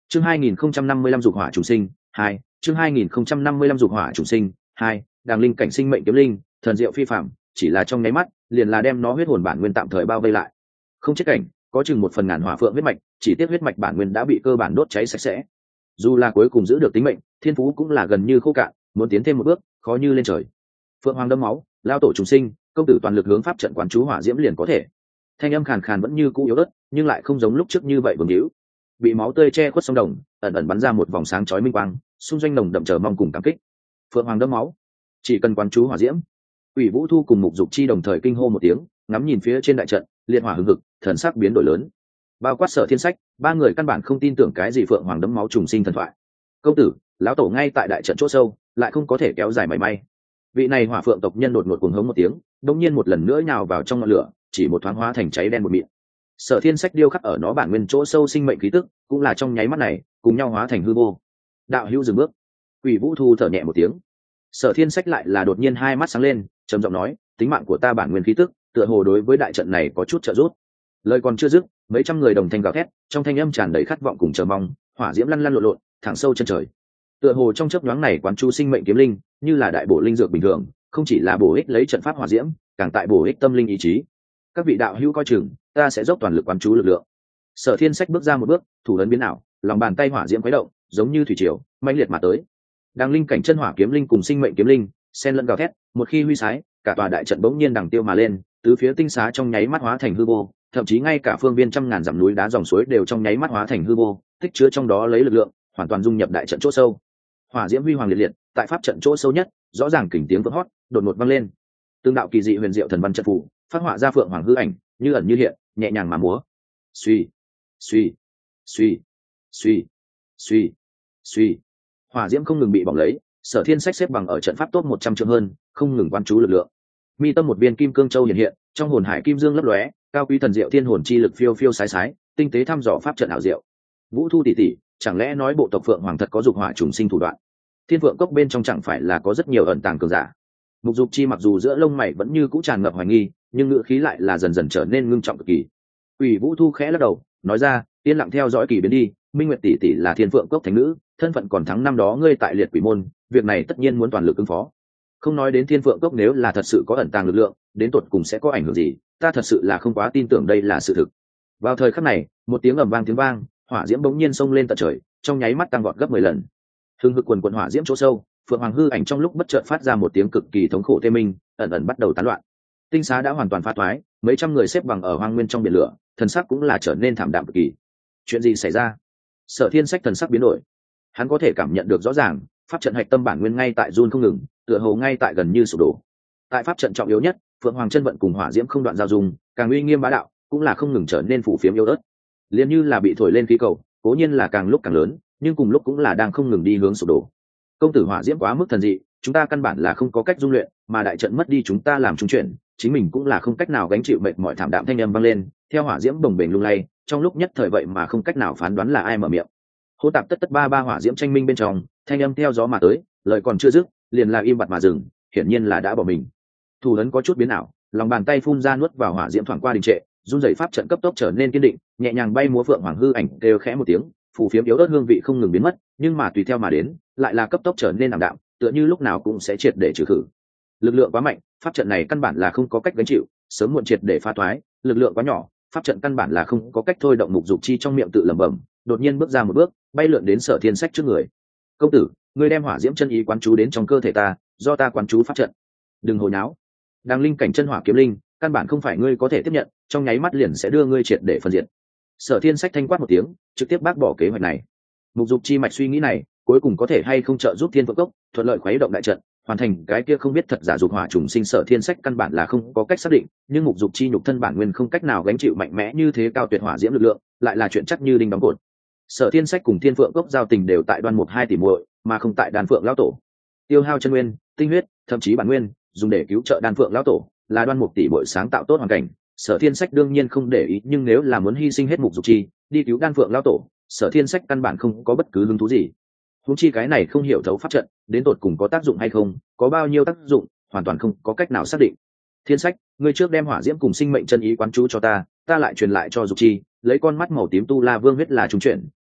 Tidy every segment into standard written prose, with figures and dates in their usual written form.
Chương 2055 dục hỏa trùng sinh 2, chương 2055 dục hỏa trùng sinh 2, đàng linh cảnh sinh mệnh kiếm linh, thần diệu phi phàm, chỉ là trong nháy mắt, liền là đem nó huyết hồn bản nguyên tạm thời bao vây lại. Không chết cảnh, có chừng 1/1000 hỏa phượng huyết mạch, chỉ tiếc huyết mạch bản nguyên đã bị cơ bản đốt cháy sạch sẽ. Dù là cuối cùng giữ được tính mệnh, thiên phú cũng là gần như khô cạn, muốn tiến thêm một bước, khó như lên trời. Phượng hoàng đâm máu, lao tổ trùng sinh, công tử toàn lực hướng pháp trận quán chú hỏa diễm liền có thể. Thanh âm khàn khàn vẫn như cũ yếu ớt, nhưng lại không giống lúc trước như vậy vương hữu. Bị máu tươi che khuất sông đồng, ẩn ẩn bắn ra một vòng sáng chói minh quang, xung doanh nồng đậm chờ mong cùng cảm kích. Phượng hoàng đâm máu, chỉ cần quán chú hỏa diễm. Ủy Vũ Thu cùng Mục Dục Chi đồng thời kinh hô một tiếng, ngắm nhìn phía trên đại trận, liệt hỏa hừng hực, thần sắc biến đổi lớn. Bao quát Sở Thiên Sách, ba người căn bản không tin tưởng cái gì Phượng hoàng đấm máu trùng sinh thần thoại. Công tử, lão tổ ngay tại đại trận chỗ sâu, lại không có thể kéo dài mảy may. Vị này Hỏa Phượng tộc nhân đột ngột cuồng hống một tiếng, đột nhiên một lần nữa nhào vào trong ngọn lửa, chỉ một thoáng hóa thành cháy đen một mịn. Sở Thiên Sách điêu khắc ở nó bản nguyên chỗ sâu sinh mệnh khí tức, cũng là trong nháy mắt này, cùng nhau hóa thành hư vô. Đạo hữu dừng bước. Ủy Vũ Thu thở nhẹ một tiếng. Sở Thiên Sách lại là đột nhiên hai mắt sáng lên, trầm giọng nói, tính mạng của ta bản nguyên khí tức, tựa hồ đối với đại trận này có chút trợ giúp. Lời còn chưa dứt, mấy trăm người đồng thanh gào thét, trong thanh âm tràn đầy khát vọng cùng chờ mong, hỏa diễm lăn lăn lộn lộn, thẳng sâu chân trời. Tựa hồ trong chớp nhoáng này quán chú sinh mệnh kiếm linh, như là đại bổ linh dược bình thường, không chỉ là bổ ích lấy trận pháp hỏa diễm, càng tại bổ ích tâm linh ý chí. Các vị đạo hữu coi chừng, ta sẽ dốc toàn lực quán chú lực lượng. Sở Thiên Sách bước ra một bước, thủ ấn biến ảo, lòng bàn tay hỏa diễm khuấy động, giống như thủy triều, mãnh liệt mà tới. Đang linh cảnh chân hỏa kiếm linh cùng sinh mệnh kiếm linh, xen lẫn gào thét, một khi huy sái, cả tòa đại trận bỗng nhiên đằng tiêu mà lên, tứ phía tinh xá trong nháy mắt hóa thành hư vô, thậm chí ngay cả phương viên trăm ngàn dặm núi đá dòng suối đều trong nháy mắt hóa thành hư vô, tích chứa trong đó lấy lực lượng, hoàn toàn dung nhập đại trận chỗ sâu. Hỏa diễm huy hoàng liệt liệt, tại pháp trận chỗ sâu nhất, rõ ràng kình tiếng vỡ hót, đột ngột vang lên. Tương đạo kỳ dị huyền diệu thần văn trận phù, phát họa ra phượng hoàng hư ảnh, như ẩn như hiện, nhẹ nhàng mà múa. Suy, suy, suy, suy, suy, suy. Hỏa diễm không ngừng bị bỏng lấy, Sở Thiên Sách xếp bằng ở trận pháp top 100 trượng hơn, không ngừng quan chú lực lượng. Mi tâm một viên kim cương châu hiện hiện, trong hồn hải kim dương lấp lóe, cao quý thần diệu thiên hồn chi lực phiêu phiêu sái sái, tinh tế thăm dò pháp trận ảo diệu. Vũ Thu tỷ tỷ, chẳng lẽ nói bộ tộc Phượng Hoàng thật có dục hỏa trùng sinh thủ đoạn? Thiên Phượng cốc bên trong chẳng phải là có rất nhiều ẩn tàng cường giả? Mục Dục Chi mặc dù giữa lông mày vẫn như cũ tràn ngập hoài nghi, nhưng ngữ khí lại là dần dần trở nên ngưng trọng cực kỳ. Ủy Vũ Thu khẽ lắc đầu, nói ra, yên lặng theo dõi kỳ biến đi, Minh Nguyệt tỷ tỷ là Thiên Phượng cốc thánh nữ, thân phận còn thắng năm đó ngươi tại liệt quỷ môn, việc này tất nhiên muốn toàn lực ứng phó. Không nói đến Thiên Phượng cốc nếu là thật sự có ẩn tàng lực lượng, đến tột cùng sẽ có ảnh hưởng gì, ta thật sự là không quá tin tưởng đây là sự thực. Vào thời khắc này, một tiếng ầm vang tiếng vang, hỏa diễm bỗng nhiên xông lên tận trời, trong nháy mắt tăng vọt gấp 10 lần. Hưng hực quần quần hỏa diễm chỗ sâu, Phượng Hoàng hư ảnh trong lúc bất chợt phát ra một tiếng cực kỳ thống khổ tê minh, ẩn ẩn bắt đầu tán loạn. Tinh xá đã hoàn toàn phá toái, mấy trăm người xếp bằng ở hoang nguyên trong biển lửa, thần sắc cũng là trở nên thảm đạm cực kỳ. Chuyện gì xảy ra? Sở Thiên Sách thần sắc biến đổi, hắn có thể cảm nhận được rõ ràng, pháp trận hạch tâm bản nguyên ngay tại run không ngừng, tựa hồ ngay tại gần như sụp đổ. Tại pháp trận trọng yếu nhất, Phượng Hoàng chân vận cùng hỏa diễm không đoạn giao dung, càng uy nghiêm bá đạo, cũng là không ngừng trở nên phủ phiếm yếu ớt, liền như là bị thổi lên khí cầu, cố nhiên là càng lúc càng lớn, nhưng cùng lúc cũng là đang không ngừng đi hướng sụp đổ. Công tử hỏa diễm quá mức thần dị, chúng ta căn bản là không có cách dung luyện, mà đại trận mất đi chúng ta làm trung chuyển, chính mình cũng là không cách nào gánh chịu mệt mỏi thảm đạm thanh âm vang lên, theo hỏa diễm bồng bềnh lung lay, trong lúc nhất thời vậy mà không cách nào phán đoán là ai mở miệng. Hỗn tạp tất tất ba hỏa diễm tranh minh bên trong, thanh âm theo gió mà tới, lời còn chưa dứt, liền là im bặt mà dừng, hiển nhiên là đã bỏ mình. Thủ ấn có chút biến ảo, lòng bàn tay phun ra nuốt vào hỏa diễm thoảng qua đình trệ, run rẩy pháp trận cấp tốc trở nên kiên định, nhẹ nhàng bay múa Phượng Hoàng hư ảnh kêu khẽ một tiếng, phù phiếm yếu ớt hương vị không ngừng biến mất, nhưng mà tùy theo mà đến, lại là cấp tốc trở nên ảm đạm, tựa như lúc nào cũng sẽ triệt để trừ khử. Lực lượng quá mạnh, pháp trận này căn bản là không có cách gánh chịu, sớm muộn triệt để phá toái, lực lượng quá nhỏ, pháp trận căn bản là không có cách thôi động. Mục Dục Chi trong miệng tự lẩm bẩm, đột nhiên bước ra một bước, bay lượn đến Sở Thiên Sách trước người. Công tử, ngươi đem hỏa diễm chân ý quán chú đến trong cơ thể ta, do ta quán chú pháp trận. Đừng hồi náo. Đang linh cảnh chân hỏa kiếm linh, căn bản không phải ngươi có thể tiếp nhận, trong nháy mắt liền sẽ đưa ngươi triệt để phân diệt. Sở Thiên Sách thanh quát một tiếng, trực tiếp bác bỏ kế hoạch này. Mục Dục Chi mạch suy nghĩ này, cuối cùng có thể hay không trợ giúp Thiên Phượng cốc thuận lợi khuấy động đại trận, hoàn thành cái kia không biết thật giả dục hỏa trùng sinh. Sở Thiên Sách căn bản là không có cách xác định, nhưng Mục Dục Chi nhục thân bản nguyên không cách nào gánh chịu mạnh mẽ như thế cao tuyệt hỏa diễm lực lượng, lại là chuyện chắc như đinh đóng cột. Sở Thiên Sách cùng Thiên Phượng cốc giao tình đều tại Đoan Mục 2 tỷ muội, mà không tại Đan Phượng lão tổ. Tiêu hao chân nguyên, tinh huyết, thậm chí bản nguyên, dùng để cứu trợ Đan Phượng lão tổ, là Đoan Mục tỷ muội sáng tạo tốt hoàn cảnh. Sở Thiên Sách đương nhiên không để ý, nhưng nếu là muốn hy sinh hết Mục Dục Chi, đi cứu Đan Phượng lão tổ, Sở Thiên Sách căn bản không có bất cứ hứng thú gì. Huống chi cái này không hiểu thấu pháp trận, đến tột cùng có tác dụng hay không, có bao nhiêu tác dụng, hoàn toàn không có cách nào xác định. Thiên Sách, ngươi trước đem hỏa diễm cùng sinh mệnh chân ý quán chú cho ta, ta lại truyền lại cho Dục Chi, lấy con mắt màu tím tu la vương huyết là trung chuyển,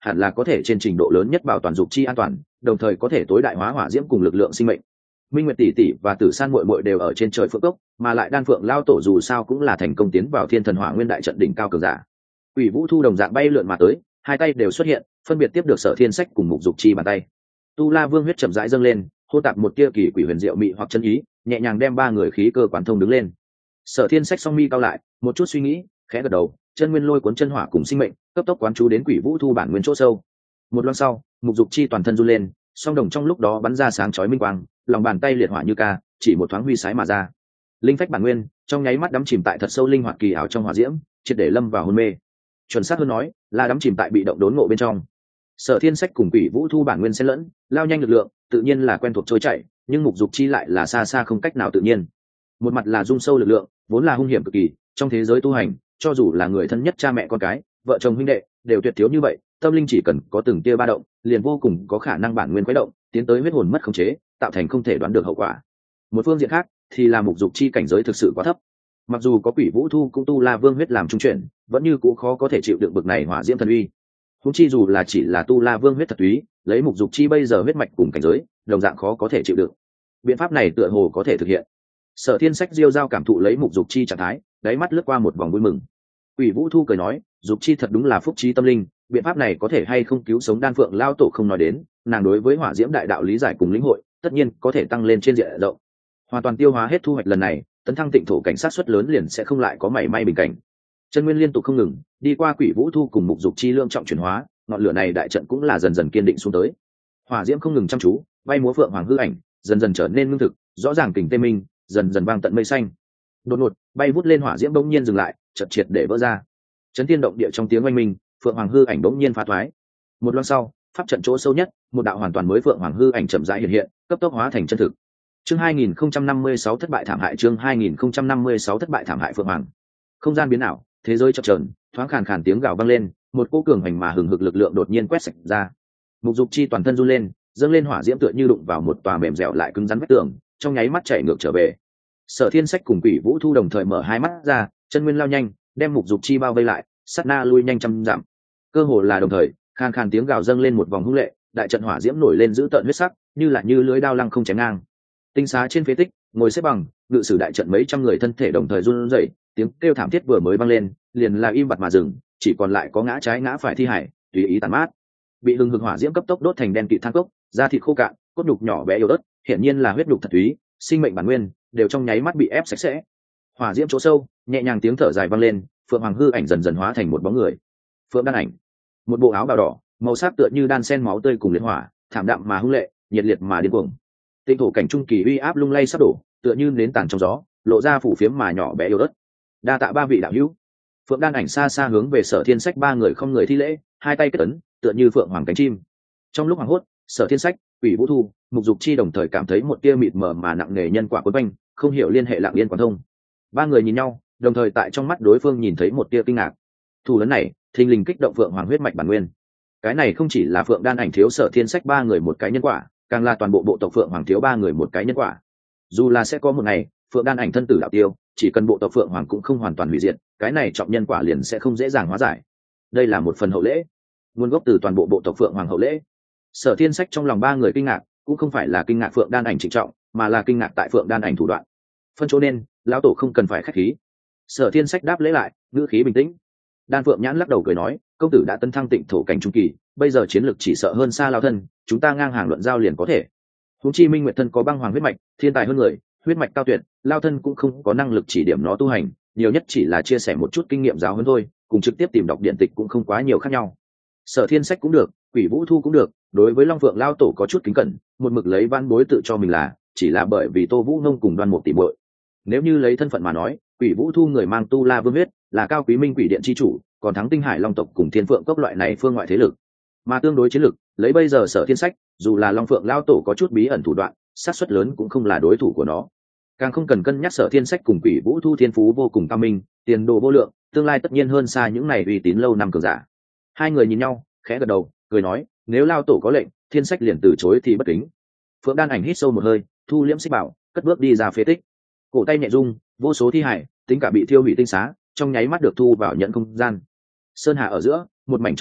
hẳn là có thể trên trình độ lớn nhất bảo toàn dục chi an toàn, đồng thời có thể tối đại hóa hỏa diễm cùng lực lượng sinh mệnh. Minh Nguyệt tỷ tỷ và Tử San muội muội đều ở trên trời phượng cốc, mà lại Đan Phượng lao tổ dù sao cũng là thành công tiến vào Thiên Thần Hỏa Nguyên đại trận đỉnh cao cường giả. Quỷ Vũ Thu đồng dạng bay lượn mà tới, hai tay đều xuất hiện, phân biệt tiếp được Sở Thiên Sách cùng Mục Dục Chi bàn tay. Tu La Vương huyết chậm rãi dâng lên, hô tạp một tia kỳ quỷ huyền diệu mị hoặc chân ý, nhẹ nhàng đem ba người khí cơ quán thông đứng lên. Sở Thiên Sách song mi cao lại, một chút suy nghĩ, khẽ gật đầu, chân nguyên lôi cuốn chân hỏa cùng sinh mệnh, cấp tốc quán chú đến Quỷ Vũ Thu bản nguyên chỗ sâu. Một loang sau, Mục Dục Chi toàn thân run lên, song đồng trong lúc đó bắn ra sáng chói minh quang, lòng bàn tay liệt hỏa như ca, chỉ một thoáng huy sái mà ra. Linh phách bản nguyên trong nháy mắt đắm chìm tại thật sâu linh hoạt kỳ ảo trong hỏa diễm, triệt để lâm vào hôn mê. Chuẩn xác hơn nói, là đắm chìm tại bị động đốn ngộ bên trong. Sở Thiên Sách cùng Quỷ Vũ Thu bản nguyên xen lẫn, lao nhanh lực lượng, tự nhiên là quen thuộc trôi chảy, nhưng Mục Dục Chi lại là xa xa không cách nào tự nhiên. Một mặt là dung sâu lực lượng, vốn là hung hiểm cực kỳ, trong thế giới tu hành, cho dù là người thân nhất cha mẹ con cái, vợ chồng huynh đệ, đều tuyệt thiếu như vậy, tâm linh chỉ cần có từng tia ba động, liền vô cùng có khả năng bản nguyên khuấy động, tiến tới huyết hồn mất khống chế, tạo thành không thể đoán được hậu quả. Một phương diện khác, thì là Mục Dục Chi cảnh giới thực sự quá thấp. Mặc dù có Quỷ Vũ Thu cũng Tu La Vương huyết làm trung chuyển, vẫn như cũ khó có thể chịu đựng bực này hỏa diễm thần uy. Huống chi dù là chỉ là Tu La Vương huyết thật túy, lấy Mục Dục Chi bây giờ huyết mạch cùng cảnh giới, đồng dạng khó có thể chịu đựng. Biện pháp này tựa hồ có thể thực hiện. Sở Thiên Sách diêu dao cảm thụ lấy Mục Dục Chi trạng thái, đáy mắt lướt qua một vòng vui mừng. Quỷ Vũ Thu cười nói, Dục Chi thật đúng là phúc trí tâm linh, biện pháp này có thể hay không cứu sống Đan Phượng lao tổ không nói đến, nàng đối với hỏa diễm đại đạo lý giải cùng lĩnh hội, tất nhiên có thể tăng lên trên diện rộng. Hoàn toàn tiêu hóa hết thu hoạch lần này, tấn thăng tịnh thổ cảnh sát suất lớn liền sẽ không lại có mảy may bình cảnh. Chân nguyên liên tục không ngừng, đi qua Quỷ Vũ Thu cùng Mục Dục Chi lượng trọng chuyển hóa, ngọn lửa này đại trận cũng là dần dần kiên định xuống tới. Hỏa diễm không ngừng chăm chú, bay múa phượng hoàng hư ảnh, dần dần trở nên ngưng thực, rõ ràng kình tê minh, dần dần vang tận mây xanh. Đột ngột, bay vút lên hỏa diễm bỗng nhiên dừng lại, chợt triệt để vỡ ra. Chấn thiên động địa trong tiếng oanh minh, phượng hoàng hư ảnh bỗng nhiên phá thoái. Một loang sau, pháp trận chỗ sâu nhất, một đạo hoàn toàn mới phượng hoàng hư ảnh chậm rãi hiện hiện, cấp tốc hóa thành chân thực. Chương 2056 thất bại thảm hại, chương 2056 thất bại thảm hại phượng hoàng. Không gian biến ảo, thế giới chập chờn, thoáng khàn khàn tiếng gào vang lên, một cỗ cường hành mà hừng hực lực lượng đột nhiên quét sạch ra. Mục Dục Chi toàn thân run lên, dâng lên hỏa diễm tựa như đụng vào một tòa mềm dẻo lại cứng rắn vách tường, trong nháy mắt chạy ngược trở về. Sở Thiên Sách cùng Quỷ Vũ Thu đồng thời mở hai mắt ra, chân nguyên lao nhanh, đem Mục Dục Chi bao vây lại, sát na lui nhanh trăm dặm. Cơ hồ là đồng thời, khàn khàn tiếng gào dâng lên một vòng hung lệ, đại trận hỏa diễm nổi lên giữ tợn huyết sắc, như lưới đao lăng không chém ngang. Tinh xá trên phế tích, ngồi xếp bằng, ngự sử đại trận mấy trăm người thân thể đồng thời run rẩy, tiếng kêu thảm thiết vừa mới vang lên, liền là im bặt mà dừng, chỉ còn lại có ngã trái ngã phải thi hải, tùy ý tàn mát. Bị hừng hực hỏa diễm cấp tốc đốt thành đen kịt than cốc, da thịt khô cạn, cốt nhục nhỏ bé yếu ớt, hiển nhiên là huyết nhục thật thúy, sinh mệnh bản nguyên đều trong nháy mắt bị ép sạch sẽ. Hỏa diễm chỗ sâu, nhẹ nhàng tiếng thở dài vang lên, phượng hoàng hư ảnh dần dần hóa thành một bóng người. Phượng Đan Ảnh, một bộ áo bào đỏ, màu sắc tựa như đan sen máu tươi cùng liệt hỏa, thảm đạm mà hung lệ, nhiệt liệt mà điên cuồng. Tinh thổ cảnh trung kỳ uy áp lung lay sắp đổ, tựa như nến tàn trong gió, lộ ra phủ phiếm mà nhỏ bé yếu ớt. Đa tạ ba vị đạo hữu. Phượng Đan Ảnh xa xa hướng về Sở Thiên Sách ba người không người thi lễ, hai tay kết ấn, tựa như phượng hoàng cánh chim. Trong lúc hoảng hốt, Sở Thiên Sách, Quỷ Vũ Thu, Mục Dục Chi đồng thời cảm thấy một tia mịt mờ mà nặng nề nhân quả quấn quanh, không hiểu liên hệ lặng yên quán thông. Ba người nhìn nhau, đồng thời tại trong mắt đối phương nhìn thấy một tia kinh ngạc. Thủ lớn này, thình lình kích động phượng hoàng huyết mạch bản nguyên. Cái này không chỉ là Phượng Đan Ảnh thiếu Sở Thiên Sách ba người một cái nhân quả, càng là toàn bộ bộ tộc phượng hoàng thiếu ba người một cái nhân quả. Dù là sẽ có một ngày, Phượng Đan Ảnh thân tử đạo tiêu, chỉ cần bộ tộc phượng hoàng cũng không hoàn toàn hủy diệt, cái này trọng nhân quả liền sẽ không dễ dàng hóa giải. Đây là một phần hậu lễ, nguồn gốc từ toàn bộ bộ tộc phượng hoàng hậu lễ. Sở Thiên Sách trong lòng ba người kinh ngạc, cũng không phải là kinh ngạc Phượng Đan Ảnh trịnh trọng, mà là kinh ngạc tại Phượng Đan Ảnh thủ đoạn. Phân chỗ nên, lão tổ không cần phải khách khí. Sở Thiên Sách đáp lễ lại, ngữ khí bình tĩnh. Đan Phượng Nhãn lắc đầu cười nói, công tử đã tấn thăng tịnh thổ cảnh trung kỳ, bây giờ chiến lực chỉ sợ hơn xa lao thân, chúng ta ngang hàng luận giao liền có thể. Huống chi Minh Nguyệt thân có băng hoàng huyết mạch, thiên tài hơn người, huyết mạch cao tuyệt, lao thân cũng không có năng lực chỉ điểm nó tu hành, nhiều nhất chỉ là chia sẻ một chút kinh nghiệm giáo huấn thôi, cùng trực tiếp tìm đọc điện tịch cũng không quá nhiều khác nhau. Sở Thiên Sách cũng được, Quỷ Vũ Thu cũng được, đối với Long Phượng lao tổ có chút kính cẩn, một mực lấy văn bối tự cho mình là, chỉ là bởi vì Tô Vũ Nông cùng Đoan Mục tỷ muội. Nếu như lấy thân phận mà nói, Quỷ Vũ Thu người mang Tu La Vương huyết, là cao quý minh quỷ điện chi chủ, còn thắng Tinh Hải Long tộc cùng Thiên Phượng cốc loại này phương ngoại thế lực. Mà tương đối chiến lực, lấy bây giờ Sở Thiên Sách, dù là Long Phượng lao tổ có chút bí ẩn thủ đoạn, xác suất lớn cũng không là đối thủ của nó. Càng không cần cân nhắc Sở Thiên Sách cùng Quỷ Vũ Thu thiên phú vô cùng cao minh, tiền đồ vô lượng, tương lai tất nhiên hơn xa những này uy tín lâu năm cường giả. Hai người nhìn nhau, khẽ gật đầu, cười nói, nếu lao tổ có lệnh, Thiên Sách liền từ chối thì bất kính. Phượng Đan Ảnh hít sâu một hơi, thu liễm xích bảo, cất bước đi ra phế tích. Cổ tay nhẹ rung, vô số thi hải, tính cả bị thiêu hủy tinh xá, trong nháy mắt được thu vào nhận không gian. Sơn hà ở giữa, một mảnh trống trải,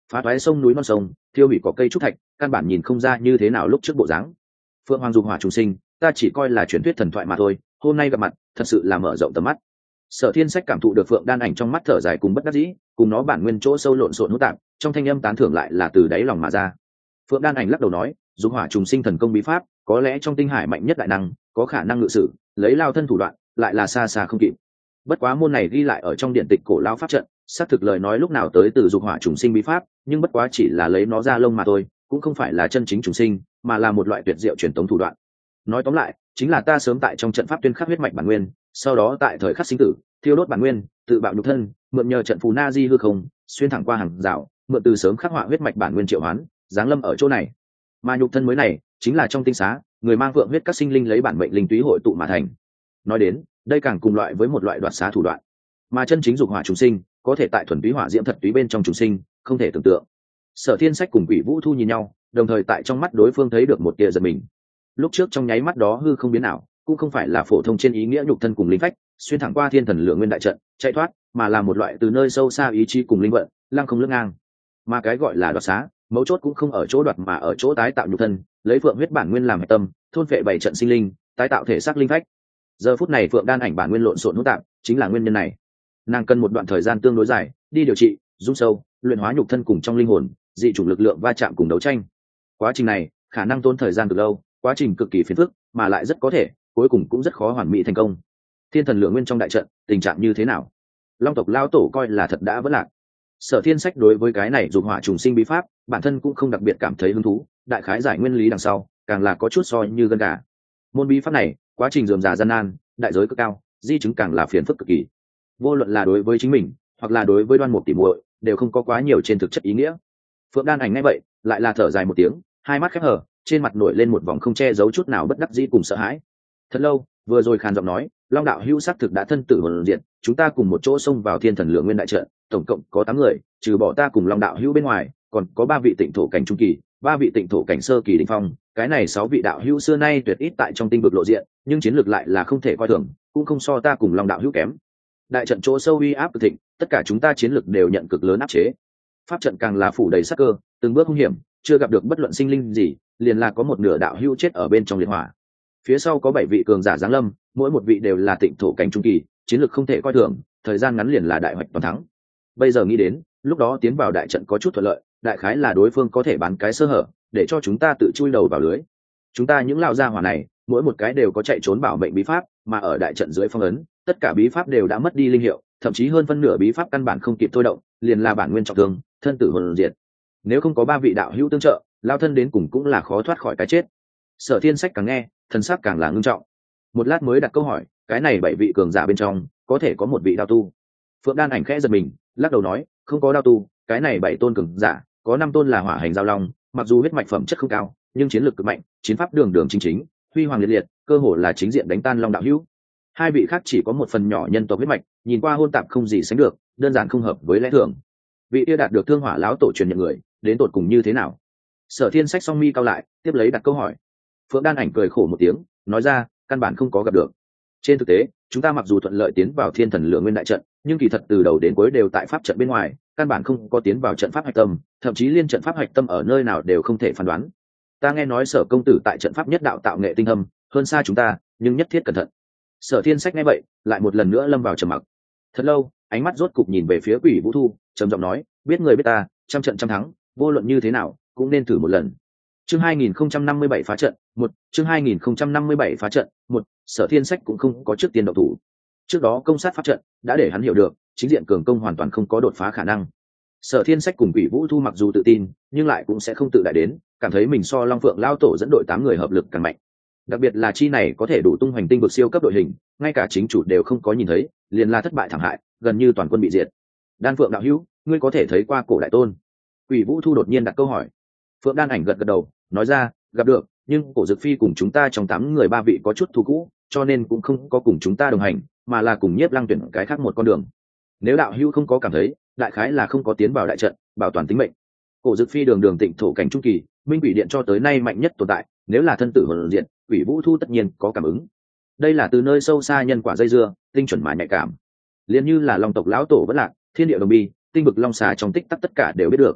phá toái sông núi non sông, thiêu hủy cỏ cây trúc thạch, căn bản nhìn không ra như thế nào lúc trước bộ dáng. Phượng Hoàng dục hỏa trùng sinh, ta chỉ coi là truyền thuyết thần thoại mà thôi, hôm nay gặp mặt thật sự là mở rộng tầm mắt. Sở Thiên Sách cảm thụ được Phượng Đan Ảnh trong mắt thở dài cùng bất đắc dĩ, cùng nó bản nguyên chỗ sâu lộn xộn hỗn tạp, trong thanh âm tán thưởng lại là từ đáy lòng mà ra. Phượng Đan Ảnh lắc đầu nói, dục hỏa trùng sinh thần công bí pháp, có lẽ trong tinh hải mạnh nhất đại năng, có khả năng ngự sử, lấy lao thân thủ đoạn, lại là xa xa không kịp. Bất quá môn này ghi lại ở trong điện tịch cổ lao pháp trận, xác thực lời nói lúc nào tới từ dục hỏa trùng sinh bí pháp, nhưng bất quá chỉ là lấy nó ra lông mà thôi, cũng không phải là chân chính trùng sinh, mà là một loại tuyệt diệu truyền thống thủ đoạn. Nói tóm lại, chính là ta sớm tại trong trận pháp tuyên khắc huyết mạch bản nguyên, sau đó tại thời khắc sinh tử, thiêu đốt bản nguyên, tự bạo nhục thân, mượn nhờ trận phù na di hư không, xuyên thẳng qua hàng rào, mượn từ sớm khắc họa huyết mạch bản nguyên triệu hoán, giáng lâm ở chỗ này. Mà nhục thân mới này, chính là trong tinh xá, người mang vượng huyết các sinh linh lấy bản mệnh linh túy hội tụ mà thành. Nói đến, đây càng cùng loại với một loại đoạt xá thủ đoạn. Mà chân chính dục hỏa trùng sinh, có thể tại thuần túy hỏa diễm thật túy bên trong trùng sinh, không thể tưởng tượng. Sở Thiên Sách cùng Quỷ Vũ Thu nhìn nhau, đồng thời tại trong mắt đối phương thấy được một tia giật mình. Lúc trước trong nháy mắt đó hư không biến ảo, cũng không phải là phổ thông trên ý nghĩa nhục thân cùng linh phách, xuyên thẳng qua thiên thần lượng nguyên đại trận, chạy thoát, mà là một loại từ nơi sâu xa ý chí cùng linh vận, lăng không lướt ngang. Mà cái gọi là đoạt xá, mấu chốt cũng không ở chỗ đoạt mà ở chỗ tái tạo nhục thân, lấy phượng huyết bản nguyên làm hệ tâm, thôn phệ bảy trận sinh linh, tái tạo thể xác linh phách. Giờ phút này Phượng Đan Ảnh bản nguyên lộn xộn hỗn tạp, chính là nguyên nhân này. Nàng cần một đoạn thời gian tương đối dài, đi điều trị, dung sâu, luyện hóa nhục thân cùng trong linh hồn, dị chủng lực lượng va chạm cùng đấu tranh. Quá trình này khả năng tốn thời gian cực lâu, quá trình cực kỳ phiền phức, mà lại rất có thể cuối cùng cũng rất khó hoàn mỹ thành công. Thiên thần lượng nguyên trong đại trận tình trạng như thế nào? Long tộc lao tổ coi là thật đã vỡ lạc. Sở Thiên Sách đối với cái này dục hỏa trùng sinh bí pháp, bản thân cũng không đặc biệt cảm thấy hứng thú, đại khái giải nguyên lý đằng sau, càng là có chút soi như gân gà. Môn bí pháp này, quá trình rườm rà gian nan, đại giới cực cao, di chứng càng là phiền phức cực kỳ. Vô luận là đối với chính mình, hoặc là đối với Đoan Mục tỉ muội, đều không có quá nhiều trên thực chất ý nghĩa. Phượng Đan Ảnh nghe vậy, lại là thở dài một tiếng, hai mắt khép hờ, trên mặt nổi lên một vòng không che giấu chút nào bất đắc dĩ cùng sợ hãi. Thật lâu, vừa rồi khàn giọng nói, Long đạo hữu xác thực đã thân tử hồn diệt, chúng ta cùng một chỗ xông vào thiên thần lượng nguyên đại trận, tổng cộng có 8 người, trừ bỏ ta cùng Long đạo hữu bên ngoài, còn có 3 vị tịnh thổ cảnh trung kỳ, 3 vị tịnh thổ cảnh sơ kỳ đỉnh phong, cái này 6 vị đạo hữu xưa nay tuyệt ít tại trong tinh vực lộ diện, nhưng chiến lược lại là không thể coi thường, cũng không so ta cùng Long đạo hữu kém. Đại trận chỗ sâu uy áp cực thịnh, tất cả chúng ta chiến lược đều nhận cực lớn áp chế. Pháp trận càng là phủ đầy sát cơ, từng bước hung hiểm, chưa gặp được bất luận sinh linh gì, liền là có một nửa đạo hữu chết ở bên trong liệt hỏa. Phía sau có 7 vị cường giả giáng lâm, mỗi một vị đều là tịnh thổ cảnh trung kỳ, chiến lược không thể coi thường, thời gian ngắn liền là đại hoạch toàn thắng. Bây giờ nghĩ đến, lúc đó tiến vào đại trận có chút thuận lợi, đại khái là đối phương có thể bán cái sơ hở, để cho chúng ta tự chui đầu vào lưới. Chúng ta những lão gia hỏa này, mỗi một cái đều có chạy trốn bảo mệnh bí pháp, mà ở đại trận dưới phong ấn, tất cả bí pháp đều đã mất đi linh hiệu, thậm chí hơn phân nửa bí pháp căn bản không kịp thôi động, liền là bản nguyên trọng thương, thân tử hồn diệt. Nếu không có 3 vị đạo hữu tương trợ, lao thân đến cùng cũng là khó thoát khỏi cái chết. Sở Thiên Sách càng nghe, thần sắc càng là ngưng trọng. Một lát mới đặt câu hỏi, cái này 7 vị cường giả bên trong, có thể có một vị đạo tu? Phượng Đan Ảnh khẽ giật mình, lắc đầu nói, không có đạo tu, cái này 7 tôn cường giả, có 5 tôn là hỏa hành giao long, mặc dù huyết mạch phẩm chất không cao, nhưng chiến lược cực mạnh, chiến pháp đường đường chính chính, huy hoàng liệt liệt, cơ hồ là chính diện đánh tan Long đạo hữu. 2 vị khác chỉ có một phần nhỏ nhân tộc huyết mạch, nhìn qua hôn tạp không gì sánh được, đơn giản không hợp với lẽ thường. Vị kia đạt được Thương Hỏa lão tổ truyền nhận người, đến tột cùng như thế nào? Sở Thiên Sách song mi cao lại, tiếp lấy đặt câu hỏi. Phượng Đan Ảnh cười khổ một tiếng, nói ra, căn bản không có gặp được. Trên thực tế, chúng ta mặc dù thuận lợi tiến vào thiên thần lượng nguyên đại trận, nhưng kỳ thật từ đầu đến cuối đều tại pháp trận bên ngoài, căn bản không có tiến vào trận pháp hạch tâm, thậm chí liên trận pháp hạch tâm ở nơi nào đều không thể phán đoán. Ta nghe nói Sở công tử tại trận pháp nhất đạo tạo nghệ tinh thâm, hơn xa chúng ta, nhưng nhất thiết cẩn thận. Sở Thiên Sách nghe vậy, lại một lần nữa lâm vào trầm mặc. Thật lâu, ánh mắt rốt cục nhìn về phía Quỷ Vũ Thu, trầm giọng nói, biết người biết ta, trăm trận trăm thắng, vô luận như thế nào, cũng nên thử một lần. Chương 2057 phá trận, 1, chương 2057 phá trận, 1, Sở Thiên Sách cũng không có trước tiên động thủ. Trước đó công sát pháp trận đã để hắn hiểu được, chính diện cường công hoàn toàn không có đột phá khả năng. Sở Thiên Sách cùng Quỷ Vũ Thu mặc dù tự tin, nhưng lại cũng sẽ không tự đại đến, cảm thấy mình so Long Phượng lao tổ dẫn đội 8 người hợp lực càng mạnh. Đặc biệt là chi này có thể đủ tung hoành tinh vực siêu cấp đội hình, ngay cả chính chủ đều không có nhìn thấy, liền là thất bại thảm hại, gần như toàn quân bị diệt. Đan Phượng đạo hữu, ngươi có thể thấy qua cổ đại tôn? Quỷ Vũ Thu đột nhiên đặt câu hỏi. Phượng Đan Ảnh gật gật đầu, nói ra, gặp được, nhưng cổ Dực Phi cùng chúng ta trong 8 người 3 vị có chút thù cũ, cho nên cũng không có cùng chúng ta đồng hành, mà là cùng Nhiếp Lăng tuyển cái khác một con đường. Nếu đạo hữu không có cảm thấy, đại khái là không có tiến vào đại trận, bảo toàn tính mệnh. Cổ Dực Phi đường đường tịnh thổ cảnh trung kỳ, Minh Quỷ Điện cho tới nay mạnh nhất tồn tại, nếu là thân tử hồn diện, Quỷ Vũ Thu tất nhiên có cảm ứng. Đây là từ nơi sâu xa nhân quả dây dưa, tinh chuẩn mà nhạy cảm. Liên như là Long tộc lão tổ vẫn lạc, thiên địa đồng bi, tinh vực long xà trong tích tắc tất cả đều biết được.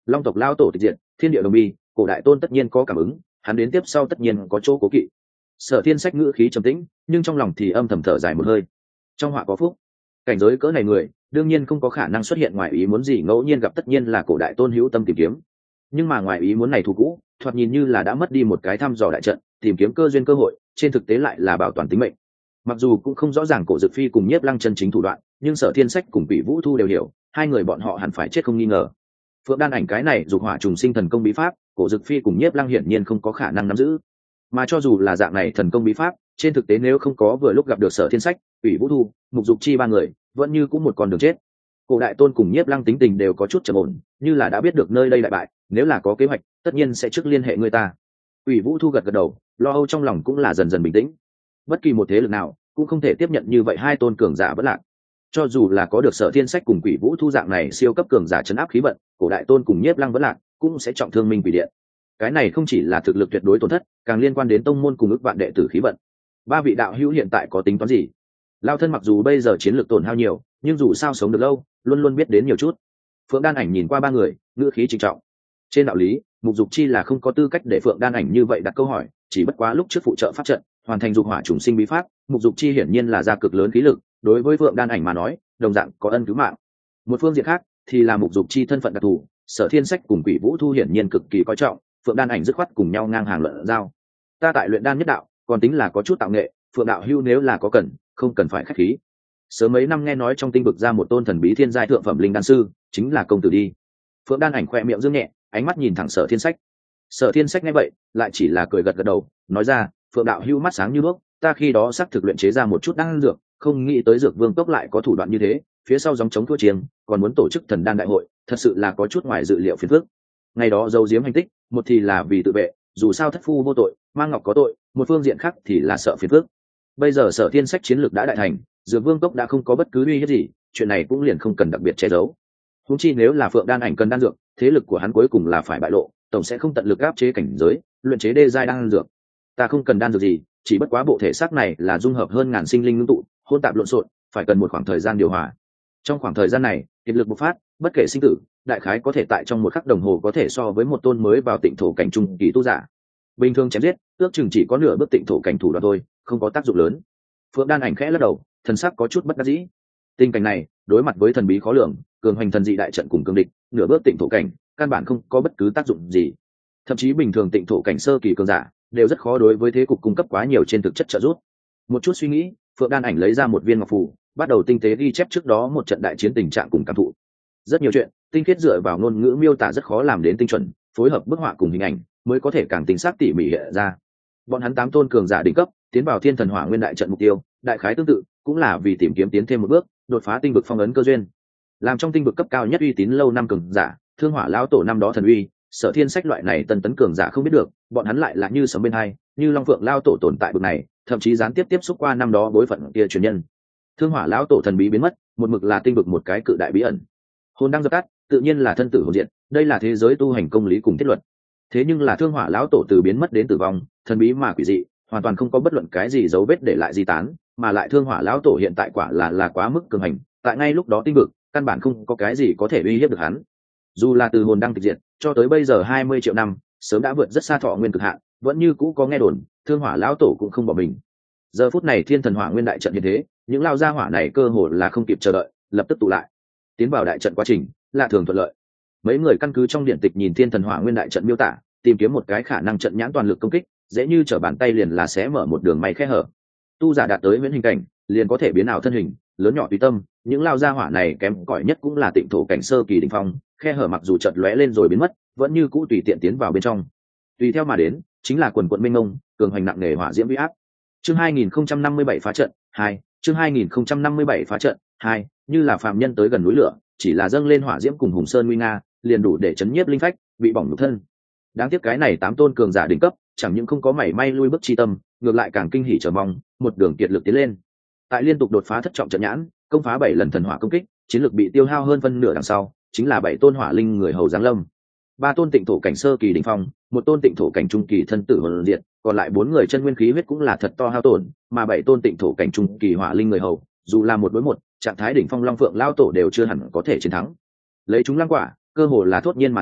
long tộc lao tổ tịch diệt, thiên địa đồng bi, cổ đại tôn tất nhiên có cảm ứng, hắn đến tiếp sau tất nhiên có chỗ cố kỵ. Sở Thiên Sách ngữ khí trầm tĩnh, nhưng trong lòng thì âm thầm thở dài một hơi. Trong họa có phúc, cảnh giới cỡ này người, đương nhiên không có khả năng xuất hiện ngoài ý muốn gì, ngẫu nhiên gặp tất nhiên là cổ đại tôn hữu tâm tìm kiếm. Nhưng mà ngoài ý muốn này thù cũ, thoạt nhìn như là đã mất đi một cái thăm dò đại trận, tìm kiếm cơ duyên cơ hội, trên thực tế lại là bảo toàn tính mệnh. Mặc dù cũng không rõ ràng cổ Dực Phi cùng Nhiếp Lăng chân chính thủ đoạn, nhưng Sở Thiên Sách cùng Quỷ Vũ Thu đều hiểu, hai người bọn họ hẳn phải chết không nghi ngờ. Phượng Đan Ảnh cái này dục hỏa trùng sinh thần công bí pháp, cổ Dực Phi cùng Nhiếp Lăng hiển nhiên không có khả năng nắm giữ. Mà cho dù là dạng này thần công bí pháp, trên thực tế nếu không có vừa lúc gặp được Sở Thiên Sách, Quỷ Vũ Thu, Mục Dục Chi ba người, vẫn như cũng một con đường chết. Cổ đại tôn cùng Nhiếp Lăng tính tình đều có chút trầm ổn, như là đã biết được nơi đây đại bại, nếu là có kế hoạch, tất nhiên sẽ trước liên hệ người ta. Quỷ Vũ Thu gật gật đầu, lo âu trong lòng cũng là dần dần bình tĩnh. Bất kỳ một thế lực nào cũng không thể tiếp nhận như vậy hai tôn cường giả bất lạc. Cho dù là có được Sở Thiên Sách cùng Quỷ Vũ Thu dạng này siêu cấp cường giả chấn áp khí vận, cổ đại tôn cùng Nhiếp Lăng bất lạc cũng sẽ trọng thương Minh Quỷ Điện. Cái này không chỉ là thực lực tuyệt đối tổn thất, càng liên quan đến tông môn cùng ức vạn đệ tử khí vận. Ba vị đạo hữu hiện tại có tính toán gì? Lao thân mặc dù bây giờ chiến lược tổn hao nhiều, nhưng dù sao sống được lâu, luôn luôn biết đến nhiều chút. Phượng Đan Ảnh nhìn qua ba người, ngữ khí trịnh trọng. Trên đạo lý, Mục Dục Chi là không có tư cách để Phượng Đan Ảnh như vậy đặt câu hỏi, chỉ bất quá lúc trước phụ trợ pháp trận, hoàn thành dục hỏa trùng sinh bí pháp, Mục Dục Chi hiển nhiên là ra cực lớn khí lực, đối với Phượng Đan Ảnh mà nói, đồng dạng có ân cứu mạng. Một phương diện khác, thì là Mục Dục Chi thân phận đặc thù, Sở Thiên Sách cùng Quỷ Vũ Thu hiển nhiên cực kỳ coi trọng, Phượng Đan Ảnh dứt khoát cùng nhau ngang hàng luận giao. Ta tại luyện đan nhất đạo, còn tính là có chút tạo nghệ, Phượng đạo hưu nếu là có cần, không cần phải khách khí. Sớm mấy năm nghe nói trong tinh vực ra một tôn thần bí thiên giai thượng phẩm linh đan sư, chính là công tử đi. Phượng Đan Ảnh khoe miệng dương nhẹ, ánh mắt nhìn thẳng Sở Thiên Sách. Sở Thiên Sách nghe vậy, lại chỉ là cười gật gật đầu, nói ra, Phượng đạo hưu mắt sáng như đuốc, ta khi đó xác thực luyện chế ra một chút đan dược, không nghĩ tới Dược Vương cốc lại có thủ đoạn như thế, phía sau gióng chống thua chiêng, còn muốn tổ chức thần đan đại hội, thật sự là có chút ngoài dự liệu phiền phức. Ngày đó giấu giếm hành tích, một thì là vì tự vệ, dù sao thất phu vô tội, mang ngọc có tội, một phương diện khác thì là sợ phiền phức. Bây giờ Sở Thiên Sách chiến lược đã đại thành, Dược Vương cốc đã không có bất cứ uy hiếp gì, chuyện này cũng liền không cần đặc biệt che giấu. Huống chi nếu là Phượng Đan Ảnh cần đan dược, thế lực của hắn cuối cùng là phải bại lộ, tổng sẽ không tận lực áp chế cảnh giới, luyện chế đê giai đan dược. Ta không cần đan dược gì, chỉ bất quá bộ thể xác này là dung hợp hơn ngàn sinh linh ngưng tụ, hỗn tạp lộn xộn, phải cần một khoảng thời gian điều hòa. Trong khoảng thời gian này, kiệt lực bộc phát, bất kể sinh tử, đại khái có thể tại trong một khắc đồng hồ có thể so với một tôn mới vào tịnh thổ cảnh trung kỳ tu giả. Bình thường chém giết, ước chừng chỉ có nửa bước tịnh thổ cảnh thủ đoạn thôi, không có tác dụng lớn. Phượng Đan Ảnh khẽ lắc đầu, thần sắc có chút bất đắc dĩ. Tình cảnh này, đối mặt với thần bí khó lường, cường hành thần dị đại trận cùng cường địch, nửa bước tịnh thổ cảnh, căn bản không có bất cứ tác dụng gì. Thậm chí bình thường tịnh thổ cảnh sơ kỳ cường giả đều rất khó đối với thế cục cung cấp quá nhiều trên thực chất trợ giúp. Một chút suy nghĩ, Phượng Đan Ảnh lấy ra một viên ngọc phù, bắt đầu tinh tế ghi chép trước đó một trận đại chiến tình trạng cùng cảm thụ. Rất nhiều chuyện, tinh khiết dựa vào ngôn ngữ miêu tả rất khó làm đến tinh chuẩn, phối hợp bức họa cùng hình ảnh, mới có thể càng tinh xác tỉ mỉ hiện ra. Bọn hắn 8 tôn cường giả đỉnh cấp, tiến vào Thiên Thần Hỏa Nguyên đại trận mục tiêu, đại khái tương tự, cũng là vì tìm kiếm tiến thêm một bước, đột phá tinh vực phong ấn cơ duyên. Làm trong tinh vực cấp cao nhất uy tín lâu năm cường giả, Thương Hỏa lão tổ năm đó thần uy, Sở Thiên Sách loại này tân tấn cường giả không biết được, bọn hắn lại là như sấm bên hai, như Long Phượng lão tổ tồn tại bực này, thậm chí gián tiếp tiếp xúc qua năm đó bối phận kia truyền nhân. Thương Hỏa lão tổ thần bí biến mất, một mực là tinh vực một cái cự đại bí ẩn. Hồn đang dập tắt, tự nhiên là thân tử hồn diệt, đây là thế giới tu hành công lý cùng thiết luật. Thế nhưng là Thương Hỏa lão tổ từ biến mất đến tử vong, thần bí mà quỷ dị, hoàn toàn không có bất luận cái gì dấu vết để lại di tán, mà lại Thương Hỏa lão tổ hiện tại quả là quá mức cường hành, tại ngay lúc đó tinh vực, căn bản không có cái gì có thể uy hiếp được hắn. Dù là từ hồn đăng tịch diệt, cho tới bây giờ 20 triệu năm, sớm đã vượt rất xa thọ nguyên cực hạn, vẫn như cũ có nghe đồn, Thương Hỏa lão tổ cũng không bỏ mình. Giờ phút này Thiên Thần Hỏa Nguyên đại trận như thế, những lao gia hỏa này cơ hồ là không kịp chờ đợi, lập tức tụ lại. Tiến vào đại trận quá trình, lạ thường thuận lợi. Mấy người căn cứ trong điện tịch nhìn Thiên Thần Hỏa Nguyên đại trận miêu tả, tìm kiếm một cái khả năng trận nhãn toàn lực công kích, dễ như trở bàn tay liền là sẽ mở một đường may khe hở. Tu giả đạt tới huyễn hình cảnh, liền có thể biến ảo thân hình, lớn nhỏ tùy tâm, những lao gia hỏa này kém cỏi nhất cũng là tịnh thổ cảnh sơ kỳ đỉnh phong, khe hở mặc dù chợt lóe lên rồi biến mất, vẫn như cũ tùy tiện tiến vào bên trong. Tùy theo mà đến, chính là quần quần mênh mông, cường hành nặng nề hỏa diễm uy áp. Chương 2057 phá trận 2, chương 2057 phá trận 2, như là phàm nhân tới gần núi lửa, chỉ là dâng lên hỏa diễm cùng hùng sơn nguy nga, liền đủ để chấn nhiếp linh phách, bị bỏng nhục thân. Đáng tiếc cái này 8 tôn cường giả đỉnh cấp, chẳng những không có mảy may lui bước chi tâm, ngược lại càng kinh hỉ chờ mong, một đường kiệt lực tiến lên. Tại liên tục đột phá thất trọng trận nhãn, công phá 7 lần thần hỏa công kích, chiến lực bị tiêu hao hơn phân nửa đằng sau, chính là 7 tôn hỏa linh người hầu giáng lâm. 3 tôn tịnh thổ cảnh sơ kỳ đỉnh phong, 1 tôn tịnh thổ cảnh trung kỳ thân tử hồn diệt, còn lại 4 người chân nguyên khí huyết cũng là thật to hao tổn, mà 7 tôn tịnh thổ cảnh trung kỳ hỏa linh người hầu, dù là 1 đối 1, trạng thái đỉnh phong Long Phượng lao tổ đều chưa hẳn có thể chiến thắng. Lấy chúng lăng quả, cơ hồ là thốt nhiên mà thắng,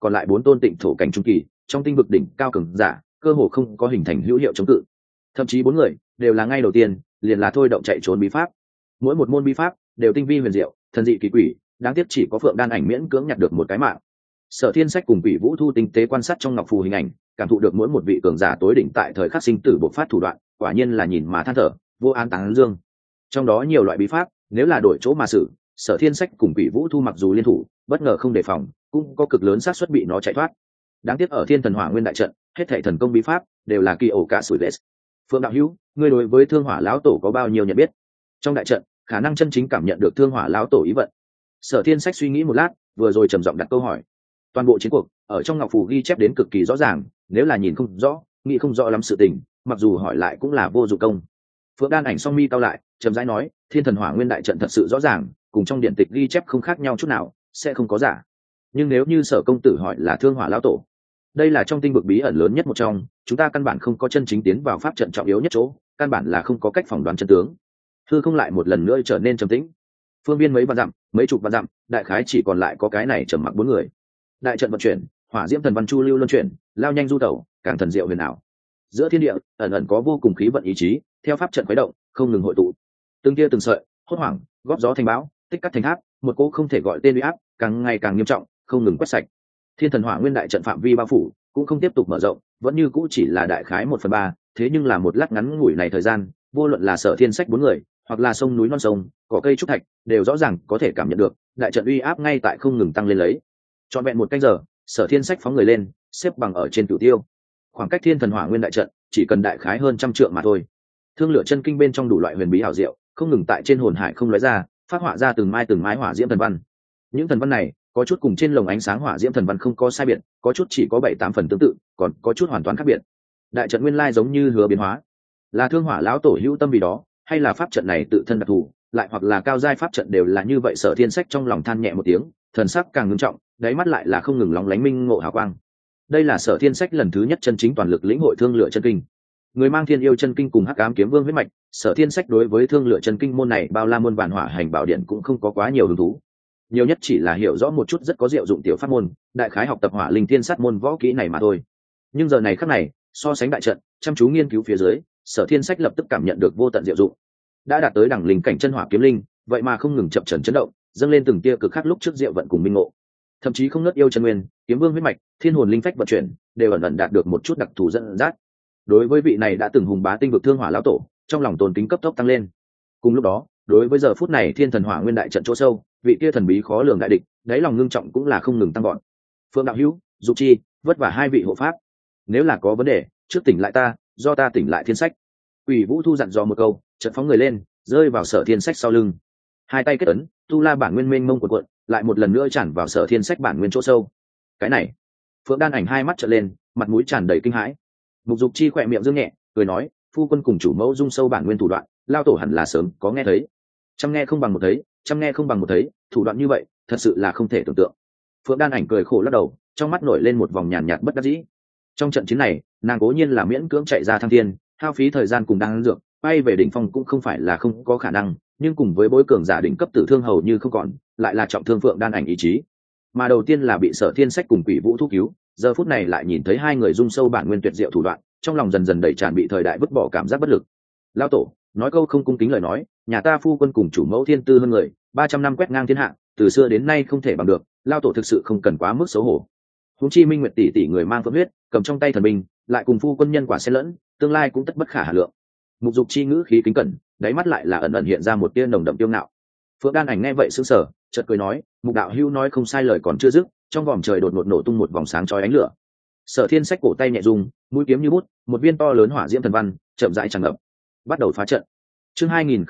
còn lại 4 tôn tịnh thổ cảnh trung kỳ trong tinh vực đỉnh cao cường giả cơ hồ không có hình thành hữu hiệu chống cự, thậm chí 4 người đều là ngay đầu tiên liền là thôi động chạy trốn bí pháp. Mỗi một môn bí pháp đều tinh vi huyền diệu, thần dị kỳ quỷ, đáng tiếc chỉ có Phượng Đan Ảnh miễn cưỡng nhặt được một cái mạng. Sở Thiên Sách cùng Quỷ Vũ Thu tinh tế quan sát trong ngọc phù hình ảnh, cảm thụ được mỗi một vị cường giả tối đỉnh tại thời khắc sinh tử bộc phát thủ đoạn, quả nhiên là nhìn mà than thở, vô an táng dương. Trong đó nhiều loại bí pháp, nếu là đổi chỗ mà xử, Sở Thiên Sách cùng Quỷ Vũ Thu mặc dù liên thủ, bất ngờ không đề phòng, cũng có cực lớn xác suất bị nó chạy thoát. Đáng tiếc ở Thiên Thần Hỏa Nguyên đại trận, hết thảy thần công bí pháp đều là kỳ ổ cả sủi lệ. Phượng đạo hữu, ngươi đối với Thương Hỏa lão tổ có bao nhiêu nhận biết? Trong đại trận, khả năng chân chính cảm nhận được Thương Hỏa lão tổ ý vận. Sở Thiên Sách suy nghĩ một lát, vừa rồi trầm giọng đặt câu hỏi. Toàn bộ chiến cuộc ở trong ngọc phù ghi chép đến cực kỳ rõ ràng, nếu là nhìn không rõ, nghĩ không rõ lắm sự tình, mặc dù hỏi lại cũng là vô dụng công. Phượng Đan Ảnh song mi cao lại, trầm rãi nói, Thiên Thần Hỏa Nguyên đại trận thật sự rõ ràng, cùng trong điện tịch ghi chép không khác nhau chút nào, sẽ không có giả. Nhưng nếu như Sở công tử hỏi là Thương Hỏa lão tổ, đây là trong tinh vực bí ẩn lớn nhất một trong, chúng ta căn bản không có chân chính tiến vào pháp trận trọng yếu nhất chỗ, căn bản là không có cách phỏng đoán chân tướng. Hư không lại một lần nữa trở nên trầm tĩnh. Phương viên mấy vạn dặm, mấy chục vạn dặm, đại khái chỉ còn lại có cái này trầm mặc 4 người. Đại trận vận chuyển, hỏa diễm thần văn chu lưu luân chuyển, lao nhanh du tẩu, càng thần diệu huyền ảo. Giữa thiên địa ẩn ẩn có vô cùng khí vận ý chí, theo pháp trận khuấy động, không ngừng hội tụ. Từng tia từng sợi, hốt hoảng, góp gió thành bão, tích cắt thành tháp, một cỗ không thể gọi tên uy áp, càng ngày càng nghiêm trọng, không ngừng quét sạch. Thiên Thần Hỏa Nguyên đại trận phạm vi bao phủ cũng không tiếp tục mở rộng, vẫn như cũ chỉ là đại khái 1/3, thế nhưng là một lát ngắn ngủi này thời gian, vô luận là Sở Thiên Sách 4 người, hoặc là sông núi non sông, cỏ cây trúc thạch, đều rõ ràng có thể cảm nhận được, đại trận uy áp ngay tại không ngừng tăng lên lấy. Trọn vẹn 1 canh giờ, Sở Thiên Sách phóng người lên, xếp bằng ở trên cửu tiêu. Khoảng cách Thiên Thần Hỏa Nguyên đại trận chỉ cần đại khái hơn 100 trượng mà thôi. Thương lửa chân kinh bên trong đủ loại huyền bí hảo diệu, không ngừng tại trên hồn hải không lóe ra, phát họa ra từng mái hỏa diễm thần văn. Những thần văn này có chút cùng trên lồng ánh sáng hỏa diễm thần văn không có sai biệt, có chút chỉ có 7-8 phần tương tự, còn có chút hoàn toàn khác biệt. Đại trận nguyên lai giống như hứa biến hóa, là Thương Hỏa lão tổ hữu tâm vì đó, hay là pháp trận này tự thân đặc thù, lại hoặc là cao giai pháp trận đều là như vậy. Sở Thiên Sách trong lòng than nhẹ một tiếng, thần sắc càng ngưng trọng, đáy mắt lại là không ngừng lóng lánh minh ngộ hào quang. Đây là Sở Thiên Sách lần thứ nhất chân chính toàn lực lĩnh hội Thương Lửa chân kinh. Người mang Thiên Yêu chân kinh cùng Hắc Ám kiếm vương huyết mạch, Sở Thiên Sách đối với Thương Lửa chân kinh môn này bao la muôn vàn hỏa hành bảo điện cũng không có quá nhiều hứng thú. Nhiều nhất chỉ là hiểu rõ một chút rất có diệu dụng tiểu pháp môn, đại khái học tập Hỏa Linh Thiên Sát môn võ kỹ này mà thôi. Nhưng giờ này khắc này, so sánh đại trận, chăm chú nghiên cứu phía dưới, Sở Thiên Sách lập tức cảm nhận được vô tận diệu dụng. Đã đạt tới đẳng linh cảnh chân hỏa kiếm linh, vậy mà không ngừng chậm chần chấn động, dâng lên từng tia cực khắc lúc trước diệu vận cùng minh ngộ. Thậm chí không nớt yêu chân nguyên, kiếm vương huyết mạch, thiên hồn linh phách vận chuyển, đều ẩn ẩn đạt được một chút đặc thù dẫn dắt. Đối với vị này đã từng hùng bá tinh vực Thương Hỏa lão tổ, trong lòng tôn kính cấp tốc tăng lên. Cùng lúc đó, đối với giờ phút này Thiên Thần Hỏa Nguyên đại trận chỗ sâu, vị kia thần bí khó lường đại địch, đáy lòng ngưng trọng cũng là không ngừng tăng gọn. Phương đạo hữu, Dục Chi, vất vả 2 vị hộ pháp. Nếu là có vấn đề, trước tỉnh lại ta, do ta tỉnh lại Thiên Sách. Quỷ Vũ Thu dặn dò một câu, chợt phóng người lên, rơi vào Sở Thiên Sách sau lưng. Hai tay kết ấn, tu la bản nguyên mênh mông cuộn, lại một lần nữa tràn vào Sở Thiên Sách bản nguyên chỗ sâu. Cái này, Phượng Đan Ảnh hai mắt trợn lên, mặt mũi tràn đầy kinh hãi. Mục Dục Chi khỏe miệng dương nhẹ, cười nói, phu quân cùng chủ mẫu dung sâu bản nguyên thủ đoạn, lao tổ hẳn là sớm có nghe thấy. Trăm nghe không bằng một thấy, trăm nghe không bằng một thấy, thủ đoạn như vậy, thật sự là không thể tưởng tượng. Phượng Đan Ảnh cười khổ lắc đầu, trong mắt nổi lên một vòng nhàn nhạt bất đắc dĩ. Trong trận chiến này, nàng cố nhiên là miễn cưỡng chạy ra thăng thiên, hao phí thời gian cùng đan dược, bay về đỉnh phong cũng không phải là không có khả năng, nhưng cùng với bối cường giả đỉnh cấp tử thương hầu như không còn, lại là trọng thương Phượng Đan Ảnh ý chí. Mà đầu tiên là bị Sở Thiên Sách cùng Quỷ Vũ Thu cứu, giờ phút này lại nhìn thấy hai người dung sâu bản nguyên tuyệt diệu thủ đoạn, trong lòng dần dần đầy tràn bị thời đại vứt bỏ cảm giác bất lực. Lão tổ, nói câu không cung kính lời nói, nhà ta phu quân cùng chủ mẫu thiên tư hơn người, 300 năm quét ngang thiên hạ, từ xưa đến nay không thể bằng được, lão tổ thực sự không cần quá mức xấu hổ. Huống chi Minh Nguyệt tỷ tỷ người mang phượng huyết, cầm trong tay thần binh, lại cùng phu quân nhân quả xen lẫn, tương lai cũng tất bất khả hà lượng. Mục Dục Chi ngữ khí kính cẩn, đáy mắt lại là ẩn ẩn hiện ra một tia nồng đậm tiêu ngạo. Phượng Đan Ảnh nghe vậy sững sờ, chợt cười nói, Mục đạo hữu nói không sai, lời còn chưa dứt, trong vòm trời đột ngột nổ tung một vòng sáng chói ánh lửa. Sở Thiên Sách cổ tay nhẹ rung, mũi kiếm như bút, một viên to lớn hỏa diễm thần văn chậm rãi tràn ngập, bắt đầu phá trận. Chương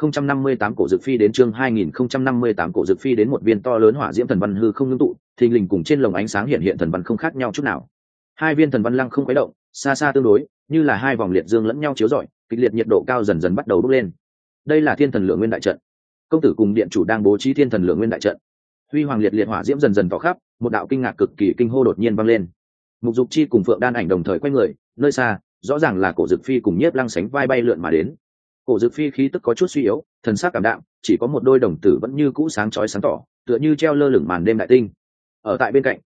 2058 cổ dược phi đến, chương 2058 cổ dược phi đến, một viên to lớn hỏa diễm thần văn hư không ngưng tụ, thình lình cùng trên lồng ánh sáng hiện thần văn không khác nhau chút nào. Hai viên thần văn lăng không khuấy động, xa xa tương đối, như là hai vòng liệt dương lẫn nhau chiếu rọi, kịch liệt nhiệt độ cao dần dần bắt đầu bốc lên. Đây là Thiên Thần Lượng Nguyên đại trận. Công tử cùng điện chủ đang bố trí Thiên Thần Lượng Nguyên đại trận. Huy hoàng liệt liệt hỏa diễm dần dần tỏ khắp, một đạo kinh ngạc cực kỳ kinh hô đột nhiên vang lên. Mục Dục Chi cùng Phượng Đan Ảnh đồng thời quay người, nơi xa, rõ ràng là Cổ Dực Phi cùng Nhiếp Lăng sánh vai bay lượn mà đến. Cổ Dực Phi khí tức có chút suy yếu, thần sắc cảm đạm, chỉ có một đôi đồng tử vẫn như cũ sáng chói sáng tỏ, tựa như treo lơ lửng màn đêm đại tinh. Ở tại bên cạnh,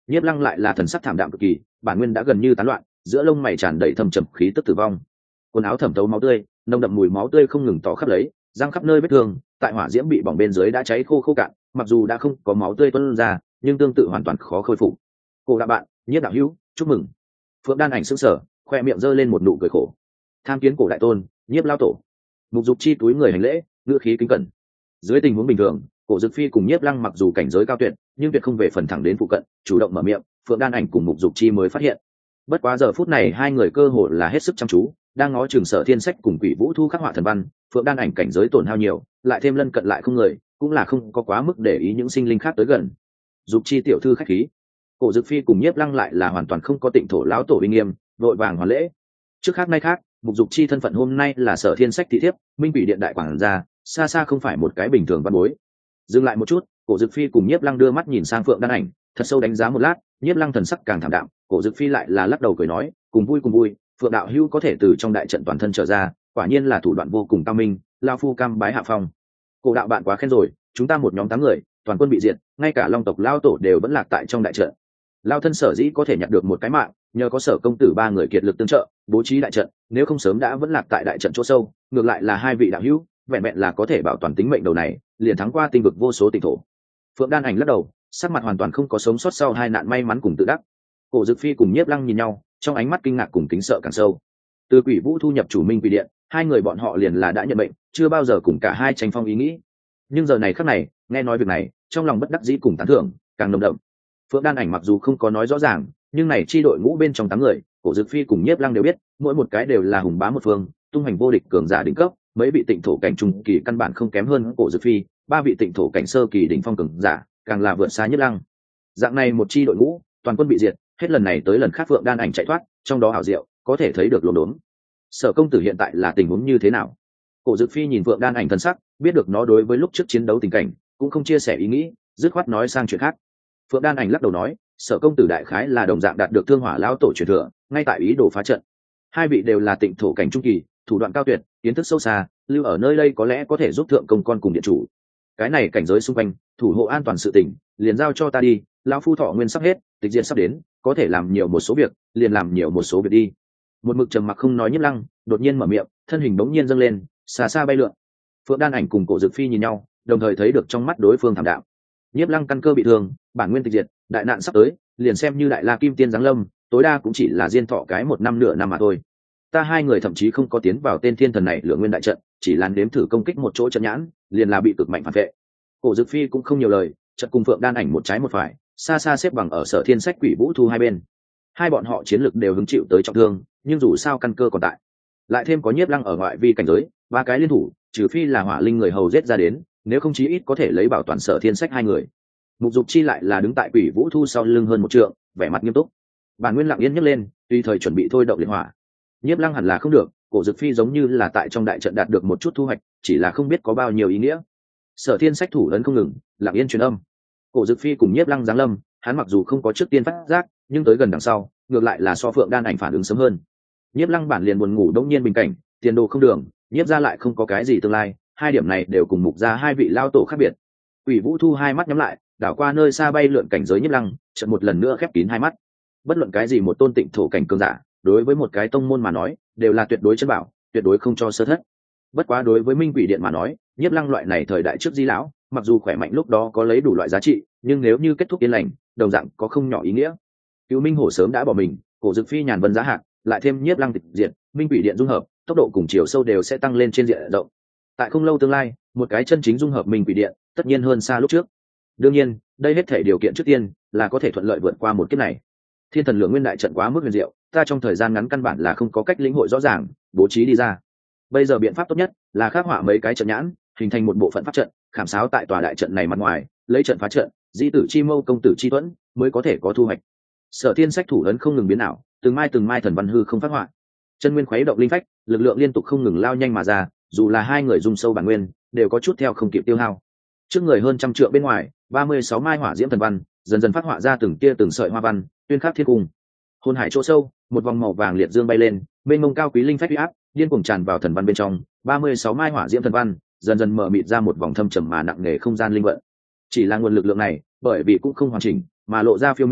Nhiếp Lăng lại là thần sắc thảm đạm cực kỳ, bản nguyên đã gần như tán loạn, giữa lông mày tràn đầy thâm trầm khí tức tử vong. Quần áo thẩm thấu máu tươi, nồng đậm mùi máu tươi không ngừng tỏ khắp lấy, răng khắp nơi vết thương, tại hỏa diễm bị bỏng bên dưới đã cháy khô khô cạn, mặc dù đã không có máu tươi tuôn ra, nhưng tương tự hoàn toàn khó khôi phục. Cổ đạo bạn, Nhiếp đạo hữu, chúc mừng. Phượng Đan Ảnh sững sờ, khoe miệng giơ lên một nụ cười khổ. Tham kiến cổ đại tôn, Nhiếp lao tổ. Mục Dục Chi túi người hành lễ, ngữ khí kính cẩn. Dưới tình huống bình thường, Cổ Dực Phi cùng Nhiếp Lăng mặc dù cảnh giới cao tuyệt, nhưng tuyệt không về phần thẳng đến phụ cận, chủ động mở miệng, Phượng Đan Ảnh cùng Mục Dục Chi mới phát hiện. Bất quá giờ phút này hai người cơ hồ là hết sức chăm chú, đang ngó chừng Sở Thiên Sách cùng Quỷ Vũ Thu khắc họa thần văn, Phượng Đan Ảnh cảnh giới tổn hao nhiều, lại thêm lân cận lại không người, cũng là không có quá mức để ý những sinh linh khác tới gần. Dục Chi tiểu thư khách khí. Cổ Dực Phi cùng Nhiếp Lăng lại là hoàn toàn không có tịnh thổ lão tổ uy nghiêm, vội vàng hoàn lễ. Trước khác nay khác, Mục Dục Chi thân phận hôm nay là Sở Thiên Sách thị thiếp, Minh Quỷ Điện đại quảng gia, xa xa không phải một cái bình thường văn bối. Dừng lại một chút, Cổ Dực Phi cùng Nhiếp Lăng đưa mắt nhìn sang Phượng Đan Ảnh, thật sâu đánh giá một lát, Nhiếp Lăng thần sắc càng thảm đạm, Cổ Dực Phi lại là lắc đầu cười nói, cùng vui, Phượng đạo hữu có thể từ trong đại trận toàn thân trở ra, quả nhiên là thủ đoạn vô cùng cao minh, lão phu cam bái hạ phong. Cổ đạo bạn quá khen rồi, chúng ta một nhóm 8 người, toàn quân bị diệt, ngay cả Long tộc lão tổ đều vẫn lạc tại trong đại trận. Lão thân sở dĩ có thể nhặt được một cái mạng, nhờ có Sở công tử 3 người kiệt lực tương trợ, bố trí đại trận, nếu không sớm đã vẫn lạc tại đại trận chỗ sâu, ngược lại là 2 vị đạo hữu, vẹn vẹn là có thể bảo toàn tính mệnh đầu này, liền thắng qua tinh vực vô số tinh thổ. Phượng Đan Ảnh lắc đầu, sắc mặt hoàn toàn không có sống sót sau 2 nạn may mắn cùng tự đắc. Cổ Dực Phi cùng Nhiếp Lăng nhìn nhau, trong ánh mắt kinh ngạc cùng kính sợ càng sâu. Từ Quỷ Vũ thu nhập chủ Minh Quỷ Điện, 2 người bọn họ liền là đã nhận mệnh, chưa bao giờ cùng cả hai tranh phong ý nghĩ. Nhưng giờ này khắc này, nghe nói việc này, trong lòng bất đắc dĩ cùng tán thưởng càng nồng đậm. Phượng Đan Ảnh mặc dù không có nói rõ ràng, nhưng này chi đội ngũ bên trong 8 người, Cổ Dực Phi cùng Nhiếp Lăng đều biết, mỗi một cái đều là hùng bá một phương, tung hành vô địch cường giả đỉnh cấp, mấy vị tịnh thổ cảnh trung kỳ căn bản không kém hơn Cổ Dực Phi, 3 vị tịnh thổ cảnh sơ kỳ đỉnh phong cường giả, càng là vượt xa Nhiếp Lăng. Dạng này một chi đội ngũ, toàn quân bị diệt, hết lần này tới lần khác Phượng Đan Ảnh chạy thoát, trong đó hảo diệu, có thể thấy được lồn đốn. Sở công tử hiện tại là tình huống như thế nào? Cổ Dực Phi nhìn Phượng Đan Ảnh thân sắc, biết được nó đối với lúc trước chiến đấu tình cảnh, cũng không chia sẻ ý nghĩ, dứt khoát nói sang chuyện khác. Phượng Đan Ảnh lắc đầu nói, Sở công tử đại khái là đồng dạng đạt được Thương Hỏa lão tổ truyền thừa, ngay tại ý đồ phá trận. 2 vị đều là tịnh thổ cảnh trung kỳ, thủ đoạn cao tuyệt, kiến thức sâu xa, lưu ở nơi đây có lẽ có thể giúp thượng công con cùng điện chủ. Cái này cảnh giới xung quanh, thủ hộ an toàn sự tình, liền giao cho ta đi, lão phu thọ nguyên sắp hết, tịch diệt sắp đến, có thể làm nhiều một số việc, liền làm nhiều một số việc đi. Một mực trầm mặc không nói Nhiếp Lăng, đột nhiên mở miệng, thân hình bỗng nhiên dâng lên, xa xa bay lượn. Phượng Đan Ảnh cùng Cổ Dực Phi nhìn nhau, đồng thời thấy được trong mắt đối phương thảm đạm. Nhiếp Lăng căn cơ bị thương, bản nguyên tịch diệt, đại nạn sắp tới, liền xem như đại la kim tiên giáng lâm, tối đa cũng chỉ là diên thọ cái 1 năm nửa năm mà thôi. Ta 2 người thậm chí không có tiến vào tên thiên thần này lượng nguyên đại trận, chỉ là nếm thử công kích một chỗ trận nhãn, liền là bị cực mạnh phản vệ. Cổ Dực Phi cũng không nhiều lời, trận cùng Phượng Đan Ảnh một trái một phải, xa xa xếp bằng ở Sở Thiên Sách Quỷ Vũ Thu hai bên. Hai bọn họ chiến lực đều hứng chịu tới trọng thương, nhưng dù sao căn cơ còn tại, lại thêm có Nhiếp Lăng ở ngoại vi cảnh giới, 3 cái liên thủ, trừ phi là hỏa linh người hầu giết ra đến, nếu không chí ít có thể lấy bảo toàn Sở Thiên Sách 2 người. Mục Dục Chi lại là đứng tại Quỷ Vũ Thu sau lưng hơn 1 trượng, vẻ mặt nghiêm túc. Bản nguyên lặng yên nhấc lên, tùy thời chuẩn bị thôi động liệt hỏa. Nhiếp Lăng hẳn là không được, Cổ Dực Phi giống như là tại trong đại trận đạt được một chút thu hoạch, chỉ là không biết có bao nhiêu ý nghĩa. Sở Thiên Sách thủ ấn không ngừng, lặng yên truyền âm. Cổ Dực Phi cùng Nhiếp Lăng giáng lâm, hắn mặc dù không có trước tiên phát giác, nhưng tới gần đằng sau, ngược lại là so Phượng Đan Ảnh phản ứng sớm hơn. Nhiếp Lăng bản liền buồn ngủ đống nhiên bình cảnh, tiền đồ không đường, Nhiếp gia lại không có cái gì tương lai, 2 điểm này đều cùng Mục gia 2 vị lao tổ khác biệt. Quỷ Vũ Thu 2 mắt nhắm lại, đảo qua nơi xa bay lượn cảnh giới Nhiếp Lăng, chợt một lần nữa khép kín 2 mắt. Bất luận cái gì một tôn tịnh thổ cảnh cường giả, đối với một cái tông môn mà nói, đều là tuyệt đối chân bảo, tuyệt đối không cho sơ thất. Bất quá đối với Minh Quỷ Điện mà nói, Nhiếp Lăng loại này thời đại trước di lão, mặc dù khỏe mạnh lúc đó có lấy đủ loại giá trị, nhưng nếu như kết thúc yên lành, đồng dạng có không nhỏ ý nghĩa. Cửu Minh Hổ sớm đã bỏ mình, Cổ Dực Phi nhàn vân giá hạn, lại thêm Nhiếp Lăng tịch diệt, Minh Quỷ Điện dung hợp, tốc độ cùng chiều sâu đều sẽ tăng lên trên diện rộng. Tại không lâu tương lai, một cái chân chính dung hợp Minh Quỷ Điện, tất nhiên hơn xa lúc trước. Đương nhiên, đây hết thể điều kiện trước tiên là có thể thuận lợi vượt qua một kiếp này. Thiên Thần Lượng Nguyên đại trận quá mức huyền diệu, ta trong thời gian ngắn căn bản là không có cách lĩnh hội rõ ràng, bố trí đi ra. Bây giờ biện pháp tốt nhất là khắc họa mấy cái trận nhãn, hình thành một bộ phận pháp trận, khảm sáo tại tòa đại trận này mặt ngoài, lấy trận phá trận, dĩ tử chi mâu công tử chi tuẫn, mới có thể có thu hoạch. Sở Thiên Sách thủ ấn không ngừng biến ảo, từng mai thần văn hư không phát họa. Chân nguyên khuấy động linh phách, lực lượng liên tục không ngừng lao nhanh mà ra, dù là 2 người dung sâu bản nguyên, đều có chút theo không kịp tiêu hao. Trước người hơn trăm trượng bên ngoài, 36 mai hỏa diễm thần văn, dần dần phát họa ra từng tia từng sợi hoa văn, tuyên khắc thiên cung. Hồn hải chỗ sâu, một vòng màu vàng liệt dương bay lên, mênh mông cao quý linh phách uy áp, điên cuồng tràn vào thần văn bên trong, 36 mai hỏa diễm thần văn, dần dần mở mịt ra một vòng thâm trầm mà nặng nề không gian linh vận. Chỉ là nguồn lực lượng này, bởi vì cũng không hoàn chỉnh, mà lộ ra phiêu miểu,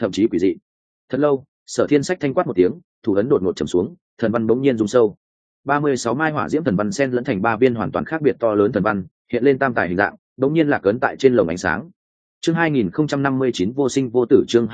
thậm chí quỷ dị. Thật lâu, Sở Thiên Sách thanh quát một tiếng, thủ ấn đột ngột trầm xuống, thần văn bỗng nhiên rung sâu. 36 mai hỏa diễm thần văn xen lẫn thành ba viên hoàn toàn khác biệt to lớn thần văn, hiện lên tam tài hình dạng, bỗng nhiên lạc ấn tại trên lồng ánh sáng. Chương 2059 vô sinh vô tử, chương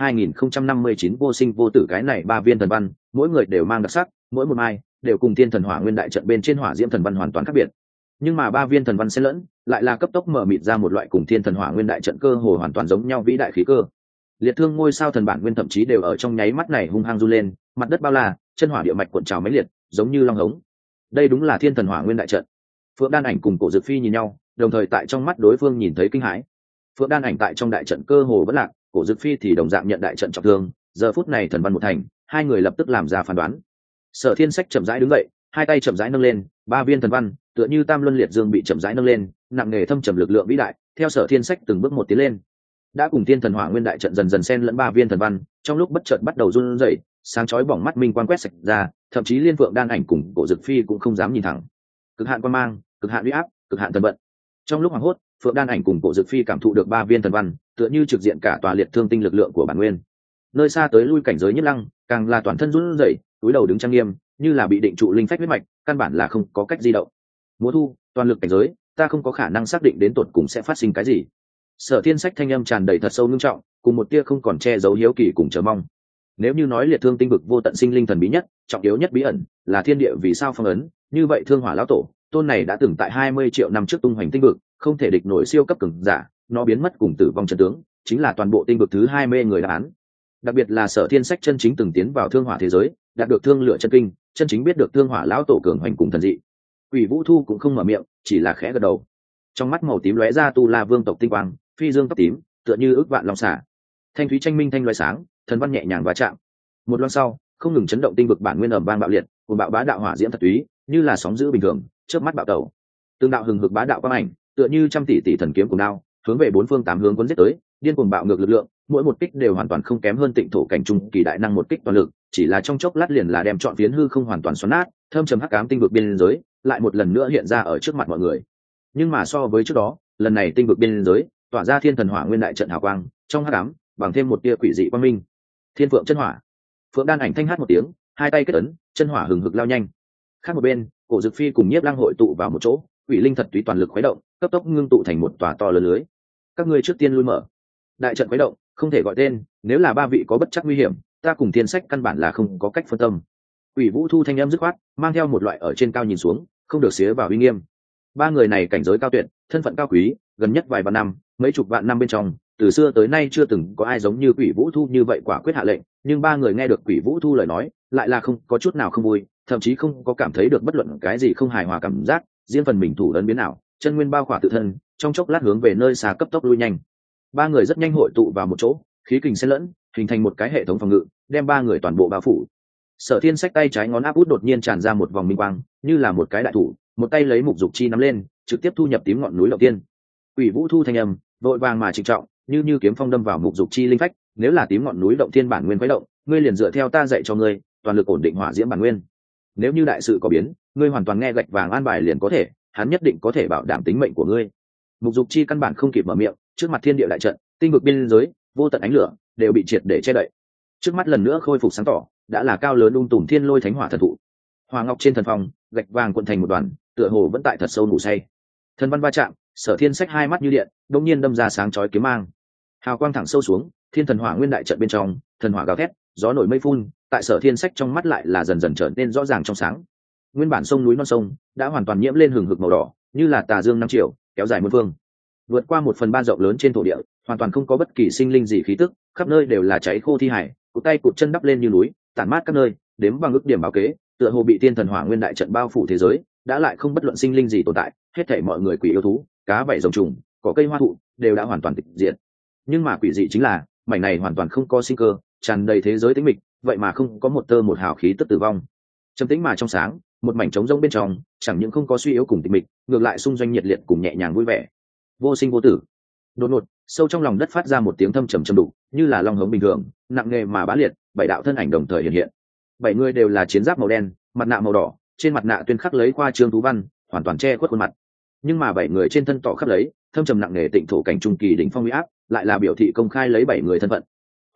2059 vô sinh vô tử. Cái này ba viên thần văn, mỗi người đều mang đặc sắc, mỗi một mai đều cùng Thiên Thần Hỏa Nguyên đại trận bên trên hỏa diễm thần văn hoàn toàn khác biệt. Nhưng mà ba viên thần văn xen lẫn, lại là cấp tốc mở mịt ra một loại cùng Thiên Thần Hỏa Nguyên đại trận cơ hồ hoàn toàn giống nhau vĩ đại khí cơ. Liệt Thương ngôi sao thần bản nguyên thậm chí đều ở trong nháy mắt này hung hăng run lên, mặt đất bao la, chân hỏa địa mạch cuộn trào mấy liệt, giống như long hống. Đây đúng là Thiên Thần Hỏa Nguyên đại trận. Phượng Đan Ảnh cùng Cổ Dực Phi nhìn nhau, đồng thời tại trong mắt đối phương nhìn thấy kinh hãi. Phượng Đan Ảnh tại trong đại trận cơ hồ vẫn lạc, Cổ Dực Phi thì đồng dạng nhận đại trận trọng thương, giờ phút này thần văn một thành, hai người lập tức làm ra phán đoán. Sở Thiên Sách chậm rãi đứng dậy, hai tay chậm rãi nâng lên, ba viên thần văn tựa như tam luân liệt dương bị chậm rãi nâng lên, nặng nề thâm trầm lực lượng vĩ đại, theo Sở Thiên Sách từng bước một tiến lên. Đã cùng Thiên Thần Hỏa Nguyên đại trận dần dần xen lẫn ba viên thần văn, trong lúc bất chợt bắt đầu run rẩy, sáng chói bỏng mắt minh quang quét sạch ra, thậm chí liên Phượng Đan Ảnh cùng Cổ Dực Phi cũng không dám nhìn thẳng. Cực hạn quan mang, cực hạn uy áp, cực hạn thần vận. Trong lúc hoảng hốt, Phượng Đan Ảnh cùng Cổ Dực Phi cảm thụ được ba viên thần văn, tựa như trực diện cả tòa liệt thương tinh lực lượng của bản nguyên. Nơi xa tới lui cảnh giới nhất lăng, càng là toàn thân run rẩy, túi đầu đứng trang nghiêm, như là bị định trụ linh phách huyết mạch, căn bản là không có cách di động. Múa thu, toàn lực cảnh giới, ta không có khả năng xác định đến tột cùng sẽ phát sinh cái gì. Sở Thiên Sách thanh âm tràn đầy thật sâu nghiêm trọng, cùng một tia không còn che giấu hiếu kỳ cùng chờ mong. Nếu như nói liệt thương tinh vực vô tận sinh linh thần bí nhất, trọng yếu nhất bí ẩn là thiên địa vì sao phong ấn, như vậy Thương Hỏa lão tổ, tôn này đã từng tại 20 triệu năm trước tung hoành tinh vực, không thể địch nổi siêu cấp cường giả, nó biến mất cùng tử vong chân tướng, chính là toàn bộ tinh vực thứ 20 người đáp án. Đặc biệt là Sở Thiên Sách chân chính từng tiến vào thương hỏa thế giới, đạt được thương lựa chân kinh, chân chính biết được Thương Hỏa lão tổ cường hoành cùng thần dị. Quỷ Vũ Thu cũng không mở miệng, chỉ là khẽ gật đầu. Trong mắt màu tím lóe ra tu la vương tộc tinh quang, phi dương tóc tím, tựa như ước vạn long xả. Thanh thúy tranh minh thanh loé sáng, thần văn nhẹ nhàng va chạm. Một loan sau, không ngừng chấn động tinh vực bản nguyên ầm vang bạo liệt, cùng bạo bá đạo hỏa diễm thật túy, như là sóng dữ bình thường, chớp mắt bạo tẩu. Tương đạo hừng hực bá đạo quang ảnh, tựa như trăm tỷ tỷ thần kiếm cùng đao, hướng về bốn phương tám hướng cuốn giết tới, điên cuồng bạo ngược lực lượng, mỗi một kích đều hoàn toàn không kém hơn Tịnh thổ cảnh trung kỳ đại năng một kích toàn lực, chỉ là trong chốc lát liền là đem trọn phiến hư không hoàn toàn xoắn nát, thâm trầm hắc ám tinh vực biên giới, lại một lần nữa hiện ra ở trước mặt mọi người. Nhưng mà so với trước đó, lần này tinh vực biên giới tỏa ra Thiên Thần Hỏa Nguyên đại trận hào quang, trong hắc ám bằng thêm một tia quỷ dị quang minh. Thiên Phượng chân hỏa. Phượng Đan Ảnh thanh hát một tiếng, hai tay kết ấn, chân hỏa hừng hực lao nhanh. Khác một bên, Cổ Dực Phi cùng Nhiếp Lăng hội tụ vào một chỗ, quỷ linh thật túy toàn lực khuấy động, cấp tốc ngưng tụ thành một tòa to lớn lưới. Các ngươi trước tiên lui mở. Đại trận khuấy động, không thể gọi tên, nếu là ba vị có bất chắc nguy hiểm, ta cùng Thiên Sách căn bản là không có cách phân tâm. Quỷ Vũ Thu thanh âm dứt khoát, mang theo một loại ở trên cao nhìn xuống, không được xía vào uy nghiêm. Ba người này cảnh giới cao tuyệt, thân phận cao quý, gần nhất vài vạn năm, mấy chục vạn năm bên trong, từ xưa tới nay chưa từng có ai giống như Quỷ Vũ Thu như vậy quả quyết hạ lệnh, nhưng ba người nghe được Quỷ Vũ Thu lời nói, lại là không có chút nào không vui, thậm chí không có cảm thấy được bất luận cái gì không hài hòa cảm giác, riêng phần mình thủ ấn biến ảo, chân nguyên bao khỏa tự thân, trong chốc lát hướng về nơi xa cấp tốc lui nhanh. Ba người rất nhanh hội tụ vào một chỗ, khí kình xen lẫn, hình thành một cái hệ thống phòng ngự, đem ba người toàn bộ bao phủ. Sở Thiên Sách tay trái ngón áp út đột nhiên tràn ra một vòng minh quang, như là một cái đại thủ, một tay lấy mục dục chi nắm lên, trực tiếp thu nhập tím ngọn núi đầu tiên. Quỷ Vũ Thu thanh âm, vội vàng mà trịnh trọng, như kiếm phong đâm vào mục dục chi linh phách, nếu là tím ngọn núi động thiên bản nguyên quấy động, ngươi liền dựa theo ta dạy cho ngươi, toàn lực ổn định hỏa diễm bản nguyên. Nếu như đại sự có biến, ngươi hoàn toàn nghe gạch vàng an bài liền có thể, hắn nhất định có thể bảo đảm tính mệnh của ngươi. Mục dục chi căn bản không kịp mở miệng, trước mặt thiên địa đại trận, tinh vực biên giới, vô tận ánh lửa đều bị triệt để che đậy. Trước mắt lần nữa khôi phục sáng tỏ, đã là cao lớn tùm thiên lôi thánh hỏa thần thụ. Hỏa ngọc trên thần phong, gạch vàng cuộn thành một đoàn, tựa hồ vẫn tại thật sâu ngủ say. Thần văn va chạm, Sở Thiên Sách hai mắt như điện, đột nhiên đâm ra sáng chói kiếm mang. Hào quang thẳng sâu xuống, Thiên Thần Hỏa Nguyên đại trận bên trong, thần hỏa gào thét, gió nổi mây phun, tại Sở Thiên Sách trong mắt lại là dần dần trở nên rõ ràng trong sáng. Nguyên bản sông núi non sông đã hoàn toàn nhiễm lên hừng hực màu đỏ, như là tà dương năm triệu, kéo dài muôn phương. Vượt qua 1/3 rộng lớn trên thổ địa, hoàn toàn không có bất kỳ sinh linh gì khí tức, khắp nơi đều là cháy khô thi hải, cụt tay cụt chân đắp lên như núi, tản mát các nơi, đếm bằng ước điểm báo kế, tựa hồ bị Thiên Thần Hỏa Nguyên đại trận bao phủ thế giới, đã lại không bất luận sinh linh gì tồn tại, hết thảy mọi người quỷ yêu thú, cá vảy rồng trùng, cỏ cây hoa thụ đều đã hoàn toàn tịch diệt. Nhưng mà quỷ dị chính là, mảnh này hoàn toàn không có sinh cơ, tràn đầy thế giới tĩnh mịch, vậy mà không có một tơ một hào khí tức tử vong. Trầm tĩnh mà trong sáng, một mảnh trống rỗng bên trong, chẳng những không có suy yếu cùng tịch mịch, ngược lại xung doanh nhiệt liệt cùng nhẹ nhàng vui vẻ. Vô sinh vô tử. Đột ngột, sâu trong lòng đất phát ra một tiếng thâm trầm trầm đục, như là long hống bình thường, nặng nề mà bá liệt, bảy đạo thân ảnh đồng thời hiện hiện. Bảy người đều là chiến giáp màu đen, mặt nạ màu đỏ, trên mặt nạ tuyên khắc lấy khoa trương thú văn, hoàn toàn che khuất khuôn mặt. Nhưng mà bảy người trên thân tỏ khắc lấy thâm trầm nặng nề Tịnh thổ cảnh trung kỳ đỉnh phong uy áp, lại là biểu thị công khai lấy bảy người thân phận.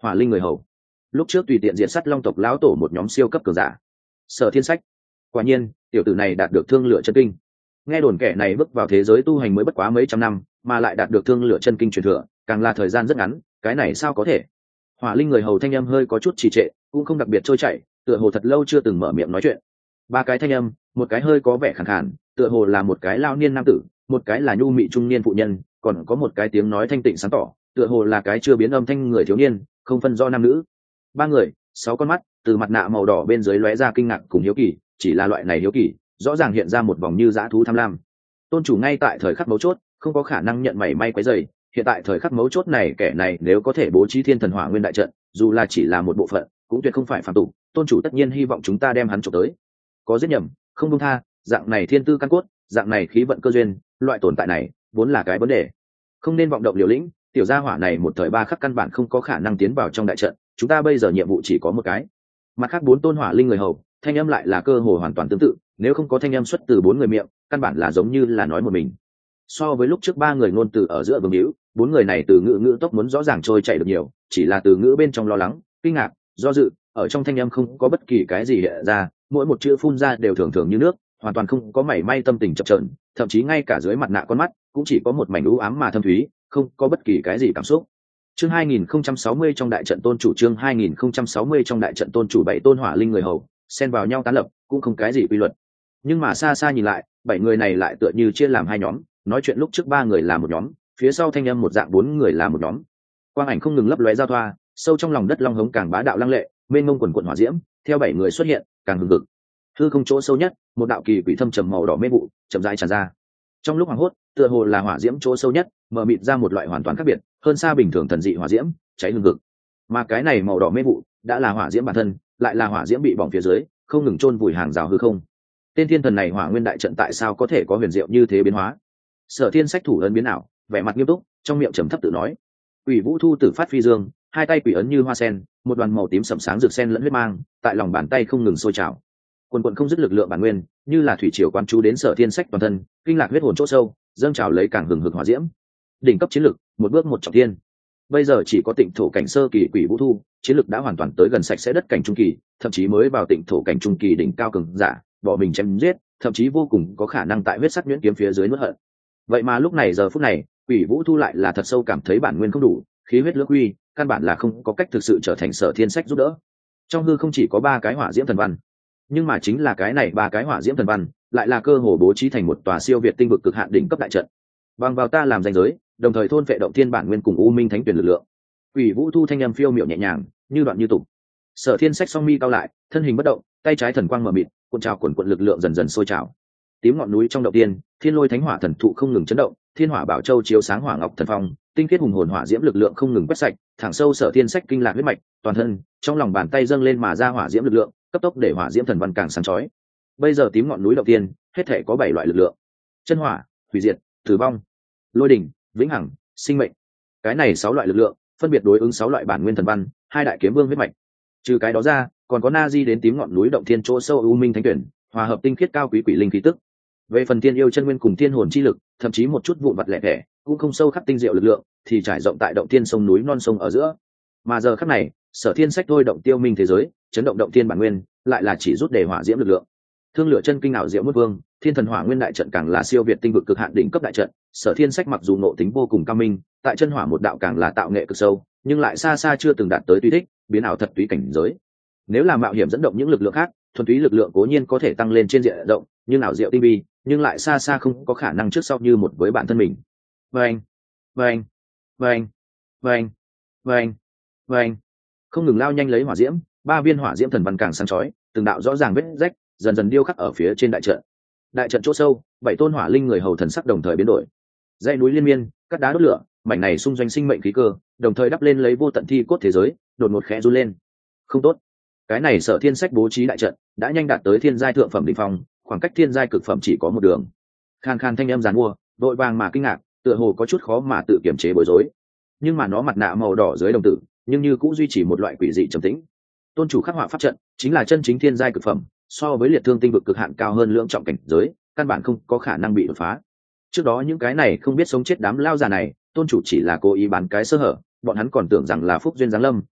hỏa linh người hầu. Lúc trước tùy tiện diệt sát long tộc lão tổ một nhóm siêu cấp cường giả. Sở Thiên Sách. Quả nhiên tiểu tử này đạt được thương lửa chân kinh. Nghe đồn kẻ này bước vào thế giới tu hành mới bất quá mấy trăm năm mà lại đạt được thương lửa chân kinh truyền thừa, càng là thời gian rất ngắn, cái này sao có thể? Hỏa linh người hầu thanh âm hơi có chút trì trệ, cũng không đặc biệt trôi chảy, tựa hồ thật lâu chưa từng mở miệng nói chuyện. Ba cái thanh âm, một cái hơi có vẻ khàn khàn, tựa hồ là một cái lao niên nam tử, một cái là nhu mị trung niên phụ nhân, còn có một cái tiếng nói thanh tịnh sáng tỏ, tựa hồ là cái chưa biến âm thanh người thiếu niên, không phân do nam nữ. Ba người, 6 con mắt, từ mặt nạ màu đỏ bên dưới lóe ra kinh ngạc cùng hiếu kỳ, chỉ là loại này hiếu kỳ, rõ ràng hiện ra một vòng như dã thú tham lam. Tôn chủ ngay tại thời khắc mấu chốt, không có khả năng nhận mảy may quấy rầy, hiện tại thời khắc mấu chốt này kẻ này nếu có thể bố trí thiên thần hỏa nguyên đại trận, dù là chỉ là một bộ phận, cũng tuyệt không phải phàm tục, tôn chủ tất nhiên hy vọng chúng ta đem hắn chụp tới. Có giết nhầm, không buông tha, dạng này thiên tư căn cốt, dạng này khí vận cơ duyên, loại tồn tại này vốn là cái vấn đề. Không nên vọng động liều lĩnh, tiểu gia hỏa này một thời ba khắc căn bản không có khả năng tiến vào trong đại trận, chúng ta bây giờ nhiệm vụ chỉ có một cái. Mặt khác 4 tôn hỏa linh người hầu, thanh âm lại là cơ hồ hoàn toàn tương tự, nếu không có thanh âm xuất từ 4 người miệng, căn bản là giống như là nói một mình. So với lúc trước 3 người ngôn từ ở giữa vương hữu, 4 người này từ ngữ tốc muốn rõ ràng trôi chảy được nhiều, chỉ là từ ngữ bên trong lo lắng, kinh ngạc, do dự, ở trong thanh âm không có bất kỳ cái gì hiện ra, mỗi một chữ phun ra đều thường thường như nước, hoàn toàn không có mảy may tâm tình chập chờn, thậm chí ngay cả dưới mặt nạ con mắt cũng chỉ có một mảnh u ám mà thâm thúy, không có bất kỳ cái gì cảm xúc. Chương 2060 trong đại trận tôn chủ, chương 2060 trong đại trận tôn chủ, 7 tôn hỏa linh người hầu, xen vào nhau tán lập, cũng không cái gì quy luật. Nhưng mà xa xa nhìn lại, 7 người này lại tựa như chia làm 2 nhóm, nói chuyện lúc trước 3 người là một nhóm, phía sau thanh âm một dạng 4 người là một nhóm. Quang ảnh không ngừng lấp lóe giao thoa, sâu trong lòng đất long hống càng bá đạo lăng lệ, mênh mông quần quần hỏa diễm, theo 7 người xuất hiện, càng hừng hực. Hư không chỗ sâu nhất, một đạo kỳ quỷ thâm trầm màu đỏ mê vụ chậm rãi tràn ra. Trong lúc hoảng hốt, tựa hồ là hỏa diễm chỗ sâu nhất, mở mịt ra một loại hoàn toàn khác biệt, hơn xa bình thường thần dị hỏa diễm, cháy hừng hực. Mà cái này màu đỏ mê vụ đã là hỏa diễm bản thân, lại là hỏa diễm bị bỏng phía dưới, không ngừng chôn vùi hàng rào hư không. Tên thiên thần này hỏa nguyên đại trận tại sao có thể có huyền diệu như thế biến hóa? Sở Thiên sách thủ ấn biến ảo, vẻ mặt nghiêm túc, trong miệng trầm thấp tự nói. Quỷ Vũ Thu tử phát phi dương, hai tay quỷ ấn như hoa sen, một đoàn màu tím sẫm sáng rực sen lẫn huyết mang, tại lòng bàn tay không ngừng sôi trào. Quần quần không dứt lực lượng bản nguyên, như là thủy triều quán chú đến Sở Thiên sách toàn thân, kinh lạc huyết hồn chỗ sâu, dâng trào lấy càng hừng hực hỏa diễm. Đỉnh cấp chiến lực, một bước một trọng thiên. Bây giờ chỉ có tịnh thổ cảnh sơ kỳ Quỷ Vũ Thu, chiến lực đã hoàn toàn tới gần sạch sẽ đất cảnh trung kỳ, thậm chí mới vào tịnh thổ cảnh trung kỳ đỉnh cao cường giả, bỏ mình chém giết, thậm chí vô cùng có khả năng tại huyết sắc nhuyễn kiếm phía dưới nuốt hận. Vậy mà lúc này giờ phút này, Quỷ Vũ Thu lại là thật sâu cảm thấy bản nguyên không đủ, khí huyết lưỡng quy, căn bản là không có cách thực sự trở thành Sở Thiên sách giúp đỡ. Trong hư không chỉ có 3 cái hỏa diễm thần văn, nhưng mà chính là cái này 3 cái hỏa diễm thần văn, lại là cơ hồ bố trí thành một tòa siêu việt tinh vực cực hạn đỉnh cấp đại trận. Bằng vào ta làm danh giới, đồng thời thôn phệ động thiên bản nguyên cùng u minh thánh tuyển lực lượng. Quỷ Vũ Thu thanh âm phiêu miệu nhẹ nhàng, như đoạn như tục. Sở Thiên sách song mi cao lại, thân hình bất động, tay trái thần quang mở mịt, cuộn trào cuộn lực lượng dần dần sôi trào. Tím ngọn núi trong động tiên, thiên lôi thánh hỏa thần thụ không ngừng chấn động, thiên hỏa bảo châu chiếu sáng hỏa ngọc thần phong, tinh khiết hùng hồn hỏa diễm lực lượng không ngừng quét sạch, thẳng sâu Sở Thiên sách kinh lạc huyết mạch, toàn thân, trong lòng bàn tay dâng lên mà ra hỏa diễm lực lượng, cấp tốc để hỏa diễm thần văn càng sáng chói. Bây giờ tím ngọn núi động tiên, hết thể có 7 loại lực lượng: chân hỏa, hủy diệt, tử vong, lôi đỉnh, vĩnh hằng, sinh mệnh. Cái này 6 loại lực lượng, phân biệt đối ứng 6 loại bản nguyên thần văn, 2 đại kiếm vương huyết mạch. Trừ cái đó ra, còn có na di đến tím ngọn núi động thiên chỗ sâu u minh thánh tuyển, hòa hợp tinh khiết cao quý quỷ linh khí tức. Về phần tiên yêu chân nguyên cùng tiên hồn chi lực, thậm chí một chút vụn vặt lẻ tẻ, cũng không sâu khắc tinh diệu lực lượng, thì trải rộng tại động thiên sông núi non sông ở giữa. Mà giờ khắc này, Sở Thiên sách thôi động tiêu minh thế giới, chấn động động thiên bản nguyên, lại là chỉ rút để hỏa diễm lực lượng. Thương lửa chân kinh ảo diệu muốt vương, thiên thần hỏa nguyên đại trận càng là siêu việt tinh vực cực hạn đỉnh cấp đại trận. Sở Thiên sách mặc dù nộ tính vô cùng cao minh, tại chân hỏa một đạo càng là tạo nghệ cực sâu, nhưng lại xa xa chưa từng đạt tới tùy thích, biến ảo thật túy cảnh giới. Nếu là mạo hiểm dẫn động những lực lượng khác, thuần túy lực lượng cố nhiên có thể tăng lên trên diện rộng, nhưng ảo diệu tinh vi, nhưng lại xa xa không có khả năng trước sau như một với bản thân mình. Vâng, vâng, vâng, vâng, vâng, vâng, không ngừng lao nhanh lấy hỏa diễm, 3 viên hỏa diễm thần văn càng sáng chói, từng đạo rõ ràng vết rách dần dần điêu khắc ở phía trên đại trận. Đại trận chỗ sâu, 7 tôn hỏa linh người hầu thần sắc đồng thời biến đổi. Dãy núi liên miên, cắt đá đốt lửa, mảnh này xung doanh sinh mệnh khí cơ, đồng thời đắp lên lấy vô tận thi cốt thế giới, đột ngột khẽ run lên. Không tốt, cái này Sở Thiên sách bố trí đại trận đã nhanh đạt tới thiên giai thượng phẩm đỉnh phong, khoảng cách thiên giai cực phẩm chỉ có một đường. Khan khan thanh âm giàn mua, đội vàng mà kinh ngạc, tựa hồ có chút khó mà tự kiềm chế bối rối. Nhưng mà nó mặt nạ màu đỏ dưới đồng tử, nhưng như cũng duy trì một loại quỷ dị trầm tĩnh. Tôn chủ khắc họa pháp trận, chính là chân chính thiên giai cực phẩm, so với liệt thương tinh vực cực hạn cao hơn lưỡng trọng cảnh giới, căn bản không có khả năng bị đột phá. Trước đó những cái này không biết sống chết đám lao già này, tôn chủ chỉ là cố ý bán cái sơ hở, bọn hắn còn tưởng rằng là phúc duyên giáng lâm,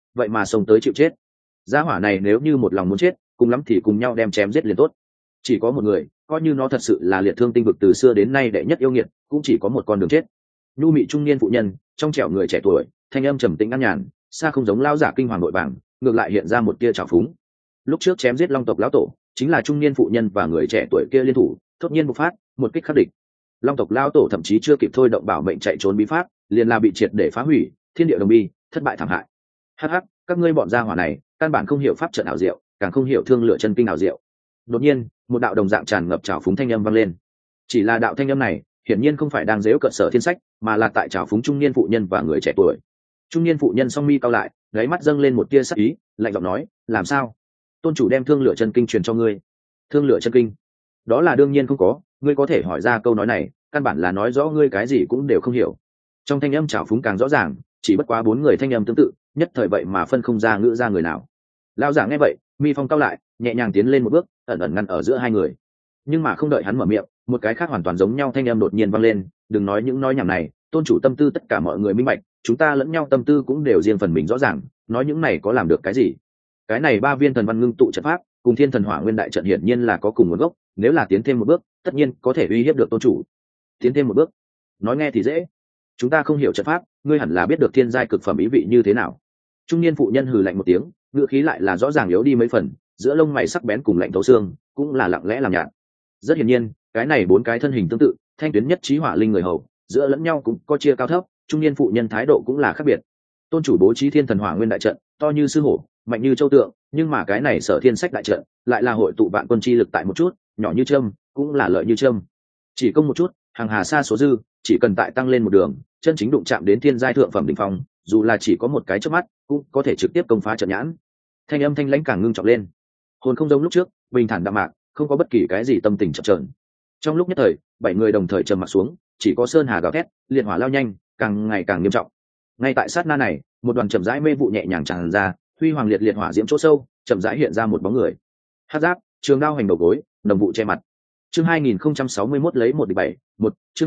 vậy mà xông tới chịu chết. Gia hỏa này nếu như một lòng muốn chết, cùng lắm thì cùng nhau đem chém giết liền tốt. Chỉ có một người, coi như nó thật sự là liệt thương tinh vực từ xưa đến nay đệ nhất yêu nghiệt, cũng chỉ có một con đường chết. Nhu mị trung niên phụ nhân, trong trẻo người trẻ tuổi, thanh âm trầm tĩnh an nhàn, xa không giống lão giả kinh hoàng nội bảng, ngược lại hiện ra một tia trào phúng. Lúc trước chém giết Long tộc lão tổ, chính là trung niên phụ nhân và người trẻ tuổi kia liên thủ, thốt nhiên bộc phát, một kích khắc địch. Long tộc lão tổ thậm chí chưa kịp thôi động bảo mệnh chạy trốn bí pháp, liền là bị triệt để phá hủy, thiên địa đồng bi, thất bại thảm hại. Hắc hắc, các ngươi bọn gia hỏa này, căn bản không hiểu pháp trận ảo diệu, càng không hiểu thương lựa chân kinh ảo diệu. Đột nhiên, một đạo đồng dạng tràn ngập trào phúng thanh âm vang lên. Chỉ là đạo thanh âm này, hiển nhiên không phải đang giễu cợt Sở Thiên Sách, mà là tại trào phúng trung niên phụ nhân và người trẻ tuổi. Trung niên phụ nhân song mi cau lại, gáy mắt dâng lên một tia sắc ý, lạnh giọng nói, làm sao? Tôn chủ đem thương lựa chân kinh truyền cho ngươi. Thương lựa chân kinh? Đó là đương nhiên không có, ngươi có thể hỏi ra câu nói này, căn bản là nói rõ ngươi cái gì cũng đều không hiểu. Trong thanh âm trào phúng càng rõ ràng, chỉ bất quá bốn người thanh âm tương tự, nhất thời vậy mà phân không ra ngữ ra người nào. Lão giả nghe vậy, mi phong cau lại, nhẹ nhàng tiến lên một bước, ẩn ẩn ngăn ở giữa hai người. Nhưng mà không đợi hắn mở miệng, một cái khác hoàn toàn giống nhau thanh âm đột nhiên vang lên, đừng nói những nói nhảm này, tôn chủ tâm tư tất cả mọi người minh bạch, chúng ta lẫn nhau tâm tư cũng đều riêng phần mình rõ ràng, nói những này có làm được cái gì? Cái này ba viên thần văn ngưng tụ trận pháp, cùng thiên thần hỏa nguyên đại trận hiển nhiên là có cùng nguồn gốc, nếu là tiến thêm một bước, tất nhiên có thể uy hiếp được tôn chủ. Tiến thêm một bước, nói nghe thì dễ, chúng ta không hiểu trận pháp, ngươi hẳn là biết được thiên giai cực phẩm ý vị như thế nào. Trung niên phụ nhân hừ lạnh một tiếng, ngữ khí lại là rõ ràng yếu đi mấy phần, giữa lông mày sắc bén cùng lạnh thấu xương, cũng là lặng lẽ làm nhạt. Rất hiển nhiên, cái này bốn cái thân hình tương tự, thanh tuyến nhất trí hỏa linh người hầu, giữa lẫn nhau cũng có chia cao thấp, trung niên phụ nhân thái độ cũng là khác biệt. Tôn chủ bố trí thiên thần hỏa nguyên đại trận, to như sư hổ, mạnh như châu tượng, nhưng mà cái này Sở Thiên Sách đại trận, lại là hội tụ vạn quân chi lực tại một chút, nhỏ như châm, cũng là lợi như châm. Chỉ công một chút, hàng hà xa số dư, chỉ cần tại tăng lên một đường, chân chính đụng chạm đến thiên giai thượng phẩm đỉnh phong, dù là chỉ có một cái chớp mắt, cũng có thể trực tiếp công phá trận nhãn. Thanh âm thanh lãnh càng ngưng trọng lên. Hồn không giống lúc trước, bình thản đạm mạc, không có bất kỳ cái gì tâm tình chập chờn. Trong lúc nhất thời, bảy người đồng thời trầm mặt xuống, chỉ có sơn hà gào thét, liệt hỏa lao nhanh, càng ngày càng nghiêm trọng. Ngay tại sát na này, một đoàn chậm rãi mê vụ nhẹ nhàng tràn ra, huy hoàng liệt liệt hỏa diễm chỗ sâu, chậm rãi hiện ra một bóng người. Hắc giáp, trường đao hành đầu gối, nồng vụ che mặt. Chương 2061 lấy 1-7, 1, chương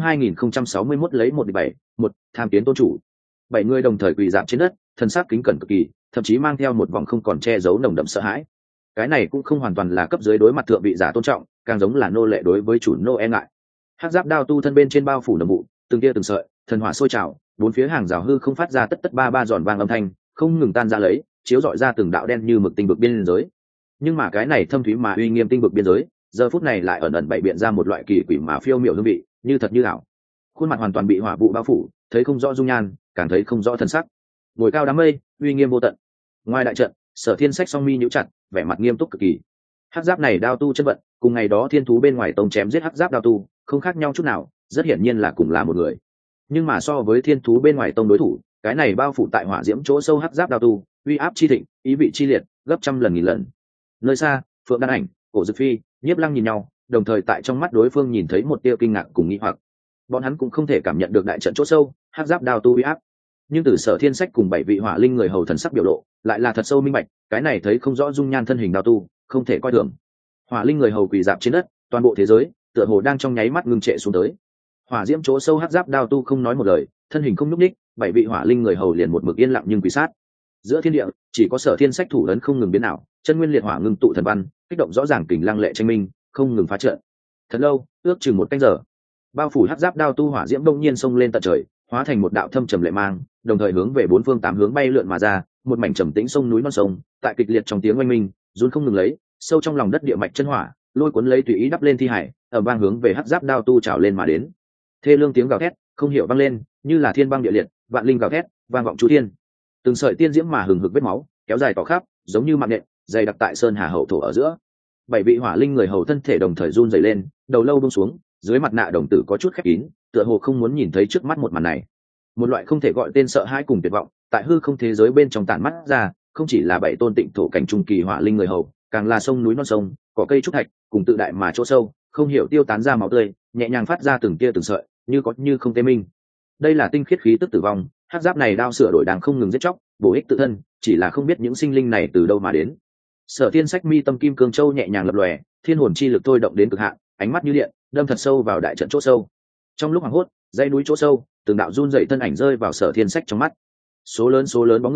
2061 lấy 1-7, 1, tham kiến tôn chủ. Bảy người đồng thời quỳ rạp trên đất, thân xác kính cẩn cực kỳ, thậm chí mang theo một vòng không còn che giấu nồng đậm sợ hãi. Cái này cũng không hoàn toàn là cấp dưới đối mặt thượng vị giả tôn trọng, càng giống là nô lệ đối với chủ nô e ngại. Hắc giáp đao tu thân bên trên bao phủ nồng vụ, từng tia từng sợi, thần hỏa sôi trào, bốn phía hàng rào hư không phát ra tất tất ba ba giòn vang âm thanh, không ngừng tan ra lấy, chiếu rọi ra từng đạo đen như mực tinh vực biên giới. Nhưng mà cái này thâm thúy mà uy nghiêm tinh vực biên giới, giờ phút này lại ẩn ẩn bày biện ra một loại kỳ quỷ mà phiêu miểu hương vị, như thật như ảo. Khuôn mặt hoàn toàn bị hỏa vụ bao phủ, thấy không rõ dung nhan, càng thấy không rõ thân sắc. Ngồi cao đám mây, uy nghiêm vô tận. Ngoài đại trận, Sở Thiên Sách song mi nhíu chặt, vẻ mặt nghiêm túc cực kỳ. Hắc giáp này đao tu chân vận, cùng ngày đó thiên thú bên ngoài tông chém giết hắc giáp đao tu, không khác nhau chút nào, rất hiển nhiên là cùng là một người. Nhưng mà so với thiên thú bên ngoài tông đối thủ, cái này bao phủ tại hỏa diễm chỗ sâu hắc giáp đao tu, uy áp chi thịnh, ý vị chi liệt, gấp trăm lần nghìn lần. Nơi xa, Phượng Đan Ảnh, Cổ Dực Phi, Nhiếp Lăng nhìn nhau, đồng thời tại trong mắt đối phương nhìn thấy một tia kinh ngạc cùng nghi hoặc. Bọn hắn cũng không thể cảm nhận được đại trận chỗ sâu, hắc giáp đao tu uy áp. Nhưng từ Sở Thiên Sách cùng bảy vị hỏa linh người hầu thần sắc biểu lộ, lại là thật sâu minh bạch, cái này thấy không rõ dung nhan thân hình đao tu, không thể coi thường. Hỏa linh người hầu quỳ dạp trên đất, toàn bộ thế giới tựa hồ đang trong nháy mắt ngưng trệ xuống tới. Hỏa diễm chỗ sâu hắc giáp đao tu không nói một lời, thân hình không nhúc nhích, bảy vị hỏa linh người hầu liền một mực yên lặng nhưng quỳ sát. Giữa thiên địa, chỉ có Sở Thiên Sách thủ ấn không ngừng biến ảo, chân nguyên liệt hỏa ngưng tụ thần văn, kích động rõ ràng kình lăng lệ tranh minh, không ngừng phá trận. Thật lâu, ước chừng một canh giờ, bao phủ hắc giáp đao tu hỏa diễm đông nhiên xông lên tận trời, hóa thành một đạo thâm trầm lệ mang, đồng thời hướng về bốn phương tám hướng bay lượn mà ra, một mảnh trầm tĩnh sông núi non sông, tại kịch liệt trong tiếng oanh minh, run không ngừng lấy, sâu trong lòng đất địa mạch chân hỏa, lôi cuốn lấy tùy ý đắp lên thi hải, ở vang hướng về hắc giáp đao tu trào lên mà đến. Thê lương tiếng gào thét, không hiểu vang lên, như là thiên băng địa liệt, vạn linh gào thét, vang vọng chu thiên. Từng sợi tiên diễm mà hừng hực vết máu, kéo dài tỏ khắp, giống như mạng nện, dày đặc tại sơn hà hậu thổ ở giữa. Bảy vị hỏa linh người hầu thân thể đồng thời run rẩy lên, đầu lâu buông xuống, dưới mặt nạ đồng tử có chút khép kín, tựa hồ không muốn nhìn thấy trước mắt một màn này. Một loại không thể gọi tên sợ hãi cùng tuyệt vọng, tại hư không thế giới bên trong tản mắt ra, không chỉ là bảy tôn tịnh thổ cảnh trung kỳ hỏa linh người hầu, càng là sông núi non sông, cỏ cây trúc thạch, cùng tự đại mà chỗ sâu, không hiểu tiêu tán ra máu tươi, nhẹ nhàng phát ra từng tia từng sợi, như có như không tê minh. Đây là tinh khiết khí tức tử vong, hắc giáp này đao sửa đổi đang không ngừng giết chóc, bổ ích tự thân, chỉ là không biết những sinh linh này từ đâu mà đến. Sở Thiên Sách mi tâm kim cương châu nhẹ nhàng lập lòe, thiên hồn chi lực thôi động đến cực hạn, ánh mắt như điện, đâm thật sâu vào đại trận chỗ sâu. Trong lúc hoảng hốt, dãy núi chỗ sâu, từng đạo run dậy thân ảnh rơi vào Sở Thiên Sách trong mắt. Số lớn bóng người,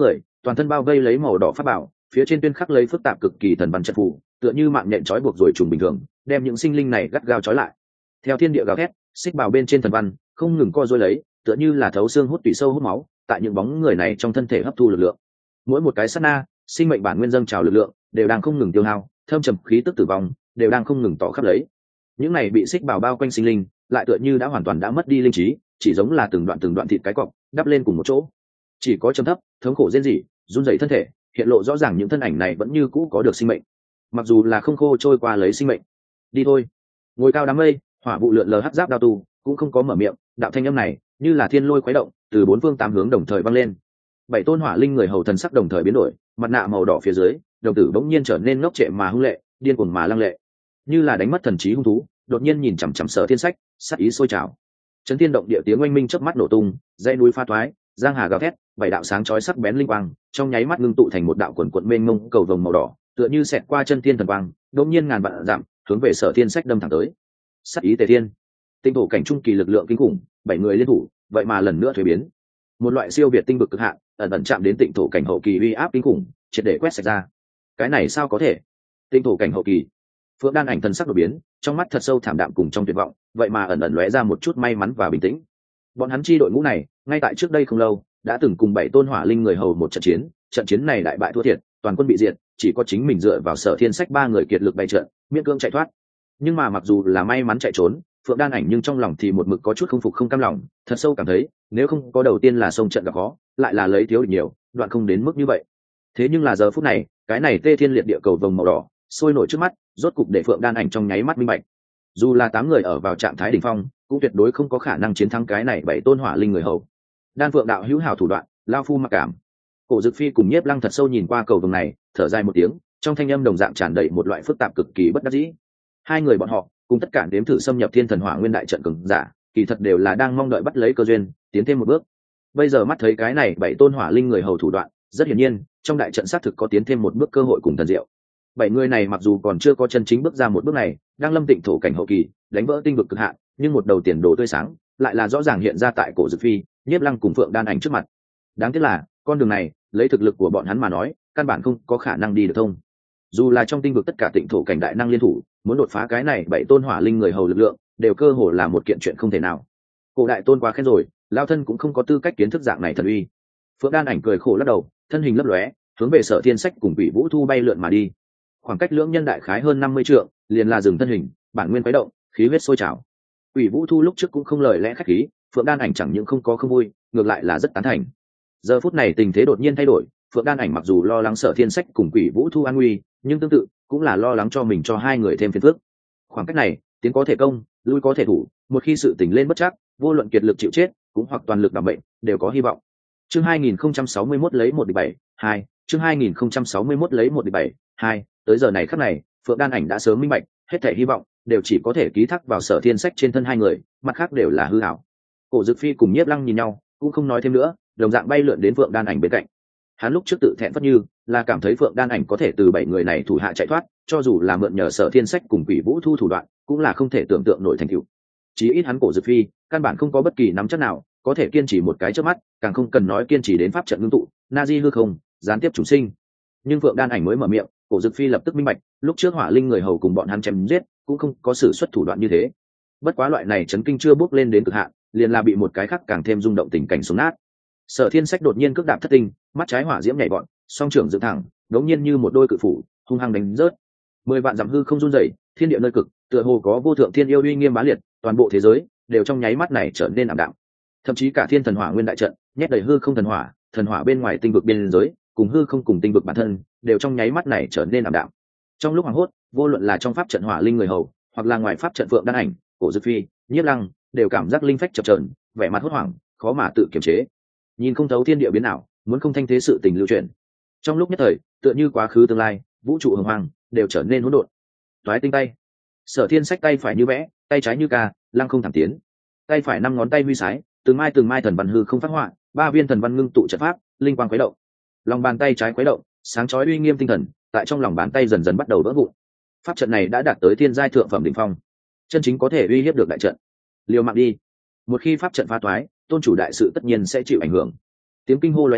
toàn thân bao vây lấy màu đỏ pháp bảo, phía trên tuyên khắc lấy phức tạp cực kỳ thần văn trận phù, tựa như mạng nhện trói buộc rồi trùng bình thường, đem những sinh linh này gắt gao trói lại. Theo thiên địa gào thét, xích bảo bên trên thần văn không ngừng co duỗi lấy, tựa như là thấu xương hút tủy sâu hút máu, tại những bóng người này trong thân thể hấp thu lực lượng. Mỗi một cái sát na, sinh mệnh bản nguyên dâng trào lực lượng đều đang không ngừng tiêu hao, thâm trầm khí tức tử vong đều đang không ngừng tỏ khắp lấy. Những này bị xích bảo bao quanh sinh linh, lại tựa như đã hoàn toàn đã mất đi linh trí, chỉ giống là từng đoạn thịt cái cọp đắp lên cùng một chỗ, chỉ có trầm thấp thống khổ rên rỉ, run rẩy thân thể, hiện lộ rõ ràng những thân ảnh này vẫn như cũ có được sinh mệnh, mặc dù là không khô trôi qua lấy sinh mệnh. Đi thôi. Ngồi cao đám mây, hỏa vụ lượn lờ hắc giáp đao tu cũng không có mở miệng, đạo thanh âm này như là thiên lôi khuấy động, từ bốn phương tám hướng đồng thời vang lên. Bảy tôn hỏa linh người hầu thần sắc đồng thời biến đổi, mặt nạ màu đỏ phía dưới, đồng tử bỗng nhiên trở nên ngốc trệ mà hung lệ, điên cuồng mà lăng lệ, như là đánh mất thần trí hung thú, đột nhiên nhìn chằm chằm Sở Thiên Sách, sát ý sôi trào. Chấn thiên động địa tiếng oanh minh chớp mắt nổ tung, dãy núi pha toái, giang hà gào thét, bảy đạo sáng chói sắc bén linh quang, trong nháy mắt ngưng tụ thành một đạo quần quần mênh mông cầu vồng màu đỏ, tựa như xẹt qua chân thiên thần quang, đột nhiên ngàn vạn dặm, hướng về Sở Thiên Sách đâm thẳng tới. Sát ý tề thiên, tinh thủ cảnh trung kỳ lực lượng kinh khủng, bảy người liên thủ, vậy mà lần nữa thuế biến. Một loại siêu việt tinh vực cực hạn, ẩn ẩn chạm đến tịnh thổ cảnh hậu kỳ uy áp kinh khủng, triệt để quét sạch ra. Cái này sao có thể? Tịnh thổ cảnh hậu kỳ. Phượng Đan Ảnh thần sắc đổi biến, trong mắt thật sâu thảm đạm cùng trong tuyệt vọng, vậy mà ẩn ẩn lóe ra một chút may mắn và bình tĩnh. Bọn hắn chi đội ngũ này, ngay tại trước đây không lâu, đã từng cùng bảy tôn hỏa linh người hầu một trận chiến này đại bại thua thiệt, toàn quân bị diệt, chỉ có chính mình dựa vào Sở Thiên Sách ba người kiệt lực bay trận, miễn cưỡng chạy thoát. Nhưng mà mặc dù là may mắn chạy trốn, Phượng Đan Ảnh nhưng trong lòng thì một mực có chút không phục không cam lòng, thật sâu cảm thấy, nếu không có đầu tiên là xông trận gặp khó, lại là lấy thiếu được nhiều, đoạn không đến mức như vậy. Thế nhưng là giờ phút này, cái này tê thiên liệt địa cầu vồng màu đỏ, sôi nổi trước mắt, rốt cục để Phượng Đan Ảnh trong nháy mắt minh bạch. Dù là 8 người ở vào trạng thái đỉnh phong, cũng tuyệt đối không có khả năng chiến thắng cái này bảy tôn hỏa linh người hầu. Đan Phượng đạo hữu hảo thủ đoạn, lao phu mặc cảm. Cổ Dực Phi cùng Nhiếp Lăng thật sâu nhìn qua cầu vồng này, thở dài một tiếng, trong thanh âm đồng dạng tràn đầy một loại phức tạp cực kỳ bất đắc dĩ. Hai người bọn họ, cùng tất cả đếm thử xâm nhập Thiên Thần Hỏa Nguyên đại trận cường giả, kỳ thật đều là đang mong đợi bắt lấy cơ duyên, tiến thêm một bước. Bây giờ mắt thấy cái này bảy tôn hỏa linh người hầu thủ đoạn, rất hiển nhiên, trong đại trận xác thực có tiến thêm một bước cơ hội cùng thần diệu. Bảy người này mặc dù còn chưa có chân chính bước ra một bước này, đang lâm tịnh thổ cảnh hậu kỳ, đánh vỡ tinh vực cực hạn, nhưng một đầu tiền đồ tươi sáng, lại là rõ ràng hiện ra tại Cổ Dực Phi, Nhiếp Lăng cùng Phượng Đan Ảnh trước mặt. Đáng tiếc là, con đường này, lấy thực lực của bọn hắn mà nói, căn bản không có khả năng đi được thông. Dù là trong tinh vực tất cả tịnh thổ cảnh đại năng liên thủ, muốn đột phá cái này bảy tôn hỏa linh người hầu lực lượng, đều cơ hồ là một kiện chuyện không thể nào. Cổ đại tôn quá khen rồi, lao thân cũng không có tư cách kiến thức dạng này thần uy. Phượng Đan Ảnh cười khổ lắc đầu, thân hình lấp lóe, hướng về Sở Thiên Sách cùng Quỷ Vũ Thu bay lượn mà đi. Khoảng cách lưỡng nhân đại khái hơn 50 trượng, liền là dừng thân hình, bản nguyên khuấy động, khí huyết sôi trào. Quỷ Vũ Thu lúc trước cũng không lời lẽ khách khí, Phượng Đan Ảnh chẳng những không có không vui, ngược lại là rất tán thành. Giờ phút này tình thế đột nhiên thay đổi, Phượng Đan Ảnh mặc dù lo lắng Sở Thiên Sách cùng Quỷ Vũ Thu an nguy, nhưng tương tự cũng là lo lắng cho mình cho hai người thêm phiền phức. Khoảng cách này, tiến có thể công, lui có thể thủ, một khi sự tình lên bất chắc, vô luận kiệt lực chịu chết, cũng hoặc toàn lực đảm bệnh, đều có hy vọng. Chương 2061 lấy 1-7, 2, chương 2061 lấy 1-7, 2, tới giờ này khắc này, Phượng Đan Ảnh đã sớm minh bạch, hết thảy hy vọng đều chỉ có thể ký thác vào Sở Thiên Sách trên thân hai người, mặt khác đều là hư ảo. Cổ Dực Phi cùng Nhiếp Lăng nhìn nhau, cũng không nói thêm nữa, đồng dạng bay lượn đến Phượng Đan Ảnh bên cạnh. Hắn lúc trước tự thẹn phất như, là cảm thấy Phượng Đan Ảnh có thể từ bảy người này thủ hạ chạy thoát, cho dù là mượn nhờ Sở Thiên Sách cùng Quỷ Vũ Thu thủ đoạn, cũng là không thể tưởng tượng nổi thành tựu. Chí ít hắn Cổ Dực Phi, căn bản không có bất kỳ nắm chắc nào, có thể kiên trì một cái chớp mắt, càng không cần nói kiên trì đến pháp trận ngưng tụ, Nazi hư không, gián tiếp chúng sinh. Nhưng Phượng Đan Ảnh mới mở miệng, Cổ Dực Phi lập tức minh bạch, lúc trước hỏa linh người hầu cùng bọn hắn chém giết, cũng không có sử xuất thủ đoạn như thế. Bất quá loại này chấn kinh chưa bước lên đến cực hạn, liền là bị một cái khác càng thêm rung động tình cảnh xuống nát. Sở Thiên Sách đột nhiên cước đạp thất tinh, mắt trái hỏa diễm nhảy vọt, song trưởng dựng thẳng, đống nhiên như một đôi cự phủ, hung hăng đánh rớt. 10 vạn dặm hư không run rẩy, thiên địa nơi cực, tựa hồ có vô thượng thiên yêu uy nghiêm bá liệt, toàn bộ thế giới đều trong nháy mắt này trở nên ảm đạm. Thậm chí cả Thiên Thần Hỏa Nguyên đại trận, nhét đầy hư không thần hỏa bên ngoài tinh vực biên giới, cùng hư không cùng tinh vực bản thân, đều trong nháy mắt này trở nên ảm đạm. Trong lúc hoảng hốt, vô luận là trong pháp trận hỏa linh người hầu, hoặc là ngoài pháp trận Phượng Đan Ảnh, Cổ Dực Phi, Nhiếp Lăng, đều cảm giác linh phách chập chờn, vẻ mặt hốt hoảng, khó mà tự kiềm chế. Nhìn không thấu thiên địa biến ảo, muốn không thanh thế sự tình lưu chuyển. Trong lúc nhất thời, tựa như quá khứ tương lai, vũ trụ hồng hoang đều trở nên hỗn độn. Toái tinh tay, Sở Thiên Sách tay phải như vẽ, tay trái như ca, lăng không thẳng tiến. Tay phải 5 ngón tay huy sái, từng mai thần văn hư không phát họa, 3 viên thần văn ngưng tụ trận pháp, linh quang khuấy động. Lòng bàn tay trái khuấy động, sáng chói uy nghiêm tinh thần, tại trong lòng bàn tay dần dần bắt đầu vỡ vụn. Pháp trận này đã đạt tới thiên giai thượng phẩm đỉnh phong, chân chính có thể uy hiếp được đại trận. Liều mạng đi. Một khi pháp trận phá toái, tôn chủ đại sự tất nhiên sẽ chịu ảnh hưởng. Tiếng kinh hô loé sáng,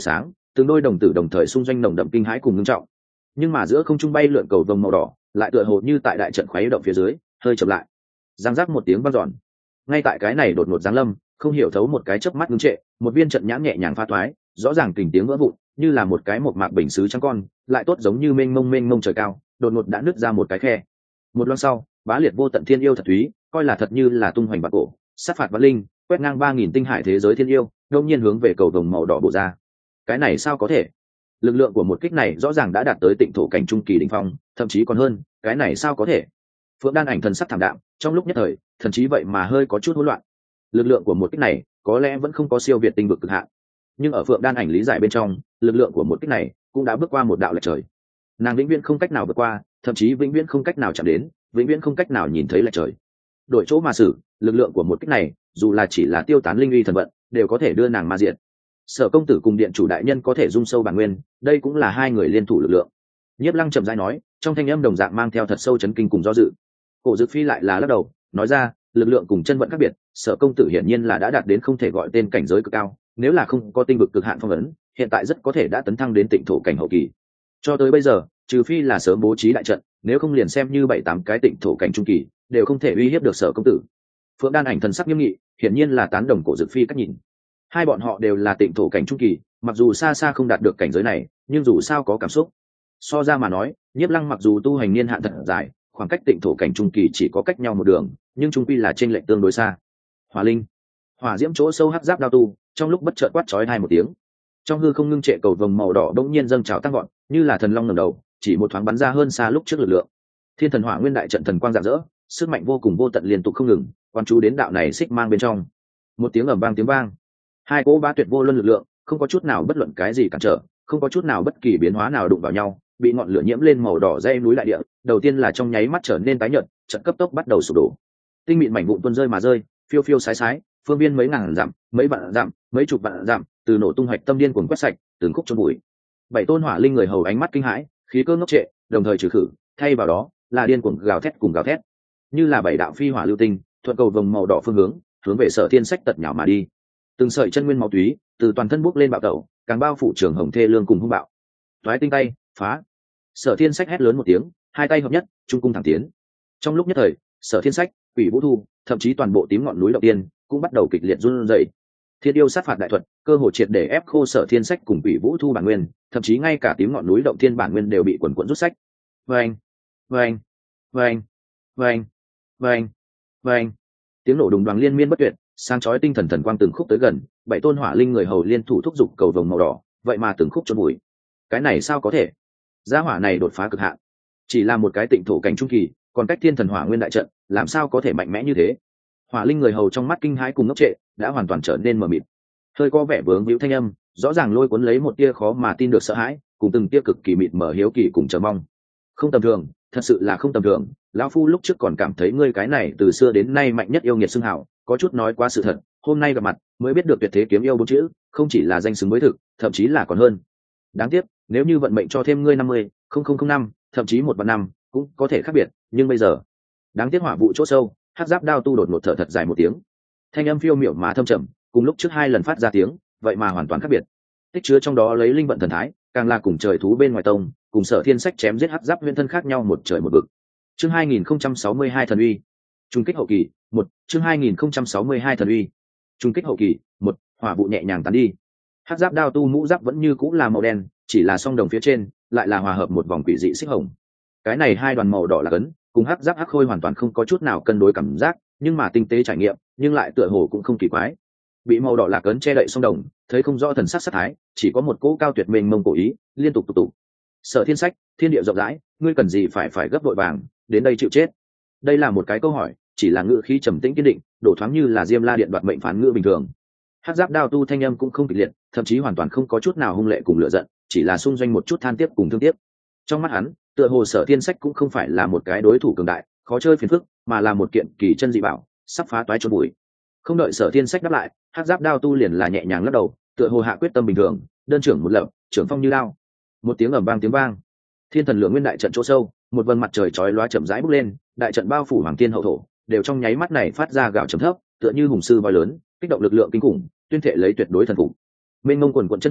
từng đôi đồng tử đồng thời xung doanh nồng đậm kinh hãi cùng ngưng trọng. Nhưng mà giữa không trung bay lượn cầu vồng màu đỏ lại tựa hồ như tại đại trận khuấy động phía dưới hơi chậm lại, giang giác một tiếng vang dọn. Ngay tại cái này đột ngột giáng lâm, không hiểu thấu một cái chớp mắt ngưng trệ, một viên trận nhãn nhẹ nhàng pha thoái, rõ ràng kình tiếng vỡ vụn, như là một cái mộc mạc bình sứ trắng con, lại tốt giống như mênh mông trời cao, đột ngột đã nứt ra một cái khe. Một loan sau, bá liệt vô tận thiên yêu thật thúy, coi là thật như là tung hoành bạc cổ, sát phạt vạn linh, quét ngang 3000 tinh hải thế giới thiên yêu, đột nhiên hướng về cầu vồng màu đỏ bổ ra. Cái này sao có thể? Lực lượng của một kích này rõ ràng đã đạt tới tịnh thổ cảnh trung kỳ đỉnh phong, thậm chí còn hơn, cái này sao có thể? Phượng Đan Ảnh thần sắc thảm đạm, trong lúc nhất thời, thần trí vậy mà hơi có chút hỗn loạn. Lực lượng của một kích này, có lẽ vẫn không có siêu việt tinh vực cực hạn, nhưng ở Phượng Đan Ảnh lý giải bên trong, lực lượng của một kích này cũng đã bước qua một đạo lệch trời. Nàng vĩnh viễn không cách nào vượt qua, thậm chí vĩnh viễn không cách nào chạm đến, vĩnh viễn không cách nào nhìn thấy lệch trời. Đổi chỗ mà xử, lực lượng của một kích này, dù là chỉ là tiêu tán linh uy thần vận, đều có thể đưa nàng ma diệt. Sở công tử cùng điện chủ đại nhân có thể dung sâu bản nguyên, đây cũng là hai người liên thủ lực lượng. Nhiếp Lăng chậm rãi nói, trong thanh âm đồng dạng mang theo thật sâu chấn kinh cùng do dự. Cổ Dực Phi lại là lắc đầu, nói ra, lực lượng cùng chân vận khác biệt, Sở công tử hiển nhiên là đã đạt đến không thể gọi tên cảnh giới cực cao, nếu là không có tinh vực cực hạn phong ấn, hiện tại rất có thể đã tấn thăng đến tịnh thổ cảnh hậu kỳ. Cho tới bây giờ, trừ phi là sớm bố trí đại trận, nếu không liền xem như 7-8 cái tịnh thổ cảnh trung kỳ, đều không thể uy hiếp được Sở công tử. Phượng Đan Ảnh thần sắc nghiêm nghị, hiển nhiên là tán đồng Cổ Dực Phi cách nhìn. Hai bọn họ đều là tịnh thổ cảnh trung kỳ, mặc dù xa xa không đạt được cảnh giới này, nhưng dù sao có cảm xúc. So ra mà nói, Nhiếp Lăng mặc dù tu hành niên hạn thật dài, khoảng cách tịnh thổ cảnh trung kỳ chỉ có cách nhau một đường, nhưng trung quy là chênh lệch tương đối xa. Hỏa linh, hỏa diễm chỗ sâu hắc giáp đao tu, trong lúc bất chợt quát chói tai một tiếng. Trong hư không ngưng trệ cầu vồng màu đỏ bỗng nhiên dâng trào tăng gọn, như là thần long ngẩng đầu, chỉ một thoáng bắn ra hơn xa lúc trước lực lượng. Thiên thần hỏa nguyên đại trận thần quang rạng rỡ, sức mạnh vô cùng vô tận liên tục không ngừng, quan chú đến đạo này xích mang bên trong. Một tiếng ầm vang tiếng vang, hai cỗ bá tuyệt vô luân lực lượng, không có chút nào bất luận cái gì cản trở, không có chút nào bất kỳ biến hóa nào đụng vào nhau, bị ngọn lửa nhiễm lên màu đỏ dây núi đại địa, đầu tiên là trong nháy mắt trở nên tái nhợt, trận cấp tốc bắt đầu sụp đổ. Tinh mịn mảnh vụn tuôn rơi mà rơi, phiêu phiêu sái sái, phương viên mấy ngàn dặm, mấy vạn dặm, mấy chục vạn dặm, từ nổ tung hoạch tâm điên cuồng quét sạch, từng khúc chôn bụi. Bảy tôn hỏa linh người hầu ánh mắt kinh hãi, khí cơ ngốc trệ, đồng thời trừ khử, thay vào đó là điên cuồng gào thét cùng gào thét, như là bảy đạo phi hỏa lưu tinh, thuận cầu vồng màu đỏ phương hướng về Sở Thiên Sách tật nhào mà đi. Từng sợi chân nguyên máu túy từ toàn thân bốc lên bạo tẩu, càng bao phủ trường hồng thê lương cùng hung bạo. Toái tinh tay, phá! Sở Thiên Sách hét lớn một tiếng, hai tay hợp nhất, trung cung thẳng tiến. Trong lúc nhất thời, Sở Thiên Sách, Quỷ Vũ Thu, thậm chí toàn bộ tím ngọn núi đầu tiên cũng bắt đầu kịch liệt run rẩy. Thiên yêu sát phạt đại thuật, cơ hội triệt để ép khô Sở Thiên Sách cùng Quỷ Vũ Thu bản nguyên, thậm chí ngay cả tím ngọn núi động thiên bản nguyên đều bị quần quần rút sách. Vâng, vâng, vâng, vâng, vâng, vâng. Tiếng nổ đùng đoàng liên miên bất tuyệt, sáng chói tinh thần thần quang từng khúc tới gần, bảy tôn hỏa linh người hầu liên thủ thúc giục cầu vồng màu đỏ, vậy mà từng khúc chôn bụi. Cái này sao có thể? Gia hỏa này đột phá cực hạn, chỉ là một cái tịnh thổ cảnh trung kỳ, còn cách thiên thần hỏa nguyên đại trận, làm sao có thể mạnh mẽ như thế? Hỏa linh người hầu trong mắt kinh hãi cùng ngốc trệ, đã hoàn toàn trở nên mờ mịt. Hơi có vẻ vướng víu thanh âm, rõ ràng lôi cuốn lấy một tia khó mà tin được sợ hãi, cùng từng tia cực kỳ mịt mờ hiếu kỳ cùng chờ mong. Không tầm thường, thật sự là không tầm thường. Lão phu lúc trước còn cảm thấy ngươi cái này từ xưa đến nay mạnh nhất yêu nghiệt xưng hảo, có chút nói quá sự thật, hôm nay gặp mặt mới biết được tuyệt thế kiếm yêu bốn chữ không chỉ là danh xứng với thực, thậm chí là còn hơn. Đáng tiếc, nếu như vận mệnh cho thêm ngươi 50,000 thậm chí 1 vạn năm cũng có thể khác biệt, nhưng bây giờ đáng tiếc. Hỏa vụ chỗ sâu, hắc giáp đao tu đột ngột thở thật dài một tiếng, thanh âm phiêu miểu mà thâm trầm, cùng lúc trước 2 lần phát ra tiếng vậy mà hoàn toàn khác biệt, tích chứa trong đó lấy linh vận thần thái, càng là cùng trời thú bên ngoài tông, cùng Sở Thiên Sách chém giết hắc giáp nguyên thân khác nhau một trời một vực. Chương 2062 thần uy, trung kích hậu kỳ 1. Chương 2062 thần uy, trung kích hậu kỳ 1. Hỏa vụ nhẹ nhàng tán đi, hắc giáp đao tu mũ giáp vẫn như cũng là màu đen, chỉ là song đồng phía trên lại là hòa hợp một vòng quỷ dị xích hồng. Cái này hai đoàn màu đỏ là cấn, cùng hắc giáp hắc khôi hoàn toàn không có chút nào cân đối cảm giác, nhưng mà tinh tế trải nghiệm, nhưng lại tựa hồ cũng không kỳ quái. Bị màu đỏ là cấn che đậy song đồng, thấy không rõ thần sắc sát thái, chỉ có một cỗ cao tuyệt mênh mông cổ ý, liên tục tụ. Sở Thiên Sách, thiên địa rộng rãi, ngươi cần gì phải gấp vội vàng đến đây chịu chết? Đây là một cái câu hỏi, chỉ là ngữ khí trầm tĩnh kiên định, đổ thoáng như là Diêm La Điện đoạt mệnh phán ngữ bình thường. Hắc giáp đao tu thanh âm cũng không kịch liệt, thậm chí hoàn toàn không có chút nào hung lệ cùng lửa giận, chỉ là xung doanh một chút than tiếc cùng thương tiếc. Trong mắt hắn, tựa hồ Sở Thiên Sách cũng không phải là một cái đối thủ cường đại, khó chơi phiền phức, mà là một kiện kỳ chân dị bảo, sắp phá toái chôn bụi. Không đợi Sở Thiên Sách đáp lại, hắc giáp đao tu liền là nhẹ nhàng lắc đầu, tựa hồ hạ quyết tâm bình thường, đơn trưởng một lập, trưởng phong như lao. Một tiếng ầm vang tiếng vang, thiên thần lượng nguyên đại trận chỗ sâu, một vầng mặt trời chói lóa chậm rãi bốc lên, đại trận bao phủ hoàng thiên hậu thổ, đều trong nháy mắt này phát ra gạo trầm thấp, tựa như hùng sư voi lớn, kích động lực lượng kinh khủng, tuyên thệ lấy tuyệt đối thần phục. Mênh mông quần quần chân hỏa,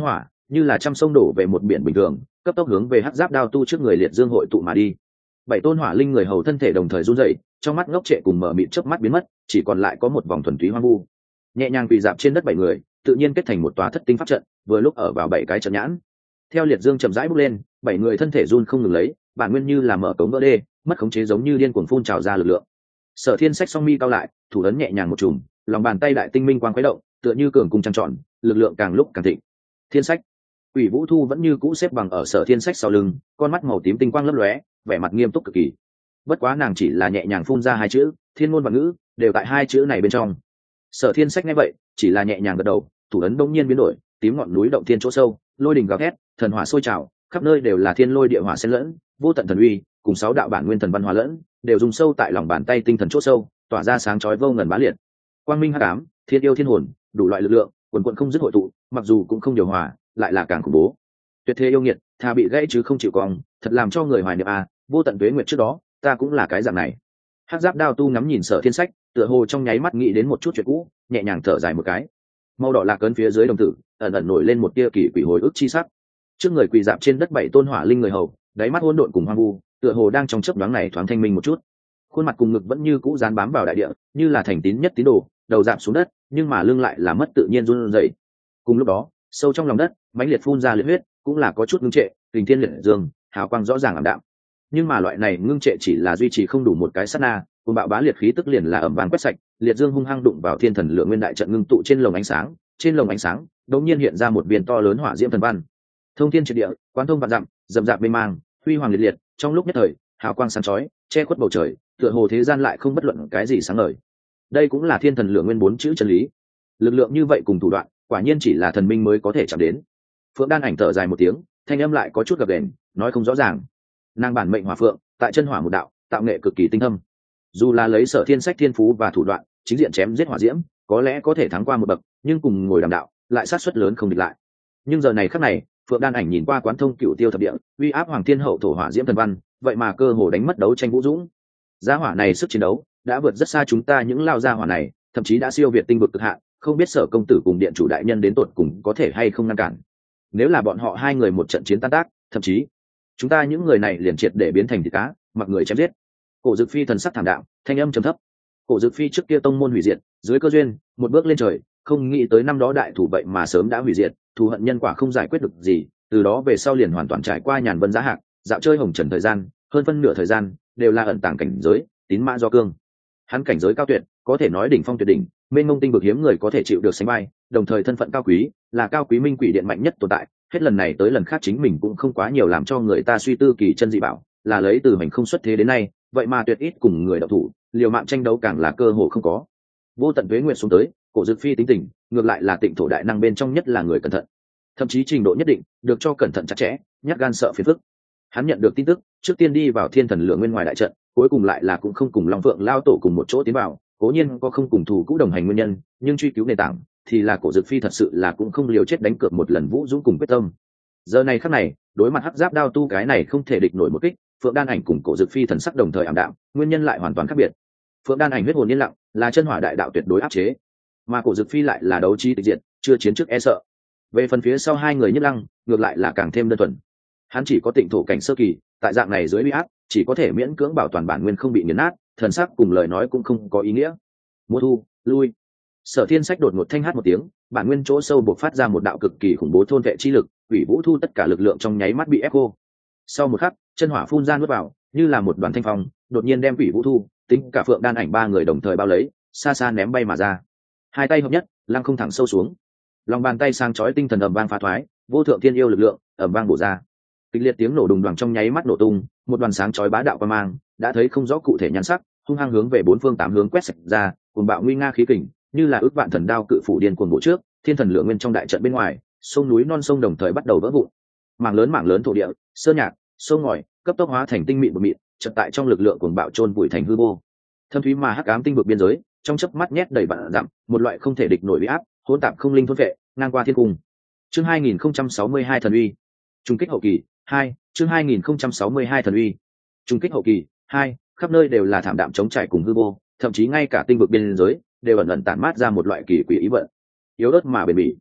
như là trăm sông đổ về một biển bình thường, cấp tốc hướng về hắc giáp đao tu trước người liệt dương hội tụ mà đi. Bảy tôn hỏa linh người hầu thân thể đồng thời run rẩy, trong mắt ngốc trệ cùng mở mịt chớp mắt biến mất, chỉ còn lại có một vòng thuần túy hoang vu. Nhẹ nhàng quỳ dạp trên đất bảy người, tự nhiên kết thành một tòa thất tinh pháp trận, vừa lúc ở vào bảy cái trận nhãn. Theo liệt dương chậm rãi bốc lên, bảy người thân thể run không ngừng lấy, bản nguyên như là mở cống vỡ đê, mất khống chế giống như điên cuồng phun trào ra lực lượng. Sở Thiên Sách song mi cao lại, thủ ấn nhẹ nhàng một chùm, lòng bàn tay đại tinh minh quang khuấy động, tựa như cường cung trăng tròn, lực lượng càng lúc càng thịnh. Thiên Sách, Quỷ Vũ Thu vẫn như cũ xếp bằng ở Sở Thiên Sách sau lưng, con mắt màu tím tinh quang lấp lóe, vẻ mặt nghiêm túc cực kỳ. Bất quá nàng chỉ là nhẹ nhàng phun ra hai chữ, thiên ngôn và ngữ, đều tại hai chữ này bên trong. Sở Thiên Sách nghe vậy, chỉ là nhẹ nhàng gật đầu, thủ ấn bỗng nhiên biến đổi, tím ngọn núi động thiên chỗ sâu, lôi đình gào thét, thần hỏa sôi trào, khắp nơi đều là thiên lôi địa hỏa xen lẫn, vô tận thần uy, cùng sáu đạo bản nguyên thần văn hòa lẫn, đều dùng sâu tại lòng bàn tay tinh thần chỗ sâu, tỏa ra sáng chói vô ngần bá liệt. Quang minh hắc ám, thiên yêu thiên hồn, đủ loại lực lượng, quần quần không dứt hội tụ, mặc dù cũng không điều hòa, lại là càng khủng bố. Tuyệt thế yêu nghiệt, thà bị gãy chứ không chịu cong, thật làm cho người hoài niệm a, vô tận tuế nguyệt trước đó, ta cũng là cái dạng này. Hắc giáp đao tu ngắm nhìn Sở Thiên Sách, tựa hồ trong nháy mắt nghĩ đến một chút chuyện cũ, nhẹ nhàng thở dài một cái. Màu đỏ lạc ấn phía dưới đồng tử, ẩn ẩn nổi lên một tia kỳ quỷ hồi ức chi sắc. Trước người quỳ dạp trên đất bảy tôn hỏa linh người hầu, đáy mắt hỗn độn cùng hoang vu, tựa hồ đang trong chớp nhoáng này thoáng thanh minh một chút. Khuôn mặt cùng ngực vẫn như cũ dán bám vào đại địa, như là thành tín nhất tín đồ, đầu dạp xuống đất, nhưng mà lưng lại là mất tự nhiên run rẩy. Cùng lúc đó, sâu trong lòng đất, mãnh liệt phun ra liệt huyết, cũng là có chút ngưng trệ, kình thiên liệt dương, hào quang rõ ràng ảm đạm. Nhưng mà loại này ngưng trệ chỉ là duy trì không đủ một cái sát na, cùng bạo bá liệt khí tức liền là ầm vang quét sạch, liệt dương hung hăng đụng vào thiên thần lượng nguyên đại trận ngưng tụ trên lồng ánh sáng, trên lồng ánh sáng, đột nhiên hiện ra một viên to lớn hỏa diễm thần văn. Thông thiên triệt địa, quán thông vạn dặm, rậm rạp mênh mang, huy hoàng liệt liệt, trong lúc nhất thời, hào quang sáng chói, che khuất bầu trời, tựa hồ thế gian lại không bất luận cái gì sáng ngời. Đây cũng là thiên thần lượng nguyên 4 chữ chân lý. Lực lượng như vậy cùng thủ đoạn, quả nhiên chỉ là thần minh mới có thể chạm đến. Phượng Đan Ảnh thở dài một tiếng, thanh âm lại có chút gập ghềnh, nói không rõ ràng. Nàng bản mệnh hỏa phượng, tại chân hỏa một đạo, tạo nghệ cực kỳ tinh thâm. Dù là lấy Sở Thiên Sách thiên phú và thủ đoạn, chính diện chém giết hỏa diễm, có lẽ có thể thắng qua một bậc, nhưng cùng ngồi đàm đạo, lại sát suất lớn không địch lại. Nhưng giờ này khắc này, Phượng Đan Ảnh nhìn qua quán thông cựu tiêu thập địa, uy áp hoàng thiên hậu thổ hỏa diễm thần văn, vậy mà cơ hồ đánh mất đấu tranh vũ dũng. Gia hỏa này sức chiến đấu đã vượt rất xa chúng ta những lao gia hỏa này, thậm chí đã siêu việt tinh vực cực hạn, không biết Sở công tử cùng điện chủ đại nhân đến tột cùng có thể hay không ngăn cản. Nếu là bọn họ hai người một trận chiến tan tác, thậm chí chúng ta những người này liền triệt để biến thành thịt cá, mặc người chém giết. Cổ Dực Phi thần sắc thảm đạm, thanh âm trầm thấp. Cổ Dực Phi trước kia tông môn hủy diệt, dưới cơ duyên, một bước lên trời, không nghĩ tới năm đó đại thủ vậy mà sớm đã hủy diệt, thù hận nhân quả không giải quyết được gì, từ đó về sau liền hoàn toàn trải qua nhàn vân giá hạc, dạo chơi hồng trần thời gian, hơn phân nửa thời gian đều là ẩn tàng cảnh giới, tín mã do cương. Hắn cảnh giới cao tuyệt, có thể nói đỉnh phong tuyệt đỉnh, mênh mông tinh vực hiếm người có thể chịu được sánh vai, đồng thời thân phận cao quý, là cao quý minh quỷ điện mạnh nhất tồn tại, hết lần này tới lần khác chính mình cũng không quá nhiều làm cho người ta suy tư kỳ chân dị bảo, là lấy từ mình không xuất thế đến nay, vậy mà tuyệt ít cùng người đạo thủ, liều mạng tranh đấu càng là cơ hội không có. Vô tận tuế nguyện xuống tới, Cổ Dực Phi tính tình, ngược lại là Tịnh thổ đại năng bên trong nhất là người cẩn thận, thậm chí trình độ nhất định được cho cẩn thận chặt chẽ, nhát gan sợ phiền phức. Hắn nhận được tin tức, trước tiên đi vào thiên thần lượng nguyên ngoài đại trận, cuối cùng lại là cũng không cùng Long Phượng lao tổ cùng một chỗ tiến vào, cố nhiên có không cùng thù cũ đồng hành nguyên nhân, nhưng truy cứu nền tảng thì là Cổ Dực Phi thật sự là cũng không liều chết đánh cược một lần vũ dũng cùng quyết tâm. Giờ này khắc này, đối mặt hắc giáp đao tu cái này không thể địch nổi một kích, Phượng Đan Ảnh cùng Cổ Dực Phi thần sắc đồng thời ảm đạm, nguyên nhân lại hoàn toàn khác biệt. Phượng Đan Ảnh huyết hồn yên lặng, là chân hỏa đại đạo tuyệt đối áp chế, mà Cổ Dực Phi lại là đấu trí tịch diệt, chưa chiến trước e sợ. Về phần phía sau hai người Nhất Lăng, ngược lại là càng thêm đơn thuần. Hắn chỉ có tịnh thổ cảnh sơ kỳ, tại dạng này dưới uy áp, chỉ có thể miễn cưỡng bảo toàn bản nguyên không bị nghiền nát, thần sắc cùng lời nói cũng không có ý nghĩa. Mua thu, lui. Sở Thiên Sách đột ngột thanh hát một tiếng, bản nguyên chỗ sâu bộc phát ra một đạo cực kỳ khủng bố thôn vệ chi lực, Quỷ Vũ Thu tất cả lực lượng trong nháy mắt bị ép khô. Sau một khắc, chân hỏa phun ra nuốt vào, như là một đoàn thanh phong, đột nhiên đem Quỷ Vũ Thu, tính cả Phượng Đan Ảnh ba người đồng thời bao lấy, xa xa ném bay mà ra. Hai tay hợp nhất, lăng không thẳng sâu xuống. Lòng bàn tay sang chói tinh thần ầm vang phá thoái, vô thượng thiên yêu lực lượng ầm vang bổ ra. Kịch liệt tiếng nổ đùng đoàng trong nháy mắt nổ tung, một đoàn sáng chói bá đạo quang mang, đã thấy không rõ cụ thể nhan sắc, hung hăng hướng về bốn phương tám hướng quét sạch ra, cuồng bạo nguy nga khí kình, như là ước vạn thần đao cự phủ điên cuồng bổ trước, thiên thần lượng nguyên trong đại trận bên ngoài, sông núi non sông đồng thời bắt đầu vỡ vụn. Mảng lớn thổ địa, sơn nhạc, sông ngòi, cấp tốc hóa thành tinh mịn bột mịn, chợt tại trong lực lượng cuồng bạo chôn vùi thành hư vô. Thâm thúy mà hắc ám tinh vực biên giới, trong chớp mắt nhét đầy vạn dặm, một loại không thể địch nổi uy áp, hỗn tạp không linh thôn vệ, ngang qua thiên cung. Chương 2062 thần uy. Trung kích hậu kỳ 2, chương 2062 thần uy. Trung kích hậu kỳ 2, khắp nơi đều là thảm đạm chống trải cùng hư vô, thậm chí ngay cả tinh vực biên giới đều ẩn ẩn tản mát ra một loại kỳ quỷ ý vận. Yếu ớt mà bền bỉ.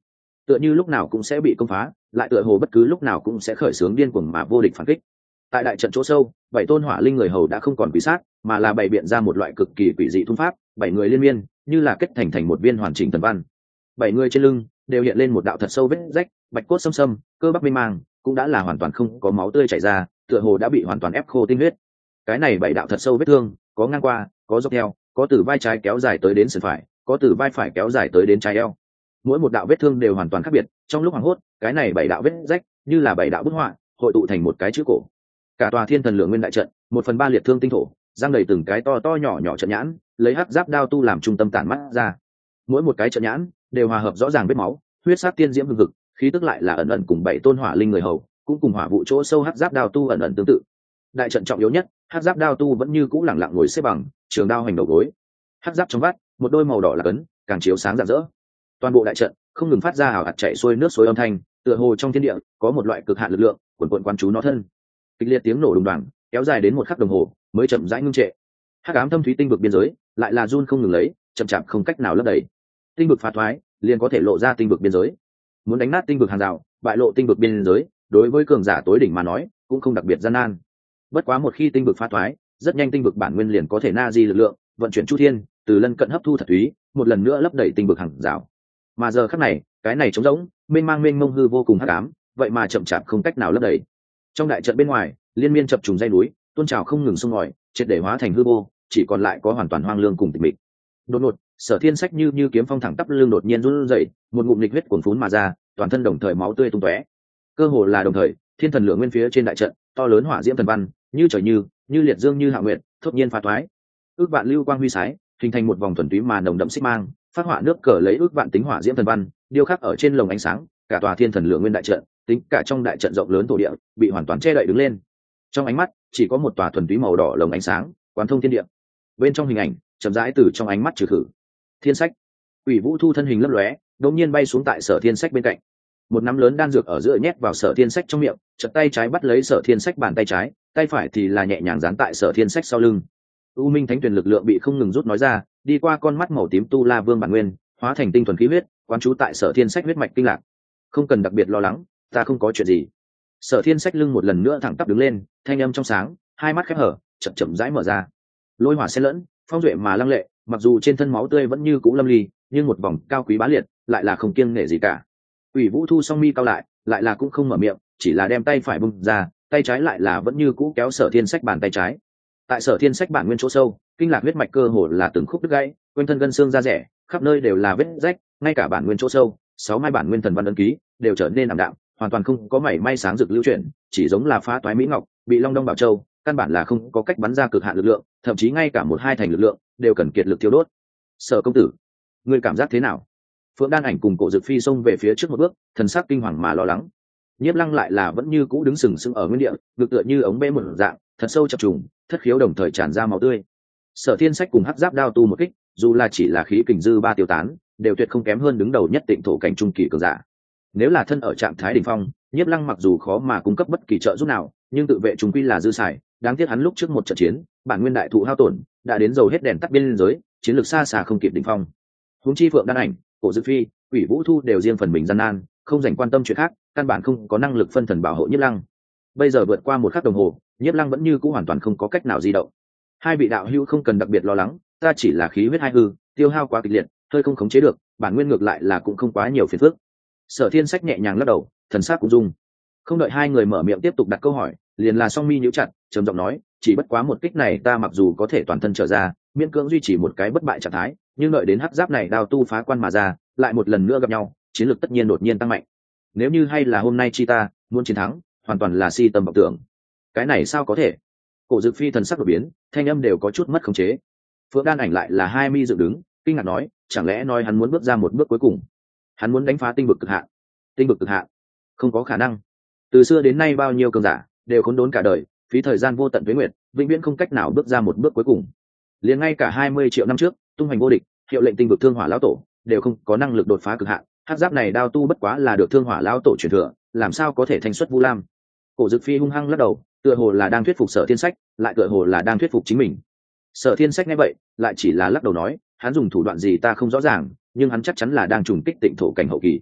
tựa như lúc nào cũng sẽ bị công phá, lại tựa hồ bất cứ lúc nào cũng sẽ khởi xướng điên cuồng mà vô địch phản kích. Tại đại trận chỗ sâu, 7 tôn hỏa linh người hầu đã không còn quỷ sát, mà là bày biện ra một loại cực kỳ quỷ dị thung pháp, 7 người liên miên, như là kết thành một viên hoàn chỉnh thần văn. 7 người trên lưng đều hiện lên một đạo thật sâu vết rách, bạch cốt xâm xâm, cơ bắp mê mang, cũng đã là hoàn toàn không có máu tươi chảy ra, tựa hồ đã bị hoàn toàn ép khô tinh huyết. Cái này 7 đạo thật sâu vết thương, có ngang qua, có dọc theo, có từ vai trái kéo dài tới đến sườn phải, có từ vai phải kéo dài tới đến trái eo. Mỗi một đạo vết thương đều hoàn toàn khác biệt, trong lúc hoảng hốt, cái này 7 đạo vết rách, như là 7 đạo bức họa, hội tụ thành một cái chữ cổ. Cả tòa Thiên Thần Lượng Nguyên đại trận, 1/3 liệt thương tinh thổ, giăng đầy từng cái to to nhỏ nhỏ trận nhãn, lấy hắc giáp đao tu làm trung tâm tản mắt ra. Mỗi một cái trận nhãn đều hòa hợp rõ ràng vết máu, huyết sắc tiên diễm hừng hực, khí tức lại là ẩn ẩn cùng 7 tôn hỏa linh người hầu, cũng cùng hỏa vụ chỗ sâu hắc giáp đao tu ẩn ẩn tương tự. Đại trận trọng yếu nhất, hắc giáp đao tu vẫn như cũ lẳng lặng ngồi xếp bằng, trường đao hành đầu gối. Hắc giáp trong vắt, một đôi màu đỏ là cấn, càng chiếu sáng rạng rỡ. Toàn bộ đại trận không ngừng phát ra hào hạt chảy xuôi nước suối âm thanh, tựa hồ trong thiên địa có một loại cực hạn lực lượng cuồn cuộn quán chú nó thân. Kịch liệt tiếng nổ đùng đoàng kéo dài đến một khắc đồng hồ mới chậm rãi ngưng trệ. Hắc ám thâm thúy tinh vực biên giới lại là run không ngừng lấy, chậm chạp không cách nào lấp đầy. Tinh vực phá thoái liền có thể lộ ra tinh vực biên giới. Muốn đánh nát tinh vực hàng rào, bại lộ tinh vực biên giới, đối với cường giả tối đỉnh mà nói cũng không đặc biệt gian nan. Bất quá một khi tinh vực phá thoái, rất nhanh tinh vực bản nguyên liền có thể na di lực lượng, vận chuyển chu thiên, từ lân cận hấp thu thật thúy, một lần nữa lấp đầy tinh vực hàng rào. Mà giờ khắc này, cái này trống rỗng, mênh mông hư vô cùng hắc ám, vậy mà chậm chạp không cách nào lấp đầy. Trong đại trận bên ngoài, liên miên chập trùng dây núi, tôn trào không ngừng sông ngòi, triệt để hóa thành hư vô, chỉ còn lại có hoàn toàn hoang lương cùng tịch mịch. Đột ngột, Sở Thiên Sách như kiếm phong thẳng tắp lưng đột nhiên run rẩy, một ngụm nghịch huyết cuồn phún mà ra, toàn thân đồng thời máu tươi tung tóe. Cơ hồ là đồng thời, Thiên Thần Lượng Nguyên phía trên đại trận, to lớn hỏa diễm thần văn, như trời như liệt dương như hạ nguyệt, thốt nhiên phá toái. Ước vạn lưu quang huy sái, hình thành một vòng thuần túy mà nồng đậm xích mang, phát họa nước cờ lấy ước vạn tính hỏa diễm thần văn, điêu khắc ở trên lồng ánh sáng, cả tòa Thiên Thần Lượng Nguyên đại trận, tính cả trong đại trận rộng lớn thổ địa, bị hoàn toàn che đậy đứng lên. Trong ánh mắt, chỉ có một tòa thuần túy màu đỏ lồng ánh sáng, quán thông thiên địa. Bên trong hình ảnh, chậm rãi từ trong ánh mắt trừ khử. Thiên Sách, Ủy Vũ Thu thân hình lấp lóe, đột nhiên bay xuống tại Sở Thiên Sách bên cạnh. Một nắm lớn đan dược ở giữa nhét vào Sở Thiên Sách trong miệng, chợt tay trái bắt lấy Sở Thiên Sách bàn tay trái, tay phải thì là nhẹ nhàng dán tại Sở Thiên Sách sau lưng. U Minh Thánh Tuyển lực lượng bị không ngừng rút nói ra, đi qua con mắt màu tím tu La Vương bản nguyên, hóa thành tinh thuần khí huyết, quán trú tại Sở Thiên Sách huyết mạch kinh lạc. Không cần đặc biệt lo lắng, ta không có chuyện gì. Sở Thiên Sách lưng một lần nữa thẳng tắp đứng lên, thanh âm trong sáng, hai mắt khép hở, chậm chậm rãi mở ra. Lôi hỏa xen lẫn, phong duệ mà lăng lệ, mặc dù trên thân máu tươi vẫn như cũ lâm ly, nhưng một vòng cao quý bá liệt, lại là không kiêng nể gì cả. Ủy Vũ Thu song mi cao lại là cũng không mở miệng, chỉ là đem tay phải bung ra, tay trái lại là vẫn như cũ kéo Sở Thiên Sách bàn tay trái. Tại Sở Thiên Sách bản nguyên chỗ sâu, kinh lạc huyết mạch cơ hồ là từng khúc đứt gãy, quanh thân gân xương da rẻ, khắp nơi đều là vết rách, ngay cả bản nguyên chỗ sâu, 6 mai bản nguyên thần văn ấn ký đều trở nên ảm đạm, hoàn toàn không có mảy may sáng rực lưu chuyển, chỉ giống là phá toái mỹ ngọc, bị long đong bảo châu, căn bản là không có cách bắn ra cực hạn lực lượng, thậm chí ngay cả một hai thành lực lượng đều cần kiệt lực tiêu đốt. Sở công tử, ngươi cảm giác thế nào? Phượng Đan Ảnh cùng Cổ Dực Phi xông về phía trước một bước, thần sắc kinh hoàng mà lo lắng. Nhiếp Lăng lại là vẫn như cũ đứng sừng sững ở nguyên địa, ngực tựa như ống bê một dạng, thật sâu chập trùng, thất khiếu đồng thời tràn ra máu tươi. Sở Thiên Sách cùng hắc giáp đao tu một kích, dù là chỉ là khí kình dư ba tiêu tán, đều tuyệt không kém hơn đứng đầu nhất Tịnh thổ cảnh trung kỳ cường giả. Nếu là thân ở trạng thái đỉnh phong, Nhiếp Lăng mặc dù khó mà cung cấp bất kỳ trợ giúp nào, nhưng tự vệ chúng quy là dư xài. Đáng tiếc hắn lúc trước một trận chiến, bản nguyên đại thụ hao tổn, đã đến dầu hết đèn tắt biên giới, chiến lược xa xa không kịp đỉnh phong. Huống chi Phượng Đan Ảnh, Cổ Dực Phi, Ủy Vũ Thu đều riêng phần mình gian nan, không dành quan tâm chuyện khác, căn bản không có năng lực phân thần bảo hộ Nhiếp Lăng. Bây giờ vượt qua một khắc đồng hồ, Nhiếp Lăng vẫn như cũ hoàn toàn không có cách nào di động. Hai vị đạo hữu không cần đặc biệt lo lắng, ta chỉ là khí huyết hai hư, tiêu hao quá kịch liệt, hơi không khống chế được, bản nguyên ngược lại là cũng không quá nhiều phiền phức. Sở Thiên Sách nhẹ nhàng lắc đầu, thần sắc cũng rung. Không đợi hai người mở miệng tiếp tục đặt câu hỏi, liền là song mi nhíu chặt, trầm giọng nói, chỉ bất quá một kích này ta mặc dù có thể toàn thân trở ra, miễn cưỡng duy trì một cái bất bại trạng thái, nhưng đợi đến hắc giáp này đao tu phá quan mà ra, lại một lần nữa gặp nhau, chiến lược tất nhiên đột nhiên tăng mạnh. Nếu như hay là hôm nay chi ta muốn chiến thắng, hoàn toàn là si tâm vọng tưởng. Cái này sao có thể? Cổ Dực Phi thần sắc đột biến, thanh âm đều có chút mất khống chế. Phượng Đan Ảnh lại là hai mi dựng đứng, kinh ngạc nói, chẳng lẽ nói hắn muốn bước ra một bước cuối cùng? Hắn muốn đánh phá tinh vực cực hạn? Tinh vực cực hạn? Không có khả năng. Từ xưa đến nay bao nhiêu cường giả đều khốn đốn cả đời, phí thời gian vô tận tuế nguyệt, vĩnh viễn không cách nào bước ra một bước cuối cùng. Liền ngay cả 20 triệu năm trước, tung hoành vô địch, hiệu lệnh tinh vực Thương Hỏa lão tổ, đều không có năng lực đột phá cực hạn. Hắc giáp này đao tu bất quá là được Thương Hỏa lão tổ truyền thừa, làm sao có thể thành xuất Vu Lam? Cổ Dực Phi hung hăng lắc đầu, tựa hồ là đang thuyết phục Sở Thiên Sách, lại tựa hồ là đang thuyết phục chính mình. Sở Thiên Sách nghe vậy, lại chỉ là lắc đầu nói, hắn dùng thủ đoạn gì ta không rõ ràng, nhưng hắn chắc chắn là đang trùng kích Tịnh thổ cảnh hậu kỳ.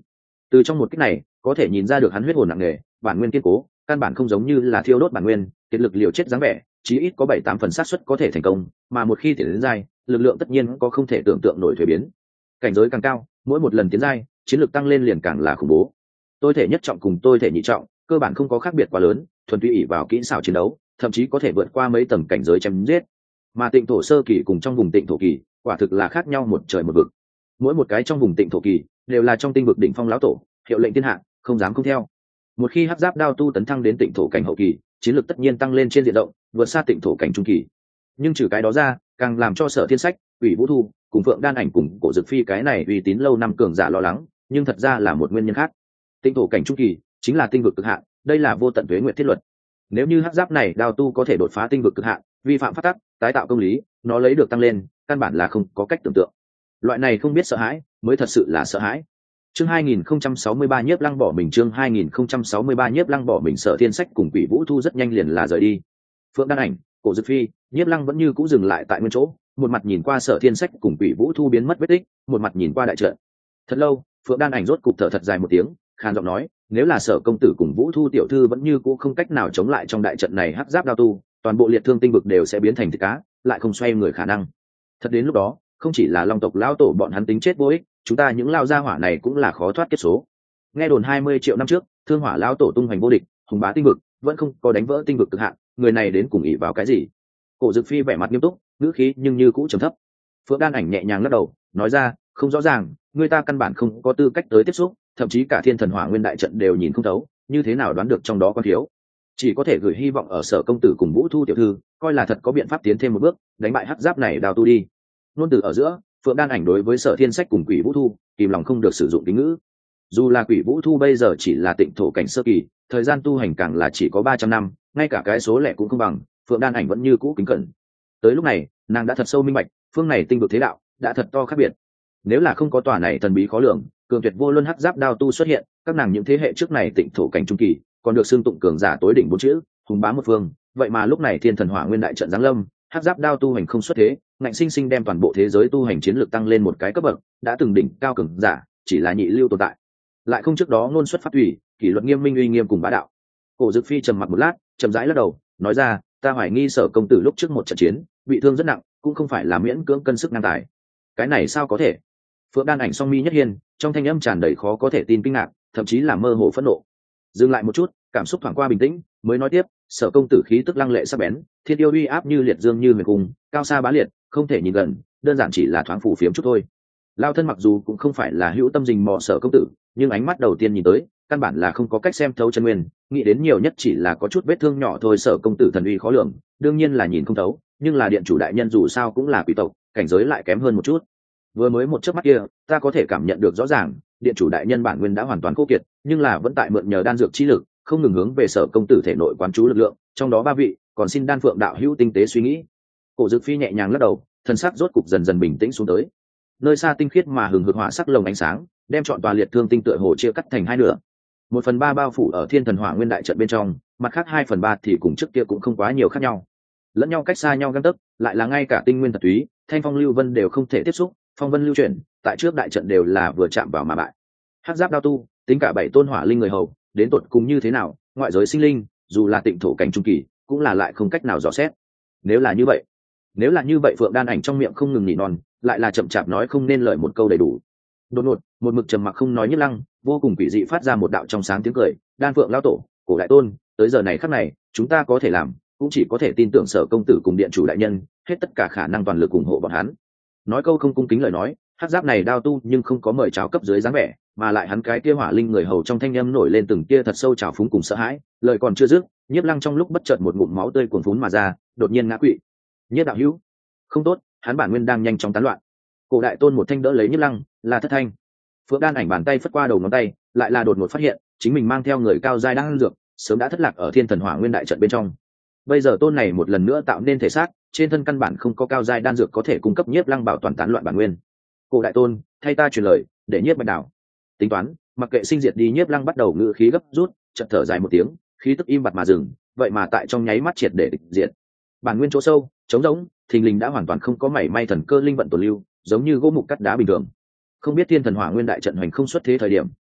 Từ trong một cách này có thể nhìn ra được hắn huyết hồn nặng nề, bản nguyên kiên cố, căn bản không giống như là thiêu đốt bản nguyên kiệt lực liều chết dáng vẻ, chí ít có 7-8 phần xác suất có thể thành công, mà một khi tiến đến giai, lực lượng tất nhiên có không thể tưởng tượng nổi thuế biến. Cảnh giới càng cao, mỗi một lần tiến giai, chiến lược tăng lên liền càng là khủng bố. Tôi thể nhất trọng cùng tôi thể nhị trọng, cơ bản không có khác biệt quá lớn, thuần túy ỷ vào kỹ xảo chiến đấu, thậm chí có thể vượt qua mấy tầng cảnh giới chém giết. Mà Tịnh thổ sơ kỳ cùng trong vùng Tịnh thổ kỳ, quả thực là khác nhau một trời một vực. Mỗi một cái trong vùng Tịnh thổ kỳ đều là trong tinh vực đỉnh phong lão tổ, hiệu lệnh thiên hạ, không dám không theo. Một khi hắc giáp đao tu tấn thăng đến Tịnh thổ cảnh hậu kỳ, chiến lược tất nhiên tăng lên trên diện rộng, vượt xa Tịnh thổ cảnh trung kỳ. Nhưng trừ cái đó ra, càng làm cho Sở Thiên Sách, Ủy Vũ Thu cùng Phượng Đan Ảnh cùng Cổ Dực Phi cái này uy tín lâu năm cường giả lo lắng, nhưng thật ra là một nguyên nhân khác. Tịnh thổ cảnh trung kỳ chính là tinh vực cực hạn, đây là vô tận tuế nguyệt thiết luật. Nếu như hắc giáp này đao tu có thể đột phá tinh vực cực hạn, vi phạm pháp tắc, tái tạo công lý, nó lấy được tăng lên, căn bản là không có cách tưởng tượng. Loại này không biết sợ hãi, mới thật sự là sợ hãi. Chương 2063 Nhiếp Lăng bỏ mình, chương 2063 Nhiếp Lăng bỏ mình. Sở Thiên Sách cùng Quỷ Vũ Thu rất nhanh liền là rời đi. Phượng Đan Ảnh, Cổ Dực Phi, Nhiếp Lăng vẫn như cũ dừng lại tại nguyên chỗ, một mặt nhìn qua Sở Thiên Sách cùng Quỷ Vũ Thu biến mất vết tích, một mặt nhìn qua đại trận. Thật lâu, Phượng Đan Ảnh rốt cục thở thật dài một tiếng, khàn giọng nói, nếu là Sở công tử cùng Vũ Thu tiểu thư vẫn như cũ không cách nào chống lại trong đại trận này hắc giáp đao tu, toàn bộ liệt thương tinh vực đều sẽ biến thành thịt cá, lại không xoay người khả năng. Thật đến lúc đó, không chỉ là Long tộc lão tổ bọn hắn tính chết vô ích, chúng ta những lao gia hỏa này cũng là khó thoát kết số. Nghe đồn 20 triệu năm trước, Thương Hỏa lão tổ tung hoành vô địch, hùng bá tinh vực, vẫn không có đánh vỡ tinh vực cực hạn, người này đến cùng ỷ vào cái gì? Cổ Dực Phi vẻ mặt nghiêm túc, ngữ khí nhưng như cũ trầm thấp. Phượng Đan Ảnh nhẹ nhàng lắc đầu, nói ra, không rõ ràng, người ta căn bản không có tư cách tới tiếp xúc, thậm chí cả Thiên Thần Hỏa Nguyên đại trận đều nhìn không thấu, như thế nào đoán được trong đó có thiếu? Chỉ có thể gửi hy vọng ở Sở công tử cùng Vũ Thu tiểu thư, coi là thật có biện pháp tiến thêm một bước, đánh bại hắc giáp này đào tu đi. Nôn từ ở giữa, Phượng Đan Ảnh đối với Sở Thiên Sách cùng Quỷ Vũ Thu kìm lòng không được sử dụng kính ngữ. Dù là Quỷ Vũ Thu bây giờ chỉ là Tịnh thổ cảnh sơ kỳ, thời gian tu hành càng là chỉ có 300 năm, ngay cả cái số lẻ cũng không bằng, Phượng Đan Ảnh vẫn như cũ kính cẩn. Tới lúc này, nàng đã thật sâu minh bạch, phương này tinh vực thế đạo đã thật to khác biệt. Nếu là không có tòa này thần bí khó lường, cường tuyệt vô luân hắc giáp đao tu xuất hiện, các nàng những thế hệ trước này Tịnh thổ cảnh trung kỳ, còn được xưng tụng cường giả tối đỉnh bốn chữ, hùng bá một phương, vậy mà lúc này Thiên Thần Hỏa Nguyên đại trận giáng lâm, hắc giáp đao tu hành không xuất thế, ngạnh sinh sinh đem toàn bộ thế giới tu hành chiến lược tăng lên một cái cấp bậc, đã từng đỉnh cao cường giả, chỉ là nhị lưu tồn tại, lại không trước đó ngôn xuất phát thủy, kỷ luật nghiêm minh uy nghiêm cùng bá đạo. Cổ Dực Phi trầm mặc một lát, chậm rãi lắc đầu, nói ra, ta hoài nghi Sở công tử lúc trước một trận chiến, bị thương rất nặng, cũng không phải là miễn cưỡng cân sức ngang tài. Cái này sao có thể? Phượng Đan Ảnh song mi nhất hiên, trong thanh âm tràn đầy khó có thể tin kinh ngạc, thậm chí là mơ hồ phẫn nộ. Dừng lại một chút, cảm xúc thoáng qua bình tĩnh, mới nói tiếp, Sở công tử khí tức lăng lệ sắc bén, thiên yêu uy áp như liệt dương như huyền cung, cao xa bá liệt, không thể nhìn gần, đơn giản chỉ là thoáng phủ phiếm chút thôi. Lao thân mặc dù cũng không phải là hữu tâm rình mò Sở công tử, nhưng ánh mắt đầu tiên nhìn tới, căn bản là không có cách xem thấu chân nguyên, nghĩ đến nhiều nhất chỉ là có chút vết thương nhỏ thôi. Sở công tử thần uy khó lường, đương nhiên là nhìn không thấu, nhưng là điện chủ đại nhân dù sao cũng là quý tộc, cảnh giới lại kém hơn một chút. Vừa mới một chớp mắt kia, ta có thể cảm nhận được rõ ràng, điện chủ đại nhân bản nguyên đã hoàn toàn khô kiệt, nhưng là vẫn tại mượn nhờ đan dược chi lực, không ngừng hướng về Sở công tử thể nội quán chú lực lượng, trong đó 3 vị, còn xin Đan Phượng đạo hữu tinh tế suy nghĩ. Cổ Dực Phi nhẹ nhàng lắc đầu, thần sắc rốt cục dần dần bình tĩnh xuống tới. Nơi xa tinh khiết mà hừng hực hỏa sắc lồng ánh sáng, đem trọn tòa liệt thương tinh tựa hồ chia cắt thành hai nửa. 1/3 bao phủ ở Thiên Thần Hỏa Nguyên đại trận bên trong, mặt khác 2/3 thì cùng trước kia cũng không quá nhiều khác nhau. Lẫn nhau cách xa nhau gang tấc, lại là ngay cả tinh nguyên thật túy, thanh phong lưu vân đều không thể tiếp xúc, phong vân lưu chuyển, tại trước đại trận đều là vừa chạm vào mà bại. Hắc giáp đao tu, tính cả 7 tôn hỏa linh người hầu, đến tột cùng như thế nào, ngoại giới sinh linh, dù là Tịnh thổ cảnh trung kỳ, cũng là lại không cách nào dò xét. Nếu là như vậy, Phượng Đan Ảnh trong miệng không ngừng nhỉ non, lại là chậm chạp nói không nên lời một câu đầy đủ. Đột ngột, một mực trầm mặc không nói Nhiếp Lăng, vô cùng quỷ dị phát ra một đạo trong sáng tiếng cười, Đan Phượng lão tổ, Cổ đại tôn, tới giờ này khắc này, chúng ta có thể làm, cũng chỉ có thể tin tưởng Sở công tử cùng điện chủ đại nhân, hết tất cả khả năng toàn lực ủng hộ bọn hắn. Nói câu không cung kính lời nói, hắc giáp này đao tu nhưng không có mời chào cấp dưới dáng vẻ, mà lại hắn cái kia hỏa linh người hầu trong thanh âm nổi lên từng kia thật sâu trào phúng cùng sợ hãi. Lời còn chưa dứt, Nhiếp Lăng trong lúc bất chợt một ngụm máu tươi cuồn phún mà ra, đột nhiên ngã quỵ. Nhiếp đạo hữu, không tốt, hắn bản nguyên đang nhanh chóng tán loạn. Cổ đại tôn một thanh đỡ lấy Nhiếp Lăng, là Thất Thanh. Phượng Đan Ảnh bàn tay phất qua đầu ngón tay, lại là đột ngột phát hiện, chính mình mang theo người cao giai đang ăn dược, sớm đã thất lạc ở Thiên Thần Hỏa Nguyên đại trận bên trong. Bây giờ tôn này một lần nữa tạo nên thể xác, trên thân căn bản không có cao giai đan dược có thể cung cấp Nhiếp Lăng bảo toàn tán loạn bản nguyên. Cổ đại tôn, thay ta truyền lời, để Nhiếp Bạch Đảo tính toán, mặc kệ sinh diệt đi. Nhiếp Lăng bắt đầu ngự khí gấp rút, chợt thở dài một tiếng, khí tức im bặt mà dừng, vậy mà tại trong nháy mắt triệt để địch diệt. Bản nguyên chỗ sâu, trống rỗng, thình lình đã hoàn toàn không có mảy may thần cơ linh vận tồn lưu, giống như gỗ mục cắt đá bình thường. Không biết Thiên Thần Hỏa Nguyên đại trận hoành không xuất thế thời điểm,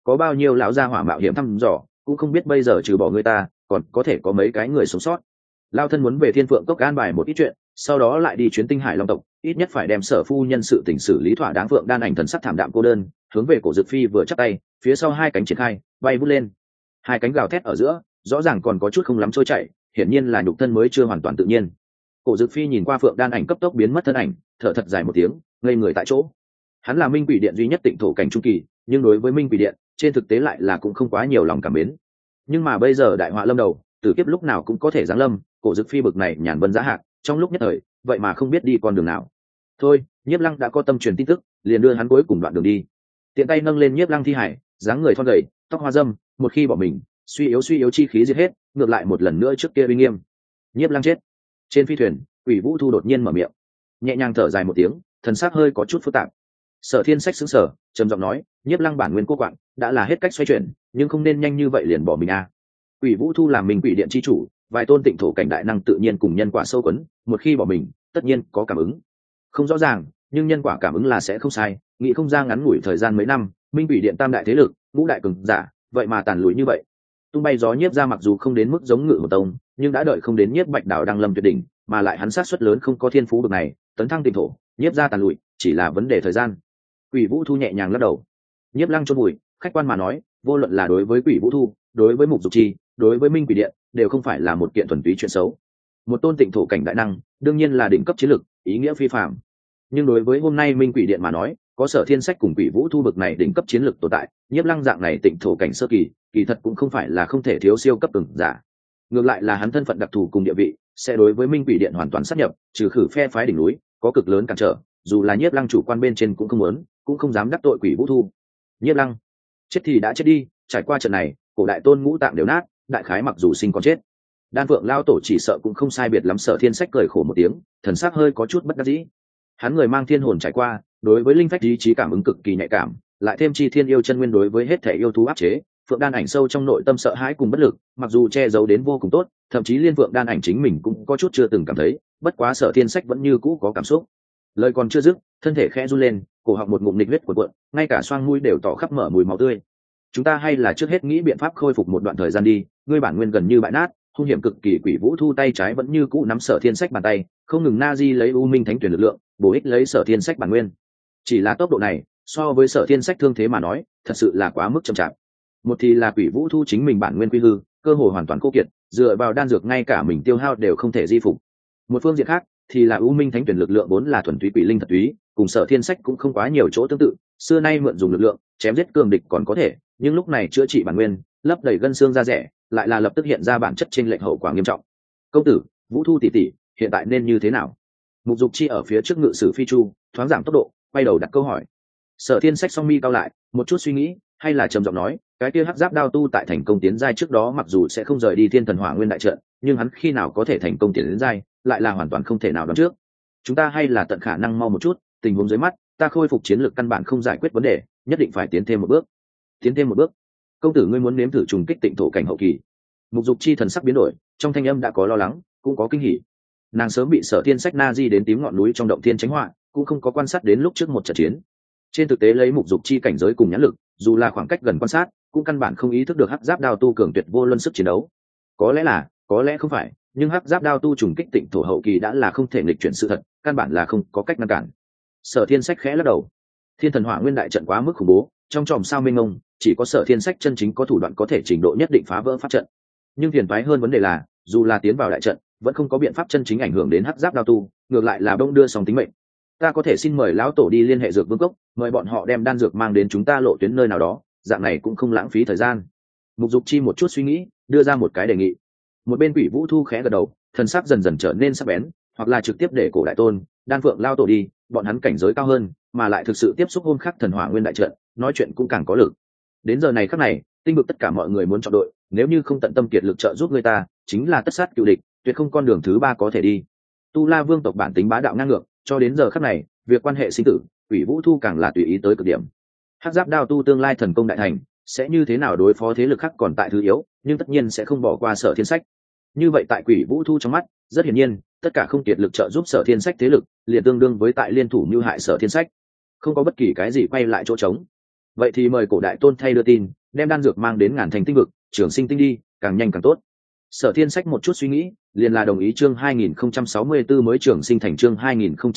có bao nhiêu lão gia hỏa mạo hiểm thăm dò, cũng không biết bây giờ trừ bỏ người ta còn có thể có mấy cái người sống sót. Lao thân muốn về Thiên Phượng Cốc an bài một ít chuyện, sau đó lại đi chuyến Tinh Hải Long tộc, ít nhất phải đem Sở phu nhân sự tình xử lý thỏa đáng. Phượng Đan Ảnh thần sắc thảm đạm cô đơn, hướng về Cổ Dực Phi vừa chắp tay, phía sau hai cánh triển khai, bay vút lên. Hai cánh gào thét ở giữa, rõ ràng còn có chút không lắm trôi chảy, hiển nhiên là nhục thân mới chưa hoàn toàn tự nhiên. Cổ Dực Phi nhìn qua Phượng Đan Ảnh cấp tốc biến mất thân ảnh, thở thật dài một tiếng, ngây người tại chỗ. Hắn là Minh Quỷ Điện duy nhất tịnh thổ cảnh trung kỳ, nhưng đối với Minh Quỷ Điện, trên thực tế lại là cũng không quá nhiều lòng cảm mến. Nhưng mà bây giờ đại họa lâm đầu, tử kiếp lúc nào cũng có thể giáng lâm, Cổ Dực Phi bực này nhàn vân giá hạc, trong lúc nhất thời, vậy mà không biết đi con đường nào. Thôi, Nhiếp Lăng đã có tâm truyền tin tức, liền đưa hắn cuối cùng đoạn đường đi. Tiện tay nâng lên Nhiếp Lăng thi hải, dáng người thon gầy, tóc hoa râm, một khi bỏ mình, suy yếu chi khí diệt hết, ngược lại một lần nữa trước kia uy nghiêm. Nhiếp Lăng chết. Trên phi thuyền, Quỷ Vũ Thu đột nhiên mở miệng, nhẹ nhàng thở dài một tiếng, thần sắc hơi có chút phức tạp. Sở Thiên Sách sững sờ, trầm giọng nói, Nhiếp Lăng bản nguyên cô quạng đã là hết cách xoay chuyển, nhưng không nên nhanh như vậy liền bỏ mình a. Quỷ Vũ Thu làm mình Quỷ Điện chi chủ, vài tôn tịnh thổ cảnh đại năng tự nhiên cùng nhân quả sâu quấn, một khi bỏ mình, tất nhiên có cảm ứng. Không rõ ràng, nhưng nhân quả cảm ứng là sẽ không sai, nghĩ không ra ngắn ngủi thời gian mấy năm, Minh Quỷ Điện tam đại thế lực, ngũ đại cường giả, vậy mà tàn lùi như vậy. Tung bay gió Nhiếp ra mặc dù không đến mức giống Ngự Một Tông, nhưng đã đợi không đến Nhiếp Bạch Đảo đang lâm tuyệt đỉnh, mà lại hắn sát suất lớn không có thiên phú bậc này, tấn thăng tịnh thổ, Nhiếp ra tàn lùi, chỉ là vấn đề thời gian. Quỷ Vũ Thu nhẹ nhàng lắc đầu. Nhiếp Lăng chôn vùi, khách quan mà nói, vô luận là đối với Quỷ Vũ Thu, đối với Mục Dục Chi, đối với Minh Quỷ Điện, đều không phải là một kiện thuần túy chuyện xấu. Một tôn tịnh thổ cảnh đại năng, đương nhiên là đỉnh cấp chiến lực, ý nghĩa phi phàm. Nhưng đối với hôm nay Minh Quỷ Điện mà nói, có Sở Thiên Sách cùng Quỷ Vũ Thu bậc này đỉnh cấp chiến lực tồn tại, Nhiếp Lăng dạng này tịnh thổ cảnh sơ kỳ, kỳ thật cũng không phải là không thể thiếu siêu cấp cường giả. Ngược lại là hắn thân phận đặc thù cùng địa vị, sẽ đối với Minh Quỷ Điện hoàn toàn sát nhập, trừ khử phe phái đỉnh núi, có cực lớn cản trở, dù là Nhiếp Lăng chủ quan bên trên cũng không muốn, cũng không dám đắc tội Quỷ Vũ Thu. Nhiếp Lăng chết thì đã chết đi, trải qua trận này, cổ đại tôn ngũ tạng đều nát, đại khái mặc dù sinh còn chết. Đan Phượng lao tổ chỉ sợ cũng không sai biệt lắm. Sở Thiên Sách cười khổ một tiếng, thần sắc hơi có chút bất đắc dĩ. Hắn người mang thiên hồn trải qua, đối với linh phách ý chí cảm ứng cực kỳ nhạy cảm, lại thêm chi thiên yêu chân nguyên đối với hết thể yêu thú áp chế, Phượng Đan Ảnh sâu trong nội tâm sợ hãi cùng bất lực, mặc dù che giấu đến vô cùng tốt, thậm chí liên Phượng Đan Ảnh chính mình cũng có chút chưa từng cảm thấy, bất quá Sở Thiên Sách vẫn như cũ có cảm xúc. Lời còn chưa dứt, thân thể khẽ run lên, cổ họng một ngụm nghịch huyết cuộn, ngay cả xoang mũi đều tỏ khắp mở mùi máu tươi. Chúng ta hay là trước hết nghĩ biện pháp khôi phục một đoạn thời gian đi, ngươi bản nguyên gần như bại nát, hung hiểm cực kỳ. Quỷ Vũ Thu tay trái vẫn như cũ nắm Sở Thiên Sách bàn tay, không ngừng na di lấy U Minh Thánh Tuyển lực lượng, bổ ích lấy Sở Thiên Sách bản nguyên. Chỉ là tốc độ này, so với Sở Thiên Sách thương thế mà nói, thật sự là quá mức chậm chạp. Một thì là Quỷ Vũ Thu chính mình bản nguyên quy hư, cơ hội hoàn toàn khô kiệt, dựa vào đan dược ngay cả mình tiêu hao đều không thể di phục. Một phương diện khác, thì là U Minh Thánh Tuyển lực lượng vốn là thuần túy quỷ linh thật túy, cùng Sở Thiên Sách cũng không quá nhiều chỗ tương tự, xưa nay mượn dùng lực lượng chém giết cường địch còn có thể, nhưng lúc này chữa trị bản nguyên, lấp đầy gân xương da rẻ, lại là lập tức hiện ra bản chất chênh lệch hậu quả nghiêm trọng. Công tử, Vũ Thu tỷ tỷ, hiện tại nên như thế nào? Mục Dục Chi ở phía trước ngự sử phi chu, thoáng giảm tốc độ, quay đầu đặt câu hỏi. Sở Thiên Sách song mi cao lại, một chút suy nghĩ, hay là trầm giọng nói, cái kia hắc giáp đao tu tại thành công tiến giai trước đó mặc dù sẽ không rời đi Thiên Thần Hỏa Nguyên đại trận, nhưng hắn khi nào có thể thành công tiến đến giai, lại là hoàn toàn không thể nào đoán trước. Chúng ta hay là tận khả năng mau một chút, tình huống dưới mắt, ta khôi phục chiến lược căn bản không giải quyết vấn đề, nhất định phải tiến thêm một bước. Tiến thêm một bước? Công tử ngươi muốn nếm thử trùng kích tịnh thổ cảnh hậu kỳ? Mục Dục Chi thần sắc biến đổi, trong thanh âm đã có lo lắng, cũng có kinh hỉ. Nàng sớm bị Sở Thiên Sách na di đến tím ngọn núi trong động thiên tránh họa, cũng không có quan sát đến lúc trước một trận chiến. Trên thực tế lấy Mục Dục Chi cảnh giới cùng nhãn lực, dù là khoảng cách gần quan sát, cũng căn bản không ý thức được hắc giáp đao tu cường tuyệt vô luân sức chiến đấu. Có lẽ là, có lẽ không phải, nhưng hắc giáp đao tu trùng kích tịnh thổ hậu kỳ đã là không thể nghịch chuyển sự thật, căn bản là không có cách ngăn cản. Sở Thiên Sách khẽ lắc đầu. Thiên Thần Hỏa Nguyên đại trận quá mức khủng bố, trong chòm sao mênh mông, chỉ có Sở Thiên Sách chân chính có thủ đoạn có thể trình độ nhất định phá vỡ pháp trận. Nhưng phiền toái hơn vấn đề là, dù là tiến vào đại trận, vẫn không có biện pháp chân chính ảnh hưởng đến hắc giáp đao tu, ngược lại là bỗng đưa song tính mệnh. Ta có thể xin mời lão tổ đi liên hệ dược vương cốc, mời bọn họ đem đan dược mang đến chúng ta lộ tuyến nơi nào đó, dạng này cũng không lãng phí thời gian. Mục Dục Chi một chút suy nghĩ, đưa ra một cái đề nghị. Một bên Quỷ Vũ Thu khẽ gật đầu, thần sắc dần dần trở nên sắc bén, hoặc là trực tiếp để Cổ đại tôn, Đan Phượng lao tổ đi, bọn hắn cảnh giới cao hơn, mà lại thực sự tiếp xúc hôm khắc Thần Hỏa Nguyên đại trận, nói chuyện cũng càng có lực. Đến giờ này khắc này, tinh vực tất cả mọi người muốn chọn đội, nếu như không tận tâm kiệt lực trợ giúp người ta, chính là tất sát cựu địch, tuyệt không con đường thứ ba có thể đi. Tu La Vương tộc bản tính bá đạo ngang ngược, cho đến giờ khắc này, việc quan hệ sinh tử, Quỷ Vũ Thu càng là tùy ý tới cực điểm. Hắc giáp đao tu tương lai thần công đại thành, sẽ như thế nào đối phó thế lực khác còn tại thứ yếu, nhưng tất nhiên sẽ không bỏ qua Sở Thiên Sách. Như vậy tại Quỷ Vũ Thu trong mắt, rất hiển nhiên, tất cả không kiệt lực trợ giúp Sở Thiên Sách thế lực, liền tương đương với tại liên thủ mưu hại Sở Thiên Sách. Không có bất kỳ cái gì quay lại chỗ trống. vậy thì mời cổ đại tôn thay đưa tin, đem đan dược mang đến Ngàn Thành tinh vực Trường Sinh tinh đi, càng nhanh càng tốt. Sở Thiên Sách một chút suy nghĩ, liền là đồng ý. Chương 2064 mới Trường Sinh thành, chương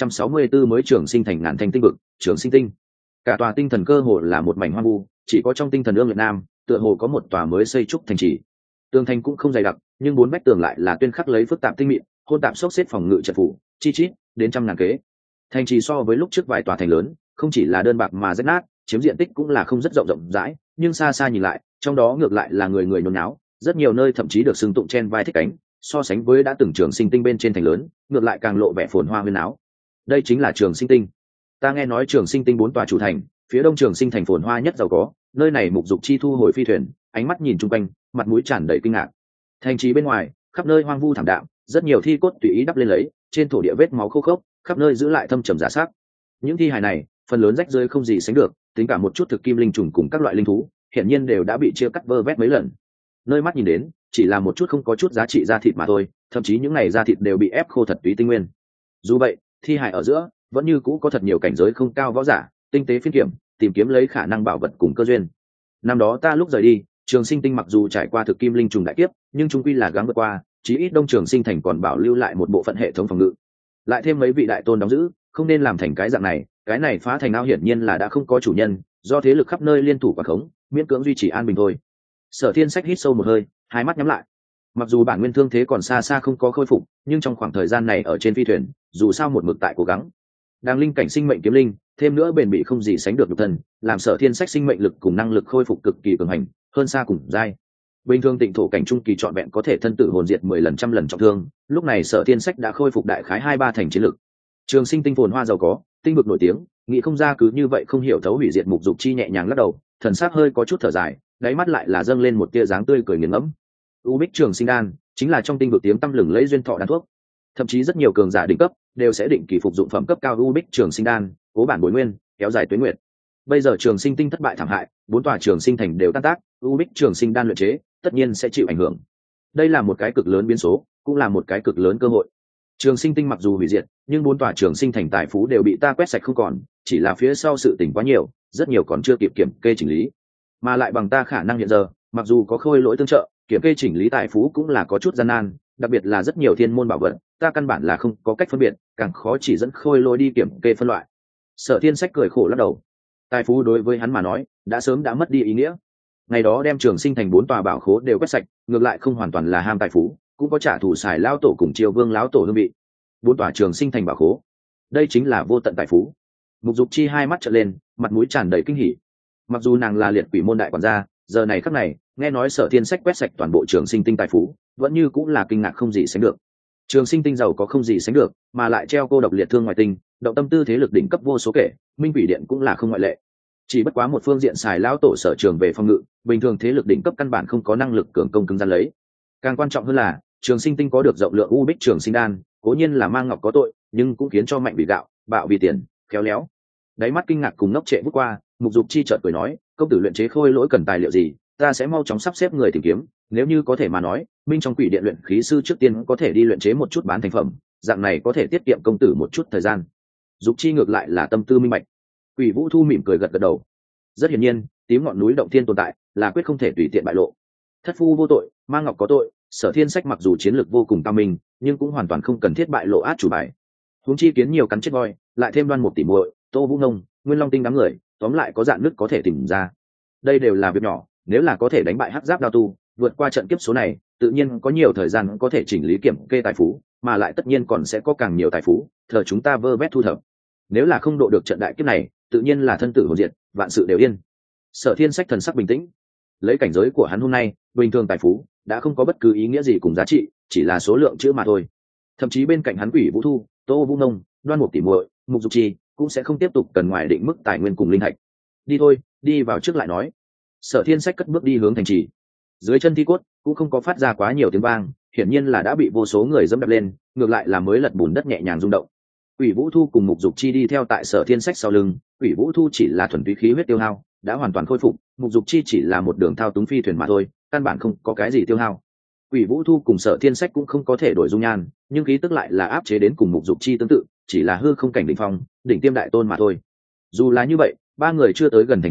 2064 mới Trường Sinh thành Ngàn Thành tinh vực Trường Sinh tinh. Cả tòa tinh thần cơ hồ là một mảnh hoang vu, chỉ có trong tinh thần ương Việt Nam tựa hồ có một tòa mới xây trúc thành trì. Tường thành cũng không dày đặc, nhưng bốn vách tường lại là tuyên khắc lấy phức tạp tinh mịn, hôn tạp xốc xếp phòng ngự trận phủ, chi chít đến trăm ngàn kế. Thành trì so với lúc trước vài tòa thành lớn, không chỉ là đơn bạc mà rách nát, chiếm diện tích cũng là không rất rộng rãi, nhưng xa xa nhìn lại, trong đó ngược lại là người người nhốn nháo, rất nhiều nơi thậm chí được xưng tụng chen vai thích cánh. So sánh với đã từng Trường Sinh tinh bên trên thành lớn, ngược lại càng lộ vẻ phồn hoa huyên áo. Đây chính là Trường Sinh tinh. Ta nghe nói Trường Sinh tinh 4 tòa chủ thành, phía đông Trường Sinh thành phồn hoa nhất giàu có, nơi này Mục Dục Chi thu hồi phi thuyền, ánh mắt nhìn chung quanh, mặt mũi tràn đầy kinh ngạc. Thành trì bên ngoài, khắp nơi hoang vu thảm đạm, rất nhiều thi cốt tùy ý đắp lên lấy, trên thổ địa vết máu khô khốc, khắp nơi giữ lại thâm trầm giả sắc. Những thi hài này, phần lớn rách rơi không gì sánh được, tính cả một chút thực kim linh trùng cùng các loại linh thú, hiển nhiên đều đã bị chia cắt vơ vét mấy lần. Nơi mắt nhìn đến, chỉ là một chút không có chút giá trị da thịt mà thôi, thậm chí những này da thịt đều bị ép khô thật túy tinh nguyên. Dù vậy, thi hài ở giữa vẫn như cũ có thật nhiều cảnh giới không cao võ giả, tinh tế phiên kiểm, tìm kiếm lấy khả năng bảo vật cùng cơ duyên. Năm đó ta lúc rời đi, Trường Sinh tinh mặc dù trải qua thực kim linh trùng đại kiếp, nhưng chung quy là gắng vượt qua, chí ít Đông Trường Sinh thành còn bảo lưu lại một bộ phận hệ thống phòng ngự. Lại thêm mấy vị đại tôn đóng giữ, không nên làm thành cái dạng này, cái này phá thành ao hiển nhiên là đã không có chủ nhân, do thế lực khắp nơi liên thủ quả khống, miễn cưỡng duy trì an bình thôi. Sở Thiên Sách hít sâu một hơi, hai mắt nhắm lại. Mặc dù bản nguyên thương thế còn xa xa không có khôi phục, nhưng trong khoảng thời gian này ở trên phi thuyền, dù sao một mực tại cố gắng. Đang linh cảnh sinh mệnh kiếm linh, thêm nữa bền bỉ không gì sánh được nhục thân, làm Sở Thiên Sách sinh mệnh lực cùng năng lực khôi phục cực kỳ cường hành, hơn xa cùng giai. Bình thường tịnh thổ cảnh trung kỳ trọn vẹn có thể thân tử hồn diệt 10 lần trăm lần trọng thương, lúc này Sở Thiên Sách đã khôi phục đại khái 2-3 thành chiến lực. Trường Sinh tinh phồn hoa giàu có, tinh vực nổi tiếng, nghĩ không ra cứ như vậy không hiểu thấu hủy diệt Mục Dục Chi nhẹ nhàng lắc đầu, thần sắc hơi có chút thở dài, đáy mắt lại là dâng lên một tia dáng tươi cười nghiền ngẫm. U Bích Trường Sinh đan chính là trong tinh vực tiếng tăm lừng lấy duyên thọ đan thuốc, thậm chí rất nhiều cường giả đỉnh cấp đều sẽ định kỳ phục dụng phẩm cấp cao U Bích Trường Sinh đan, cố bản bồi nguyên, kéo dài tuế nguyệt. Bây giờ Trường Sinh tinh thất bại thảm hại, 4 tòa Trường Sinh thành đều tan tác, U Bích Trường Sinh đan luyện chế tất nhiên sẽ chịu ảnh hưởng. Đây là một cái cực lớn biến số, cũng là một cái cực lớn cơ hội. Trường Sinh tinh mặc dù hủy diệt, nhưng 4 tòa Trường Sinh thành tài phú đều bị ta quét sạch không còn, chỉ là phía sau sự tình quá nhiều, rất nhiều còn chưa kịp kiểm kê chỉnh lý. Mà lại bằng ta khả năng hiện giờ, mặc dù có khôi lỗi tương trợ, kiểm kê chỉnh lý tài phú cũng là có chút gian nan, đặc biệt là rất nhiều thiên môn bảo vật, ta căn bản là không có cách phân biệt, càng khó chỉ dẫn khôi lỗi đi kiểm kê phân loại. Sở Thiên Sách cười khổ lắc đầu. Tài phú đối với hắn mà nói, đã sớm đã mất đi ý nghĩa. Ngày đó đem Trường Sinh thành 4 tòa bảo khố đều quét sạch, ngược lại không hoàn toàn là ham tài phú, cũng có trả thù xài lão tổ cùng Triều Vương lão tổ hương vị. 4 tòa Trường Sinh thành bảo khố, đây chính là vô tận tài phú. Mục Dục Chi hai mắt trợn lên, mặt mũi tràn đầy kinh hỉ. Mặc dù nàng là liệt quỷ môn đại quản gia, giờ này khắc này nghe nói Sở Thiên Sách quét sạch toàn bộ Trường Sinh tinh tài phú, vẫn như cũng là kinh ngạc không gì sánh được. Trường Sinh tinh giàu có không gì sánh được, mà lại treo cô độc liệt thương ngoài tinh, động tâm tư thế lực đỉnh cấp vô số kể, Minh Quỷ Điện cũng là không ngoại lệ. Chỉ bất quá một phương diện xài lão tổ sở trường về phòng ngự, bình thường thế lực đỉnh cấp căn bản không có năng lực cường công cứng rắn lấy. Càng quan trọng hơn là Trường Sinh tinh có được rộng lượng U Bích Trường Sinh đan, cố nhiên là mang ngọc có tội, nhưng cũng khiến cho mạnh vì gạo, bạo vì tiền, khéo léo. Đáy mắt kinh ngạc cùng ngốc trệ vút qua, Mục Dục Chi chợt cười nói, công tử luyện chế khôi lỗi cần tài liệu gì, ta sẽ mau chóng sắp xếp người tìm kiếm, nếu như có thể mà nói, Minh trong Quỷ Điện luyện khí sư trước tiên có thể đi luyện chế một chút bán thành phẩm, dạng này có thể tiết kiệm công tử một chút thời gian. Dục Chi ngược lại là tâm tư minh bạch. Quỷ Vũ Thu mỉm cười gật gật đầu. Rất hiển nhiên, tím ngọn núi động thiên tồn tại, là quyết không thể tùy tiện bại lộ. Thất phu vô tội, mang ngọc có tội, Sở Thiên Sách mặc dù chiến lược vô cùng cao minh, nhưng cũng hoàn toàn không cần thiết bại lộ át chủ bài. Huống chi kiến nhiều cắn chết voi, lại thêm Đoan Mục tỉ muội, Tô Vũ Ngông, Nguyên Long Tinh đám người, tóm lại có dạn nứt có thể tìm ra. Đây đều là việc nhỏ, nếu là có thể đánh bại Hắc Giáp Đao Tu, vượt qua trận kiếp số này, tự nhiên có nhiều thời gian có thể chỉnh lý kiểm kê tài phú, mà lại tất nhiên còn sẽ có càng nhiều tài phú, thờ chúng ta vơ vét thu thập. Nếu là không độ được trận đại kiếp này, tự nhiên là thân tử hồn diệt, vạn sự đều yên. Sở Thiên Sách thần sắc bình tĩnh, lấy cảnh giới của hắn hôm nay, bình thường tài phú đã không có bất cứ ý nghĩa gì cùng giá trị, chỉ là số lượng chữ mà thôi. Thậm chí bên cạnh hắn Quỷ Vũ Thu, Tô Vũ Nông, Đoan Mục tỉ muội, Mục Dục Chi cũng sẽ không tiếp tục cần ngoài định mức tài nguyên cùng linh thạch. Đi thôi, đi vào trước lại nói. Sở Thiên Sách cất bước đi hướng thành trì. Dưới chân thi cốt cũng không có phát ra quá nhiều tiếng vang, hiển nhiên là đã bị vô số người dẫm đạp lên, ngược lại là mới lật bùn đất nhẹ nhàng rung động. Quỷ Vũ Thu cùng Mục Dục Chi đi theo tại Sở Thiên Sách sau lưng, Quỷ Vũ Thu chỉ là thuần túy khí huyết tiêu hao, đã hoàn toàn khôi phục, Mục Dục Chi chỉ là một đường thao túng phi thuyền mà thôi, căn bản không có cái gì tiêu hao. Quỷ Vũ Thu cùng Sở Thiên Sách cũng không có thể đổi dung nhan, nhưng khí tức lại là áp chế đến cùng Mục Dục Chi tương tự, chỉ là hư không cảnh đỉnh phong, đỉnh tiêm đại tôn mà thôi. Dù là như vậy, ba người chưa tới gần thành trì,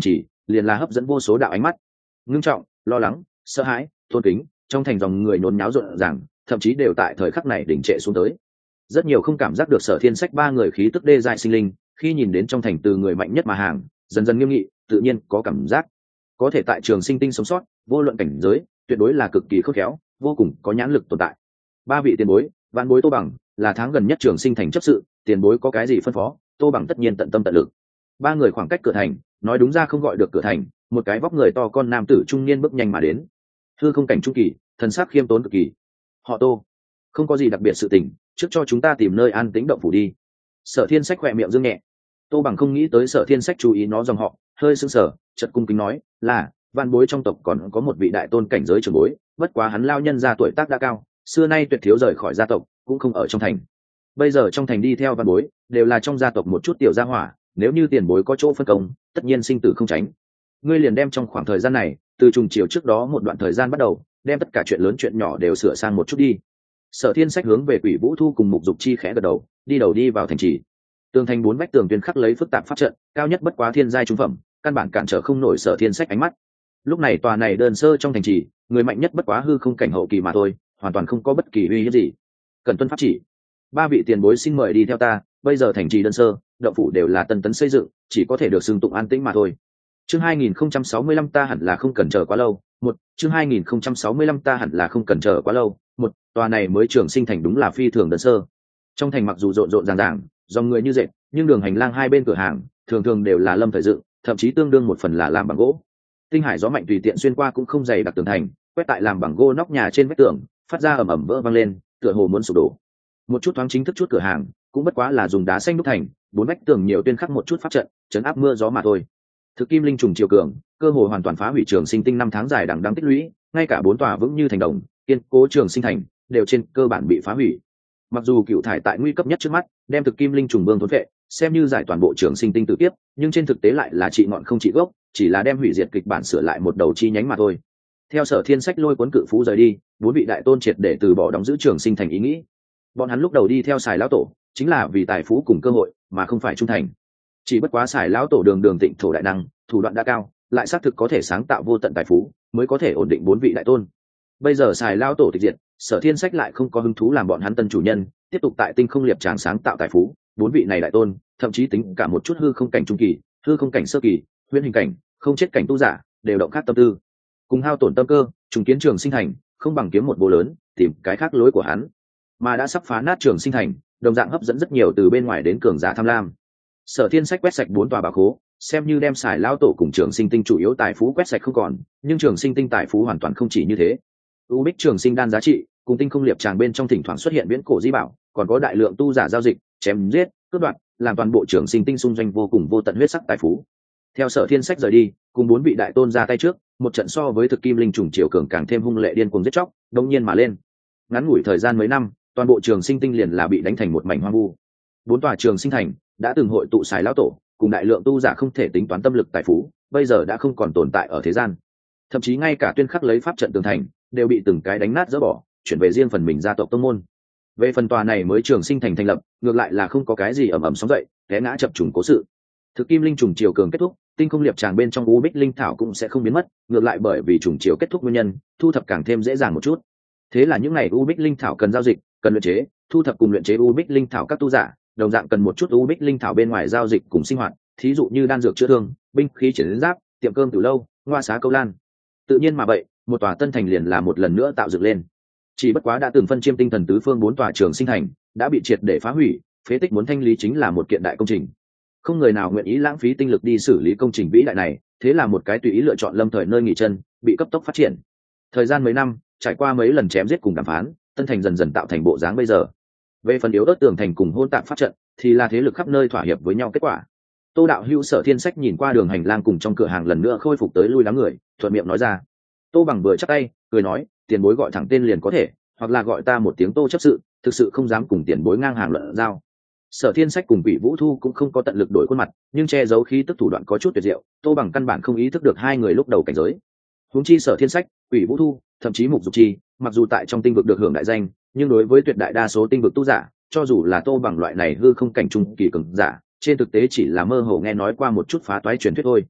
liền là hấp dẫn vô số đạo ánh mắt ngưng trọng, lo lắng, sợ hãi, tôn kính, trong thành dòng người nhốn nháo rộn ràng, thậm chí đều tại thời khắc này đỉnh trệ xuống tới. Rất nhiều không cảm giác được Sở Thiên Sách ba người khí tức đê dại sinh linh, khi nhìn đến trong thành từ người mạnh nhất mà hàng, dần dần nghiêm nghị, tự nhiên có cảm giác có thể tại Trường Sinh Tinh sống sót, vô luận cảnh giới, tuyệt đối là cực kỳ khôn khéo, vô cùng có nhãn lực tồn tại. Ba vị tiền bối, vạn bối Tô Bằng, là tháng gần nhất Trường Sinh Thành chấp sự, tiền bối có cái gì phân phó, Tô Bằng tất nhiên tận tâm tận lực. Ba người khoảng cách cửa thành, nói đúng ra không gọi được cửa thành, một cái vóc người to con nam tử trung niên bước nhanh mà đến. Hư không cảnh trung kỳ, thần sắc khiêm tốn cực kỳ. Họ Tô, không có gì đặc biệt sự tình, trước cho chúng ta tìm nơi an tĩnh động phủ đi. Sở Thiên Sách khỏe miệng dương nhẹ. Tô Bằng không nghĩ tới Sở Thiên Sách chú ý nó dòng họ, hơi sững sờ, chợt cung kính nói, là van bối trong tộc còn có một vị đại tôn cảnh giới trưởng bối, bất quá hắn lao nhân ra tuổi tác đã cao, xưa nay tuyệt thiếu rời khỏi gia tộc, cũng không ở trong thành. Bây giờ trong thành đi theo van bối, đều là trong gia tộc một chút tiểu gia hỏa, nếu như tiền bối có chỗ phân công, tất nhiên sinh tử không tránh. Ngươi liền đem trong khoảng thời gian này, từ trùng chiều trước đó một đoạn thời gian bắt đầu, đem tất cả chuyện lớn chuyện nhỏ đều sửa sang một chút đi. Sở Thiên Sách hướng về Quỷ Vũ Thu cùng Mục Dục Chi khẽ gật đầu, đi vào thành trì. Tường thành 4 vách tường tuyên khắc lấy phức tạp pháp trận, cao nhất bất quá thiên giai trung phẩm, căn bản cản trở không nổi Sở Thiên Sách ánh mắt. Lúc này tòa này đơn sơ trong thành trì, người mạnh nhất bất quá hư không cảnh hậu kỳ mà thôi, hoàn toàn không có bất kỳ uy hiếp gì. Cần tuân pháp chỉ. Ba vị tiền bối xin mời đi theo ta, bây giờ thành trì đơn sơ, động phủ đều là tân tấn xây dựng, chỉ có thể được xưng tụng an tĩnh mà thôi. Chương 2065 ta hẳn là không cần chờ quá lâu. Chương 2065 ta hẳn là không cần chờ quá lâu. Tòa này mới Trường Sinh Thành đúng là phi thường đơn sơ. Trong thành mặc dù rộn rộn ràng ràng, dòng người như dệt, nhưng đường hành lang hai bên cửa hàng thường thường đều là lâm thời dựng, thậm chí tương đương một phần là làm bằng gỗ. Tinh hải gió mạnh tùy tiện xuyên qua cũng không dày đặc tường thành, quét tại làm bằng gỗ nóc nhà trên vách tường, phát ra ầm ầm vỡ vang lên, tựa hồ muốn sụp đổ. Một chút thoáng chính thức chút cửa hàng, cũng bất quá là dùng đá xanh đúc thành, 4 vách tường nhiều tuyên khắc một chút pháp trận, trấn áp mưa gió mà thôi. Thực kim linh trùng chiều cường, cơ hồ hoàn toàn phá hủy Trường Sinh Tinh 5 tháng dài đằng đẵng tích lũy, ngay cả 4 tòa vững như thành đồng, kiên cố Trường Sinh Thành đều trên cơ bản bị phá hủy. Mặc dù cựu thải tại nguy cấp nhất trước mắt, đem thực kim linh trùng bương thốn vệ, xem như giải toàn bộ Trường Sinh Tinh tự tiếp, nhưng trên thực tế lại là trị ngọn không trị gốc, chỉ là đem hủy diệt kịch bản sửa lại một đầu chi nhánh mà thôi. Theo Sở Thiên Sách lôi cuốn cự phú rời đi, 4 vị đại tôn triệt để từ bỏ đóng giữ Trường Sinh Thành ý nghĩ. Bọn hắn lúc đầu đi theo Sài lão tổ, chính là vì tài phú cùng cơ hội, mà không phải trung thành. Chỉ bất quá Sài lão tổ đường tịnh thổ đại năng, thủ đoạn đã cao, lại xác thực có thể sáng tạo vô tận tài phú, mới có thể ổn định 4 vị đại tôn. Bây giờ Sài lão tổ tịch diệt, Sở Thiên Sách lại không có hứng thú làm bọn hắn tân chủ nhân, tiếp tục tại tinh không liệp tràng sáng tạo tài phú. 4 vị này đại tôn, thậm chí tính cả một chút hư không cảnh trung kỳ, hư không cảnh sơ kỳ, huyễn hình cảnh, không chết cảnh tu giả, đều động khác tâm tư. Cùng hao tổn tâm cơ, trùng kiến Trường Sinh Thành, không bằng kiếm một bố lớn, tìm cái khác lối của hắn. Mà đã sắp phá nát Trường Sinh Thành, đồng dạng hấp dẫn rất nhiều từ bên ngoài đến cường giả tham lam. Sở Thiên Sách quét sạch 4 tòa bảo khố, xem như đem Sài lão tổ cùng Trường Sinh Tinh chủ yếu tài phú quét sạch không còn, nhưng Trường Sinh Tinh tài phú hoàn toàn không chỉ như thế. U Bích Trường Sinh đan giá trị, cùng tinh không liệp tràng bên trong thỉnh thoảng xuất hiện viễn cổ di bảo, còn có đại lượng tu giả giao dịch, chém giết, cướp đoạt, làm toàn bộ Trường Sinh Tinh xung doanh vô cùng vô tận huyết sắc tài phú. Theo Sở Thiên Sách rời đi, cùng 4 vị đại tôn ra tay trước, một trận so với thực kim linh trùng triều cường càng thêm hung lệ điên cuồng giết chóc, đống nhiên mà lên. Ngắn ngủi thời gian mấy năm, toàn bộ Trường Sinh Tinh liền là bị đánh thành một mảnh hoang vu. 4 tòa Trường Sinh Thành đã từng hội tụ Sài lão tổ, cùng đại lượng tu giả không thể tính toán tâm lực tài phú, bây giờ đã không còn tồn tại ở thế gian. Thậm chí ngay cả tuyên khắc lấy pháp trận tường thành đều bị từng cái đánh nát dỡ bỏ, chuyển về riêng phần mình gia tộc tông môn. Về phần tòa này mới Trường Sinh Thành thành lập, ngược lại là không có cái gì ầm ầm sóng dậy, té ngã chập trùng cố sự. Thực kim linh trùng triều cường kết thúc, tinh không liệp tràng bên trong U Bích linh thảo cũng sẽ không biến mất, ngược lại bởi vì trùng chiều kết thúc nguyên nhân, thu thập càng thêm dễ dàng một chút. Thế là những ngày U Bích linh thảo cần giao dịch, cần luyện chế, thu thập cùng luyện chế U Bích linh thảo các tu giả, đồng dạng cần một chút U Bích linh thảo bên ngoài giao dịch cùng sinh hoạt, thí dụ như đan dược chữa thương, binh khí chiến giáp, tiệm cơm từ lâu, ngoa xá câu lan. Tự nhiên mà vậy, một tòa tân thành liền là một lần nữa tạo dựng lên. Chỉ bất quá đã từng phân chiêm tinh thần tứ phương 4 tòa Trường Sinh Thành, đã bị triệt để phá hủy, phế tích muốn thanh lý chính là một kiện đại công trình. Không người nào nguyện ý lãng phí tinh lực đi xử lý công trình vĩ đại này, thế là một cái tùy ý lựa chọn lâm thời nơi nghỉ chân, bị cấp tốc phát triển. Thời gian mấy năm, trải qua mấy lần chém giết cùng đàm phán, tân thành dần dần tạo thành bộ dáng bây giờ. Về phần yếu ớt tường thành cùng hôn tạm pháp trận, thì là thế lực khắp nơi thỏa hiệp với nhau kết quả. Tô đạo hữu Sở Thiên Sách nhìn qua đường hành lang cùng trong cửa hàng lần nữa khôi phục tới lui đám người, thuận miệng nói ra. Tô Bằng vừa chắc tay, cười nói, tiền bối gọi thẳng tên liền có thể, hoặc là gọi ta một tiếng Tô chấp sự, thực sự không dám cùng tiền bối ngang hàng luận giao. Sở Thiên Sách cùng Quỷ Vũ Thu cũng không có tận lực đổi khuôn mặt, nhưng che giấu khí tức thủ đoạn có chút tuyệt diệu, Tô Bằng căn bản không ý thức được hai người lúc đầu cảnh giới. Huống chi Sở Thiên Sách, Quỷ Vũ Thu, thậm chí Mục Dục Chi, mặc dù tại trong tinh vực được hưởng đại danh, nhưng đối với tuyệt đại đa số tinh vực tu giả, cho dù là Tô Bằng loại này hư không cảnh trung kỳ cường giả, trên thực tế chỉ là mơ hồ nghe nói qua một chút phá toái truyền thuyết thôi.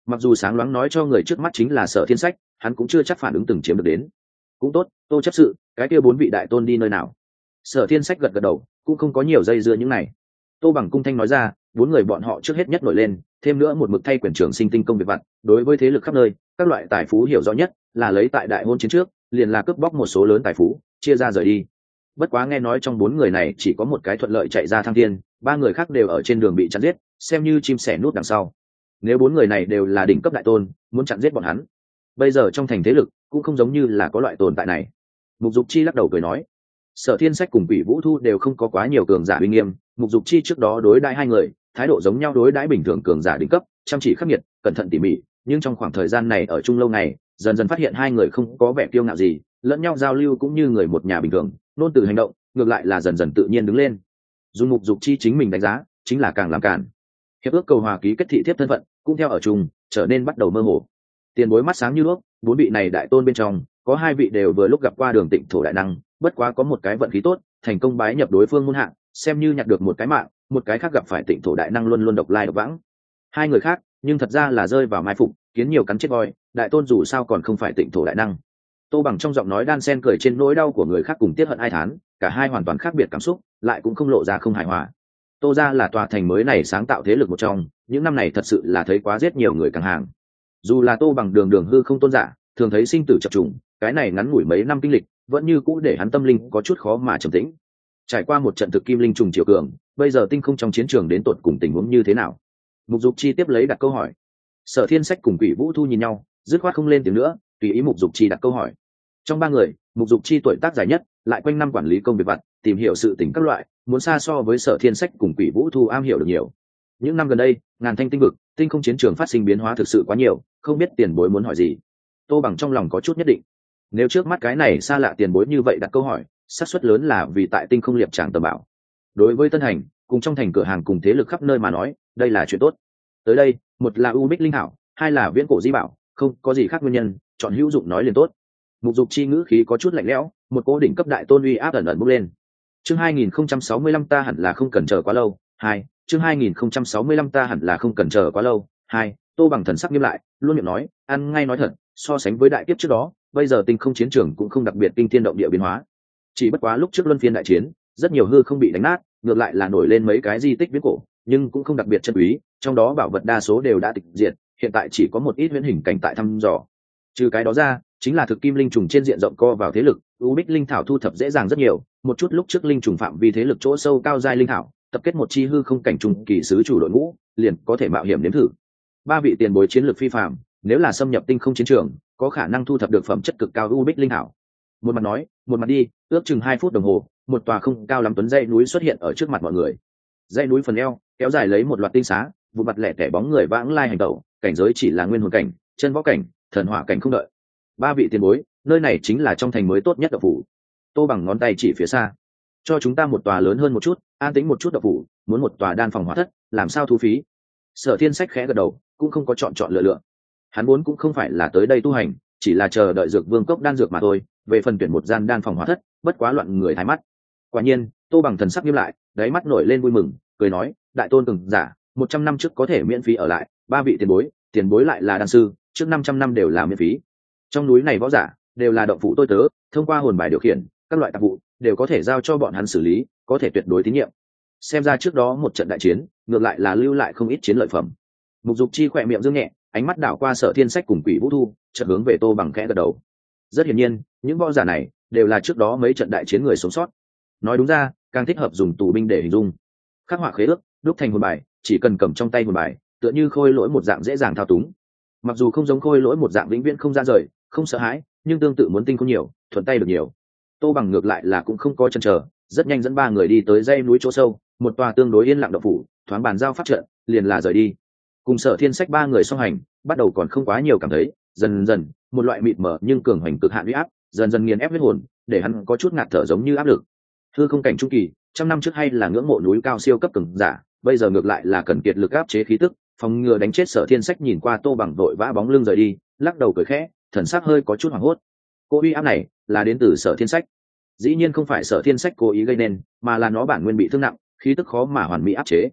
Mặc dù sáng loáng nói cho người trước mắt chính là Sở Thiên Sách, hắn cũng chưa chắc phản ứng từng chiếm được đến. Cũng tốt, Tô chấp sự, cái kia 4 vị đại tôn đi nơi nào? Sở Thiên Sách gật gật đầu, cũng không có nhiều dây dưa những này. Tô Bằng cung thanh nói ra, 4 người bọn họ trước hết nhất nổi lên, thêm nữa một mực thay quyền trưởng sinh tinh công việc vặt, đối với thế lực khắp nơi, các loại tài phú hiểu rõ nhất, là lấy tại đại hôn chiến trước, liền là cướp bóc một số lớn tài phú, chia ra rời đi. Bất quá nghe nói trong 4 người này chỉ có một cái thuận lợi chạy ra thăng thiên, 3 người khác đều ở trên đường bị chặn giết, xem như chim sẻ nút đằng sau. Nếu 4 người này đều là đỉnh cấp đại tôn, muốn chặn giết bọn hắn, bây giờ trong thành thế lực cũng không giống như là có loại tồn tại này. Mục Dục Chi lắc đầu cười nói, Sở Thiên Sách cùng Quỷ Vũ Thu đều không có quá nhiều cường giả uy nghiêm, Mục Dục Chi trước đó đối đãi hai người, thái độ giống nhau đối đãi bình thường cường giả đỉnh cấp, chăm chỉ khắc nghiệt, cẩn thận tỉ mỉ, nhưng trong khoảng thời gian này ở chung lâu ngày, dần dần phát hiện hai người không có vẻ kiêu ngạo gì, lẫn nhau giao lưu cũng như người một nhà bình thường, nôn từ hành động, ngược lại là dần dần tự nhiên đứng lên. Dùng Mục Dục Chi chính mình đánh giá, chính là càng làm cản. Hiệp ước cầu hòa ký kết thị thiếp thân phận, cũng theo ở chung, trở nên bắt đầu mơ hồ. Tiền bối mắt sáng như đuốc, 4 vị này đại tôn bên trong, có 2 vị đều vừa lúc gặp qua Đường Tịnh thổ đại năng, bất quá có một cái vận khí tốt, thành công bái nhập đối phương môn hạng, xem như nhặt được một cái mạng, một cái khác gặp phải Tịnh thổ đại năng luôn luôn độc lai độc vãng. 2 người khác, nhưng thật ra là rơi vào mai phục, kiến nhiều cắn chết voi, đại tôn dù sao còn không phải Tịnh thổ đại năng. Tô Bằng trong giọng nói đan sen cười trên nỗi đau của người khác cùng tiết hận ai thán, cả hai hoàn toàn khác biệt cảm xúc, lại cũng không lộ ra không hài hòa. Tô gia là tòa thành mới này sáng tạo thế lực một trong, những năm này thật sự là thấy quá giết nhiều người càng hàng. Dù là Tô Bằng đường đường hư không tôn giả, thường thấy sinh tử chập trùng, cái này ngắn ngủi mấy năm kinh lịch, vẫn như cũ để hắn tâm linh có chút khó mà trầm tĩnh. Trải qua một trận thực kim linh trùng triều cường, bây giờ tinh không trong chiến trường đến tột cùng tình huống như thế nào? Mục Dục Chi tiếp lấy đặt câu hỏi. Sở Thiên Sách cùng Quỷ Vũ Thu nhìn nhau, dứt khoát không lên tiếng nữa, tùy ý Mục Dục Chi đặt câu hỏi. Trong 3 người, Mục Dục Chi tuổi tác dài nhất, lại quanh năm quản lý công việc vặt, tìm hiểu sự tình các loại, muốn xa so với Sở Thiên Sách cùng Quỷ Vũ Thu am hiểu được nhiều. Những năm gần đây, ngàn thanh tinh vực, tinh không chiến trường phát sinh biến hóa thực sự quá nhiều, không biết tiền bối muốn hỏi gì. Tô Bằng trong lòng có chút nhất định. Nếu trước mắt cái này xa lạ tiền bối như vậy đặt câu hỏi, xác suất lớn là vì tại tinh không liệp tràng tầm bảo. Đối với Tân Hành, cùng trong thành cửa hàng cùng thế lực khắp nơi mà nói, đây là chuyện tốt. Tới đây, một là U Bích Linh Hảo, hai là Viễn Cổ Di Bảo, không có gì khác nguyên nhân, chọn hữu dụng nói liền tốt. Mục Dục Chi ngữ khí có chút lạnh lẽo, một cố đỉnh cấp đại tôn uy áp ẩn ẩn bốc lên. Chương 2065 ta hẳn là không cần chờ quá lâu. 2, chương 2065 ta hẳn là không cần chờ quá lâu. 2, Tô Bằng thần sắc nghiêm lại, luôn miệng nói, ăn ngay nói thật, so sánh với đại kiếp trước đó, bây giờ tinh không chiến trường cũng không đặc biệt kinh thiên động địa biến hóa. Chỉ bất quá lúc trước luân phiên đại chiến, rất nhiều hư không bị đánh nát, ngược lại là nổi lên mấy cái di tích viễn cổ, nhưng cũng không đặc biệt chân quý, trong đó bảo vật đa số đều đã tịch diệt, hiện tại chỉ có một ít huyễn hình cảnh tại thăm dò. Trừ cái đó ra, chính là thực kim linh trùng trên diện rộng co vào thế lực, U Bích linh thảo thu thập dễ dàng rất nhiều, một chút lúc trước linh trùng phạm vi thế lực chỗ sâu cao giai linh thảo, tập kết một chi hư không cảnh trùng kỳ sứ chủ đội ngũ, liền có thể mạo hiểm nếm thử. 3 vị tiền bối chiến lược phi phàm, nếu là xâm nhập tinh không chiến trường, có khả năng thu thập được phẩm chất cực cao U Bích linh thảo. Một mặt nói, một mặt đi, ước chừng 2 phút đồng hồ, một tòa không cao lắm tuấn dãy núi xuất hiện ở trước mặt mọi người. Dãy núi phần eo kéo dài lấy một loạt tinh xá, vụ mặt lẻ tẻ bóng người vãng lai hành tẩu, cảnh giới chỉ là nguyên hồn cảnh, chân võ cảnh, thần hỏa cảnh không đợi. 3 vị tiền bối, nơi này chính là trong thành mới tốt nhất đậu phủ. Tô Bằng ngón tay chỉ phía xa, cho chúng ta một tòa lớn hơn một chút, an tĩnh một chút đậu phủ, muốn một tòa đan phòng hóa thất, làm sao thu phí? Sở Thiên Sách khẽ gật đầu, cũng không có chọn lựa lựa. Hắn muốn cũng không phải là tới đây tu hành, chỉ là chờ đợi dược vương cốc đan dược mà thôi. Về phần tuyển một gian đan phòng hóa thất, bất quá loạn người thái mắt. Quả nhiên, Tô Bằng thần sắc nghiêm lại, đáy mắt nổi lên vui mừng, cười nói, đại tôn cường giả, 100 năm trước có thể miễn phí ở lại, 3 vị tiền bối lại là đan sư, trước 500 năm đều là miễn phí. Trong núi này võ giả đều là động phủ tôi tớ, thông qua hồn bài điều khiển các loại tạp vụ đều có thể giao cho bọn hắn xử lý, có thể tuyệt đối tín nhiệm. Xem ra trước đó một trận đại chiến, ngược lại là lưu lại không ít chiến lợi phẩm. Mục Dục Chi khỏe miệng dương nhẹ, ánh mắt đảo qua Sở Thiên Sách cùng Quỷ Vũ Thu, chợt hướng về Tô Bằng khẽ gật đầu. Rất hiển nhiên, những võ giả này đều là trước đó mấy trận đại chiến người sống sót. Nói đúng ra, càng thích hợp dùng tù binh để hình dung. Khắc họa khế ước, đúc thành hồn bài, chỉ cần cầm trong tay hồn bài, tựa như khôi lỗi một dạng dễ dàng thao túng. Mặc dù không giống khôi lỗi một dạng vĩnh viễn không ra rời, không sợ hãi, nhưng tương tự muốn tinh không nhiều, thuận tay được nhiều. Tô Bằng ngược lại là cũng không có chần chờ, rất nhanh dẫn 3 người đi tới dãy núi chỗ sâu, một tòa tương đối yên lặng động phủ, thoáng bàn giao pháp trận, liền là rời đi. Cùng Sở Thiên Sách 3 người song hành, bắt đầu còn không quá nhiều cảm thấy, dần dần, một loại mịt mờ nhưng cường hành cực hạn uy áp, dần dần nghiền ép huyết hồn, để hắn có chút ngạt thở giống như áp lực. Hư không cảnh trung kỳ, trăm năm trước hay là ngưỡng mộ núi cao siêu cấp cường giả, bây giờ ngược lại là cần kiệt lực áp chế khí tức, phòng ngừa đánh chết Sở Thiên Sách. Nhìn qua Tô Bằng vội vã bóng lưng rời đi, lắc đầu cười khẽ, thần sắc hơi có chút hoảng hốt. Cô uy áp này là đến từ Sở Thiên Sách, dĩ nhiên không phải Sở Thiên Sách cố ý gây nên, mà là nó bản nguyên bị thương nặng, khí tức khó mà hoàn mỹ áp chế.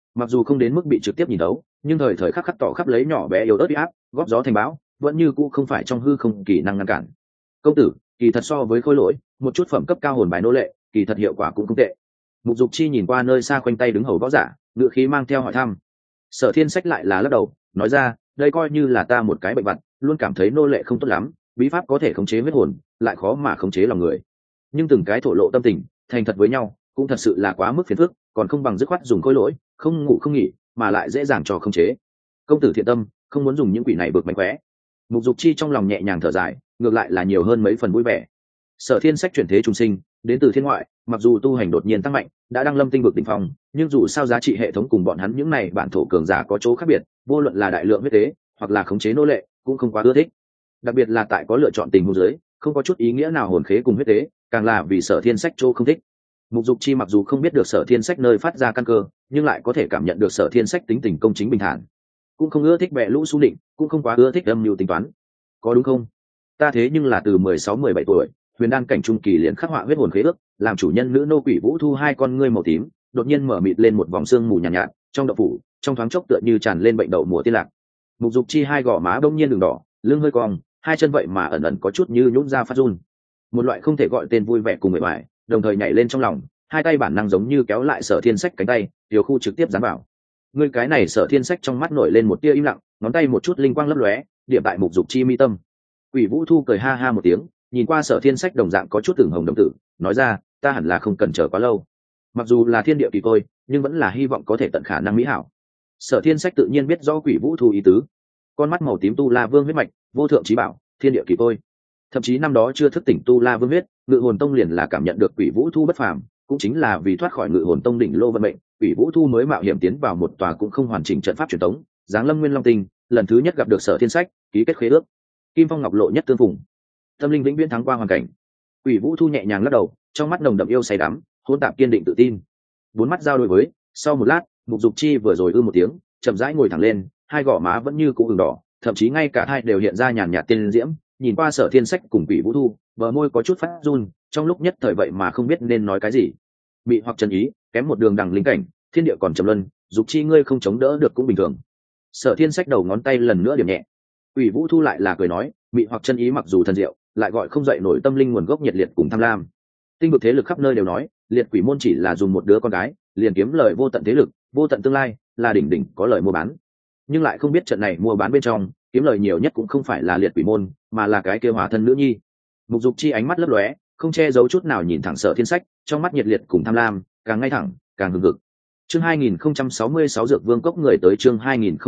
mặc dù không đến mức bị trực tiếp nhìn đấu, nhưng thời thời khắc khắc tỏ khắp lấy nhỏ bé yếu ớt uy áp, góp gió thành bão, vẫn như cũ không phải trong hư không kỳ năng ngăn cản. Công tử, kỳ thật so với khôi lỗi, một chút phẩm cấp cao hồn bài nô lệ, kỳ thật hiệu quả cũng không tệ. Mục Dục Chi nhìn qua nơi xa khoanh tay đứng hầu võ giả, ngữ khí mang theo hỏi thăm. Sở Thiên Sách lại là lắc đầu, nói ra, đây coi như là ta một cái bệnh vặt, luôn cảm thấy nô lệ không tốt lắm, bí pháp có thể khống chế huyết hồn, lại khó mà khống chế lòng người. Nhưng từng cái thổ lộ tâm tình, thành thật với nhau, cũng thật sự là quá mức phiền phức, còn không bằng dứt khoát dùng khôi lỗi, không ngủ không nghỉ, mà lại dễ dàng cho khống chế. Công tử thiện tâm, không muốn dùng những quỷ này bực mạnh khỏe. Mục Dục Chi trong lòng nhẹ nhàng thở dài, ngược lại là nhiều hơn mấy phần vui vẻ. Sở Thiên Sách chuyển thế trùng sinh, đến từ thiên ngoại, mặc dù tu hành đột nhiên tăng mạnh, đã đăng lâm tinh vực đỉnh phong, nhưng dù sao giá trị hệ thống cùng bọn hắn những này bản thổ cường giả có chỗ khác biệt, vô luận là đại lượng huyết tế, hoặc là khống chế nô lệ, cũng không quá ưa thích. Đặc biệt là tại có lựa chọn tình huống dưới, không có chút ý nghĩa nào hồn khế cùng huyết tế, càng là vì Sở Thiên Sách chỗ không thích. Mục Dục Chi mặc dù không biết được Sở Thiên Sách nơi phát ra căn cơ, nhưng lại có thể cảm nhận được Sở Thiên Sách tính tình công chính bình thản, cũng không ưa thích bè lũ xu định, cũng không quá ưa thích âm mưu tính toán. Có đúng không? Ta thế nhưng là từ 16-17 tuổi, huyền đan cảnh trung kỳ liền khắc họa huyết hồn khế ước, làm chủ nhân nữ nô quỷ Vũ Thu hai con ngươi màu tím, đột nhiên mở mịt lên một vòng sương mù nhàn nhạt, trong đậu phủ, trong thoáng chốc tựa như tràn lên bệnh đậu mùa tiên lạc. Mục Dục Chi hai gò má bỗng nhiên đường đỏ, lưng hơi cong, hai chân vậy mà ẩn ẩn có chút như nhũn ra phát run. Một loại không thể gọi tên vui vẻ cùng mệt mỏi, đồng thời nhảy lên trong lòng, hai tay bản năng giống như kéo lại Sở Thiên Sách cánh tay, điều khu trực tiếp dán vào. Ngươi cái này Sở Thiên Sách trong mắt nổi lên một tia im lặng, ngón tay một chút linh quang lấp lóe, điểm tại Mục Dục Chi mi tâm. Quỷ Vũ Thu cười ha ha một tiếng, nhìn qua Sở Thiên Sách đồng dạng có chút tưởng hồng đồng tử, nói ra, ta hẳn là không cần chờ quá lâu. Mặc dù là thiên địa kỳ tôi, nhưng vẫn là hy vọng có thể tận khả năng mỹ hảo. Sở Thiên Sách tự nhiên biết rõ Quỷ Vũ Thu ý tứ. Con mắt màu tím tu la vương huyết mạch, vô thượng chí bảo, thiên địa kỳ tôi. Thậm chí năm đó chưa thức tỉnh tu la vương huyết, Ngự Hồn Tông liền là cảm nhận được Quỷ Vũ Thu bất phàm, cũng chính là vì thoát khỏi Ngự Hồn Tông đỉnh lô vận mệnh, Quỷ Vũ Thu mới mạo hiểm tiến vào một tòa cũng không hoàn chỉnh trận pháp truyền thống, giáng lâm Nguyên Long Tinh, lần thứ nhất gặp được Sở Thiên Sách, ký kết khế ước. Kim Phong Ngọc Lộ nhất tương phùng, tâm linh vĩnh viễn thắng qua hoàn cảnh. Quỷ Vũ Thu nhẹ nhàng lắc đầu, trong mắt nồng đậm yêu say đắm, hỗn tạp kiên định tự tin. Bốn mắt giao đối với, sau một lát, Mục Dục Chi vừa rồi một tiếng, chậm rãi ngồi thẳng lên, hai gò má vẫn như cũ ửng đỏ, thậm chí ngay cả hai đều hiện ra nhàn nhạt tiên diễm, nhìn qua Sở Thiên Sách cùng Quỷ Vũ Thu, bờ môi có chút phát run, trong lúc nhất thời vậy mà không biết nên nói cái gì. Mị hoặc chân ý, kém một đường đằng linh cảnh, thiên địa còn trầm luân, Dục Chi ngươi không chống đỡ được cũng bình thường. Sở Thiên Sách đầu ngón tay lần nữa điểm nhẹ. Quỷ Vũ Thu lại là cười nói, mị hoặc chân ý mặc dù thần diệu, lại gọi không dậy nổi tâm linh nguồn gốc nhiệt liệt cùng tham lam. Tinh vực thế lực khắp nơi đều nói, liệt quỷ môn chỉ là dùng một đứa con gái, liền kiếm lời vô tận thế lực, vô tận tương lai, là đỉnh đỉnh có lời mua bán. Nhưng lại không biết trận này mua bán bên trong, kiếm lời nhiều nhất cũng không phải là liệt quỷ môn, mà là cái kia hóa thân nữ nhi. Mục Dục Chi ánh mắt lấp lóe, không che giấu chút nào nhìn thẳng Sở Thiên Sách, trong mắt nhiệt liệt cùng tham lam, càng ngay thẳng, càng hừng hực. Chương 2066 Dược Vương Cốc người tới, chương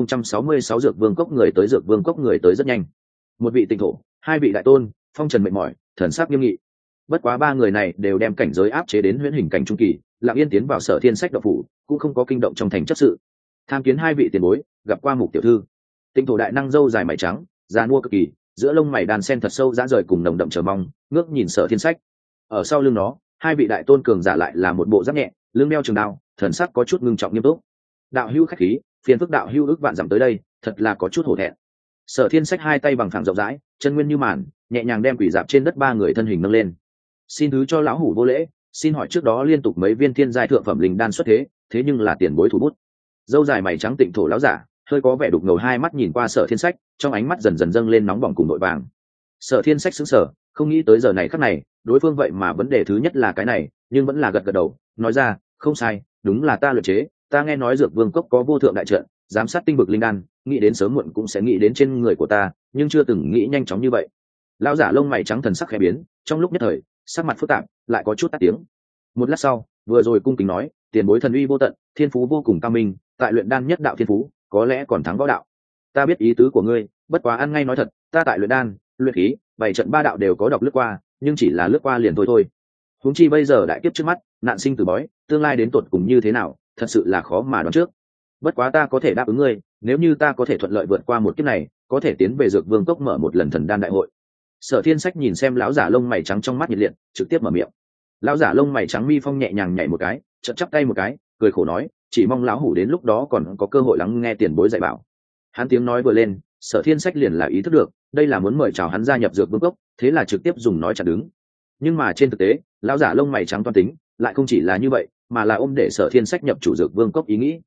2066 Dược Vương Cốc người tới, Dược Vương Cốc người tới rất nhanh. Một vị tịnh thổ, hai vị đại tôn, phong trần mệt mỏi, thần sắc nghiêm nghị. Bất quá ba người này đều đem cảnh giới áp chế đến huyễn hình cảnh trung kỳ, lặng yên tiến vào Sở Thiên Sách động phủ, cũng không có kinh động trong thành chất sự. Tham kiến hai vị tiền bối, gặp qua Mục tiểu thư. Tịnh thổ đại năng râu dài mày trắng, già mua cực kỳ, giữa lông mày đàn sen thật sâu dã rời cùng nồng đậm chờ mong, ngước nhìn Sở Thiên Sách. Ở sau lưng nó, hai vị đại tôn cường giả lại là một bộ giáp nhẹ, lưng đeo trường đao, thần sắc có chút ngưng trọng nghiêm túc. Đạo hữu khách khí, phiền phức đạo hữu ước vạn dặm tới đây, thật là có chút hổ thẹn. Sở Thiên Sách hai tay bằng phẳng rộng rãi, chân nguyên như màn, nhẹ nhàng đem quỷ dạp trên đất ba người thân hình nâng lên. Xin thứ cho lão hủ vô lễ, xin hỏi trước đó liên tục mấy viên thiên giai thượng phẩm linh đan xuất thế, thế nhưng là tiền bối thủ bút. Dâu dài mày trắng tịnh thổ lão giả, hơi có vẻ đục ngầu hai mắt nhìn qua Sở Thiên Sách, trong ánh mắt dần dần dâng lên nóng bỏng cùng nội vàng. Sở Thiên Sách sững sờ, không nghĩ tới giờ này khắc này, đối phương vậy mà vấn đề thứ nhất là cái này, nhưng vẫn là gật gật đầu, nói ra, không sai, đúng là ta luyện chế, ta nghe nói Dược Vương Cốc có vô thượng đại trận, giám sát tinh vực linh đan, nghĩ đến sớm muộn cũng sẽ nghĩ đến trên người của ta, nhưng chưa từng nghĩ nhanh chóng như vậy. Lão giả lông mày trắng thần sắc khẽ biến, trong lúc nhất thời, sắc mặt phức tạp, lại có chút tắt tiếng. Một lát sau, vừa rồi cung kính nói, tiền bối thần uy vô tận, thiên phú vô cùng cao minh, tại luyện đan nhất đạo thiên phú, có lẽ còn thắng võ đạo. Ta biết ý tứ của ngươi, bất quá ăn ngay nói thật, ta tại luyện đan, luyện khí, bảy trận ba đạo đều có đọc lướt qua, nhưng chỉ là lướt qua liền thôi. Huống chi bây giờ đại kiếp trước mắt, nạn sinh tử bói, tương lai đến tột cùng như thế nào, thật sự là khó mà đoán trước. Bất quá ta có thể đáp ứng ngươi, nếu như ta có thể thuận lợi vượt qua một kiếp này, có thể tiến về Dược Vương Cốc mở một lần thần đan đại hội. Sở Thiên Sách nhìn xem lão giả lông mày trắng trong mắt nhiệt liệt, trực tiếp mở miệng. Lão giả lông mày trắng mi phong nhẹ nhàng nhảy một cái, chợt chắp tay một cái, cười khổ nói, chỉ mong lão hủ đến lúc đó còn có cơ hội lắng nghe tiền bối dạy bảo. Hắn tiếng nói vừa lên, Sở Thiên Sách liền là ý thức được, đây là muốn mời chào hắn gia nhập Dược Vương Cốc, thế là trực tiếp dùng nói chặn đứng. Nhưng mà trên thực tế, lão giả lông mày trắng toan tính, lại không chỉ là như vậy, mà là ôm để Sở Thiên Sách nhập chủ Dược Vương Cốc ý nghĩ.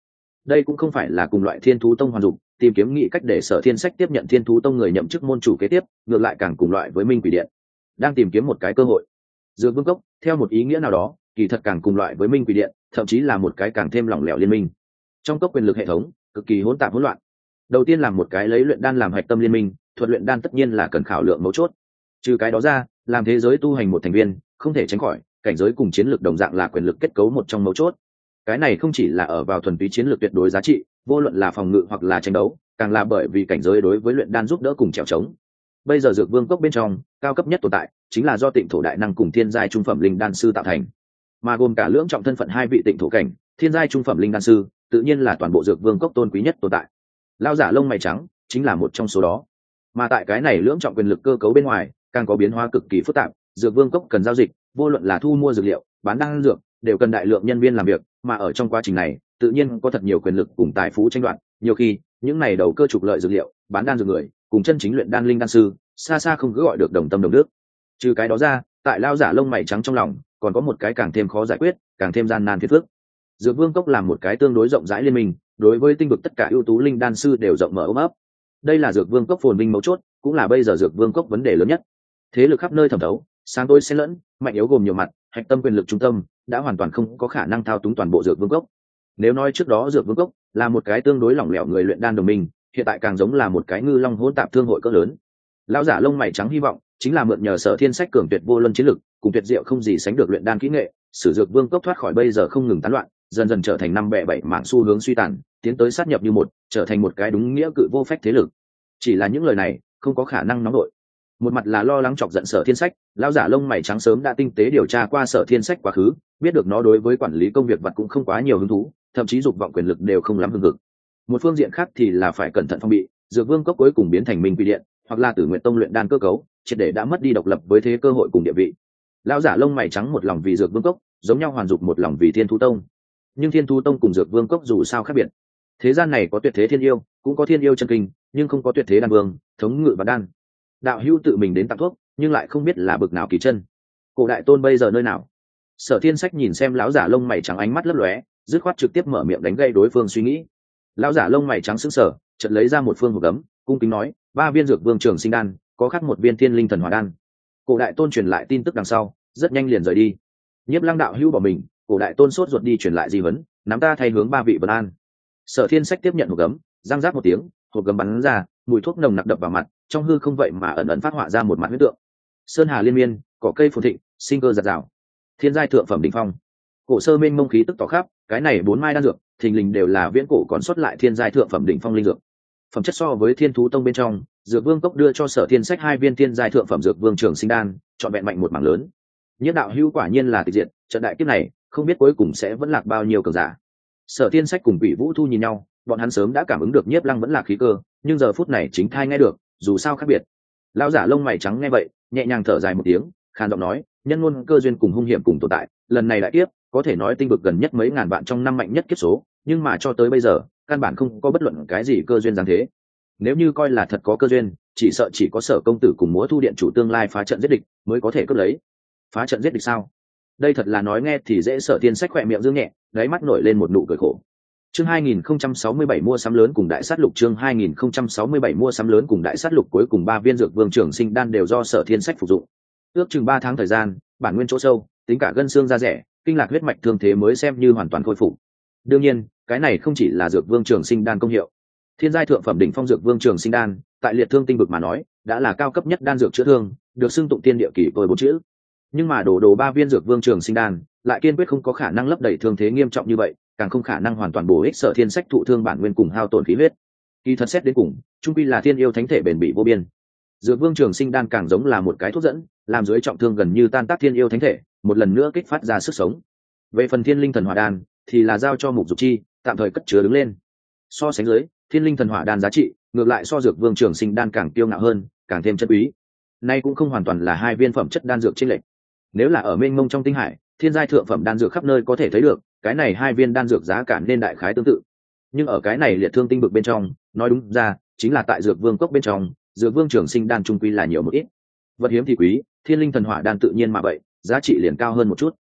đây cũng không phải là cùng loại Thiên Thú Tông hoàn dụng tìm kiếm nghị cách để Sở Thiên Sách tiếp nhận Thiên Thú Tông người nhậm chức môn chủ kế tiếp, ngược lại càng cùng loại với Minh Quỷ Điện, đang tìm kiếm một cái cơ hội. Dược Vương Cốc theo một ý nghĩa nào đó kỳ thật càng cùng loại với Minh Quỷ Điện, thậm chí là một cái càng thêm lỏng lẻo liên minh. Trong cốc quyền lực hệ thống cực kỳ hỗn tạp hỗn loạn. Đầu tiên làm một cái lấy luyện đan làm hạch tâm liên minh, thuật luyện đan tất nhiên là cần khảo lượng mấu chốt. Trừ cái đó ra, làm thế giới tu hành một thành viên, không thể tránh khỏi cảnh giới cùng chiến lược đồng dạng là quyền lực kết cấu một trong mấu chốt. Cái này không chỉ là ở vào thuần túy chiến lược tuyệt đối giá trị, vô luận là phòng ngự hoặc là tranh đấu, càng là bởi vì cảnh giới đối với luyện đan giúp đỡ cùng trèo trống. Bây giờ Dược Vương Cốc bên trong, cao cấp nhất tồn tại chính là do Tịnh Thổ đại năng cùng thiên giai trung phẩm linh đan sư tạo thành, mà gồm cả lưỡng trọng thân phận hai vị Tịnh Thổ cảnh, thiên giai trung phẩm linh đan sư, tự nhiên là toàn bộ Dược Vương Cốc tôn quý nhất tồn tại. Lão giả lông mày trắng chính là một trong số đó. Mà tại cái này lưỡng trọng quyền lực cơ cấu bên ngoài, càng có biến hóa cực kỳ phức tạp. Dược Vương Cốc cần giao dịch, vô luận là thu mua dược liệu, bán đan dược, đều cần đại lượng nhân viên làm việc, mà ở trong quá trình này, tự nhiên có thật nhiều quyền lực cùng tài phú tranh đoạt. Nhiều khi, những này đầu cơ trục lợi dược liệu, bán đan dược người, cùng chân chính luyện đan linh đan sư, xa xa không cứ gọi được đồng tâm đồng đức. Trừ cái đó ra, tại lão giả lông mày trắng trong lòng, còn có một cái càng thêm khó giải quyết, càng thêm gian nan phiền phức. Dược Vương Cốc làm một cái tương đối rộng rãi liên minh, đối với tinh vực tất cả ưu tú linh đan sư đều rộng mở ôm ấp. Đây là Dược Vương Cốc phồn vinh mấu chốt, cũng là bây giờ Dược Vương Cốc vấn đề lớn nhất. Thế lực khắp nơi thẩm thấu, sáng tối xen lẫn, mạnh yếu gồm nhiều mặt, hạch tâm quyền lực trung tâm đã hoàn toàn không có khả năng thao túng toàn bộ Dược Vương Cốc. Nếu nói trước đó Dược Vương Cốc là một cái tương đối lỏng lẻo người luyện đan đồng minh, hiện tại càng giống là một cái ngư long hỗn tạp thương hội cỡ lớn. Lão giả lông mày trắng hy vọng chính là mượn nhờ Sở Thiên Sách cường tuyệt vô luân chiến lực, cùng tuyệt diệu không gì sánh được luyện đan kỹ nghệ, sử Dược Vương Cốc thoát khỏi bây giờ không ngừng tán loạn, dần dần trở thành năm bè bảy mảng xu hướng suy tàn, tiến tới sát nhập như một, trở thành một cái đúng nghĩa cự vô phách thế lực. Chỉ là những lời này không có khả năng nóng nổi. Một mặt là lo lắng chọc giận Sở Thiên Sách, lão giả lông mày trắng sớm đã tinh tế điều tra qua Sở Thiên Sách quá khứ, biết được nó đối với quản lý công việc vật cũng không quá nhiều hứng thú, thậm chí dục vọng quyền lực đều không lắm hưng hực. Một phương diện khác thì là phải cẩn thận phòng bị, Dược Vương Cốc cuối cùng biến thành Minh Quỷ Điện, hoặc là Tử Nguyện Tông luyện đan cơ cấu, triệt để đã mất đi độc lập với thế cơ hội cùng địa vị. Lão giả lông mày trắng một lòng vì Dược Vương Cốc, giống nhau hoàn dục một lòng vì Thiên Thú Tông. Nhưng Thiên Thú Tông cùng Dược Vương Cốc dù sao khác biệt. Thế gian này có tuyệt thế thiên yêu, cũng có thiên yêu chân kinh, nhưng không có tuyệt thế đan vương, thống ngự và đan. Đạo hữu tự mình đến tặng thuốc, nhưng lại không biết là bực nào kỳ chân. Cổ đại tôn bây giờ nơi nào? Sở Thiên Sách nhìn xem lão giả lông mày trắng ánh mắt lấp lóe, dứt khoát trực tiếp mở miệng đánh gây đối phương suy nghĩ. Lão giả lông mày trắng sững sờ, chợt lấy ra một phương hộp gấm, cung kính nói: 3 viên Dược Vương Trường Sinh đan, có khắc 1 viên Thiên Linh Thần Hỏa đan. Cổ đại tôn truyền lại tin tức đằng sau, rất nhanh liền rời đi. Nhiếp Lăng đạo hữu bỏ mình, cổ đại tôn sốt ruột đi truyền lại di vấn, nắm ta thay hướng 3 vị vân an. Sở Thiên Sách tiếp nhận hộp gấm, răng rác một tiếng, hộp gấm bắn ra, mùi thuốc nồng nặc đập vào mặt, trong hư không vậy mà ẩn ẩn phát họa ra một mặt huyết tượng. Sơn hà liên miên, cỏ cây phồn thịnh, sinh cơ dạt dào. Thiên giai thượng phẩm đỉnh phong. Cổ sơ mênh mông khí tức tỏ khắp, cái này 4 mai đan dược, thình lình đều là viễn cổ còn xuất lại thiên giai thượng phẩm đỉnh phong linh dược. Phẩm chất so với Thiên Thú Tông bên trong, Dược Vương Cốc đưa cho Sở Thiên Sách 2 viên thiên giai thượng phẩm Dược Vương Trường Sinh đan, chọn vẹn mạnh một mảng lớn. Nhất đạo hữu quả nhiên là tịch diệt, trận đại kiếp này, không biết cuối cùng sẽ vẫn lạc bao nhiêu cường giả. Sở Thiên Sách cùng Quỷ Vũ Thu nhìn nhau, bọn hắn sớm đã cảm ứng được Nhiếp Lăng vẫn là khí cơ, nhưng giờ phút này chính thai nghe được, dù sao khác biệt. Lão giả lông mày trắng nghe vậy, nhẹ nhàng thở dài một tiếng, khàn giọng nói: nhân ngôn cơ duyên cùng hung hiểm cùng tồn tại, lần này đại kiếp, có thể nói tinh vực gần nhất mấy ngàn vạn trong năm mạnh nhất kiếp số, nhưng mà cho tới bây giờ, căn bản không có bất luận cái gì cơ duyên dáng thế. Nếu như coi là thật có cơ duyên, chỉ sợ chỉ có Sở công tử cùng Múa Thu điện chủ tương lai phá trận giết địch mới có thể cướp lấy. Phá trận giết địch sao? Đây thật là nói nghe thì dễ. Sở Thiên Sách khỏe miệng dương nhẹ, đáy mắt nổi lên một nụ cười khổ. Chương 2067 mua sắm lớn cùng đại sát lục. Chương 2067 mua sắm lớn cùng đại sát lục. Cuối cùng 3 viên Dược Vương Trường Sinh đan đều do Sở Thiên Sách phục dụng. Ước chừng 3 tháng thời gian, bản nguyên chỗ sâu, tính cả gân xương da rẻ, kinh lạc huyết mạch thương thế mới xem như hoàn toàn khôi phục. Đương nhiên, cái này không chỉ là Dược Vương Trường Sinh đan công hiệu. Thiên giai thượng phẩm đỉnh phong Dược Vương Trường Sinh đan, tại liệt thương tinh vực mà nói, đã là cao cấp nhất đan dược chữa thương, được xưng tụng tiên địa kỳ với 4 chữ. Nhưng mà đồ 3 viên Dược Vương Trường Sinh đan, lại kiên quyết không có khả năng lấp đầy thương thế nghiêm trọng như vậy, càng không khả năng hoàn toàn bổ ích Sở Thiên Sách thụ thương bản nguyên cùng hao tổn khí huyết. Kỳ thật xét đến cùng, trung quy là thiên yêu thánh thể bền bỉ vô biên. Dược Vương Trường Sinh đan càng giống là một cái thuốc dẫn, làm dưới trọng thương gần như tan tác thiên yêu thánh thể, một lần nữa kích phát ra sức sống. Về phần Thiên Linh Thần Hỏa đan, thì là giao cho Mục Dục Chi tạm thời cất chứa đứng lên. So sánh dưới, Thiên Linh Thần Hỏa đan giá trị, ngược lại so Dược Vương Trường Sinh đan càng kiêu ngạo hơn, càng thêm chân quý. Nay cũng không hoàn toàn là 2 viên phẩm chất đan dược chênh lệch. Nếu là ở mênh mông trong tinh hải, thiên giai thượng phẩm đan dược khắp nơi có thể thấy được, cái này 2 viên đan dược giá cả nên đại khái tương tự. Nhưng ở cái này liệt thương tinh vực bên trong, nói đúng ra, chính là tại Dược Vương Cốc bên trong, Dược Vương Trường Sinh đan trung quy là nhiều một ít. Vật hiếm thì quý, Thiên Linh Thần Hỏa đan tự nhiên mà vậy, giá trị liền cao hơn một chút.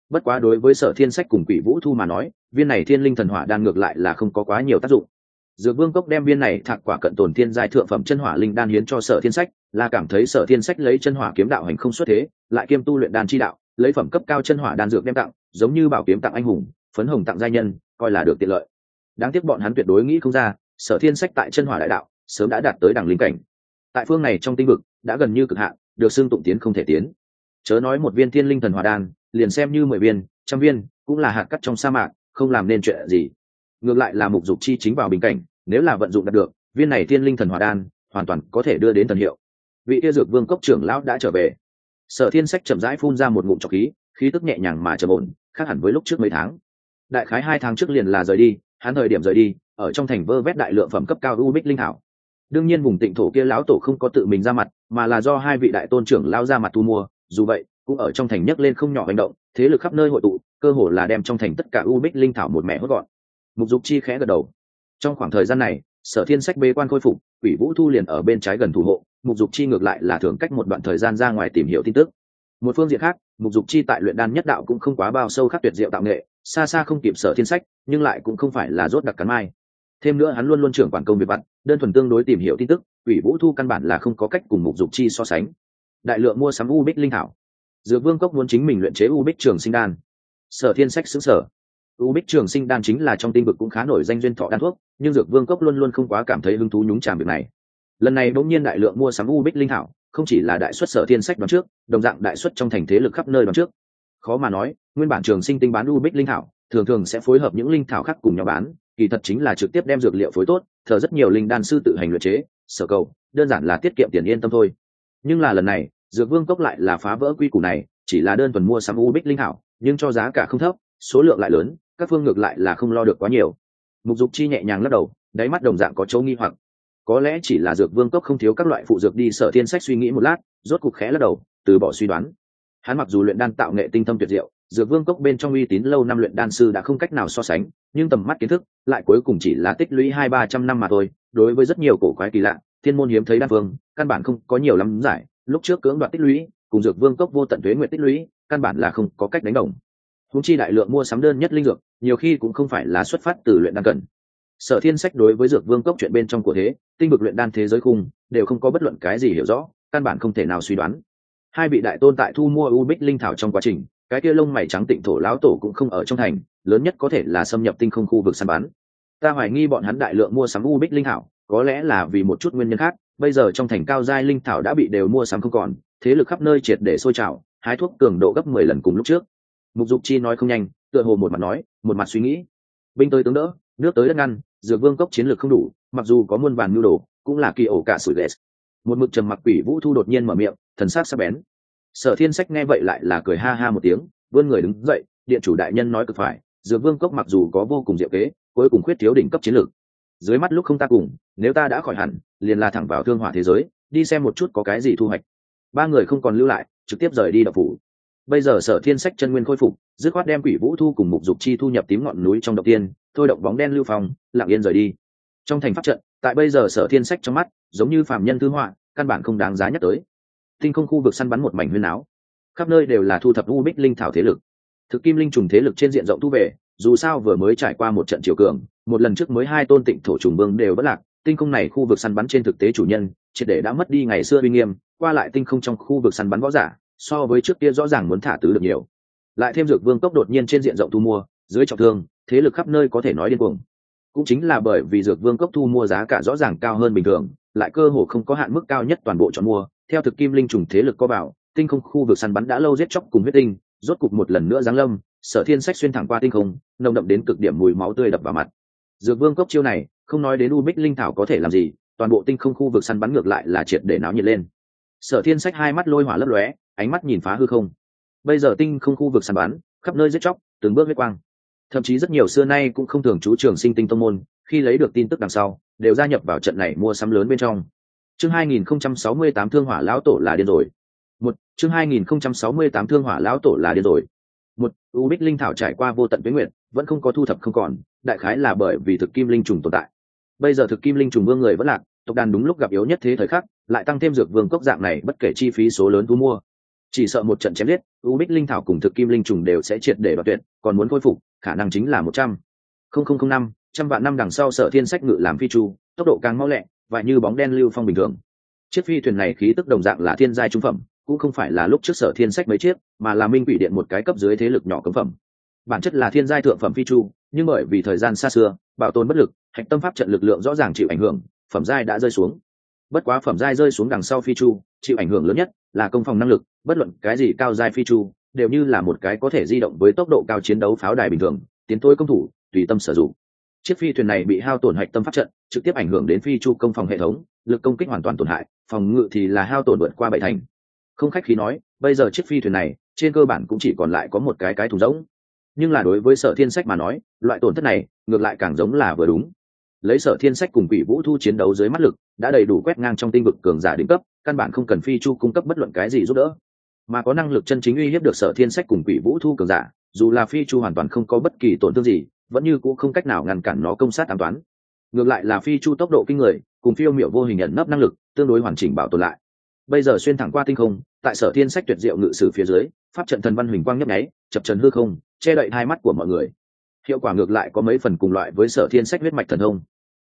Bất quá đối với Sở Thiên Sách cùng Quỷ Vũ Thu mà nói, viên này Thiên Linh Thần Hỏa đan ngược lại là không có quá nhiều tác dụng. Dược Vương Cốc đem viên này thạc quả cận tồn thiên giai thượng phẩm chân hỏa linh đan hiến cho Sở Thiên Sách, là cảm thấy Sở Thiên Sách lấy chân hỏa kiếm đạo hành không xuất thế, lại kiêm tu luyện đan chi đạo, lấy phẩm cấp cao chân hỏa đan dược đem tặng, giống như bảo kiếm tặng anh hùng, phấn hồng tặng giai nhân, coi là được tiện lợi. Đáng tiếc bọn hắn tuyệt đối nghĩ không ra, Sở Thiên Sách tại chân hỏa đại đạo sớm đã đạt tới đẳng linh cảnh. Tại phương này trong tinh vực đã gần như cực hạn, được xưng tụng tiến không thể tiến. Chớ nói một viên Thiên Linh Thần Hỏa đan, liền xem như 10 viên, trăm viên, cũng là hạt cát trong sa mạc, không làm nên chuyện gì. Ngược lại là Mục Dục Chi chính vào bình cảnh, nếu là vận dụng đạt được, viên này Thiên Linh Thần Hỏa đan hoàn toàn có thể đưa đến thần hiệu. Vị kia Dược Vương Cốc trưởng lão đã trở về. Sở Thiên Sách chậm rãi phun ra một ngụm trọc khí, khí tức nhẹ nhàng mà trầm ổn, khác hẳn với lúc trước mấy tháng. Đại khái 2 tháng trước liền là rời đi, hắn thời điểm rời đi, ở trong thành vơ vét đại lượng phẩm cấp cao u bích linh thảo. Đương nhiên vùng Tịnh thổ kia lão tổ không có tự mình ra mặt, mà là do 2 vị đại tôn trưởng lao ra mặt thu mua, dù vậy, cũng ở trong thành nhấc lên không nhỏ hành động, thế lực khắp nơi hội tụ, cơ hồ là đem trong thành tất cả u bích linh thảo một mẻ hốt gọn. Mục Dục Chi khẽ gật đầu. Trong khoảng thời gian này, Sở Thiên Sách bế quan khôi phục, Quỷ Vũ Thu liền ở bên trái gần thủ hộ, Mục Dục Chi ngược lại là thường cách một đoạn thời gian ra ngoài tìm hiểu tin tức. Một phương diện khác, Mục Dục Chi tại luyện đan nhất đạo cũng không quá bao sâu khắc tuyệt diệu tạo nghệ, xa xa không kịp Sở Thiên Sách, nhưng lại cũng không phải là rốt đặc cắn mai. Thêm nữa hắn luôn luôn trưởng quản công việc vặt, đơn thuần tương đối tìm hiểu tin tức, Quỷ Vũ Thu căn bản là không có cách cùng Mục Dục Chi so sánh. Đại lượng mua sắm u bích linh thảo, Dược Vương Cốc muốn chính mình luyện chế u bích trường sinh đan. Sở Thiên Sách xứng sở. U bích trường sinh đan chính là trong tinh vực cũng khá nổi danh duyên thọ đan thuốc, nhưng Dược Vương Cốc luôn luôn không quá cảm thấy hứng thú nhúng chàm việc này. Lần này bỗng nhiên đại lượng mua sắm u bích linh thảo, không chỉ là đại xuất Sở Thiên Sách đoán trước, đồng dạng đại xuất trong thành thế lực khắp nơi đoán trước. Khó mà nói, nguyên bản trường sinh tinh bán u bích linh thảo, thường thường sẽ phối hợp những linh thảo khác cùng nhau bán, kỳ thật chính là trực tiếp đem dược liệu phối tốt, thờ rất nhiều linh đan sư tự hành luyện chế, sở cầu, đơn giản là tiết kiệm tiền yên tâm thôi. Nhưng là lần này, Dược Vương Cốc lại là phá vỡ quy củ này, chỉ là đơn thuần mua sắm u bích linh thảo, nhưng cho giá cả không thấp, số lượng lại lớn, các phương ngược lại là không lo được quá nhiều. Mục Dục Chi nhẹ nhàng lắc đầu, đáy mắt đồng dạng có chỗ nghi hoặc. Có lẽ chỉ là Dược Vương Cốc không thiếu các loại phụ dược đi. Sở Thiên Sách suy nghĩ một lát, rốt cục khẽ lắc đầu, từ bỏ suy đoán. Hắn mặc dù luyện đan tạo nghệ tinh thâm tuyệt diệu, Dược Vương Cốc bên trong uy tín lâu năm luyện đan sư đã không cách nào so sánh, nhưng tầm mắt kiến thức lại cuối cùng chỉ là tích lũy 200-300 năm mà thôi. Đối với rất nhiều cổ quái kỳ lạ, thiên môn hiếm thấy đan phương, căn bản không có nhiều lắm giải. Lúc trước cưỡng đoạt tích lũy, cùng Dược Vương Cốc vô tận tuế nguyện tích lũy, căn bản là không có cách đánh đồng. Huống chi đại lượng mua sắm đơn nhất linh dược, nhiều khi cũng không phải là xuất phát từ luyện đan cần. Sở Thiên Sách đối với Dược Vương Cốc chuyện bên trong của thế, tinh vực luyện đan thế giới khung, đều không có bất luận cái gì hiểu rõ, căn bản không thể nào suy đoán. 2 vị đại tôn tại thu mua u bích linh thảo trong quá trình, cái kia lông mày trắng Tịnh thổ lão tổ cũng không ở trong thành, lớn nhất có thể là xâm nhập tinh không khu vực săn bắn. Ta hoài nghi bọn hắn đại lượng mua sắm u bích linh thảo, có lẽ là vì một chút nguyên nhân khác, bây giờ trong thành cao giai linh thảo đã bị đều mua sắm không còn, thế lực khắp nơi triệt để sôi trào, hái thuốc cường độ gấp 10 lần cùng lúc trước. Mục Dục Chi nói không nhanh, tựa hồ một mặt nói, một mặt suy nghĩ. Binh tới tướng đỡ, nước tới đất ngăn, Dược Vương Cốc chiến lược không đủ, mặc dù có muôn vàn nhu đồ, cũng là kỳ ổ cả sủi ghét. Một mực trầm mặc Quỷ Vũ Thu đột nhiên mở miệng, thần sắc sắc bén. Sở Thiên Sách nghe vậy lại là cười ha ha một tiếng, vươn người đứng dậy, điện chủ đại nhân nói cực phải, Dược Vương Cốc mặc dù có vô cùng diệu kế, cuối cùng khuyết thiếu đỉnh cấp chiến lược. Dưới mắt lúc không ta cùng, nếu ta đã khỏi hẳn, liền là thẳng vào thương hỏa thế giới, đi xem một chút có cái gì thu hoạch. 3 người không còn lưu lại, trực tiếp rời đi độc phủ. Bây giờ Sở Thiên Sách chân nguyên khôi phục, dứt khoát đem Quỷ Vũ Thu cùng Mục Dục Chi thu nhập tím ngọn núi trong động tiên, thôi động bóng đen lưu phong, lặng yên rời đi. Trong thành pháp trận, tại bây giờ Sở Thiên Sách trong mắt, giống như phàm nhân thư họa, căn bản không đáng giá nhắc tới. Tinh không khu vực săn bắn một mảnh huyên áo, khắp nơi đều là thu thập u bích linh thảo thế lực. Thực kim linh trùng thế lực trên diện rộng thu về, dù sao vừa mới trải qua một trận triều cường, một lần trước mới 2 tôn Tịnh thổ trùng vương đều bất lạc, tinh không này khu vực săn bắn trên thực tế chủ nhân, triệt để đã mất đi ngày xưa uy nghiêm, qua lại tinh không trong khu vực săn bắn võ giả, so với trước kia rõ ràng muốn thả tứ được nhiều. Lại thêm Dược Vương Cốc đột nhiên trên diện rộng thu mua, dưới trọng thương, thế lực khắp nơi có thể nói điên cuồng. Cũng chính là bởi vì Dược Vương Cốc thu mua giá cả rõ ràng cao hơn bình thường, lại cơ hồ không có hạn mức cao nhất toàn bộ chọn mua, theo thực kim linh trùng thế lực có bảo, tinh không khu vực săn bắn đã lâu giết chóc cùng huyết tinh, rốt cục một lần nữa giáng lâm, Sở Thiên Sách xuyên thẳng qua tinh không, nồng đậm đến cực điểm mùi máu tươi đập vào mặt. Dược Vương Cốc chiêu này, không nói đến u bích linh thảo có thể làm gì, toàn bộ tinh không khu vực săn bắn ngược lại là triệt để náo nhiệt lên. Sở Thiên Sách hai mắt lôi hỏa lấp lóe, ánh mắt nhìn phá hư không. Bây giờ tinh không khu vực săn bắn, khắp nơi giết chóc, từng bước huyết quang. Thậm chí rất nhiều xưa nay cũng không thường chú trường sinh tinh tông môn, khi lấy được tin tức đằng sau, đều gia nhập vào trận này mua sắm lớn bên trong. Chương 2068 Thương Hỏa lão tổ là điên rồi. Chương 2068 Thương Hỏa lão tổ là điên rồi. U bích linh thảo trải qua vô tận tuế nguyện, vẫn không có thu thập không còn, đại khái là bởi vì thực kim linh trùng tồn tại. Bây giờ thực kim linh trùng vương người vẫn lạc, tộc đàn đúng lúc gặp yếu nhất thế thời khắc, lại tăng thêm Dược Vương Cốc dạng này bất kể chi phí số lớn thu mua. chỉ sợ một trận chém giết u bích linh thảo cùng thực kim linh trùng đều sẽ triệt để đoạt tuyệt, còn muốn khôi phục khả năng chính là 100,005 trăm vạn năm đằng sau Sở Thiên Sách ngự làm phi chu, tốc độ càng mau lẹ và như bóng đen lưu phong bình thường. Chiếc phi thuyền này khí tức đồng dạng là thiên giai trung phẩm, cũng không phải là lúc trước Sở Thiên Sách mấy chiếc, mà là Minh Quỷ Điện một cái cấp dưới thế lực nhỏ cấm phẩm. Bản chất là thiên giai thượng phẩm phi chu, nhưng bởi vì thời gian xa xưa, bảo tồn bất lực, hạch tâm pháp trận lực lượng rõ ràng chịu ảnh hưởng, phẩm giai đã rơi xuống. Bất quá phẩm giai rơi xuống đằng sau phi chu, chịu ảnh hưởng lớn nhất là công phòng năng lực, bất luận cái gì cao giai phi chu đều như là một cái có thể di động với tốc độ cao chiến đấu pháo đài bình thường, tiến tối công thủ tùy tâm sử dụng. Chiếc phi thuyền này bị hao tổn hạch tâm pháp trận, trực tiếp ảnh hưởng đến phi chu công phòng hệ thống, lực công kích hoàn toàn tổn hại, phòng ngự thì là hao tổn vượt qua 7 thành. Không khách khí nói, bây giờ chiếc phi thuyền này trên cơ bản cũng chỉ còn lại có một cái thùng rỗng. Nhưng là đối với Sở Thiên Sách mà nói, loại tổn thất này ngược lại càng giống là vừa đúng. Lấy Sở Thiên Sách cùng Quỷ Vũ Thu chiến đấu dưới mắt lực, đã đầy đủ quét ngang trong tinh vực cường giả đỉnh cấp, căn bản không cần phi chu cung cấp bất luận cái gì giúp đỡ, mà có năng lực chân chính uy hiếp được Sở Thiên Sách cùng Quỷ Vũ Thu cường giả, dù là phi chu hoàn toàn không có bất kỳ tổn thương gì, vẫn như cũng không cách nào ngăn cản nó công sát ám toán. Ngược lại là phi chu tốc độ kinh người, cùng phiêu miểu vô hình ẩn nấp năng lực, tương đối hoàn chỉnh bảo tồn lại. Bây giờ xuyên thẳng qua tinh không, tại Sở Thiên Sách tuyệt diệu ngự sử phía dưới, pháp trận thần văn huỳnh quang nhấp nháy, chập chờn hư không, che đậy hai mắt của mọi người. Hiệu quả ngược lại có mấy phần cùng loại với Sở Thiên Sách huyết mạch thần thông.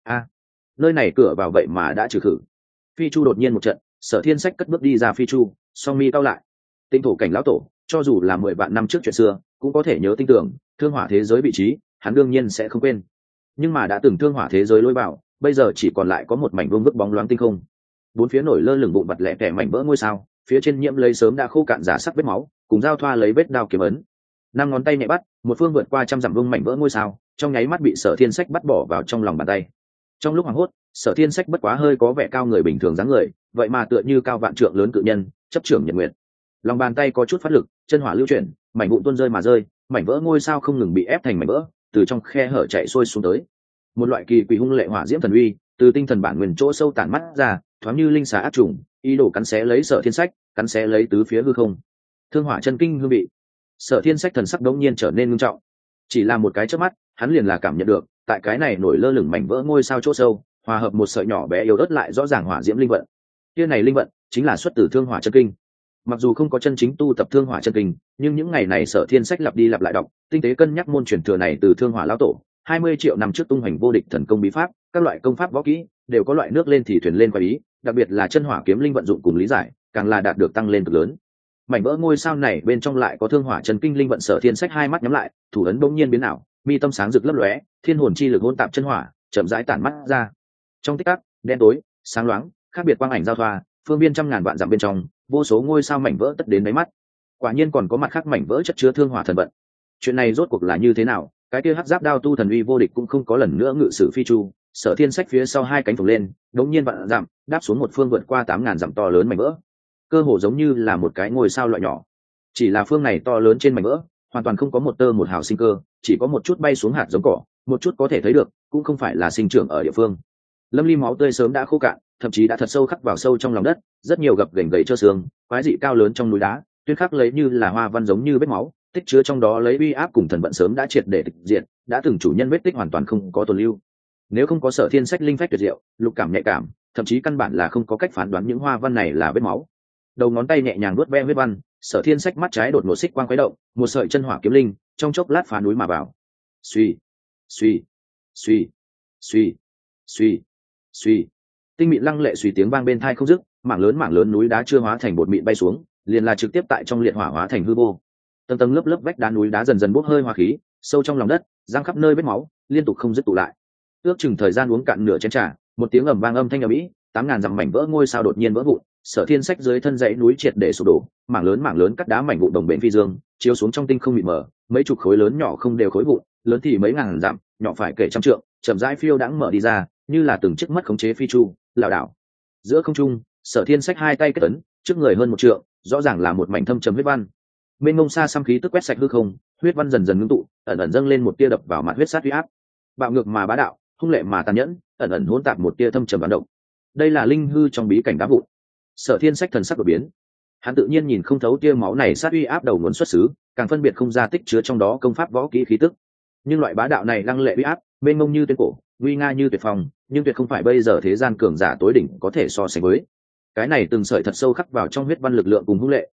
Nơi này cửa vào vậy mà đã trừ khử. Phi chu đột nhiên một trận, Sở Thiên Sách cất bước đi ra phi chu, song mi cao lại. Tinh thổ cảnh lão tổ, cho dù là 10 vạn năm trước chuyện xưa, cũng có thể nhớ tinh tưởng, thương hỏa thế giới vị trí, hắn đương nhiên sẽ không quên. Nhưng mà đã từng thương hỏa thế giới lôi bảo, bây giờ chỉ còn lại có một mảnh vuông vức bóng loáng tinh không. Bốn phía nổi lơ lửng bụng bặt lẻ tẻ mảnh vỡ ngôi sao, phía trên nhiễm lấy sớm đã khô cạn giả sắc vết máu, cùng giao thoa lấy vết đao kiếm ấn. Năm ngón tay nhẹ bắt, một phương vượt qua trăm dặm vuông mảnh vỡ ngôi sao, trong nháy mắt bị Sở Thiên Sách bắt bỏ vào trong lòng bàn tay. Trong lúc hoảng hốt, Sở Thiên Sách bất quá hơi có vẻ cao người bình thường dáng người, vậy mà tựa như cao vạn trượng lớn cự nhân, chấp trưởng nhật nguyệt. Lòng bàn tay có chút phát lực, chân hỏa lưu chuyển, mảnh vụn tuôn rơi mà rơi, mảnh vỡ ngôi sao không ngừng bị ép thành mảnh vỡ, từ trong khe hở chạy xuôi xuống tới. Một loại kỳ quỷ hung lệ hỏa diễm thần uy, từ tinh thần bản nguyên chỗ sâu tản mắt ra, thoáng như linh xà ác trùng, ý đồ cắn xé lấy Sở Thiên Sách, cắn xé lấy tứ phía hư không. Thương hỏa chân kinh hương vị. Sở Thiên Sách thần sắc đống nhiên trở nên nghiêm trọng. Chỉ là một cái chớp mắt, hắn liền là cảm nhận được, tại cái này nổi lơ lửng mảnh vỡ ngôi sao chỗ sâu, hòa hợp một sợi nhỏ bé yếu ớt lại rõ ràng hỏa diễm linh vận. Kia này linh vận chính là xuất từ thương hỏa chân kinh. Mặc dù không có chân chính tu tập thương hỏa chân kinh, nhưng những ngày này Sở Thiên Sách lặp đi lặp lại đọc, tinh tế cân nhắc môn truyền thừa này từ thương hỏa lão tổ 20 triệu năm trước tung hoành vô địch thần công bí pháp, các loại công pháp võ kỹ đều có loại nước lên thì thuyền lên quái ý, đặc biệt là chân hỏa kiếm linh vận dụng cùng lý giải, càng là đạt được tăng lên cực lớn. Mảnh vỡ ngôi sao này bên trong lại có thương hỏa chân kinh linh vận. Sở Thiên Sách hai mắt nhắm lại, thủ ấn bỗng nhiên biến ảo, mi tâm sáng rực lấp lóe, thiên hồn chi lực hỗn tạp chân hỏa, chậm rãi tản mắt ra. Trong tích tắc, đen tối, sáng loáng, khác biệt quang ảnh giao thoa, phương viên trăm ngàn vạn dặm bên trong, vô số ngôi sao mảnh vỡ tất đến đáy mắt. Quả nhiên còn có mặt khác mảnh vỡ chất chứa thương hỏa thần vận. Chuyện này rốt cuộc là như thế nào? Cái kia hắc giáp đao tu thần uy vô địch cũng không có lần nữa ngự sử phi chu. Sở Thiên Sách phía sau hai cánh phồng lên, đống nhiên vạn dặm, đáp xuống một phương vượt qua 8.000 dặm to lớn mảnh vỡ. Cơ hồ giống như là một cái ngôi sao loại nhỏ. Chỉ là phương này to lớn trên mảnh vỡ, hoàn toàn không có một tơ một hào sinh cơ, chỉ có một chút bay xuống hạt giống cỏ, một chút có thể thấy được, cũng không phải là sinh trưởng ở địa phương. Lâm ly máu tươi sớm đã khô cạn, thậm chí đã thật sâu khắc vào sâu trong lòng đất, rất nhiều gập ghềnh gầy trơ xương, quái dị cao lớn trong núi đá, tuyên khắc lấy như là hoa văn giống như vết máu, tích chứa trong đó lấy uy áp cùng thần vận sớm đã triệt để tịch diệt, đã từng chủ nhân vết tích hoàn toàn không có tồn lưu. Nếu không có Sở Thiên Sách linh phách tuyệt diệu, lục cảm nhạy cảm, thậm chí căn bản là không có cách phán đoán những hoa văn này là vết máu. Đầu ngón tay nhẹ nhàng vuốt ve vết văn, Sở Thiên Sách mắt trái đột ngột xích quang khuấy động, một sợi chân hỏa kiếm linh trong chốc lát phá núi mà vào. Suy, suy, suy, suy, suy, suy. Tinh mịn lăng lệ suy tiếng vang bên tai không dứt, mảng lớn núi đá chưa hóa thành bột mịn bay xuống, liền là trực tiếp tại trong liệt hỏa hóa thành hư vô. Tầng tầng lớp lớp vách đá núi đá dần dần bốc hơi hỏa khí, sâu trong lòng đất, giăng khắp nơi vết máu, liên tục không dứt tụ lại. Ước chừng thời gian uống cạn nửa chén trà, một tiếng ầm vang âm thanh ầm ĩ, 8.000 dặm mảnh vỡ ngôi sao đột nhiên vỡ vụn. Sở Thiên Sách dưới thân dãy núi triệt để sụp đổ, mảng lớn cắt đá mảnh vụn đồng bền phi dương, chiếu xuống trong tinh không mịt mờ, mấy chục khối lớn nhỏ không đều khối vụn, lớn thì mấy ngàn dặm, nhỏ phải kể trăm trượng, chậm rãi phiêu đãng mở đi ra, như là từng chiếc mất khống chế phi chu, lảo đảo. Giữa không trung, Sở Thiên Sách hai tay kết ấn, trước người hơn một trượng, rõ ràng là một mảnh thâm trầm huyết văn. Bên ngông xa xăm khí tức quét sạch hư không, huyết văn dần dần ngưng tụ, ẩn ẩn dâng lên một tia đập vào mặt huyết sát uy áp. Bạo ngược mà bá đạo, hung lệ mà tàn nhẫn, ẩn ẩn hỗn tạp một tia thâm trầm bán động. Đây là linh hư trong bí cảnh đá vụn. Sở Thiên Sách thần sắc đột biến, hắn tự nhiên nhìn không thấu tia máu này sát uy áp đầu nguồn xuất xứ, càng phân biệt không ra tích chứa trong đó công pháp võ kỹ khí tức. Nhưng loại bá đạo này lăng lệ uy áp, mênh mông như tuyên cổ, nguy nga như tuyệt phong, nhưng tuyệt không phải bây giờ thế gian cường giả tối đỉnh có thể so sánh với. Cái này từng sợi thật sâu khắc vào trong huyết văn lực lượng cùng hung lệ,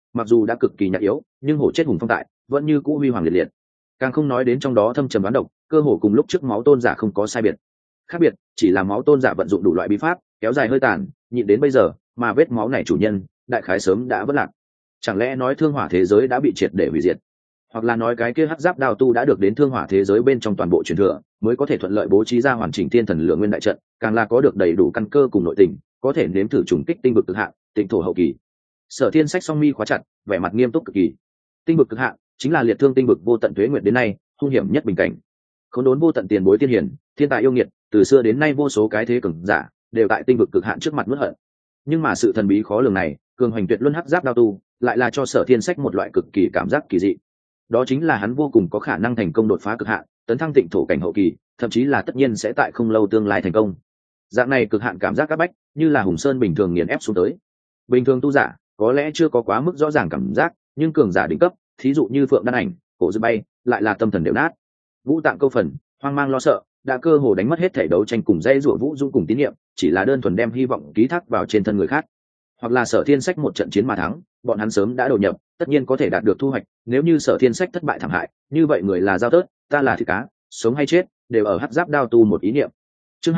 mặc dù đã cực kỳ nhạt yếu nhưng hổ chết hùng phong tại vẫn như cũ huy hoàng liệt liệt. Càng không nói đến trong đó thâm trầm đoán độc, cơ hồ cùng lúc trước máu tôn giả không có sai biệt. Khác biệt chỉ là máu tôn giả vận dụng đủ loại bí pháp kéo dài hơi tàn nhịn đến bây giờ, mà vết máu này chủ nhân đại khái sớm đã vất lạc. Chẳng lẽ nói thương hỏa thế giới đã bị triệt để hủy diệt, hoặc là nói cái kia hắc giáp đao tu đã được đến thương hỏa thế giới bên trong toàn bộ truyền thừa, mới có thể thuận lợi bố trí ra hoàn chỉnh thiên thần lửa nguyên đại trận, càng là có được đầy đủ căn cơ cùng nội tình, có thể nếm thử trùng kích tinh vực cực hạn, tịnh thổ hậu kỳ. Sở Thiên sách song mi khóa chặt, vẻ mặt nghiêm túc cực kỳ. Tinh vực cực hạn chính là liệt thương tinh vực vô tận tuế nguyệt đến nay hung hiểm nhất bình cảnh. Khốn đốn vô tận tiền bối tiên hiển, thiên tài yêu nghiệt, từ xưa đến nay vô số cái thế cường giả đều tại tinh vực cực hạn trước mặt nuốt hận. Nhưng mà sự thần bí khó lường này, cường hoành tuyệt luân hắc giáp đao tu, lại là cho Sở Thiên sách một loại cực kỳ cảm giác kỳ dị. Đó chính là hắn vô cùng có khả năng thành công đột phá cực hạn, tấn thăng tịnh thổ cảnh hậu kỳ, thậm chí là tất nhiên sẽ tại không lâu tương lai thành công. Dạng này cực hạn cảm giác áp bách, như là hùng sơn bình thường nghiền ép xuống tới. Bình thường tu giả có lẽ chưa có quá mức rõ ràng cảm giác, nhưng cường giả đỉnh cấp, thí dụ như Phượng Đan Ảnh, Cổ Dư Bay, lại là tâm thần đều nát. Vũ Tạng câu phần, hoang mang lo sợ, đã cơ hồ đánh mất hết thể đấu tranh cùng dây rủa vũ dung cùng tín nhiệm, chỉ là đơn thuần đem hy vọng ký thác vào trên thân người khác. Hoặc là Sở Thiên sách một trận chiến mà thắng, bọn hắn sớm đã đầu nhập, tất nhiên có thể đạt được thu hoạch. Nếu như Sở Thiên sách thất bại thảm hại, như vậy người là dao tớt, ta là thịt cá, sống hay chết đều ở hắc giáp đao tu một ý niệm. Chương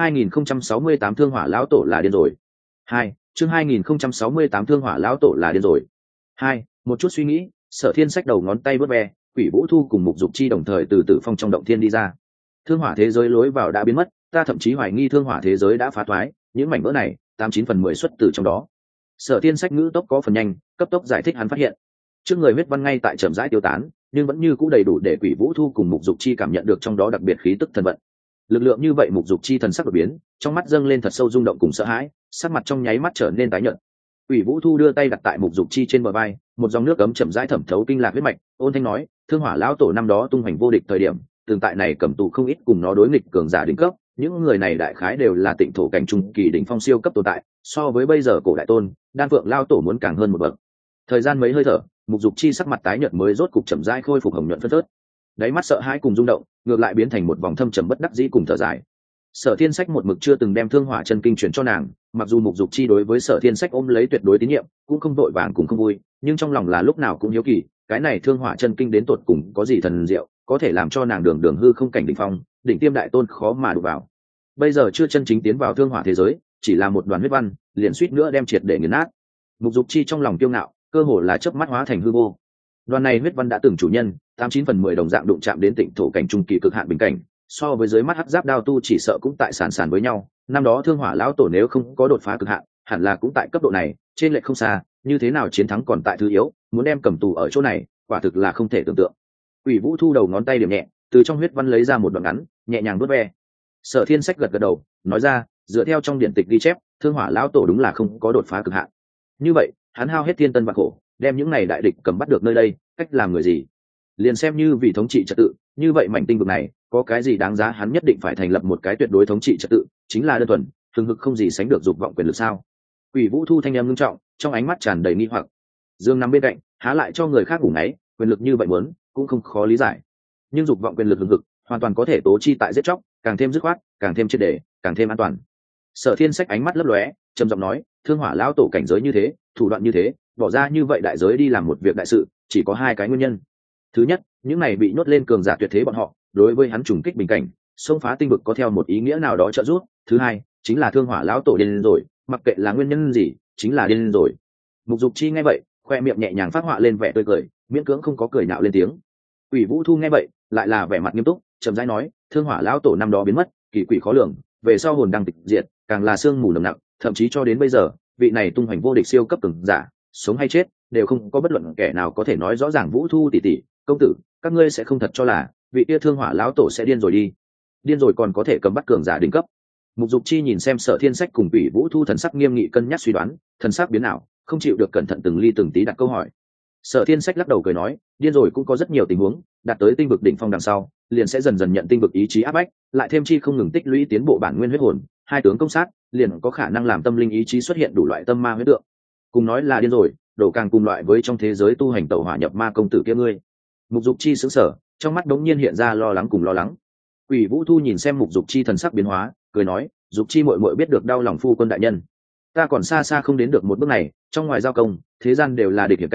2068 Thương Hỏa lão tổ là điên rồi. 2. Chương 2068 Thương Hỏa lão tổ là điên rồi. 2. Một chút suy nghĩ, Sở Thiên sách đầu ngón tay vớt ve, Quỷ Vũ Thu cùng Mục Dục Chi đồng thời từ tử phong trong động thiên đi ra. Thương Hỏa thế giới lối vào đã biến mất, ta thậm chí hoài nghi Thương Hỏa thế giới đã phá thoái, những mảnh vỡ này, 89/10 xuất từ trong đó. Sở Thiên sách ngữ tốc có phần nhanh, cấp tốc giải thích hắn phát hiện. Trước người huyết văn ngay tại chậm rãi tiêu tán, nhưng vẫn như cũ đầy đủ để Quỷ Vũ Thu cùng Mục Dục Chi cảm nhận được trong đó đặc biệt khí tức thần vận. Lực lượng như vậy Mục Dục Chi thần sắc đột biến, trong mắt dâng lên thật sâu rung động cùng sợ hãi, sắc mặt trong nháy mắt trở nên tái nhợt. Quỷ Vũ Thu đưa tay đặt tại Mục Dục Chi trên bờ vai, một dòng nước ấm chậm rãi thẩm thấu kinh lạc huyết mạch, ôn thanh nói, Thương Hỏa lão tổ năm đó tung hoành vô địch thời điểm, tương tại này cầm tù không ít cùng nó đối nghịch cường giả đỉnh cấp, những người này đại khái đều là tịnh thổ cảnh trung kỳ đỉnh phong siêu cấp tồn tại, so với bây giờ cổ đại tôn, Đan Phượng lão tổ muốn càng hơn một bậc. Thời gian mấy hơi thở, Mục Dục Chi sắc mặt tái nhợt mới rốt cục chậm rãi khôi phục hồng nhuận phớt phớt. Đáy mắt sợ hãi cùng rung động, ngược lại biến thành một vòng thâm trầm bất đắc dĩ cùng thở dài. Sở Thiên sách một mực chưa từng đem Thương Hỏa chân kinh truyền cho nàng, mặc dù Mục Dục Chi đối với Sở Thiên sách ôm lấy tuyệt đối tín nhiệm, cũng không vội vàng cũng không vui, nhưng trong lòng là lúc nào cũng hiếu kỳ, cái này Thương Hỏa chân kinh đến tột cùng có gì thần diệu, có thể làm cho nàng đường đường hư không cảnh đỉnh phong, đỉnh tiêm đại tôn khó mà đụng vào. Bây giờ chưa chân chính tiến vào Thương Hỏa thế giới, chỉ là một đoàn huyết văn, liền suýt nữa đem triệt để nghiền nát. Mục Dục Chi trong lòng kiêu ngạo, cơ hồ là chớp mắt hóa thành hư vô. Đoàn này huyết văn đã từng chủ nhân, 89/10 đồng dạng đụng chạm đến tịnh thổ cảnh trung kỳ cực hạn bình cảnh, so với dưới mắt hắc giáp đao tu chỉ sợ cũng tại sàn sàn với nhau. Năm đó Thương Hỏa lão tổ nếu không có đột phá cực hạn, hẳn là cũng tại cấp độ này, trên lệch không xa, như thế nào chiến thắng còn tại thứ yếu, muốn đem cầm tù ở chỗ này, quả thực là không thể tưởng tượng. Quỷ Vũ Thu đầu ngón tay điểm nhẹ, từ trong huyết văn lấy ra một đoạn ngắn, nhẹ nhàng vuốt ve. Sở Thiên sách gật gật đầu, nói ra, dựa theo trong điển tịch ghi chép, Thương Hỏa lão tổ đúng là không có đột phá cực hạn. Như vậy, hắn hao hết thiên tân vạn khổ, đem những này đại địch cầm bắt được nơi đây, cách làm người gì? Liền xem như vì thống trị trật tự, như vậy mảnh tinh vực này, có cái gì đáng giá hắn nhất định phải thành lập một cái tuyệt đối thống trị trật tự, chính là đơn thuần, hừng hực không gì sánh được dục vọng quyền lực sao? Quỷ Vũ Thu thanh âm ngưng trọng, trong ánh mắt tràn đầy nghi hoặc. Dương nằm bên cạnh, há lại cho người khác ngủ ngáy, quyền lực như vậy muốn, cũng không khó lý giải. Nhưng dục vọng quyền lực hừng hực, hoàn toàn có thể tố chi tại giết chóc, càng thêm dứt khoát, càng thêm triệt để, càng thêm an toàn. Sở Thiên sách ánh mắt lấp lóe, trầm giọng nói, Thương Hỏa lão tổ cảnh giới như thế, thủ đoạn như thế, bỏ ra như vậy đại giới đi làm một việc đại sự, chỉ có hai cái nguyên nhân. Thứ nhất, những này bị nhốt lên cường giả tuyệt thế bọn họ, đối với hắn trùng kích bình cảnh, xông phá tinh vực có theo một ý nghĩa nào đó trợ giúp. Thứ hai, chính là Thương Hỏa lão tổ điên rồi, mặc kệ là nguyên nhân gì, chính là điên rồi. Mục Dục Chi nghe vậy, khoe miệng nhẹ nhàng phát họa lên vẻ tươi cười, miễn cưỡng không có cười nhạo lên tiếng. Quỷ Vũ Thu nghe vậy, lại là vẻ mặt nghiêm túc, chậm rãi nói, Thương Hỏa lão tổ năm đó biến mất, kỳ quỷ khó lường, về sau hồn đang tịch diệt, càng là sương mù nồng nặc, thậm chí cho đến bây giờ, vị này tung hoành vô địch siêu cấp cường giả, sống hay chết, đều không có bất luận kẻ nào có thể nói rõ ràng. Vũ Thu tỷ tỷ, công tử, các ngươi sẽ không thật cho là vị kia Thương Hỏa lão tổ sẽ điên rồi đi? Điên rồi còn có thể cầm bắt cường giả đỉnh cấp? Mục Dục Chi nhìn xem Sở Thiên sách cùng Quỷ Vũ Thu thần sắc nghiêm nghị cân nhắc suy đoán, thần sắc biến ảo, không chịu được cẩn thận từng ly từng tí đặt câu hỏi. Sở Thiên sách lắc đầu cười nói, điên rồi cũng có rất nhiều tình huống, đạt tới tinh vực đỉnh phong đằng sau, liền sẽ dần dần nhận tinh vực ý chí áp bách, lại thêm chi không ngừng tích lũy tiến bộ bản nguyên huyết hồn, hai tướng công sát, liền có khả năng làm tâm linh ý chí xuất hiện đủ loại tâm ma huyết tượng. Cùng nói là điên rồi, đổ càng cùng loại với trong thế giới tu hành tẩu hỏa nhập ma công tử kia ngươi. Mục Dục Chi sững sờ, trong mắt đống nhiên hiện ra lo lắng cùng lo lắng. Quỷ Vũ Thu nhìn xem Mục Dục Chi thần sắc biến hóa, cười nói, Dục Chi muội muội biết được đau lòng phu quân đại nhân. Ta còn xa xa không đến được một bước này, trong ngoài giao công, thế gian đều là địch hiểm cảnh,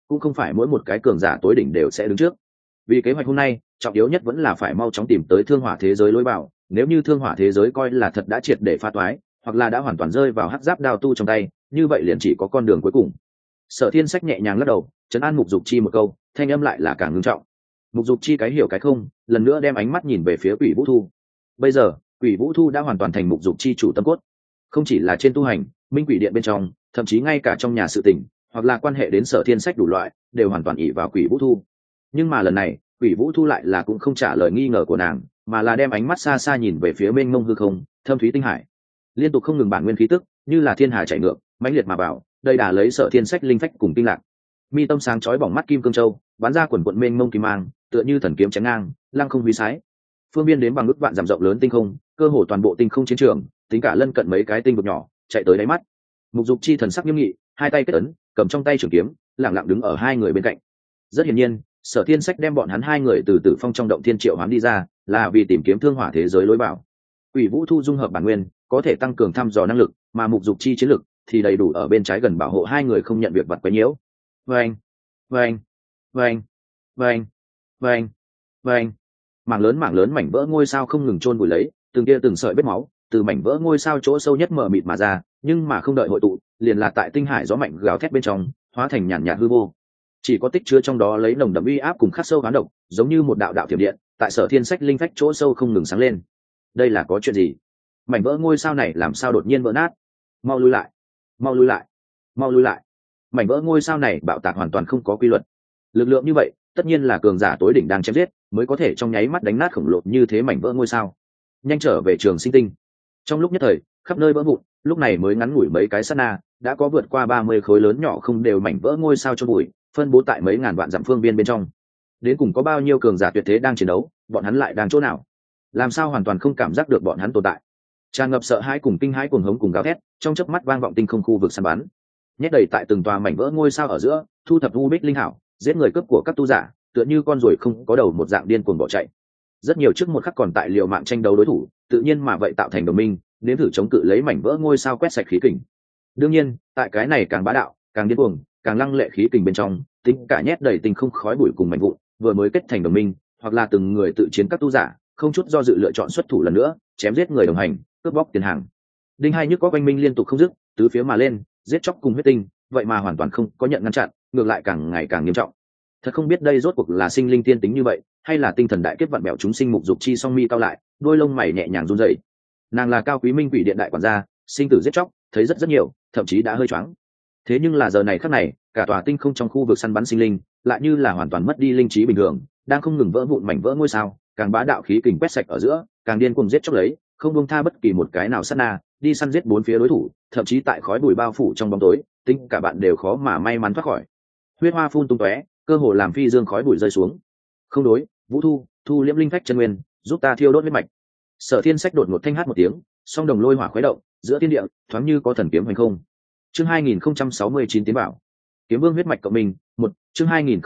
cũng không phải mỗi một cái cường giả tối đỉnh đều sẽ đứng trước. Vì kế hoạch hôm nay trọng yếu nhất vẫn là phải mau chóng tìm tới thương hỏa thế giới lối vào. Nếu như thương hỏa thế giới coi là thật đã triệt để phá toái, hoặc là đã hoàn toàn rơi vào hắc giáp đao tu trong tay, như vậy liền chỉ có con đường cuối cùng. Sở Thiên Sách nhẹ nhàng lắc đầu, trấn an Mục Dục Chi một câu, thanh âm lại là càng ngưng trọng. Mục Dục Chi cái hiểu cái không, lần nữa đem ánh mắt nhìn về phía Quỷ Vũ Thu. Bây giờ Quỷ Vũ Thu đã hoàn toàn thành Mục Dục Chi chủ tâm cốt, không chỉ là trên tu hành, minh quỷ điện bên trong, thậm chí ngay cả trong nhà sự tình, hoặc là quan hệ đến Sở Thiên Sách đủ loại, đều hoàn toàn ỷ vào Quỷ Vũ Thu. Nhưng mà lần này Quỷ Vũ Thu lại là cũng không trả lời nghi ngờ của nàng, mà là đem ánh mắt xa xa nhìn về phía mênh mông hư không, thâm thúy tinh hải. Liên tục không ngừng bản nguyên khí tức, như là thiên hà chảy ngược, mãnh liệt mà vào, đây đà lấy Sở Thiên Sách linh phách cùng tinh lạc. Mi tâm sáng chói bỏng mắt kim cương châu, bắn ra quần quận mênh mông kim mang, tựa như thần kiếm chém ngang, lăng không huy sái. Phương biên đến bằng ước vạn dặm rộng lớn tinh không, cơ hồ toàn bộ tinh không chiến trường, tính cả lân cận mấy cái tinh vực nhỏ, chạy tới đáy mắt. Mục Dục Chi thần sắc nghiêm nghị, hai tay kết ấn, cầm trong tay trường kiếm, lặng lặng đứng ở hai người bên cạnh. Rất hiển nhiên, Sở Thiên Sách đem bọn hắn hai người từ Tử Phong trong động thiên triệu hoán đi ra, là vì tìm kiếm thương hỏa thế giới lối vào. Quỷ Vũ Thu dung hợp bản nguyên, có thể tăng cường thăm dò năng lực, mà Mục Dục Chi chiến lực thì đầy đủ ở bên trái gần bảo hộ hai người không nhận việc vặt quấy nhiễu. Vâng, vâng, vâng, vâng, vâng, vâng. Mảng lớn mảnh vỡ ngôi sao không ngừng chôn vùi lấy, từng tia từng sợi vết máu từ mảnh vỡ ngôi sao chỗ sâu nhất mở mịt mà ra, nhưng mà không đợi hội tụ, liền là tại tinh hải gió mạnh gào thét bên trong, hóa thành nhàn nhạt hư vô. Chỉ có tích chứa trong đó lấy nồng đậm uy áp cùng khắc sâu hán độc, giống như một đạo đạo thiểm điện, tại Sở Thiên Sách linh phách chỗ sâu không ngừng sáng lên. Đây là có chuyện gì? Mảnh vỡ ngôi sao này làm sao đột nhiên vỡ nát? Mau lui lại, mau lui lại, mau lui lại. Mảnh vỡ ngôi sao này bạo tạc hoàn toàn không có quy luật. Lực lượng như vậy, tất nhiên là cường giả tối đỉnh đang chém giết, mới có thể trong nháy mắt đánh nát khổng lồ như thế mảnh vỡ ngôi sao. Nhanh trở về Trường Sinh Tinh. Trong lúc nhất thời, khắp nơi vỡ vụn, lúc này mới ngắn ngủi mấy cái sát na, đã có vượt qua 30 khối lớn nhỏ không đều mảnh vỡ ngôi sao chôn bụi, phân bố tại mấy ngàn vạn dặm phương viên bên trong. Đến cùng có bao nhiêu cường giả tuyệt thế đang chiến đấu, bọn hắn lại đang chỗ nào? Làm sao hoàn toàn không cảm giác được bọn hắn tồn tại? Tràn ngập sợ hãi cùng kinh hãi cuồng hống cùng gào thét, trong chớp mắt vang vọng tinh không khu vực săn bắn. Nhét đầy tại từng tòa mảnh vỡ ngôi sao ở giữa, thu thập u bích linh hảo, giết người cướp của các tu giả, tựa như con ruồi không có đầu một dạng điên cuồng bỏ chạy. Rất nhiều trước một khắc còn tại liều mạng tranh đấu đối thủ, tự nhiên mà vậy tạo thành đồng minh, nếm thử chống cự lấy mảnh vỡ ngôi sao quét sạch khí kình. Đương nhiên, tại cái này càng bá đạo, càng điên cuồng, càng lăng lệ khí kình bên trong, tính cả nhét đầy tinh không khói bụi cùng mảnh vụn, vừa mới kết thành đồng minh, hoặc là từng người tự chiến các tu giả, không chút do dự lựa chọn xuất thủ lần nữa, chém giết người đồng hành, cướp bóc tiền hàng. Đinh hai nhức có quanh minh liên tục không dứt, tứ phía mà lên, giết chóc cùng huyết tinh, vậy mà hoàn toàn không có nhận ngăn chặn, ngược lại càng ngày càng nghiêm trọng. Thật không biết đây rốt cuộc là sinh linh tiên tính như vậy, hay là tinh thần đại kết vặn bẹo chúng sinh. Mục Dục Chi song mi cao lại, đôi lông mày nhẹ nhàng run rẩy. Nàng là Cao Quý Minh Quỷ Điện đại quản gia, sinh tử giết chóc, thấy rất nhiều, thậm chí đã hơi choáng. Thế nhưng là giờ này khắc này, cả tòa tinh không trong khu vực săn bắn sinh linh, lại như là hoàn toàn mất đi linh trí bình thường, đang không ngừng vỡ vụn mảnh vỡ ngôi sao, càng bá đạo khí kình quét sạch ở giữa, càng điên cuồng giết chóc lấy, không buông tha bất kỳ một cái nào sát na, đi săn giết bốn phía đối thủ, thậm chí tại khói bụi bao phủ trong bóng tối, tính cả bạn đều khó mà may mắn thoát khỏi. Huyết hoa phun tung tóe, cơ hồ làm phi dương khói bụi rơi xuống. Không đối, Vũ Thu, thu liễm linh phách chân nguyên, giúp ta thiêu đốt huyết mạch. Sở Thiên Sách đột ngột thanh hát một tiếng, song đồng lôi hỏa khuấy động, giữa thiên địa thoáng như có thần kiếm hành không. Chương 2069 tiến bảo. Kiếm Vương huyết mạch cộng mình, một. Chương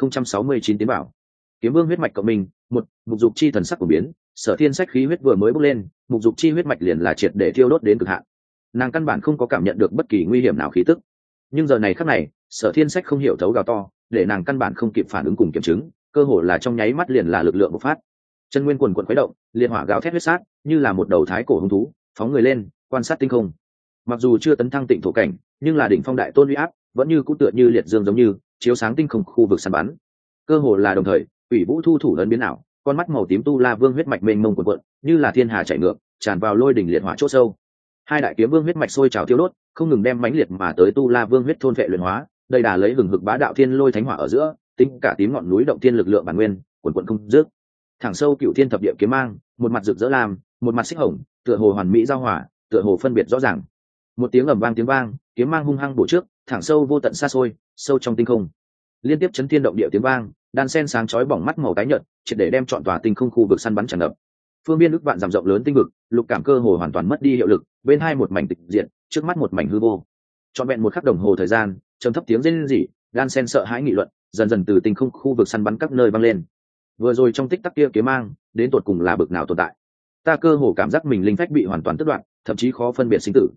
2069 tiến bảo. Kiếm Vương huyết mạch cộng mình, một. Mục Dục Chi thần sắc của biến, Sở Thiên Sách khí huyết vừa mới bốc lên, Mục Dục Chi huyết mạch liền là triệt để thiêu đốt đến cực hạn. Nàng căn bản không có cảm nhận được bất kỳ nguy hiểm nào khí tức. Nhưng giờ này khắc này, Sở Thiên Sách không hiểu thấu gào to, để nàng căn bản không kịp phản ứng cùng kiểm chứng, cơ hồ là trong nháy mắt liền là lực lượng bộc phát. Chân nguyên quần quần khuấy động, liệt hỏa gào thét huyết sát, như là một đầu thái cổ hung thú, phóng người lên, quan sát tinh không. Mặc dù chưa tấn thăng tịnh thổ cảnh, nhưng là đỉnh phong đại tôn uy áp, vẫn như cũ tựa như liệt dương giống như, chiếu sáng tinh không khu vực săn bắn. Cơ hồ là đồng thời, Quỷ Vũ Thu thủ lớn biến ảo, con mắt màu tím tu la vương huyết mạch mênh mông cuộn cuộn, như là thiên hà chảy ngược, tràn vào lôi đỉnh liệt hỏa chỗ sâu. Hai đại kiếm vương huyết mạch sôi trào thiêu đốt, không ngừng đem mãnh liệt mà tới tu la vương huyết thôn vệ luyện hóa, đây đà lấy hừng hực bá đạo thiên lôi thánh hỏa ở giữa, tính cả tím ngọn núi động thiên lực lượng bản nguyên, cuộn cuộn không dứt. Thẳng sâu cựu thiên thập địa kiếm mang, một mặt rực rỡ lam, một mặt xích hồng, tựa hồ hoàn mỹ giao hòa, tựa hồ phân biệt rõ ràng. Một tiếng ầm vang tiếng vang, kiếm mang hung hăng bổ trước, thẳng sâu vô tận xa xôi, sâu trong tinh không. Liên tiếp chấn thiên động địa tiếng vang, đan sen sáng chói bỏng mắt màu tái nhợt, triệt để đem trọn tòa tinh không khu vực săn bắn tràn ngập. Phương biên ức vạn dặm rộng lớn tinh vực, lục cảm cơ hồ hoàn toàn mất đi hiệu lực, bên hai một mảnh tịch diện, trước mắt một mảnh hư vô. Trọn vẹn một khắc đồng hồ thời gian, trầm thấp tiếng rên rỉ, đan sen sợ hãi nghị luận, dần dần từ tinh không khu vực săn bắn các nơi vang lên. Vừa rồi trong tích tắc kia kiếm mang, đến tột cùng là bực nào tồn tại? Ta cơ hồ cảm giác mình linh phách bị hoàn toàn tước đoạt, thậm chí khó phân biệt sinh tử.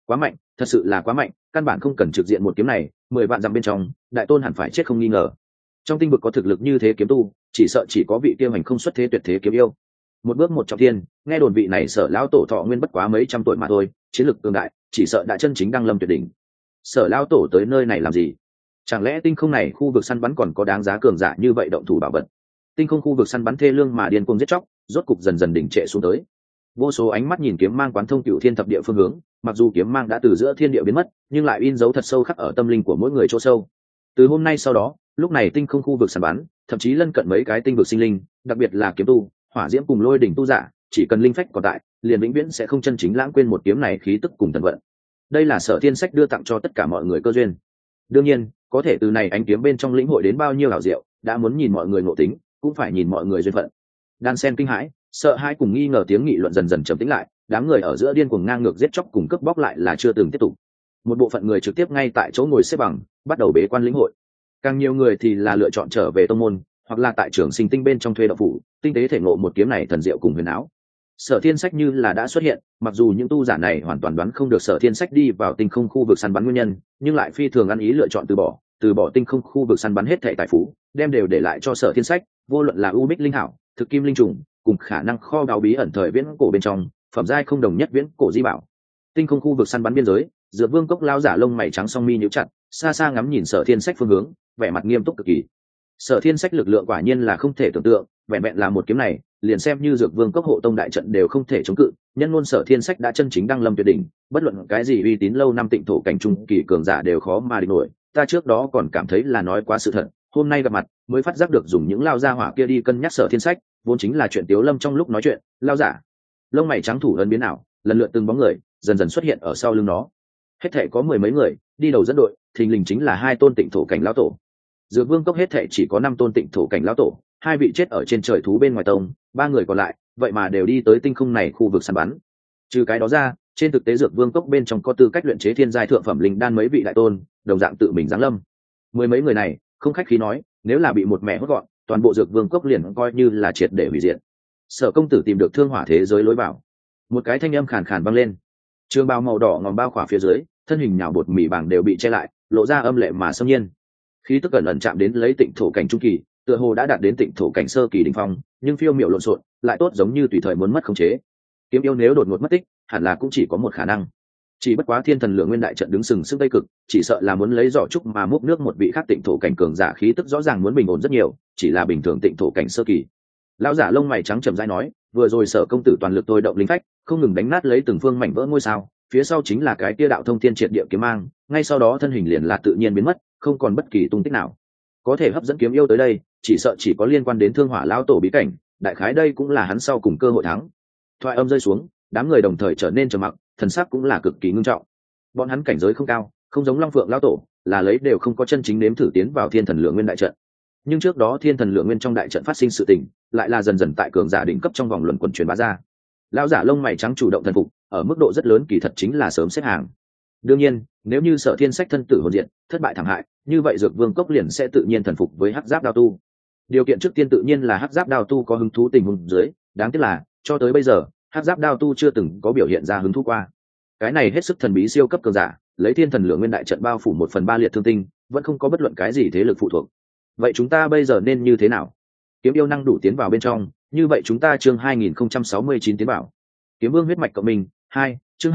Quá mạnh, thật sự là quá mạnh, căn bản không cần trực diện một kiếm này, 10 vạn dặm bên trong, đại tôn hẳn phải chết không nghi ngờ. Trong tinh vực có thực lực như thế kiếm tu, chỉ sợ chỉ có vị tiêu hành không xuất thế tuyệt thế kiếm yêu. Một bước một trọng thiên, nghe đồn vị này Sở lão tổ thọ nguyên bất quá mấy trăm tuổi mà thôi, chiến lực cường đại, chỉ sợ đã chân chính đăng lâm tuyệt đỉnh. Sở lão tổ tới nơi này làm gì? Chẳng lẽ tinh không này khu vực săn bắn còn có đáng giá cường giả như vậy động thủ bảo vật? Tinh không khu vực săn bắn thê lương mà điên cuồng giết chóc, rốt cục dần dần đỉnh trệ xuống tới. Vô số ánh mắt nhìn kiếm mang quán thông cựu thiên thập địa phương hướng, mặc dù kiếm mang đã từ giữa thiên địa biến mất, nhưng lại in dấu thật sâu khắc ở tâm linh của mỗi người chỗ sâu. Từ hôm nay sau đó, lúc này tinh không khu vực săn bắn, thậm chí lân cận mấy cái tinh vực sinh linh, đặc biệt là kiếm tu, hỏa diễm cùng lôi đỉnh tu giả, chỉ cần linh phách còn tại, liền vĩnh viễn sẽ không chân chính lãng quên một kiếm này khí tức cùng thần vận. Đây là Sở Thiên Sách đưa tặng cho tất cả mọi người cơ duyên. Đương nhiên, có thể từ này ánh kiếm bên trong lĩnh hội đến bao nhiêu hảo diệu, đã muốn nhìn mọi người ngộ tính, cũng phải nhìn mọi người duyên phận. Đan sen kinh hãi, sợ hãi cùng nghi ngờ tiếng nghị luận dần dần trầm tĩnh lại, đám người ở giữa điên cuồng ngang ngược giết chóc cùng cướp bóc lại là chưa từng tiếp tục. Một bộ phận người trực tiếp ngay tại chỗ ngồi xếp bằng, bắt đầu bế quan lĩnh hội. Càng nhiều người thì là lựa chọn trở về tông môn, hoặc là tại trường sinh tinh bên trong thuê đạo phủ, tinh tế thể ngộ một kiếm này thần diệu cùng huyền áo. Sở Thiên Sách như là đã xuất hiện, mặc dù những tu giả này hoàn toàn đoán không được Sở Thiên Sách đi vào tinh không khu vực săn bắn nguyên nhân, nhưng lại phi thường ăn ý lựa chọn từ bỏ tinh không khu vực săn bắn hết thảy tài phú, đem đều để lại cho Sở Thiên Sách, vô luận là u bích linh hảo, thực kim linh trùng, cùng khả năng kho báu bí ẩn thời viễn cổ bên trong, phẩm giai không đồng nhất viễn cổ di bảo. Tinh không khu vực săn bắn biên giới, Dược Vương cốc lao giả lông mày trắng song mi nhíu chặt, xa xa ngắm nhìn Sở Thiên Sách phương hướng, vẻ mặt nghiêm túc cực kỳ. Sở Thiên Sách lực lượng quả nhiên là không thể tưởng tượng, vẹn vẹn là một kiếm này, liền xem như Dược Vương cốc hộ tông đại trận đều không thể chống cự, nhân ngôn Sở Thiên Sách đã chân chính đăng lâm tuyệt đỉnh, bất luận cái gì uy tín lâu năm tịnh thổ cảnh trung kỳ cường giả đều khó mà địch nổi. Ta trước đó còn cảm thấy là nói quá sự thật, hôm nay gặp mặt mới phát giác được dùng những lao gia hỏa kia đi cân nhắc Sở Thiên Sách, vốn chính là chuyện Tiếu Lâm trong lúc nói chuyện. Lao giả lông mày trắng thủ ấn biến ảo, lần lượt từng bóng người dần dần xuất hiện ở sau lưng nó. Hết thảy có 10 mấy người đi đầu dẫn đội, thình lình chính là 2 tôn tịnh thổ cảnh lão tổ. Dược Vương cốc hết thảy chỉ có 5 tôn tịnh thổ cảnh lão tổ, 2 vị chết ở trên trời thú bên ngoài tông, 3 người còn lại vậy mà đều đi tới tinh không này khu vực săn bắn. Trừ cái đó ra, trên thực tế Dược Vương cốc bên trong có tư cách luyện chế thiên giai thượng phẩm linh đan mấy vị đại tôn, đồng dạng tự mình giáng lâm. 10 mấy người này, không khách khí nói, nếu là bị một mẹ hốt gọn, toàn bộ Dược Vương cốc liền coi như là triệt để hủy diệt. Sở công tử tìm được thương hỏa thế giới lối vào. Một cái thanh âm khàn khàn vang lên. Trường bào màu đỏ ngòm bao khỏa phía dưới, thân hình nhào bột mì bảng đều bị che lại, lộ ra âm lệ mà xâm nhiên. Khí tức ẩn ẩn chạm đến lấy tịnh thổ cảnh trung kỳ, tựa hồ đã đạt đến tịnh thổ cảnh sơ kỳ đỉnh phong, nhưng phiêu miểu lộn xộn, lại tốt giống như tùy thời muốn mất khống chế. Kiếm yêu nếu đột ngột mất tích, hẳn là cũng chỉ có một khả năng. Chỉ bất quá Thiên Thần Lượng Nguyên đại trận đứng sừng sững tây cực, chỉ sợ là muốn lấy giỏ trúc mà múc nước một vị khác tịnh thổ cảnh cường giả khí tức rõ ràng muốn bình ổn rất nhiều, chỉ là bình thường tịnh thổ cảnh sơ kỳ. Lão giả lông mày trắng trầm rãi nói, vừa rồi Sở công tử toàn lực tôi động linh phách, không ngừng đánh nát lấy từng phương mảnh vỡ ngôi sao, phía sau chính là cái tia đạo thông thiên triệt địa kiếm mang, ngay sau đó thân hình liền là tự nhiên biến mất, không còn bất kỳ tung tích nào. Có thể hấp dẫn kiếm yêu tới đây, chỉ sợ chỉ có liên quan đến Thương Hỏa lão tổ bí cảnh, đại khái đây cũng là hắn sau cùng cơ hội thắng. Thoại âm rơi xuống, đám người đồng thời trở nên trầm mặc, thần sắc cũng là cực kỳ ngưng trọng. Bọn hắn cảnh giới không cao, không giống Long Phượng lão tổ, là lấy đều không có chân chính nếm thử tiến vào Thiên Thần Lượng Nguyên đại trận. Nhưng trước đó Thiên Thần Lượng Nguyên trong đại trận phát sinh sự tình, lại là dần dần tại cường giả đỉnh cấp trong vòng luận quần truyền bá ra. Lão giả lông mày trắng chủ động thần phục, ở mức độ rất lớn kỳ thật chính là sớm xếp hàng. Đương nhiên, nếu như Sở Thiên Sách thân tử hồn diện, thất bại thảm hại, như vậy Dược Vương cốc liền sẽ tự nhiên thần phục với Hắc Giáp Đao Tu. Điều kiện trước tiên tự nhiên là Hắc Giáp Đao Tu có hứng thú tình huống dưới, đáng tiếc là cho tới bây giờ, Hắc Giáp Đao Tu chưa từng có biểu hiện ra hứng thú qua. Cái này hết sức thần bí siêu cấp cường giả, lấy Thiên Thần Lượng Nguyên đại trận bao phủ 1/3 liệt thương tinh, vẫn không có bất luận cái gì thế lực phụ thuộc. Vậy chúng ta bây giờ nên như thế nào? Kiếm yêu năng đủ tiến vào bên trong, như vậy chúng ta chương 2069 tiến bảo. Kiếm Vương huyết mạch cộng mình 2, chương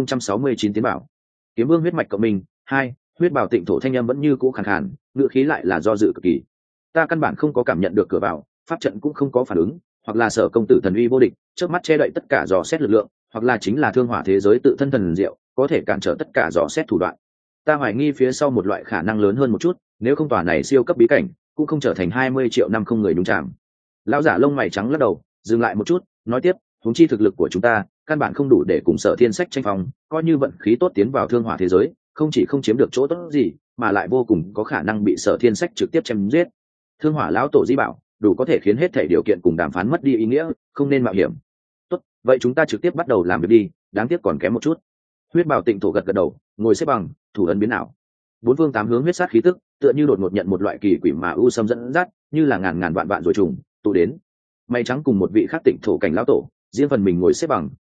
2069 tiến bảo. Kiếm Vương huyết mạch cộng mình 2, huyết bảo tịnh thổ thanh âm vẫn như cũ khàn khàn, ngữ khí lại là do dự cực kỳ. Ta căn bản không có cảm nhận được cửa vào, pháp trận cũng không có phản ứng, hoặc là Sở công tử thần uy vô địch, trước mắt che đậy tất cả dò xét lực lượng, hoặc là chính là Thương Hỏa thế giới tự thân thần diệu, có thể cản trở tất cả dò xét thủ đoạn. Ta hoài nghi phía sau một loại khả năng lớn hơn một chút, nếu không tòa này siêu cấp bí cảnh, cũng không trở thành 20 triệu năm không người đúng chạm. Lão giả lông mày trắng lắc đầu, dừng lại một chút, nói tiếp, huống chi thực lực của chúng ta, căn bản không đủ để cùng Sở Thiên Sách tranh phong, coi như vận khí tốt tiến vào Thương Hỏa thế giới, không chỉ không chiếm được chỗ tốt gì, mà lại vô cùng có khả năng bị Sở Thiên Sách trực tiếp chém giết. Thương Hỏa lão tổ di bảo, đủ có thể khiến hết thảy điều kiện cùng đàm phán mất đi ý nghĩa, không nên mạo hiểm. Tốt, vậy chúng ta trực tiếp bắt đầu làm việc đi, đáng tiếc còn kém một chút. Huyết Bảo Tịnh thổ gật gật đầu, ngồi xếp bằng, thủ ấn biến ảo. Bốn phương tám hướng huyết sát khí tức, tựa như đột ngột nhận một loại kỳ quỷ mà u sâm dẫn dắt, như là ngàn vạn rồi trùng tụ đến. Mây trắng cùng một vị khác Tịnh thổ cảnh lão tổ, riêng phần mình ngồi xếp bằng,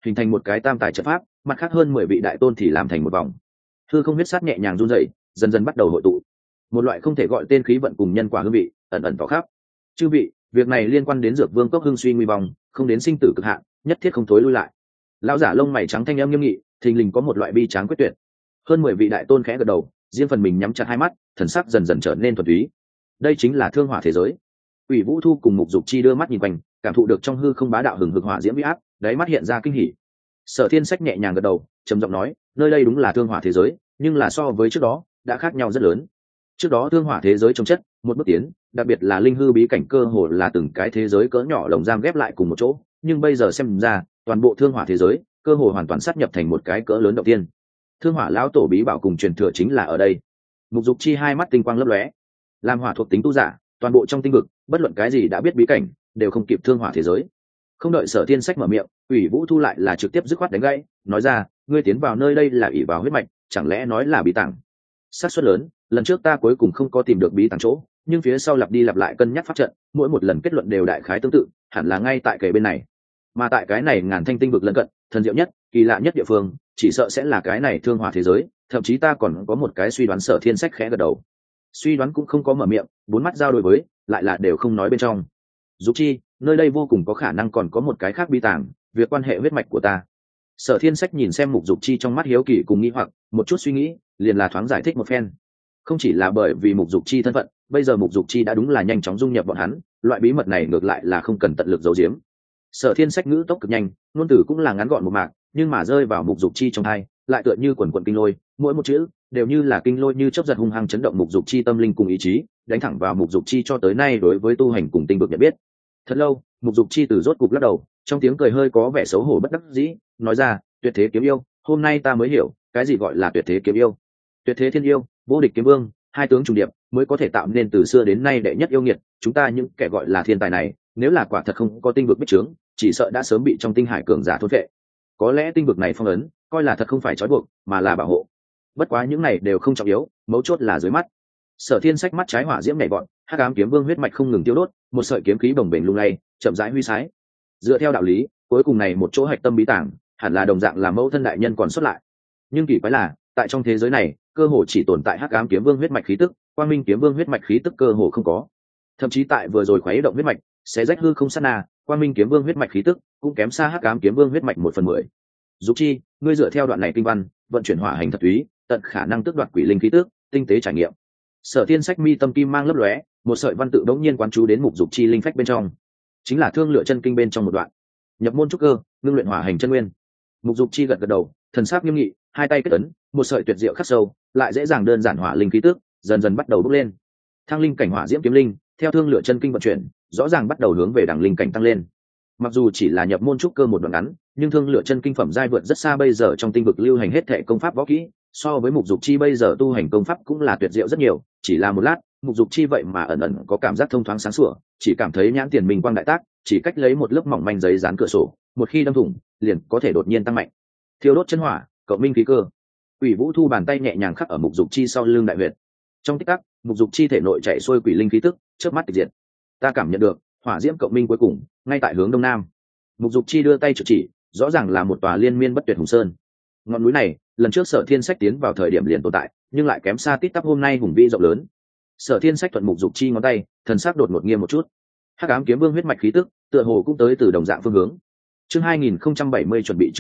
hình thành một cái tam tài trận pháp, mặt khác hơn 10 vị đại tôn thì làm thành một vòng. Hư không huyết sát nhẹ nhàng run rẩy, dần dần bắt đầu hội tụ. Một loại không thể gọi tên khí vận cùng nhân quả hương vị ẩn ẩn tỏ khắp. Chư vị, việc này liên quan đến Dược Vương cốc hưng suy nguy vong, không đến sinh tử cực hạn, nhất thiết không thối lui lại. Lão giả lông mày trắng thanh âm nghiêm nghị, thình lình có một loại bi tráng quyết tuyệt. Hơn 10 vị đại tôn khẽ gật đầu, riêng phần mình nhắm chặt hai mắt, thần sắc dần dần trở nên thuần túy. Đây chính là thương hỏa thế giới. Ủy Vũ Thu cùng Mục Dục Chi đưa mắt nhìn quanh, cảm thụ được trong hư không bá đạo hừng hực hỏa diễm uy áp, đáy mắt hiện ra kinh hỉ. Sở Thiên Sách nhẹ nhàng gật đầu, trầm giọng nói, nơi đây đúng là thương hỏa thế giới, nhưng là so với trước đó đã khác nhau rất lớn. Trước đó thương hỏa thế giới trông chất, một bước tiến, đặc biệt là linh hư bí cảnh cơ hồ là từng cái thế giới cỡ nhỏ lồng giam ghép lại cùng một chỗ, nhưng bây giờ xem ra, toàn bộ thương hỏa thế giới cơ hồ hoàn toàn sát nhập thành một cái cỡ lớn đầu tiên. Thương hỏa lão tổ bí bảo cùng truyền thừa chính là ở đây. Mục Dục Chi hai mắt tinh quang lấp lóe, làm hỏa thuộc tính tu giả, toàn bộ trong tinh vực, bất luận cái gì đã biết bí cảnh, đều không kịp thương hỏa thế giới. Không đợi Sở Thiên Sách mở miệng, Ủy Vũ Thu lại là trực tiếp dứt khoát đánh gãy, nói ra, ngươi tiến vào nơi đây là ỷ vào huyết mạch, chẳng lẽ nói là bí tàng? Xác suất lớn, lần trước ta cuối cùng không có tìm được bí tàng chỗ, nhưng phía sau lặp đi lặp lại cân nhắc pháp trận, mỗi một lần kết luận đều đại khái tương tự, hẳn là ngay tại kề bên này. Mà tại cái này ngàn thanh tinh vực lân cận, thần diệu nhất, kỳ lạ nhất địa phương, chỉ sợ sẽ là cái này thương hỏa thế giới, thậm chí ta còn có một cái suy đoán. Sở Thiên Sách khẽ gật đầu. Suy đoán cũng không có mở miệng, bốn mắt giao đối với, lại là đều không nói bên trong. Dục Chi, nơi đây vô cùng có khả năng còn có một cái khác bí tàng, việc quan hệ huyết mạch của ta. Sở Thiên Sách nhìn xem Mục Dục Chi trong mắt hiếu kỳ cùng nghi hoặc, một chút suy nghĩ, liền là thoáng giải thích một phen. Không chỉ là bởi vì Mục Dục Chi thân phận, bây giờ Mục Dục Chi đã đúng là nhanh chóng dung nhập bọn hắn, loại bí mật này ngược lại là không cần tận lực giấu giếm. Sở Thiên Sách ngữ tốc cực nhanh, ngôn từ cũng là ngắn gọn một mạc, nhưng mà rơi vào Mục Dục Chi trong tai, lại tựa như quần quần kinh lôi, mỗi một chữ đều như là kinh lôi như chớp giật hung hăng chấn động Mục Dục Chi tâm linh cùng ý chí, đánh thẳng vào Mục Dục Chi cho tới nay đối với tu hành cùng tinh vực nhận biết. Thật lâu, Mục Dục Chi từ rốt cục lắc đầu, trong tiếng cười hơi có vẻ xấu hổ bất đắc dĩ, nói ra, tuyệt thế kiếm yêu, hôm nay ta mới hiểu, cái gì gọi là tuyệt thế kiếm yêu. Tuyệt thế thiên yêu, vô địch kiếm vương, hai tướng trùng điệp, mới có thể tạo nên từ xưa đến nay đệ nhất yêu nghiệt, chúng ta những kẻ gọi là thiên tài này, nếu là quả thật không có tinh vực biết chướng, chỉ sợ đã sớm bị trong tinh hải cường giả thôn phệ. Có lẽ tinh vực này phong ấn, coi là thật không phải trói buộc, mà là bảo hộ. Bất quá những này đều không trọng yếu, mấu chốt là dưới mắt. Sở Thiên Sách mắt trái hỏa diễm nhảy vọt, hắc ám kiếm vương huyết mạch không ngừng tiêu đốt, một sợi kiếm khí bồng bềnh lung lay, chậm rãi huy sái. Dựa theo đạo lý, cuối cùng này một chỗ hạch tâm bí tàng, hẳn là đồng dạng là mẫu thân đại nhân còn xuất lại. Nhưng kỳ quái là, tại trong thế giới này, cơ hồ chỉ tồn tại hắc ám kiếm vương huyết mạch khí tức, quang minh kiếm vương huyết mạch khí tức cơ hồ không có. Thậm chí tại vừa rồi khuấy động huyết mạch, sẽ rách hư không sát na, quang minh kiếm vương huyết mạch khí tức cũng kém xa hắc ám kiếm vương huyết mạch 1/10. Dục Chi, ngươi dựa theo đoạn này kinh văn, vận chuyển hỏa hành thật túy, tận khả năng tước đoạt quỷ linh khí tức, tinh tế trải nghiệm. Sở Thiên Sách mi tâm kim mang lấp lóe, một sợi văn tự đống nhiên quán chú đến Mục Dục Chi linh phách bên trong, chính là thương lựa chân kinh bên trong một đoạn. Nhập môn trúc cơ, ngưng luyện hỏa hành chân nguyên. Mục Dục Chi gật gật đầu, thần sắc nghiêm nghị, hai tay kết ấn, một sợi tuyệt diệu khắc sâu, lại dễ dàng đơn giản hỏa linh khí tức, dần dần bắt đầu bốc lên. Thăng linh cảnh hỏa diễm kiếm linh, theo thương lựa chân kinh vận chuyển, rõ ràng bắt đầu hướng về đẳng linh cảnh tăng lên. Mặc dù chỉ là nhập môn trúc cơ một đoạn ngắn, nhưng thương lựa chân kinh phẩm giai vượt rất xa bây giờ trong tinh vực lưu hành hết thệ công pháp võ kỹ, so với Mục Dục Chi bây giờ tu hành công pháp cũng là tuyệt diệu rất nhiều. Chỉ là một lát, Mục Dục Chi vậy mà ẩn ẩn có cảm giác thông thoáng sáng sủa, chỉ cảm thấy nhãn tiền mình quang đại tác, chỉ cách lấy một lớp mỏng manh giấy dán cửa sổ, một khi đâm thủng, liền có thể đột nhiên tăng mạnh. Thiêu đốt chân hỏa, cộng minh khí cơ. Quỷ Vũ Thu bàn tay nhẹ nhàng khắc ở Mục Dục Chi sau lưng đại huyệt. Trong tích tắc, Mục Dục Chi thể nội chạy xuôi quỷ linh khí tức, chớp mắt tịch diệt. Ta cảm nhận được, hỏa diễm cộng minh cuối cùng, ngay tại hướng đông nam. Mục Dục Chi đưa tay chỉ, rõ ràng là một tòa liên miên bất tuyệt hùng sơn. Ngọn núi này, lần trước Sở Thiên Sách tiến vào thời điểm liền tồn tại, nhưng lại kém xa tít tắp hôm nay hùng vĩ rộng lớn. Sở Thiên Sách thuận Mục Dục Chi ngón tay, thần sắc đột ngột nghiêm một chút. Hắc ám kiếm vương huyết mạch khí tức, tựa hồ cũng tới từ đồng dạng phương hướng. Chương 2070 chuẩn bị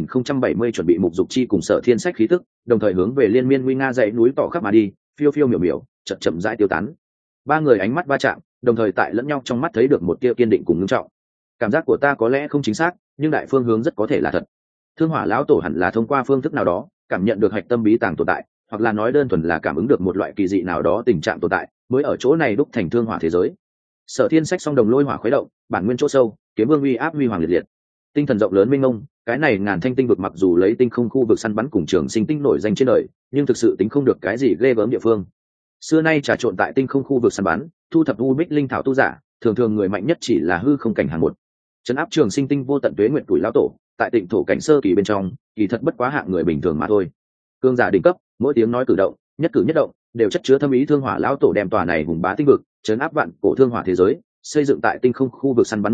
Mục Dục Chi cùng Sở Thiên Sách khí tức, đồng thời hướng về liên miên nguy nga dãy núi tỏ khắp mà đi, phiêu phiêu miểu miểu, chậm chậm rãi tiêu tán. Ba người ánh mắt va chạm, đồng thời tại lẫn nhau trong mắt thấy được một tia kiên định cùng ngưng trọng. Cảm giác của ta có lẽ không chính xác, nhưng đại phương hướng rất có thể là thật. Thương hỏa lão tổ hẳn là thông qua phương thức nào đó cảm nhận được hạch tâm bí tàng tồn tại, hoặc là nói đơn thuần là cảm ứng được một loại kỳ dị nào đó tình trạng tồn tại, mới ở chỗ này đúc thành thương hỏa thế giới. Sở Thiên Sách song đồng lôi hỏa khuấy động, bản nguyên chỗ sâu, kiếm vương uy áp huy hoàng liệt liệt. Tinh thần rộng lớn mênh mông, cái này ngàn thanh tinh vực mặc dù lấy tinh không khu vực săn bắn cùng trường sinh tinh nổi danh trên đời, nhưng thực sự tính không được cái gì ghê gớm địa phương. Xưa nay trà trộn tại tinh không khu vực săn bắn, thu thập u bích linh thảo tu giả, thường thường người mạnh nhất chỉ là hư không cảnh hàng một. Trấn áp trường sinh tinh vô tận tuế nguyện tuổi lão tổ, tại tịnh thổ cảnh sơ kỳ bên trong, kỳ thật bất quá hạng người bình thường mà thôi. Cương giả đỉnh cấp, mỗi tiếng nói cử động, nhất cử nhất động, đều chất chứa thâm ý. Thương hỏa lão tổ đem tòa này hùng bá tinh vực, trấn áp vạn cổ thương hỏa thế giới, xây dựng tại tinh không khu vực săn bắn một góc,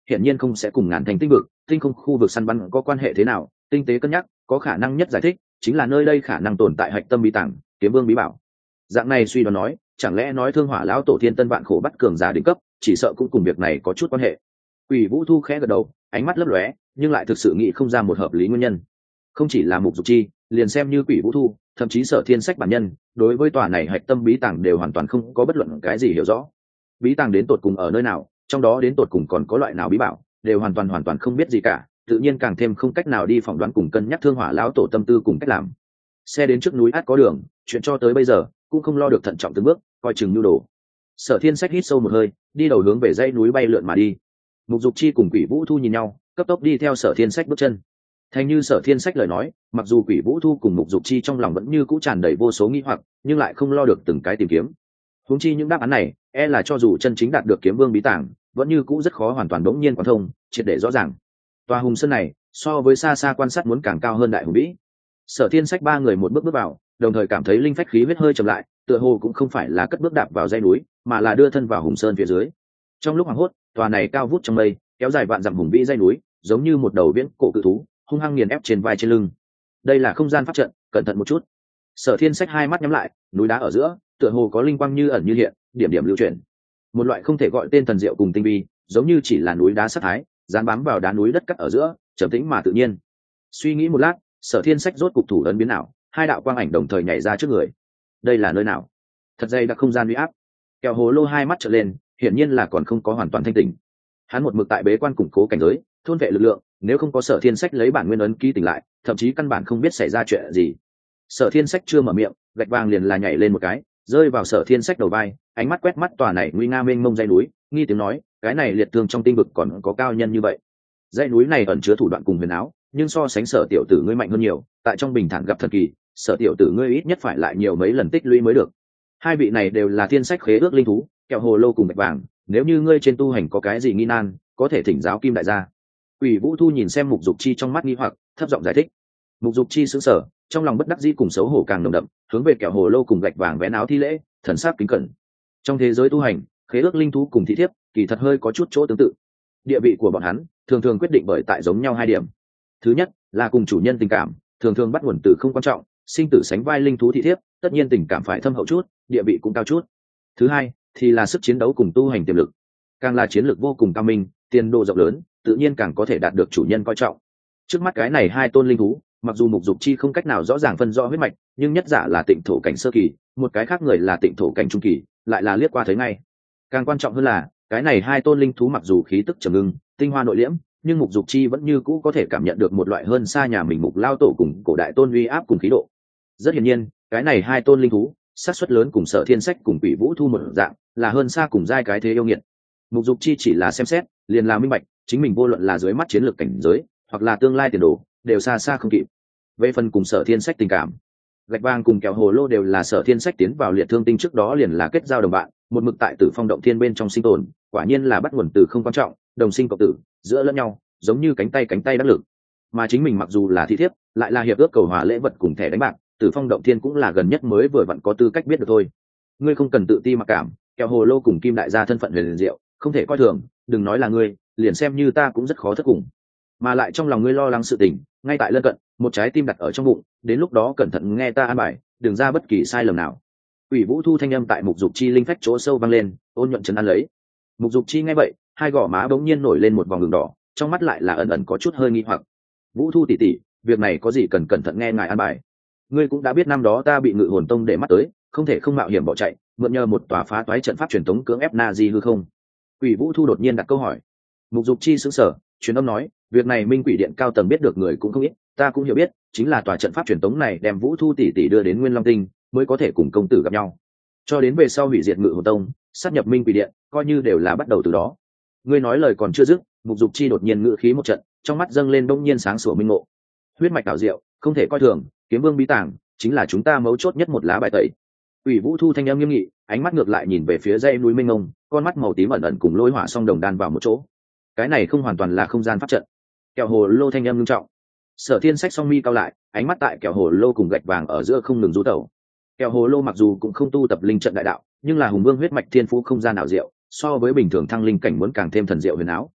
hiển nhiên không sẽ cùng Ngàn Thành tinh vực, tinh không khu vực săn bắn có quan hệ thế nào. Tinh tế cân nhắc, có khả năng nhất giải thích chính là nơi đây khả năng tồn tại hạch tâm bí tàng, kiếm vương bí bảo. Dạng này suy đoán nói, chẳng lẽ nói Thương Hỏa lão tổ thiên tân vạn khổ bắt cường giả đỉnh cấp, chỉ sợ cũng cùng việc này có chút quan hệ. Quỷ Vũ Thu khẽ gật đầu, ánh mắt lấp lóe, nhưng lại thực sự nghĩ không ra một hợp lý nguyên nhân. Không chỉ là Mục Dục Chi, liền xem như Quỷ Vũ Thu, thậm chí Sở Thiên Sách bản nhân, đối với tòa này hạch tâm bí tàng đều hoàn toàn không có bất luận cái gì hiểu rõ. Bí tàng đến tột cùng ở nơi nào, trong đó đến tột cùng còn có loại nào bí bảo, đều hoàn toàn không biết gì cả, tự nhiên càng thêm không cách nào đi phỏng đoán cùng cân nhắc Thương Hỏa lão tổ tâm tư cùng cách làm. Xe đến trước núi át có đường, chuyện cho tới bây giờ cũng không lo được thận trọng từng bước, coi chừng nhu đồ. Sở Thiên Sách hít sâu một hơi, đi đầu hướng về dãy núi bay lượn mà đi. Mục Dục Chi cùng Quỷ Vũ Thu nhìn nhau, cấp tốc đi theo Sở Thiên Sách bước chân. Thành như Sở Thiên Sách lời nói, mặc dù Quỷ Vũ Thu cùng Mục Dục Chi trong lòng vẫn như cũ tràn đầy vô số nghi hoặc, nhưng lại không lo được từng cái tìm kiếm. Huống chi những đáp án này, e là cho dù chân chính đạt được kiếm vương bí tàng, vẫn như cũ rất khó hoàn toàn đống nhiên quán thông, triệt để rõ ràng. Tòa hùng sơn này, so với xa xa quan sát muốn càng cao hơn đại hùng vĩ. Sở Thiên Sách ba người một bước bước vào, đồng thời cảm thấy linh phách khí huyết hơi chậm lại, tựa hồ cũng không phải là cất bước đạp vào dãy núi, mà là đưa thân vào hùng sơn phía dưới. Trong lúc hoảng hốt, tòa này cao vút trong mây, kéo dài vạn dặm hùng vĩ dãy núi, giống như một đầu viễn cổ cự thú, hung hăng nghiền ép trên vai trên lưng. Đây là không gian pháp trận, cẩn thận một chút. Sở Thiên Sách hai mắt nhắm lại, núi đá ở giữa, tựa hồ có linh quang như ẩn như hiện, điểm điểm lưu chuyển. Một loại không thể gọi tên thần diệu cùng tinh vi, giống như chỉ là núi đá sắc thái, dán bám vào đá núi đất cắt ở giữa, trầm tĩnh mà tự nhiên. Suy nghĩ một lát, Sở Thiên Sách rốt cục thủ ấn biến ảo, hai đạo quang ảnh đồng thời nhảy ra trước người. Đây là nơi nào? Thật dày đặc không gian uy áp. Kẹo Hồ Lô hai mắt trợn lên, hiển nhiên là còn không có hoàn toàn thanh tỉnh. Hắn một mực tại bế quan củng cố cảnh giới, thôn vệ lực lượng, nếu không có Sở Thiên Sách lấy bản nguyên ấn ký tỉnh lại, thậm chí căn bản không biết xảy ra chuyện gì. Sở Thiên Sách chưa mở miệng, gạch vàng liền là nhảy lên một cái, rơi vào Sở Thiên Sách đầu vai, ánh mắt quét mắt tòa này nguy nga mênh mông dãy núi, nghi tiếng nói, cái này liệt thương trong tinh vực còn có cao nhân như vậy. Dãy núi này ẩn chứa thủ đoạn cùng huyền áo, nhưng so sánh Sở tiểu tử ngươi mạnh hơn nhiều, tại trong bình thản gặp thần kỳ, Sở tiểu tử ngươi ít nhất phải lại nhiều mấy lần tích lũy mới được. Hai vị này đều là thiên sách khế ước linh thú, Kẹo Hồ Lô cùng Bạch Vàng, nếu như ngươi trên tu hành có cái gì nghi nan, có thể thỉnh giáo Kim đại gia. Quỷ Vũ Thu nhìn xem Mục Dục Chi trong mắt nghi hoặc, thấp giọng giải thích. Mục Dục Chi sững sờ, trong lòng bất đắc dĩ cùng xấu hổ càng nồng đậm, hướng về Kẹo Hồ Lô cùng Bạch Vàng vén áo thi lễ, thần sắc kính cẩn. Trong thế giới tu hành, khế ước linh thú cùng thị thiếp, kỳ thật hơi có chút chỗ tương tự. Địa vị của bọn hắn thường thường quyết định bởi tại giống nhau hai điểm. Thứ nhất là cùng chủ nhân tình cảm, thường thường bắt nguồn từ không quan trọng, sinh tử sánh vai linh thú thị thiếp, tất nhiên tình cảm phải thâm hậu chút, địa vị cũng cao chút. Thứ hai thì là sức chiến đấu cùng tu hành tiềm lực, càng là chiến lược vô cùng cao minh, tiền đồ rộng lớn, tự nhiên càng có thể đạt được chủ nhân coi trọng. Trước mắt cái này hai tôn linh thú, mặc dù Mục Dục Chi không cách nào rõ ràng phân rõ huyết mạch, nhưng nhất giả là tịnh thổ cảnh sơ kỳ, một cái khác người là tịnh thổ cảnh trung kỳ, lại là liếc qua thấy ngay. Càng quan trọng hơn là, cái này hai tôn linh thú mặc dù khí tức trầm ngưng, tinh hoa nội liễm, nhưng Mục Dục Chi vẫn như cũ có thể cảm nhận được một loại hơn xa nhà mình Mục lao tổ cùng cổ đại tôn uy áp cùng khí độ. Rất hiển nhiên, cái này hai tôn linh thú, xác suất lớn cùng Sở Thiên Sách cùng Quỷ Vũ Thu một dạng, là hơn xa cùng giai cái thế yêu nghiệt. Mục Dục Chi chỉ là xem xét, liền là minh bạch, chính mình vô luận là dưới mắt chiến lược cảnh giới, hoặc là tương lai tiền đồ, đều xa xa không kịp. Về phần cùng Sở Thiên Sách tình cảm, Gạch Vàng cùng Kẹo Hồ Lô đều là Sở Thiên Sách tiến vào liệt thương tinh trước đó liền là kết giao đồng bạn, một mực tại Tử Phong động thiên bên trong sinh tồn, quả nhiên là bắt nguồn từ không quan trọng, đồng sinh cộng tử, giữa lẫn nhau, giống như cánh tay đắc lực. Mà chính mình mặc dù là thị thiếp, lại là hiệp ước cầu hòa lễ vật cùng thẻ đánh bạc, Tử Phong động thiên cũng là gần nhất mới vừa vặn có tư cách biết được thôi. Ngươi không cần tự ti mặc cảm, Kẹo Hồ Lô cùng Kim đại gia thân phận huyền diệu, không thể coi thường, đừng nói là ngươi, liền xem như ta cũng rất khó thất cùng. Mà lại trong lòng ngươi lo lắng sự tình, ngay tại lân cận, một trái tim đặt ở trong bụng, đến lúc đó cẩn thận nghe ta an bài, đừng ra bất kỳ sai lầm nào. Quỷ Vũ Thu thanh âm tại Mục Dục Chi linh phách chỗ sâu vang lên, ôn nhuận trấn an lấy. Mục Dục Chi nghe vậy, hai gò má bỗng nhiên nổi lên một vòng đường đỏ, trong mắt lại là ẩn ẩn có chút hơi nghi hoặc. Vũ Thu tỷ tỷ, việc này có gì cần cẩn thận nghe ngài an bài. Ngươi cũng đã biết năm đó ta bị Ngự Hồn Tông để mắt tới, không thể không mạo hiểm bỏ chạy, mượn nhờ một tòa phá toái trận pháp truyền tống cưỡng ép Na Di hư không. Quỷ Vũ Thu đột nhiên đặt câu hỏi. Mục Dục Chi sững sờ, truyền âm nói, việc này Minh Quỷ Điện cao tầng biết được người cũng không ít, ta cũng hiểu biết, chính là tòa trận pháp truyền tống này đem Vũ Thu tỷ tỷ đưa đến Nguyên Long Tinh, mới có thể cùng công tử gặp nhau. Cho đến về sau hủy diệt Ngự Hồn Tông, sát nhập Minh Quỷ Điện, coi như đều là bắt đầu từ đó. Ngươi nói lời còn chưa dứt, Mục Dục Chi đột nhiên ngữ khí một trận, trong mắt dâng lên bỗng nhiên sáng sủa minh ngộ. Huyết mạch đảo diệu, không thể coi thường, Kiếm Vương bí tàng, chính là chúng ta mấu chốt nhất một lá bài tẩy. Quỷ Vũ Thu thanh âm nghiêm nghị, ánh mắt ngược lại nhìn về phía dãy núi mênh mông, con mắt màu tím ẩn ẩn cùng lôi hỏa song đồng đan vào một chỗ. Cái này không hoàn toàn là không gian pháp trận. Kẹo Hồ Lô thanh âm nghiêm trọng. Sở Thiên Sách song mi cao lại, ánh mắt tại Kẹo Hồ Lô cùng Gạch Vàng ở giữa không ngừng du tẩu. Kẹo Hồ Lô mặc dù cũng không tu tập linh trận đại đạo, nhưng là hùng vương huyết mạch thiên phú không gian nào diệu, so với bình thường thăng linh cảnh muốn càng thêm thần diệu huyền áo.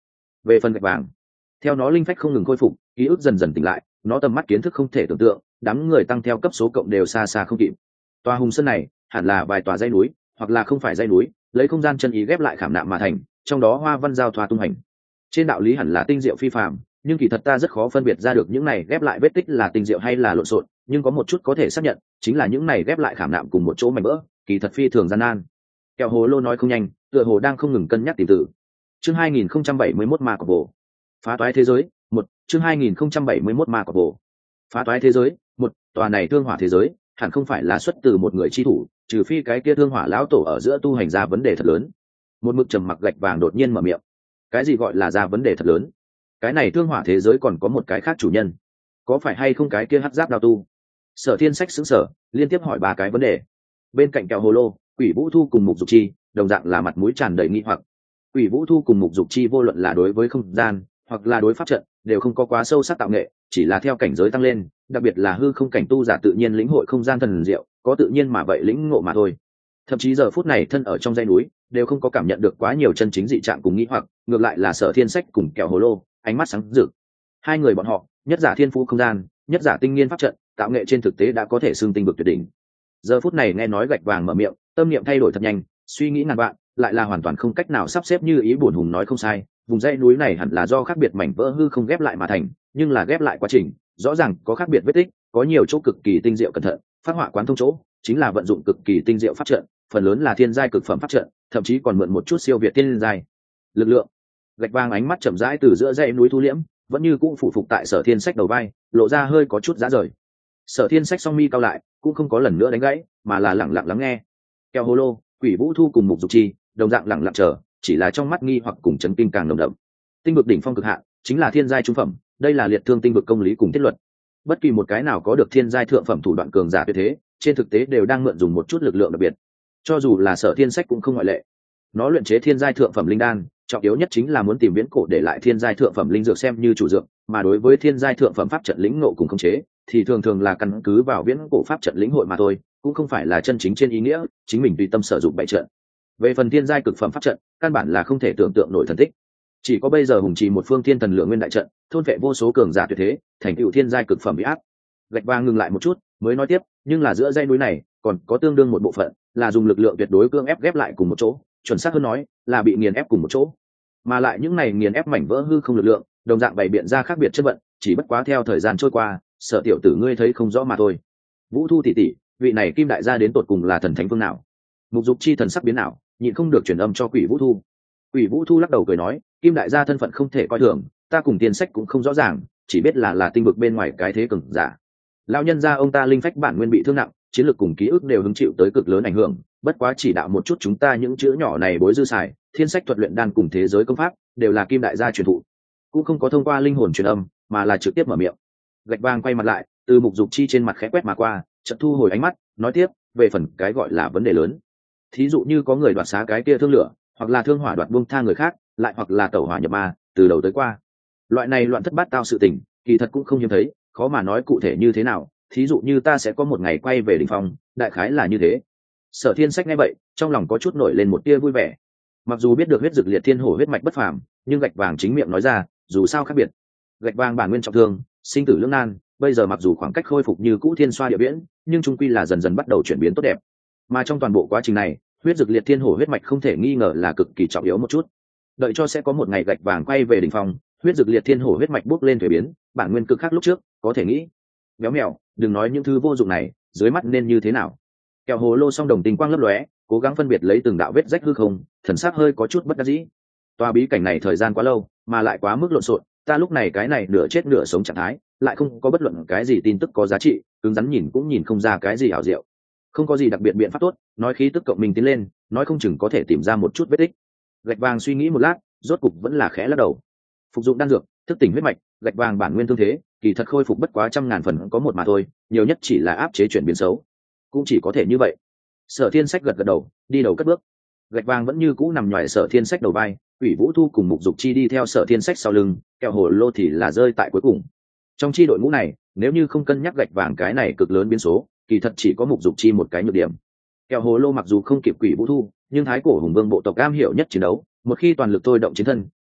Về phần gạch vàng, theo nó linh phách không ngừng khôi phục, ký ức dần dần tỉnh lại, nó tầm mắt kiến thức không thể tưởng tượng, đám người tăng theo cấp số cộng đều xa xa không kịp. Tòa hùng sơn này hẳn là vài tòa dãy núi, hoặc là không phải dãy núi, lấy không gian chân ý ghép lại khảm nạm mà thành, trong đó hoa văn giao thoa tung hành. Trên đạo lý hẳn là tinh diệu phi phàm, nhưng kỳ thật ta rất khó phân biệt ra được những này ghép lại vết tích là tinh diệu hay là lộn xộn, nhưng có một chút có thể xác nhận, chính là những này ghép lại khảm nạm cùng một chỗ mảnh vỡ, kỳ thật phi thường gian nan. Kẹo hồ lô nói không nhanh, tựa hồ đang không ngừng cân nhắc tìm từ. Chương 2071 ma cọp bộ. Phá toái thế giới, một chương 2071 ma cọp bộ. Phá toái thế giới, một tòa này thương hỏa thế giới, hẳn không phải là xuất từ một người chi thủ, trừ phi cái kia thương hỏa lão tổ ở giữa tu hành ra vấn đề thật lớn. Một mực trầm mặc gạch vàng đột nhiên mở miệng. Cái gì gọi là ra vấn đề thật lớn? Cái này thương hỏa thế giới còn có một cái khác chủ nhân, có phải hay không cái kia hắc giáp đao tu? Sở Thiên Sách sững sờ, liên tiếp hỏi ba cái vấn đề. Bên cạnh kẹo hồ lô, Quỷ Vũ Thu cùng Mục Dục Chi đồng dạng là mặt mũi tràn đầy nghi hoặc. Quỷ Vũ Thu cùng Mục Dục Chi vô luận là đối với không gian hoặc là đối pháp trận đều không có quá sâu sắc tạo nghệ, chỉ là theo cảnh giới tăng lên, đặc biệt là hư không cảnh tu giả tự nhiên lĩnh hội không gian thần diệu, có tự nhiên mà vậy lĩnh ngộ mà thôi. Thậm chí giờ phút này thân ở trong dãy núi đều không có cảm nhận được quá nhiều chân chính dị trạng cùng nghi hoặc, ngược lại là Sở Thiên Sách cùng kẹo hồ lô ánh mắt sáng rực. Hai người bọn họ, nhất giả thiên phú không gian, nhất giả tinh nghiên pháp trận, tạo nghệ trên thực tế đã có thể xưng tinh vực tuyệt đỉnh. Giờ phút này nghe nói gạch vàng mở miệng, tâm niệm thay đổi thật nhanh, suy nghĩ ngàn vạn, lại là hoàn toàn không cách nào sắp xếp như ý bổn hùng nói không sai, vùng dãy núi này hẳn là do khác biệt mảnh vỡ hư không ghép lại mà thành, nhưng là ghép lại quá trình, rõ ràng có khác biệt vết tích, có nhiều chỗ cực kỳ tinh diệu cẩn thận, phát họa quán thông chỗ, chính là vận dụng cực kỳ tinh diệu pháp trận, phần lớn là thiên giai cực phẩm pháp trận, thậm chí còn mượn một chút siêu việt thiên giai lực lượng. Gạch vàng ánh mắt chậm rãi từ giữa dãy núi thu liễm, vẫn như cũng phụ phục tại Sở Thiên Sách đầu vai, lộ ra hơi có chút giá rời. Sở Thiên Sách song mi cao lại, cũng không có lần nữa đánh gãy, mà là lẳng lặng lắng nghe. Kẹo hồ lô, Quỷ Vũ Thu cùng Mục Dục Chi đồng dạng lẳng lặng chờ, chỉ là trong mắt nghi hoặc cùng chấn kinh càng nồng đậm. Tinh vực đỉnh phong cực hạn chính là thiên giai trung phẩm, đây là liệt thương tinh vực công lý cùng thiết luật. Bất kỳ một cái nào có được thiên giai thượng phẩm thủ đoạn cường giả tuyệt thế, trên thực tế đều đang mượn dùng một chút lực lượng đặc biệt. Cho dù là Sở Thiên Sách cũng không ngoại lệ. Nó luyện chế thiên giai thượng phẩm linh đan, trọng yếu nhất chính là muốn tìm viễn cổ để lại thiên giai thượng phẩm linh dược xem như chủ dược, mà đối với thiên giai thượng phẩm pháp trận lĩnh ngộ cùng khống chế, thì thường thường là căn cứ vào viễn cổ pháp trận lĩnh hội mà thôi, cũng không phải là chân chính trên ý nghĩa chính mình tùy tâm sử dụng bày trận. Về phần thiên giai cực phẩm pháp trận, căn bản là không thể tưởng tượng nổi thần tích. Chỉ có bây giờ hùng trì một phương thiên thần lượng nguyên đại trận, thôn vệ vô số cường giả tuyệt thế, thành tựu thiên giai cực phẩm bị áp. Gạch vàng ngừng lại một chút, mới nói tiếp, nhưng là giữa dãy núi này còn có tương đương một bộ phận là dùng lực lượng tuyệt đối cưỡng ép ghép lại cùng một chỗ, chuẩn xác hơn nói là bị nghiền ép cùng một chỗ, mà lại những này nghiền ép mảnh vỡ hư không lực lượng đồng dạng bày biện ra khác biệt chất vận, chỉ bất quá theo thời gian trôi qua, Sở tiểu tử ngươi thấy không rõ mà thôi. Vũ Thu tỷ tỷ, vị này kim đại gia đến tột cùng là thần thánh phương nào? Mục Dục Chi thần sắc biến nào, nhịn không được truyền âm cho Quỷ Vũ Thu. Quỷ Vũ Thu lắc đầu cười nói, kim đại gia thân phận không thể coi thường, ta cùng Tiên Sách cũng không rõ ràng, chỉ biết là tinh vực bên ngoài cái thế cường giả. Lão nhân gia ông ta linh phách bản nguyên bị thương nặng, chiến lược cùng ký ức đều hứng chịu tới cực lớn ảnh hưởng, bất quá chỉ đạo một chút chúng ta những chữ nhỏ này bối dư xài, thiên sách thuật luyện đan cùng thế giới công pháp đều là kim đại gia truyền thụ, cũng không có thông qua linh hồn truyền âm, mà là trực tiếp mở miệng. Gạch vàng quay mặt lại, từ Mục Dục Chi trên mặt khẽ quét mà qua, chợt thu hồi ánh mắt, nói tiếp, về phần cái gọi là vấn đề lớn, thí dụ như có người đoạt xá cái kia thương lửa, hoặc là thương hỏa đoạt buông tha người khác, lại hoặc là tẩu hỏa nhập ma, từ đầu tới qua, loại này loạn thất bát tao sự tình, kỳ thật cũng không hiếm thấy, khó mà nói cụ thể như thế nào. Thí dụ như ta sẽ có một ngày quay về đỉnh phong, đại khái là như thế. Sở Thiên Sách nghe vậy, trong lòng có chút nổi lên một tia vui vẻ. Mặc dù biết được huyết dược liệt thiên hổ huyết mạch bất phàm, nhưng gạch vàng chính miệng nói ra, dù sao khác biệt. Gạch vàng bản nguyên trọng thương, sinh tử lưỡng nan, bây giờ mặc dù khoảng cách khôi phục như cũ thiên xoa địa viễn, nhưng trung quy là dần dần bắt đầu chuyển biến tốt đẹp. Mà trong toàn bộ quá trình này, huyết dược liệt thiên hổ huyết mạch không thể nghi ngờ là cực kỳ trọng yếu một chút. Đợi cho sẽ có một ngày gạch vàng quay về đỉnh phong, huyết dược liệt thiên hổ huyết mạch bước lên thuế biến, bản nguyên cực khác lúc trước, có thể nghĩ. Béo mèo, đừng nói những thứ vô dụng này, dưới mắt nên như thế nào? Kẹo hồ lô song đồng tinh quang lấp lóe, cố gắng phân biệt lấy từng đạo vết rách hư không, thần sắc hơi có chút bất đắc dĩ. Tòa bí cảnh này thời gian quá lâu, mà lại quá mức lộn xộn, ta lúc này cái này nửa chết nửa sống trạng thái, lại không có bất luận cái gì tin tức có giá trị, cứng rắn nhìn cũng nhìn không ra cái gì ảo diệu. Không có gì đặc biệt biện pháp tốt, nói khí tức cộng mình tiến lên, nói không chừng có thể tìm ra một chút vết tích. Gạch vàng suy nghĩ một lát, rốt cục vẫn là khẽ lắc đầu. Phục dụng đan dược, thức tỉnh huyết mạch, gạch vàng bản nguyên thương thế, kỳ thật khôi phục bất quá 100.000 phần có một mà thôi, nhiều nhất chỉ là áp chế chuyển biến xấu, cũng chỉ có thể như vậy. Sở Thiên Sách gật gật đầu, đi đầu cất bước. Gạch vàng vẫn như cũ nằm nhòi Sở Thiên Sách đầu vai, Quỷ Vũ Thu cùng Mục Dục Chi đi theo Sở Thiên Sách sau lưng, kẹo hồ lô thì là rơi tại cuối cùng. Trong chi đội ngũ này, nếu như không cân nhắc gạch vàng cái này cực lớn biến số, kỳ thật chỉ có Mục Dục Chi một cái nhược điểm. Kẹo hồ lô mặc dù không kịp Quỷ Vũ Thu, nhưng thái cổ hùng vương bộ tộc am hiểu nhất chiến đấu, một khi toàn lực thôi động chiến thân,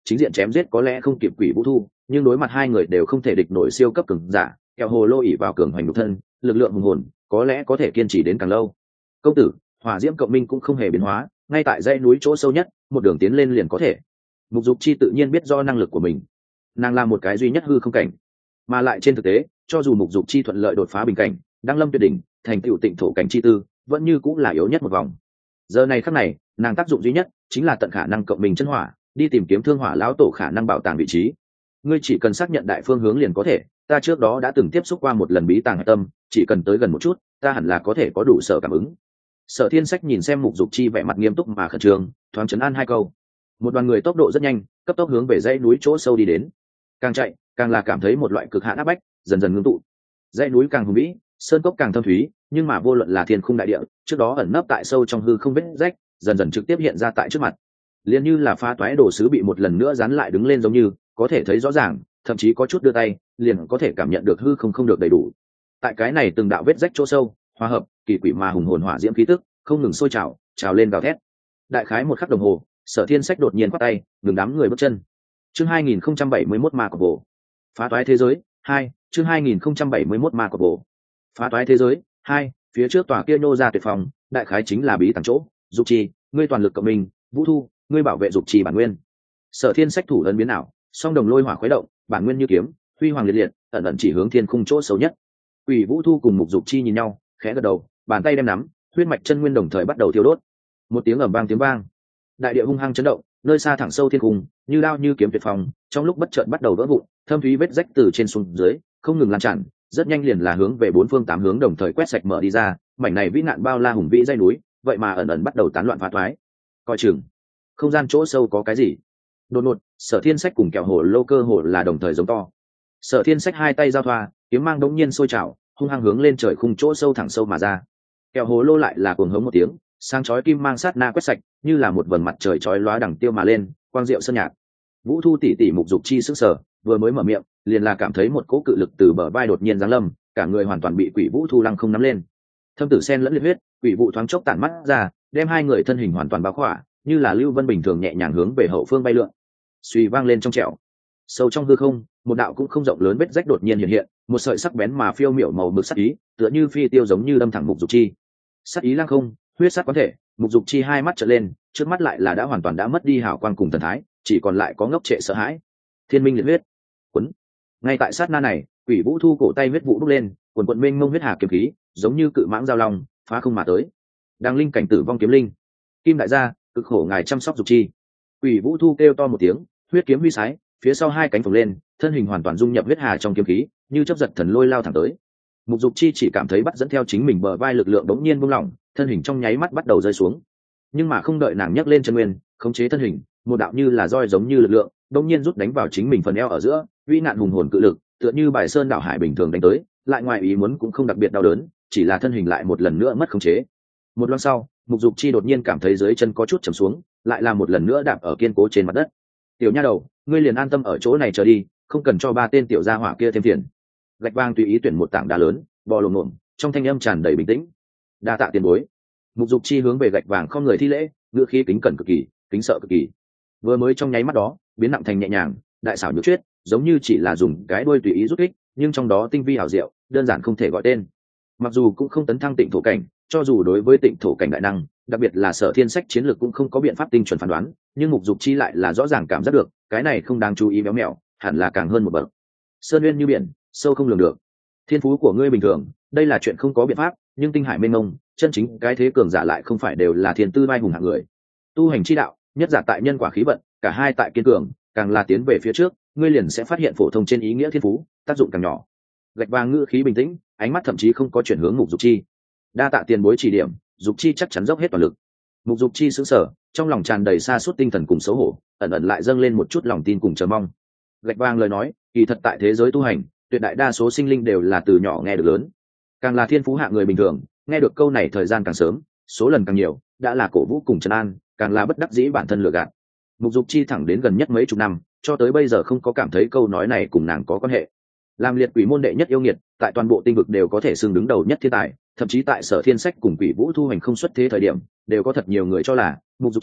chính diện chém giết có lẽ không kịp quỷ vũ thu, nhưng đối mặt hai người đều không thể địch nổi siêu cấp cường giả, kẹo hồ lô ỉ vào cường hoành nhục thân, lực lượng hùng hồn, có lẽ có thể kiên trì đến càng lâu. Công tử, hỏa diễm cộng minh cũng không hề biến hóa, ngay tại dãy núi chỗ sâu nhất, một đường tiến lên liền có thể. Mục Dục Chi tự nhiên biết do năng lực của mình, nàng là một cái duy nhất hư không cảnh, mà lại trên thực tế, cho dù Mục Dục Chi thuận lợi đột phá bình cảnh, đăng lâm tuyệt đỉnh, thành tựu tịnh thổ cảnh chi tư, vẫn như cũng là yếu nhất một vòng. Giờ này khắc này, nàng tác dụng duy nhất chính là tận khả năng cộng mình chân hỏa, đi tìm kiếm thương hỏa lão tổ khả năng bảo tàng vị trí. Ngươi chỉ cần xác nhận đại phương hướng liền có thể, ta trước đó đã từng tiếp xúc qua một lần bí tàng hải tâm, chỉ cần tới gần một chút, ta hẳn là có thể có đủ sở cảm ứng. Sở Thiên Sách nhìn xem Mục Dục Chi vẻ mặt nghiêm túc mà khẩn trương, thoáng trấn an hai câu. Một đoàn người tốc độ rất nhanh, cấp tốc hướng về dãy núi chỗ sâu đi đến. Càng chạy, càng là cảm thấy một loại cực hạn áp bách dần dần ngưng tụ. Dãy núi càng hùng vĩ, sơn cốc càng thâm thúy, nhưng mà vô luận là thiên khung đại địa, trước đó ẩn nấp tại sâu trong hư không vết rách, dần dần trực tiếp hiện ra tại trước mặt. Liền như là phá toái đồ sứ bị một lần nữa dán lại đứng lên giống như, có thể thấy rõ ràng, thậm chí có chút đưa tay, liền có thể cảm nhận được hư không được đầy đủ. Tại cái này từng đạo vết rách chỗ sâu, hòa hợp, kỳ quỷ mà hùng hồn hỏa diễm khí tức, không ngừng sôi trào lên gào thét. Đại khái một khắc đồng hồ, Sở Thiên Sách đột nhiên quát tay, ngừng đám người bước chân. Chương 2071 ma cọp bộ. Phá toái thế giới 2, chương 2071 ma cọp bộ. Phá toái thế giới 2, phía trước tòa kia nô ra tuyệt phòng, đại khái chính là bí tàng chỗ. Dục Chi, ngươi toàn lực cộng mình, Vũ Thu, ngươi bảo vệ Dục Chi bản nguyên. Sở Thiên Sách thủ ấn biến ảo, song đồng lôi hỏa khuấy động, bản nguyên như kiếm, huy hoàng liệt liệt, ẩn ẩn chỉ hướng thiên khung chỗ xấu nhất. Quỷ Vũ Thu cùng Mục Dục Chi nhìn nhau, khẽ gật đầu, bàn tay đem nắm, huyết mạch chân nguyên đồng thời bắt đầu thiêu đốt. Một tiếng ầm vang tiếng vang, đại địa hung hăng chấn động, nơi xa thẳng sâu thiên cung, như đao như kiếm tuyệt phòng, trong lúc bất chợt bắt đầu vỡ vụn, thâm thúy vết rách từ trên xuống dưới, không ngừng lan tràn, rất nhanh liền là hướng về bốn phương tám hướng đồng thời quét sạch mở đi ra, mảnh này vĩ nạn bao la hùng vĩ dãy núi, vậy mà ẩn ẩn bắt đầu tán loạn phá thoái. Coi chừng, không gian chỗ sâu có cái gì? Đột ngột, Sở Thiên Sách cùng kẹo hồ lô cơ hồ là đồng thời giống to. Sở Thiên Sách hai tay giao thoa, kiếm mang đống nhiên sôi trào, hung hăng hướng lên trời khung chỗ sâu thẳng sâu mà ra. Kẹo hồ lô lại là cuồng hống một tiếng, sáng chói kim mang sát na quét sạch, như là một vầng mặt trời chói lóa đằng tiêu mà lên, quang diệu sơn nhạc. Vũ Thu tỷ tỷ Mục Dục Chi sững sờ, vừa mới mở miệng, liền là cảm thấy một cỗ cự lực từ bờ vai đột nhiên giáng lâm, cả người hoàn toàn bị Quỷ Vũ Thu lăng không nắm lên. Thâm tử sen lẫn liệt huyết, quỷ vụ thoáng chốc tản mắt ra, đem hai người thân hình hoàn toàn bao khỏa, như là lưu vân bình thường nhẹ nhàng hướng về hậu phương bay lượn. Suy vang lên trong trẻo, sâu trong hư không, một đạo cũng không rộng lớn vết rách đột nhiên hiện hiện, một sợi sắc bén mà phiêu miểu màu mực sắc ý, tựa như phi tiêu giống như đâm thẳng Mục Dục Chi. Sắc ý lăng không, huyết sắc có thể, Mục Dục Chi hai mắt trợn lên, trước mắt lại là đã hoàn toàn đã mất đi hào quang cùng thần thái, chỉ còn lại có ngốc trệ sợ hãi. Thiên minh liệt huyết, quấn. Ngay tại sát na này, Quỷ Vũ Thu cổ tay huyết vụ bốc lên, quần quần mênh mông huyết hà kiếm khí, giống như cự mãng giao long, phá không mà tới. Đang linh cảnh tử vong kiếm linh, Kim đại gia, cực khổ ngài chăm sóc Dục Chi. Quỷ Vũ Thu kêu to một tiếng, huyết kiếm huy sái, phía sau hai cánh phồng lên, thân hình hoàn toàn dung nhập huyết hà trong kiếm khí, như chớp giật thần lôi lao thẳng tới. Mục Dục Chi chỉ cảm thấy bắt dẫn theo chính mình bờ vai lực lượng đống nhiên buông lỏng, thân hình trong nháy mắt bắt đầu rơi xuống. Nhưng mà không đợi nàng nhấc lên chân nguyên, khống chế thân hình, một đạo như là roi giống như lực lượng, đống nhiên rút đánh vào chính mình phần eo ở giữa, uy nạn hùng hồn cự lực, tựa như bài sơn đảo hải bình thường đánh tới, lại ngoài ý muốn cũng không đặc biệt đau đớn, chỉ là thân hình lại một lần nữa mất khống chế. Một loang sau, Mục Dục Chi đột nhiên cảm thấy dưới chân có chút trầm xuống, lại là một lần nữa đạp ở kiên cố trên mặt đất. Tiểu nha đầu, ngươi liền an tâm ở chỗ này chờ đi, không cần cho ba tên tiểu gia hỏa kia thêm phiền. Gạch vang tùy ý tuyển một tảng đá lớn, bò lồm ngồm, trong thanh âm tràn đầy bình tĩnh. Đa tạ tiền bối. Mục Dục Chi hướng về gạch vàng không người thi lễ, ngữ khí kính cẩn cực kỳ, kính sợ cực kỳ. Vừa mới trong nháy mắt đó, biến nặng thành nhẹ nhàng, đại xảo nhược chuyết, giống như chỉ là dùng cái đuôi tùy ý rút kích, nhưng trong đó tinh vi hảo diệu, đơn giản không thể gọi tên. Mặc dù cũng không tấn thăng tịnh thổ cảnh, cho dù đối với tịnh thổ cảnh đại năng, đặc biệt là Sở Thiên Sách chiến lược cũng không có biện pháp tinh chuẩn phán đoán, nhưng Mục Dục Chi lại là rõ ràng cảm giác được, cái này không đáng chú ý béo mèo, hẳn là càng hơn một bậc. Sơn nguyên như biển, sâu không lường được. Thiên phú của ngươi bình thường, đây là chuyện không có biện pháp, nhưng tinh hải mênh mông, chân chính cái thế cường giả lại không phải đều là thiên tư vai hùng hạng người. Tu hành chi đạo, nhất giả tại nhân quả khí vận, cả hai tại kiên cường, càng là tiến về phía trước, ngươi liền sẽ phát hiện phổ thông trên ý nghĩa thiên phú, tác dụng càng nhỏ. Gạch vàng ngữ khí bình tĩnh, ánh mắt thậm chí không có chuyển hướng Mục Dục Chi. Đa tạ tiền bối chỉ điểm, Dục Chi chắc chắn dốc hết toàn lực. Mục Dục Chi sững sờ, trong lòng tràn đầy sa sút tinh thần cùng xấu hổ, ẩn ẩn lại dâng lên một chút lòng tin cùng chờ mong. Gạch vàng lời nói, kỳ thật tại thế giới tu hành, tuyệt đại đa số sinh linh đều là từ nhỏ nghe được lớn, càng là thiên phú hạ người bình thường, nghe được câu này thời gian càng sớm, số lần càng nhiều, đã là cổ vũ cùng trấn an, càng là bất đắc dĩ bản thân lừa gạt. Mục Dục Chi thẳng đến gần nhất mấy chục năm, cho tới bây giờ không có cảm thấy câu nói này cùng nàng có quan hệ. Làm liệt quỷ môn đệ nhất yêu nghiệt, tại toàn bộ tinh vực đều có thể xưng đứng đầu nhất thiên tài, thậm chí tại Sở Thiên Sách cùng Quỷ Vũ Thu hành không xuất thế thời điểm, đều có thật nhiều người cho là Mục Dục Chi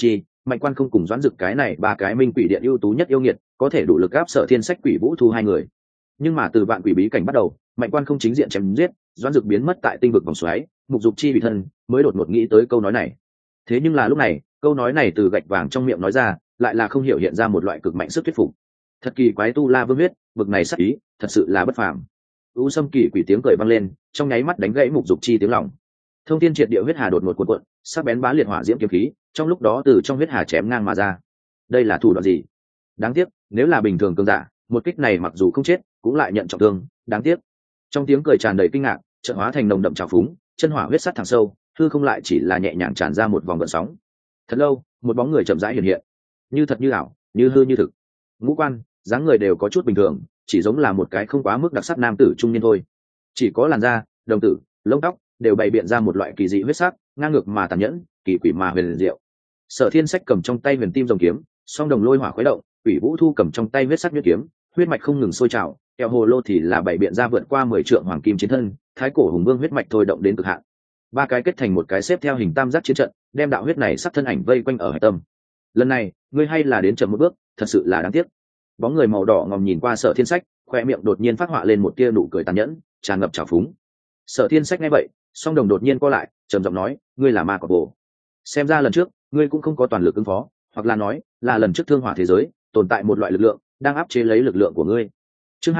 Mạnh Quan không cùng Doãn Dực cái này ba cái minh quỷ điện ưu tú nhất yêu nghiệt có thể đủ lực áp Sở Thiên Sách, Quỷ Vũ Thu hai người. Nhưng mà từ vạn quỷ bí cảnh bắt đầu, Mạnh Quan không chính diện chém giết, Doãn Dực biến mất tại tinh vực vòng xoáy, Mục Dục Chi bị thân mới đột ngột nghĩ tới câu nói này. Thế nhưng là lúc này, câu nói này từ gạch vàng trong miệng nói ra, lại là không hiểu hiện ra một loại cực mạnh sức thuyết phục. Thật kỳ quái, tu la vương huyết, bực này sắc ý, thật sự là bất phàm. U Sâm Kỳ quỷ tiếng cười vang lên, trong nháy mắt đánh gãy Mục Dục Chi tiếng lòng. Thông thiên triệt địa huyết hà đột ngột cuộn cuộn, sắc bén bá liệt hỏa diễm kiếm khí, trong lúc đó từ trong huyết hà chém ngang mà ra. Đây là thủ đoạn gì? Đáng tiếc, nếu là bình thường cường giả, một kích này mặc dù không chết, cũng lại nhận trọng thương, đáng tiếc. Trong tiếng cười tràn đầy kinh ngạc, chợt hóa thành nồng đậm trào phúng, chân hỏa huyết sắt thẳng sâu, hư không lại chỉ là nhẹ nhàng tràn ra một vòng gợn sóng. Thật lâu, một bóng người chậm rãi hiện hiện, như thật như ảo, như hư như thực. Ngũ quan, dáng người đều có chút bình thường, chỉ giống là một cái không quá mức đặc sắc nam tử trung niên thôi. Chỉ có làn da, đồng tử, lông tóc đều bày biện ra một loại kỳ dị huyết sắc, ngang ngược mà tàn nhẫn, kỳ quỷ mà huyền diệu. Sở Thiên Sách cầm trong tay huyền tim rồng kiếm, song đồng lôi hỏa khuấy động, Quỷ Vũ Thu cầm trong tay huyết sắc nhuyễn kiếm, huyết mạch không ngừng sôi trào, eo hồ lô thì là bày biện ra vượt qua 10 trượng hoàng kim chiến thân, thái cổ hùng vương huyết mạch thôi động đến cực hạn. Ba cái kết thành một cái xếp theo hình tam giác chiến trận, đem đạo huyết này sắc thân ảnh vây quanh ở hải tâm. Lần này, ngươi hay là đến chậm một bước, thật sự là đáng tiếc. Bóng người màu đỏ ngòm nhìn qua Sở Thiên Sách, khoe miệng đột nhiên phát họa lên một tia nụ cười tàn nhẫn, tràn ngập trào phúng. Sở Thiên Sách nghe vậy, song đồng đột nhiên co lại, trầm giọng nói, ngươi là ma cọp bồ. Xem ra lần trước, ngươi cũng không có toàn lực ứng phó, hoặc là nói, là lần trước thương hỏa thế giới tồn tại một loại lực lượng đang áp chế lấy lực lượng của ngươi. Chương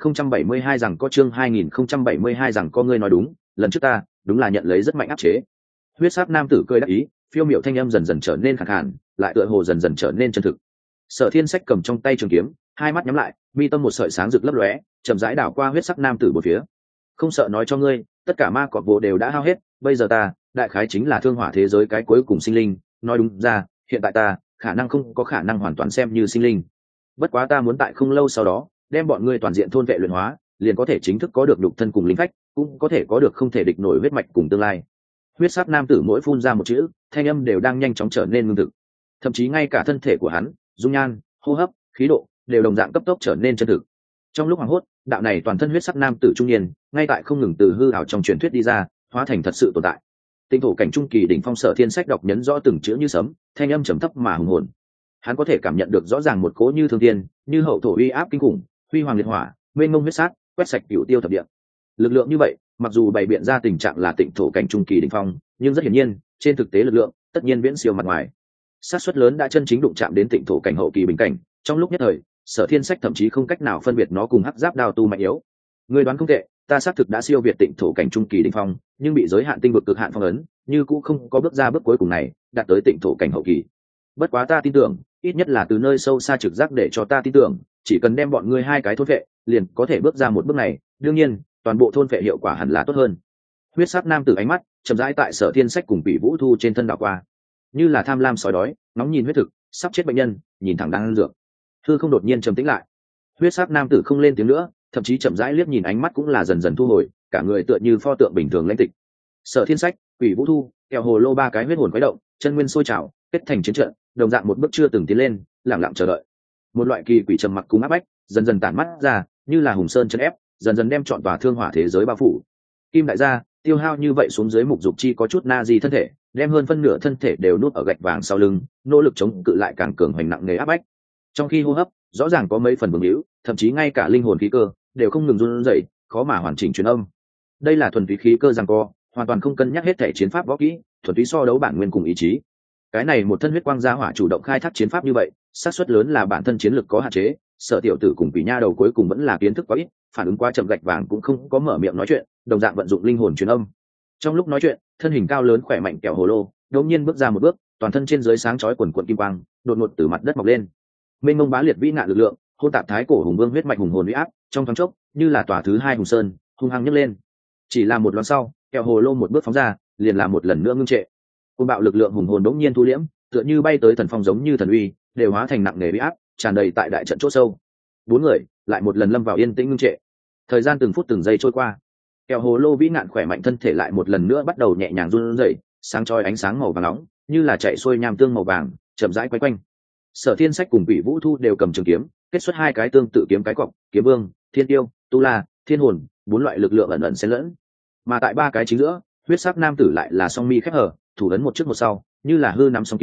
2072 rằng có chương 2072 rằng có, ngươi nói đúng, lần trước ta đúng là nhận lấy rất mạnh áp chế. Huyết sắc nam tử cười đắc ý, phiêu miểu thanh âm dần dần trở nên khàn khàn, lại tựa hồ dần dần trở nên chân thực. Sở Thiên Sách cầm trong tay trường kiếm, hai mắt nhắm lại, mi tâm một sợi sáng rực lấp lóe, chậm rãi đảo qua huyết sắc nam tử bốn phía. Không sợ nói cho ngươi, tất cả ma cọp bộ đều đã hao hết, bây giờ ta, đại khái chính là thương hỏa thế giới cái cuối cùng sinh linh, nói đúng ra, hiện tại ta, khả năng không có khả năng hoàn toàn xem như sinh linh. Bất quá ta muốn tại không lâu sau đó, đem bọn ngươi toàn diện thôn vệ luyện hóa, liền có thể chính thức có được nhục thân cùng linh phách, cũng có thể có được không thể địch nổi huyết mạch cùng tương lai. Huyết sắc nam tử mỗi phun ra một chữ, thanh âm đều đang nhanh chóng trở nên ngưng thực. Thậm chí ngay cả thân thể của hắn, dung nhan, hô hấp, khí độ đều đồng dạng cấp tốc trở nên chân thực. Trong lúc hoảng hốt, đạo này toàn thân huyết sắc nam tử trung niên, ngay tại không ngừng từ hư ảo trong truyền thuyết đi ra, hóa thành thật sự tồn tại. Tinh thổ cảnh trung kỳ đỉnh phong Sở Thiên Sách đọc nhấn rõ từng chữ như sấm, thanh âm trầm thấp mà hùng hồn. Hắn có thể cảm nhận được rõ ràng một cỗ như thương thiên, như hậu thổ uy áp kinh khủng, huy hoàng liệt hỏa, mênh mông huyết sát, quét sạch cửu tiêu thập địa. Lực lượng như vậy, mặc dù bày biện ra tình trạng là tịnh thổ cảnh trung kỳ đỉnh phong, nhưng rất hiển nhiên, trên thực tế lực lượng tất nhiên viễn siêu mặt ngoài. Sát suất lớn đã chân chính đụng chạm đến tịnh thổ cảnh hậu kỳ bình cảnh, trong lúc nhất thời, Sở Thiên Sách thậm chí không cách nào phân biệt nó cùng hắc giáp đao tu mạnh yếu. Người đoán không tệ, ta xác thực đã siêu việt tịnh thổ cảnh trung kỳ đỉnh phong, nhưng bị giới hạn tinh vực cực hạn phong ấn, như cũng không có bước ra bước cuối cùng này, đạt tới tịnh thổ cảnh hậu kỳ. Bất quá ta tin tưởng, ít nhất là từ nơi sâu xa trực giác để cho ta tin tưởng, chỉ cần đem bọn ngươi hai cái thôn vệ, liền có thể bước ra một bước này, đương nhiên, toàn bộ thôn vệ hiệu quả hẳn là tốt hơn. Huyết sắc nam tử ánh mắt chậm rãi tại Sở Thiên Sách cùng Quỷ Vũ Thu trên thân đảo qua, như là tham lam sói đói, nóng nhìn huyết thực, sắp chết bệnh nhân, nhìn thẳng đang ăn dược. Hư không đột nhiên trầm tĩnh lại. Huyết sắc nam tử không lên tiếng nữa, thậm chí chậm rãi liếc nhìn, ánh mắt cũng là dần dần thu hồi, cả người tựa như pho tượng bình thường lãnh tịch. Sở Thiên Sách, Quỷ Vũ Thu, kẹo hồ lô ba cái huyết hồn quấy động, chân nguyên sôi trào, kết thành chiến trận, đồng dạng một bước chưa từng tiến lên, lặng lặng chờ đợi. Một loại kỳ quỷ trầm mặc cùng áp bách, dần dần tản mắt ra, như là hùng sơn chân ép, dần dần đem trọn tòa thương hỏa thế giới bao phủ. Kim đại gia, tiêu hao như vậy xuống dưới, Mục Dục Chi có chút na di thân thể, đem hơn phân nửa thân thể đều nuốt ở gạch vàng sau lưng, nỗ lực chống cự lại càng cường hoành nặng nề áp bách. Trong khi hô hấp, rõ ràng có mấy phần bướng hữu, thậm chí ngay cả linh hồn khí cơ đều không ngừng run rẩy, khó mà hoàn chỉnh truyền âm. Đây là thuần túy khí cơ giằng co, hoàn toàn không cân nhắc hết thể chiến pháp võ kỹ, thuần túy so đấu bản nguyên cùng ý chí. Cái này một thân huyết quang gia hỏa chủ động khai thác chiến pháp như vậy, xác suất lớn là bản thân chiến lực có hạn chế. Sở tiểu tử cùng Quỷ Nha đầu cuối cùng vẫn là kiến thức quá ít, phản ứng quá chậm, gạch vàng cũng không có mở miệng nói chuyện, đồng dạng vận dụng linh hồn truyền âm. Trong lúc nói chuyện, thân hình cao lớn khỏe mạnh kẹo hồ lô đột nhiên bước ra một bước, toàn thân trên dưới sáng chói quần quần kim quang, đột ngột từ mặt đất mọc lên. Mênh mông bá liệt vĩ ngạn lực lượng, hôn tạp thái cổ hùng vương huyết mạch hùng hồn uy áp, trong thoáng chốc, như là tòa thứ hai hùng sơn, hung hăng nhấc lên. Chỉ là một loáng sau, kẹo hồ lô một bước phóng ra, liền là một lần nữa ngưng trệ. Cơn bạo lực lượng hùng hồn đống nhiên thu liễm, tựa như bay tới thần phong giống như thần uy, đều hóa thành nặng nề uy áp, tràn đầy tại đại trận chỗ sâu. Bốn người lại một lần lâm vào yên tĩnh ngưng trệ. Thời gian từng phút từng giây trôi qua, kẹo hồ lô vĩ ngạn khỏe mạnh thân thể lại một lần nữa bắt đầu nhẹ nhàng run rẩy, sáng chói ánh sáng màu vàng nóng, như là chạy xuôi nham tương màu vàng, chậm rãi quay quanh. Sở Thiên Sách cùng Quỷ Vũ Thu đều cầm trường kiếm, kết xuất hai cái tương tự kiếm cái cọc, kiếm vương, thiên tiêu, tu la, thiên hồn, bốn loại lực lượng ẩn ẩn xen lẫn. Mà tại ba cái chính giữa, huyết sắc nam tử lại là song mi khép hở, thủ ấn một trước một sau, như là hư nắm song kiếm,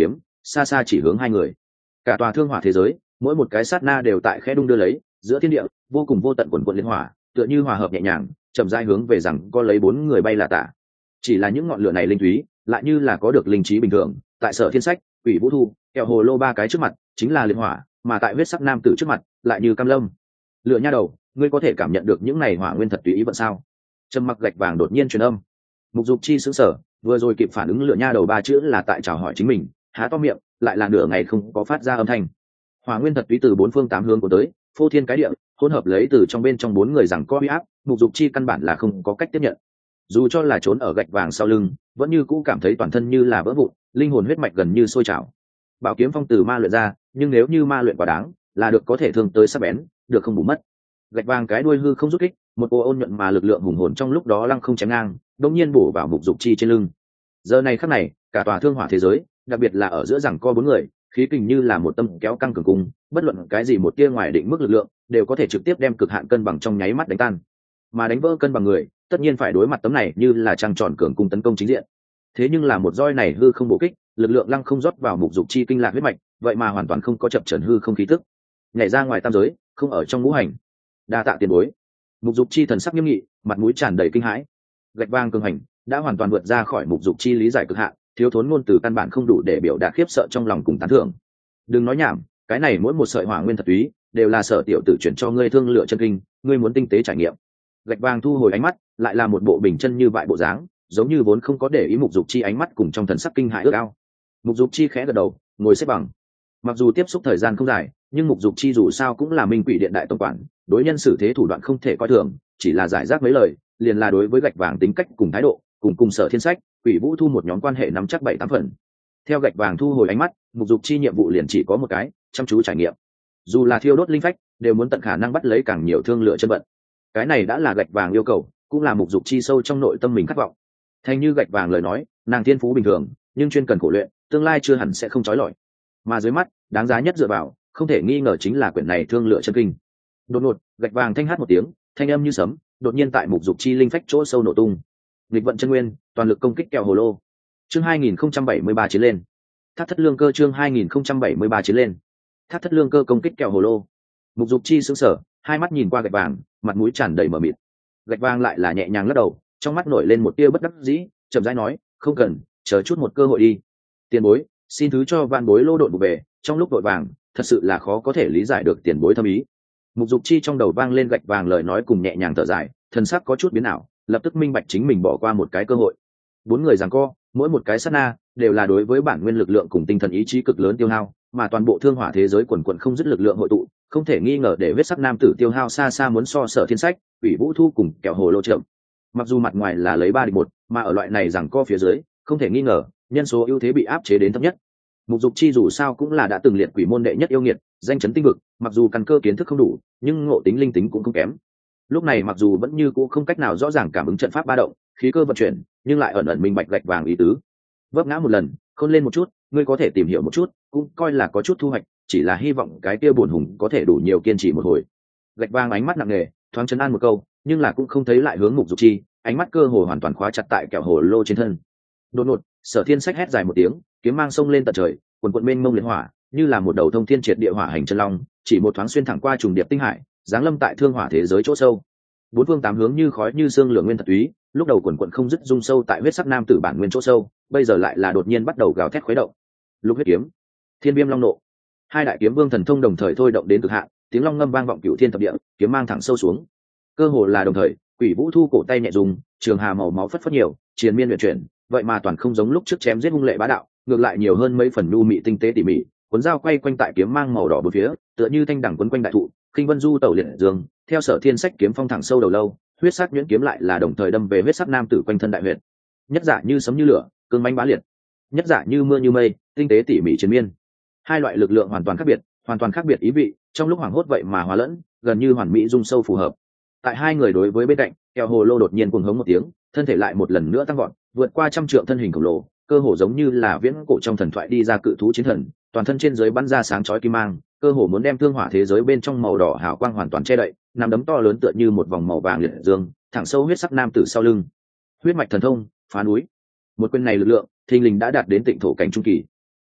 xa xa chỉ hướng hai người. Cả tòa thương hỏa thế giới, mỗi một cái sát na đều tại khẽ đung đưa lấy, giữa thiên địa vô cùng vô tận quần quần liên hỏa, tựa như hòa hợp nhẹ nhàng, chậm rãi hướng về rằng có lấy bốn người bay là tả. Chỉ là những ngọn lửa này linh thúy, lại như là có được linh trí bình thường, tại Sở Thiên Sách, Quỷ Vũ Thu, Kẹo Hồ Lô ba cái trước mặt, chính là liên hỏa, mà tại huyết sắc nam tử trước mặt, lại như cam lâm. Lửa nha đầu, ngươi có thể cảm nhận được những này hỏa nguyên thật tùy ý vận sao? Trầm mặc gạch vàng đột nhiên truyền âm. Mục Dục Chi sững sờ, vừa rồi kịp phản ứng lửa nha đầu ba chữ là tại chào hỏi chính mình, há to miệng, lại là nửa ngày không có phát ra âm thanh. Hỏa nguyên thật tùy từ bốn phương tám hướng của tới, phô thiên cái địa, hỗn hợp lấy từ trong bên trong bốn người rằng có uy áp, Mục Dục Chi căn bản là không có cách tiếp nhận. Dù cho là trốn ở gạch vàng sau lưng, vẫn như cũ cảm thấy toàn thân như là vỡ vụn, linh hồn huyết mạch gần như sôi trào. Bảo kiếm phong từ ma luyện ra, nhưng nếu như ma luyện quá đáng, là được có thể thương tới sắc bén, được không bù mất. Gạch vàng cái đuôi hư không rút kích, một cô ôn nhuận mà lực lượng hùng hồn trong lúc đó lăng không chém ngang, đống nhiên bổ vào Mục Dục Chi trên lưng. Giờ này khắc này, cả tòa thương hỏa thế giới, đặc biệt là ở giữa rằng co bốn người, khí kình như là một tâm kéo căng cường cung, bất luận cái gì một tia ngoài định mức lực lượng, đều có thể trực tiếp đem cực hạn cân bằng trong nháy mắt đánh tan. Mà đánh vỡ cân bằng người, tất nhiên phải đối mặt tấm này như là trăng tròn cường cung tấn công chính diện. Thế nhưng là một roi này hư không bổ kích, lực lượng lăng không rót vào Mục Dục Chi kinh lạc huyết mạch, vậy mà hoàn toàn không có chập chờn hư không khí tức, nhảy ra ngoài tam giới, không ở trong ngũ hành. Đa tạ tiền bối. Mục Dục Chi thần sắc nghiêm nghị, mặt mũi tràn đầy kinh hãi. Gạch vàng cường hành đã hoàn toàn vượt ra khỏi Mục Dục Chi lý giải cực hạn, thiếu thốn ngôn từ căn bản không đủ để biểu đạt khiếp sợ trong lòng cùng tán thưởng. Đừng nói nhảm, cái này mỗi một sợi hỏa nguyên thật túy đều là Sở tiểu tử chuyển cho ngươi thương lựa chân kinh, ngươi muốn tinh tế trải nghiệm. Gạch vàng thu hồi ánh mắt, lại là một bộ bình chân như vại bộ dáng, giống như vốn không có để ý Mục Dục Chi ánh mắt cùng trong thần sắc kinh hãi ước ao. Mục Dục Chi khẽ gật đầu, ngồi xếp bằng. Mặc dù tiếp xúc thời gian không dài, nhưng Mục Dục Chi dù sao cũng là Minh Quỷ Điện đại tổng quản, đối nhân xử thế thủ đoạn không thể coi thường, chỉ là giải rác mấy lời, liền là đối với gạch vàng tính cách cùng thái độ, cùng Sở Thiên Sách, Quỷ Vũ Thu một nhóm quan hệ nắm chắc 7-8 phần. Theo gạch vàng thu hồi ánh mắt, Mục Dục Chi nhiệm vụ liền chỉ có một cái, chăm chú trải nghiệm. Dù là thiêu đốt linh phách, đều muốn tận khả năng bắt lấy càng nhiều thương lựa chân vận. Cái này đã là gạch vàng yêu cầu, cũng là Mục Dục Chi sâu trong nội tâm mình khát vọng. Thành như gạch vàng lời nói, nàng thiên phú bình thường, nhưng chuyên cần khổ luyện, tương lai chưa hẳn sẽ không chói lọi. Mà dưới mắt, đáng giá nhất dựa vào, không thể nghi ngờ chính là quyển này thương lựa chân kinh. Đột ngột, gạch vàng thanh hát một tiếng, thanh âm như sấm, đột nhiên tại Mục Dục Chi linh phách chỗ sâu nổ tung. Nghịch vận chân nguyên, toàn lực công kích Kẹo Hồ Lô. Chương 2073 chiến lên. Thác Thất Lương Cơ chương 2073 chiến lên. Thác Thất Lương Cơ công kích Kẹo Hồ Lô. Mục Dục Chi sững sờ, hai mắt nhìn qua gạch vàng, mặt mũi tràn đầy mờ mịt. Gạch vàng lại là nhẹ nhàng lắc đầu, trong mắt nổi lên một tia bất đắc dĩ, chậm rãi nói, không cần, chờ chút một cơ hội đi. Tiền bối, xin thứ cho van bối lô độn vụ về, trong lúc vội vàng, thật sự là khó có thể lý giải được tiền bối thâm ý. Mục Dục Chi trong đầu vang lên gạch vàng lời nói cùng nhẹ nhàng thở dài, thần sắc có chút biến ảo, lập tức minh bạch chính mình bỏ qua một cái cơ hội. Bốn người giằng co, mỗi một cái sát na đều là đối với bản nguyên lực lượng cùng tinh thần ý chí cực lớn tiêu hao, mà toàn bộ thương hỏa thế giới quần quần không dứt lực lượng hội tụ, không thể nghi ngờ để huyết sắc nam tử tiêu hao xa xa muốn so Sở Thiên Sách, Quỷ Vũ Thu cùng Kẹo Hồ Lô chậm. Mặc dù mặt ngoài là lấy 3 địch 1, mà ở loại này giằng co phía dưới, không thể nghi ngờ, nhân số ưu thế bị áp chế đến thấp nhất. Mục Dục Chi dù sao cũng là đã từng liệt quỷ môn đệ nhất yêu nghiệt, danh chấn tinh vực, mặc dù căn cơ kiến thức không đủ, nhưng ngộ tính linh tính cũng không kém. Lúc này mặc dù vẫn như cũ không cách nào rõ ràng cảm ứng trận pháp ba động, khí cơ vận chuyển, nhưng lại ẩn ẩn minh bạch gạch vàng ý tứ. Vấp ngã một lần, khôn lên một chút, ngươi có thể tìm hiểu một chút, cũng coi là có chút thu hoạch, chỉ là hy vọng cái kia buồn hùng có thể đủ nhiều kiên trì một hồi. Gạch vàng ánh mắt nặng nề, thoáng trấn an một câu, nhưng là cũng không thấy lại hướng Mục Dục Chi, ánh mắt cơ hồ hoàn toàn khóa chặt tại Kẹo Hồ Lô trên thân. Đột ngột, Sở Thiên Sách hét dài một tiếng, kiếm mang sông lên tận trời, quần quần mênh mông liệt hỏa, như là một đầu thông thiên triệt địa hỏa hành chân long, chỉ một thoáng xuyên thẳng qua trùng điệp tinh hải, giáng lâm tại thương hỏa thế giới chỗ sâu. Bốn phương tám hướng như khói như xương lửa nguyên thật túy, lúc đầu quần quần không dứt rung sâu tại huyết sắc nam tử bản nguyên chỗ sâu, bây giờ lại là đột nhiên bắt đầu gào thét khuấy động. Lục huyết kiếm, Thiên Viêm Long nộ, hai đại kiếm vương thần thông đồng thời thôi động đến cực hạn, tiếng long ngâm vang vọng cửu thiên thập địa, kiếm mang thẳng sâu xuống. Cơ hồ là đồng thời, Quỷ Vũ Thu cổ tay nhẹ dùng, trường hà màu máu phất phất nhiều, triền miên luyện chuyển, vậy mà toàn không giống lúc trước chém giết hung lệ bá đạo, ngược lại nhiều hơn mấy phần nhu mị tinh tế tỉ mỉ, cuốn dao quay quanh tại kiếm mang màu đỏ bốn phía, tựa như thanh đẳng quấn quanh đại thụ, khinh vân du tẩu liệt dương, theo Sở Thiên Sách kiếm phong thẳng sâu đầu lâu, huyết sắc nhuyễn kiếm lại là đồng thời đâm về huyết sắc nam tử quanh thân đại huyệt. Nhất giả như sấm như lửa, cương mãnh bá liệt; nhất giả như mưa như mây, tinh tế tỉ mỉ triền miên. Hai loại lực lượng hoàn toàn khác biệt ý vị, trong lúc hoảng hốt vậy mà hòa lẫn, gần như hoàn mỹ dung sâu phù hợp. Tại hai người đối với bên cạnh, Kẹo Hồ Lô đột nhiên cuồng hống một tiếng, thân thể lại một lần nữa tăng vọt, vượt qua trăm trượng thân hình khổng lồ, cơ hồ giống như là viễn cổ trong thần thoại đi ra cự thú chiến thần, toàn thân trên dưới bắn ra sáng chói kim mang, cơ hồ muốn đem thương hỏa thế giới bên trong màu đỏ hào quang hoàn toàn che đậy, nắm đấm to lớn tựa như một vòng màu vàng liệt dương, thẳng sâu huyết sắc nam tử sau lưng. Huyết mạch thần thông, phá núi. Một quyền này lực lượng, thình lình đã đạt đến tịnh thổ cảnh trung kỳ.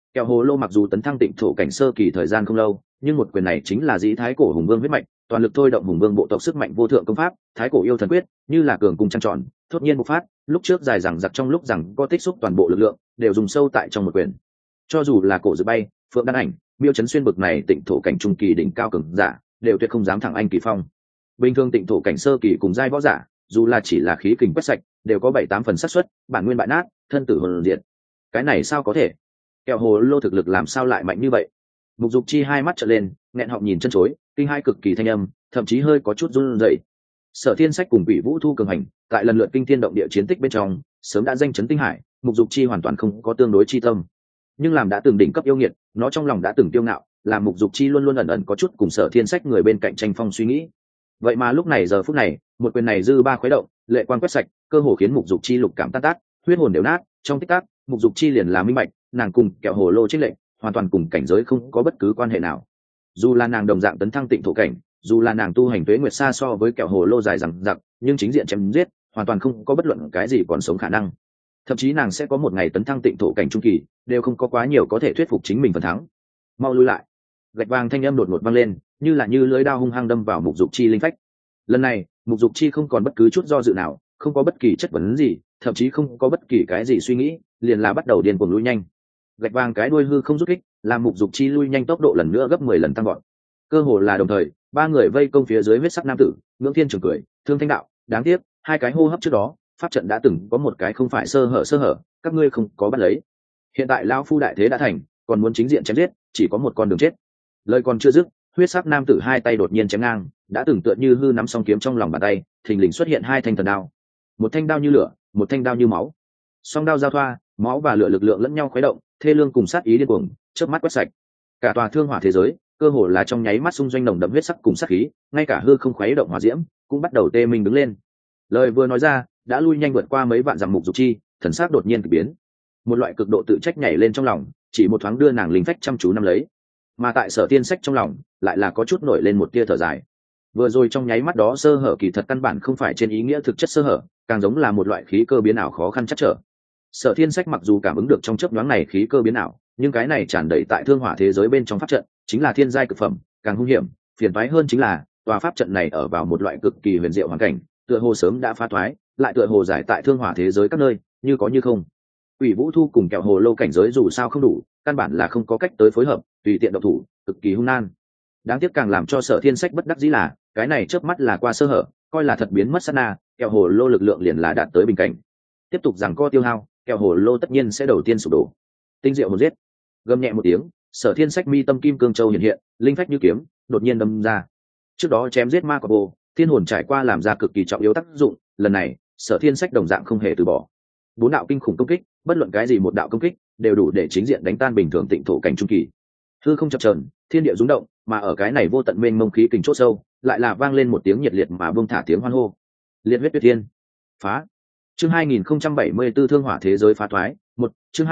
Kẹo hồ lô mặc dù tấn thăng tịnh thổ cảnh sơ kỳ thời gian không lâu, nhưng một quyền này chính là dĩ thái cổ hùng vương huyết mạch, toàn lực thôi động hùng vương bộ tộc sức mạnh vô thượng công pháp thái cổ yêu thần quyết, như là cường cung trăng tròn thốt nhiên bộc phát, lúc trước dài rằng giặc trong lúc rằng có tích xúc toàn bộ lực lượng đều dùng sâu tại trong một quyền. Cho dù là cổ dự bay, phượng đan ảnh, miêu chấn xuyên bực này tịnh thổ cảnh trung kỳ đỉnh cao cường giả đều tuyệt không dám thẳng anh kỳ phong. Bình thường tịnh thổ cảnh sơ kỳ cùng giai võ giả, dù là chỉ là khí kình quét sạch, đều có 7-8 phần xác suất bản nguyên bại nát, thân tử hồn diệt. Cái này sao có thể? Kẹo hồ lô thực lực làm sao lại mạnh như vậy? Mục Dục Chi hai mắt trợn lên, nghẹn họng nhìn chân chối, kinh hai cực kỳ thanh âm, thậm chí hơi có chút run rẩy. Sở Thiên Sách cùng Quỷ Vũ Thu cường hành, tại lần lượt kinh thiên động địa chiến tích bên trong, sớm đã danh chấn tinh hải, Mục Dục Chi hoàn toàn không có tương đối chi tâm. Nhưng làm đã từng đỉnh cấp yêu nghiệt, nó trong lòng đã từng kiêu ngạo, làm Mục Dục Chi luôn luôn ẩn ẩn có chút cùng Sở Thiên Sách người bên cạnh tranh phong suy nghĩ. Vậy mà lúc này giờ phút này, một quyền này dư ba khuấy động, lệ quan quét sạch, cơ hồ khiến Mục Dục Chi lục cảm tan tác, huyết hồn đều nát, trong tích tắc, Mục Dục Chi liền là minh bạch, nàng cùng Kẹo hồ lô chênh lệch, hoàn toàn cùng cảnh giới không có bất cứ quan hệ nào. Dù là nàng đồng dạng tấn thăng tịnh thổ cảnh, dù là nàng tu hành tuế nguyệt xa so với Kẹo hồ lô dài rằng giặc, nhưng chính diện chém giết, hoàn toàn không có bất luận cái gì còn sống khả năng. Thậm chí nàng sẽ có một ngày tấn thăng tịnh thổ cảnh trung kỳ, đều không có quá nhiều có thể thuyết phục chính mình phần thắng. Mau lui lại. Gạch vàng thanh âm đột ngột vang lên, như lưỡi dao hung hăng đâm vào Mục Dục Chi linh phách. Lần này, Mục Dục Chi không còn bất cứ chút do dự nào, không có bất kỳ chất vấn gì, thậm chí không có bất kỳ cái gì suy nghĩ, liền là bắt đầu điên cuồng lui nhanh. Gạch vàng cái đuôi hư không rút kích, làm Mục Dục Chi lui nhanh tốc độ lần nữa gấp 10 lần tăng vọt. Cơ hồ là đồng thời, ba người vây công phía dưới huyết sắc nam tử, Ngưỡng Thiên Trường cười, Thương Thanh Đạo, đáng tiếc, hai cái hô hấp trước đó, pháp trận đã từng có một cái không phải sơ hở, các ngươi không có bắt lấy. Hiện tại lão phu đại thế đã thành, còn muốn chính diện chém giết, chỉ có một con đường chết. Lời còn chưa dứt, huyết sắc nam tử hai tay đột nhiên chém ngang, đã từng tựa như hư nắm song kiếm trong lòng bàn tay, thình lình xuất hiện hai thanh thần đao. Một thanh đao như lửa, một thanh đao như máu. Song đao giao thoa, máu và lửa lực lượng lẫn nhau khuấy động, thê lương cùng sát ý điên cuồng, chớp mắt quét sạch. Cả tòa thương hỏa thế giới, cơ hồ là trong nháy mắt xung doanh nồng đậm huyết sắc cùng sát khí, ngay cả hư không khuấy động hỏa diễm, cũng bắt đầu tê mình đứng lên. Lời vừa nói ra, đã lui nhanh vượt qua mấy vạn dặm Mục Dục Chi, thần sắc đột nhiên kỳ biến. Một loại cực độ tự trách nhảy lên trong lòng, chỉ một thoáng đưa nàng linh phách chăm chú nắm lấy. Mà tại Sở Thiên Sách trong lòng, lại là có chút nổi lên một tia thở dài. Vừa rồi trong nháy mắt đó sơ hở kỳ thật căn bản không phải trên ý nghĩa thực chất sơ hở, càng giống là một loại khí cơ biến ảo khó khăn chắc trở. Sở Thiên Sách mặc dù cảm ứng được trong chớp nhoáng này khí cơ biến ảo, nhưng cái này tràn đầy tại thương hỏa thế giới bên trong pháp trận, chính là thiên giai cực phẩm, càng hung hiểm, phiền toái hơn chính là tòa pháp trận này ở vào một loại cực kỳ huyền diệu hoàn cảnh, tựa hồ sớm đã phá thoái, lại tựa hồ giải tại thương hỏa thế giới các nơi, như có như không. Quỷ Vũ Thu cùng Kẹo hồ lô cảnh giới dù sao không đủ, căn bản là không có cách tới phối hợp, tùy tiện động thủ, cực kỳ hung nan. Đáng tiếc càng làm cho Sở Thiên Sách bất đắc dĩ là, cái này chớp mắt là qua sơ hở, coi là thật biến mất sát na, Kẹo hồ lô lực lượng liền là đạt tới bình cảnh. Tiếp tục giằng co tiêu hao, Kẹo hồ lô tất nhiên sẽ đầu tiên sụp đổ. Tinh diệu hồn giết. Gầm nhẹ một tiếng, Sở Thiên Sách mi tâm kim cương châu hiện hiện, linh phách như kiếm, đột nhiên đâm ra. Trước đó chém giết ma quả bồ, thiên hồn trải qua làm ra cực kỳ trọng yếu tác dụng, lần này, Sở Thiên Sách đồng dạng không hề từ bỏ. Bốn đạo kinh khủng công kích, bất luận cái gì một đạo công kích, đều đủ để chính diện đánh tan bình thường tịnh thổ cảnh trung kỳ. Hư không chập chờn, thiên địa rung động, mà ở cái này vô tận mênh mông khí kình chốt sâu, lại là vang lên một tiếng nhiệt liệt mà buông thả tiếng hoan hô. Liệt huyết tuyệt thiên. Phá. Chương 2074 thương hỏa thế giới phá thoái, một chương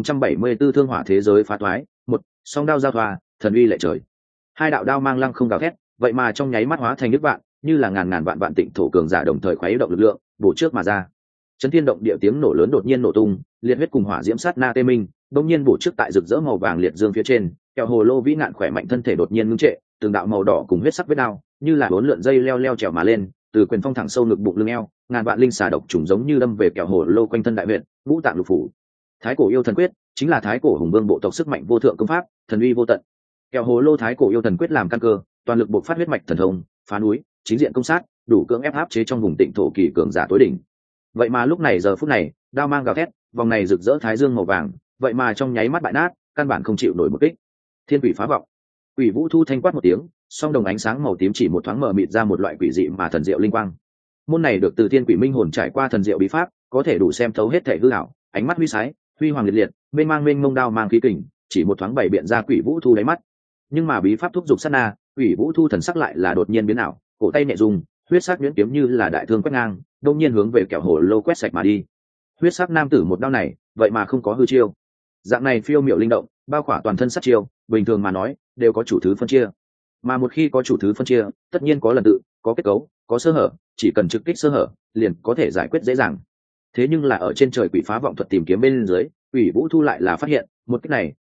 2074 thương hỏa thế giới phá thoái, một song đao giao thoa, thần uy lệ trời. Hai đạo đao mang lăng không gào thét, vậy mà trong nháy mắt hóa thành nước vạn, như là ngàn ngàn vạn tịnh thổ cường giả đồng thời khuấy động lực lượng, bổ trước mà ra. Chấn thiên động địa tiếng nổ lớn đột nhiên nổ tung, liệt huyết cùng hỏa diễm sát na tê minh, đột nhiên bổ trước tại rực rỡ màu vàng liệt dương phía trên, Kẹo hồ lô vĩ ngạn khỏe mạnh thân thể đột nhiên ngưng trệ, từng đạo màu đỏ cùng huyết sắc vết đao, như là bốn lượn dây leo trèo mà lên, từ quyền phong thẳng sâu ngực bụng lưng eo, ngàn vạn linh xà độc trùng giống như đâm về Kẹo hồ lô quanh thân đại huyện, ngũ tạng lục phủ. Thái cổ yêu thần quyết chính là thái cổ hùng vương bộ tộc sức mạnh vô thượng công pháp, thần uy vô tận. Kẹo hồ lô thái cổ yêu thần quyết làm căn cơ, toàn lực bộc phát huyết mạch thần thông, phá núi, chính diện công sát, đủ cưỡng ép áp chế trong vùng tịnh thổ kỳ cường giả tối đỉnh. Vậy mà lúc này giờ phút này, đao mang gào thét, vòng này rực rỡ thái dương màu vàng, vậy mà trong nháy mắt bại nát, căn bản không chịu nổi một kích. Thiên quỷ phá vọng. Quỷ Vũ Thu thanh quát một tiếng, song đồng ánh sáng màu tím chỉ một thoáng mở mịt ra một loại quỷ dị mà thần diệu linh quang. Môn này được từ Thiên Quỷ Minh hồn trải qua thần diệu bí pháp, có thể đủ xem thấu hết thể hư ảo, ánh mắt huy sái, huy hoàng liệt liệt, mênh mông đao mang khí kình, chỉ một thoáng bày biện ra Quỷ Vũ Thu đáy mắt. Nhưng mà bí pháp thúc dục sát na, Quỷ Vũ Thu thần sắc lại là đột nhiên biến ảo, cổ tay nhẹ dùng, huyết sắc nhuyễn kiếm như là đại thương quét ngang, đột nhiên hướng về Kẹo hồ lô quét sạch mà đi. Huyết sắc nam tử một đao này, vậy mà không có hư chiêu. Dạng này phiêu miểu linh động, bao khỏa toàn thân sát chiêu, bình thường mà nói, đều có chủ thứ phân chia. Mà một khi có chủ thứ phân chia, tất nhiên có lần tự, có kết cấu, có sơ hở, chỉ cần trực kích sơ hở, liền có thể giải quyết dễ dàng. Thế nhưng là ở trên trời quỷ phá vọng thuật tìm kiếm bên dưới, Quỷ Vũ Thu lại là phát hiện, một kích này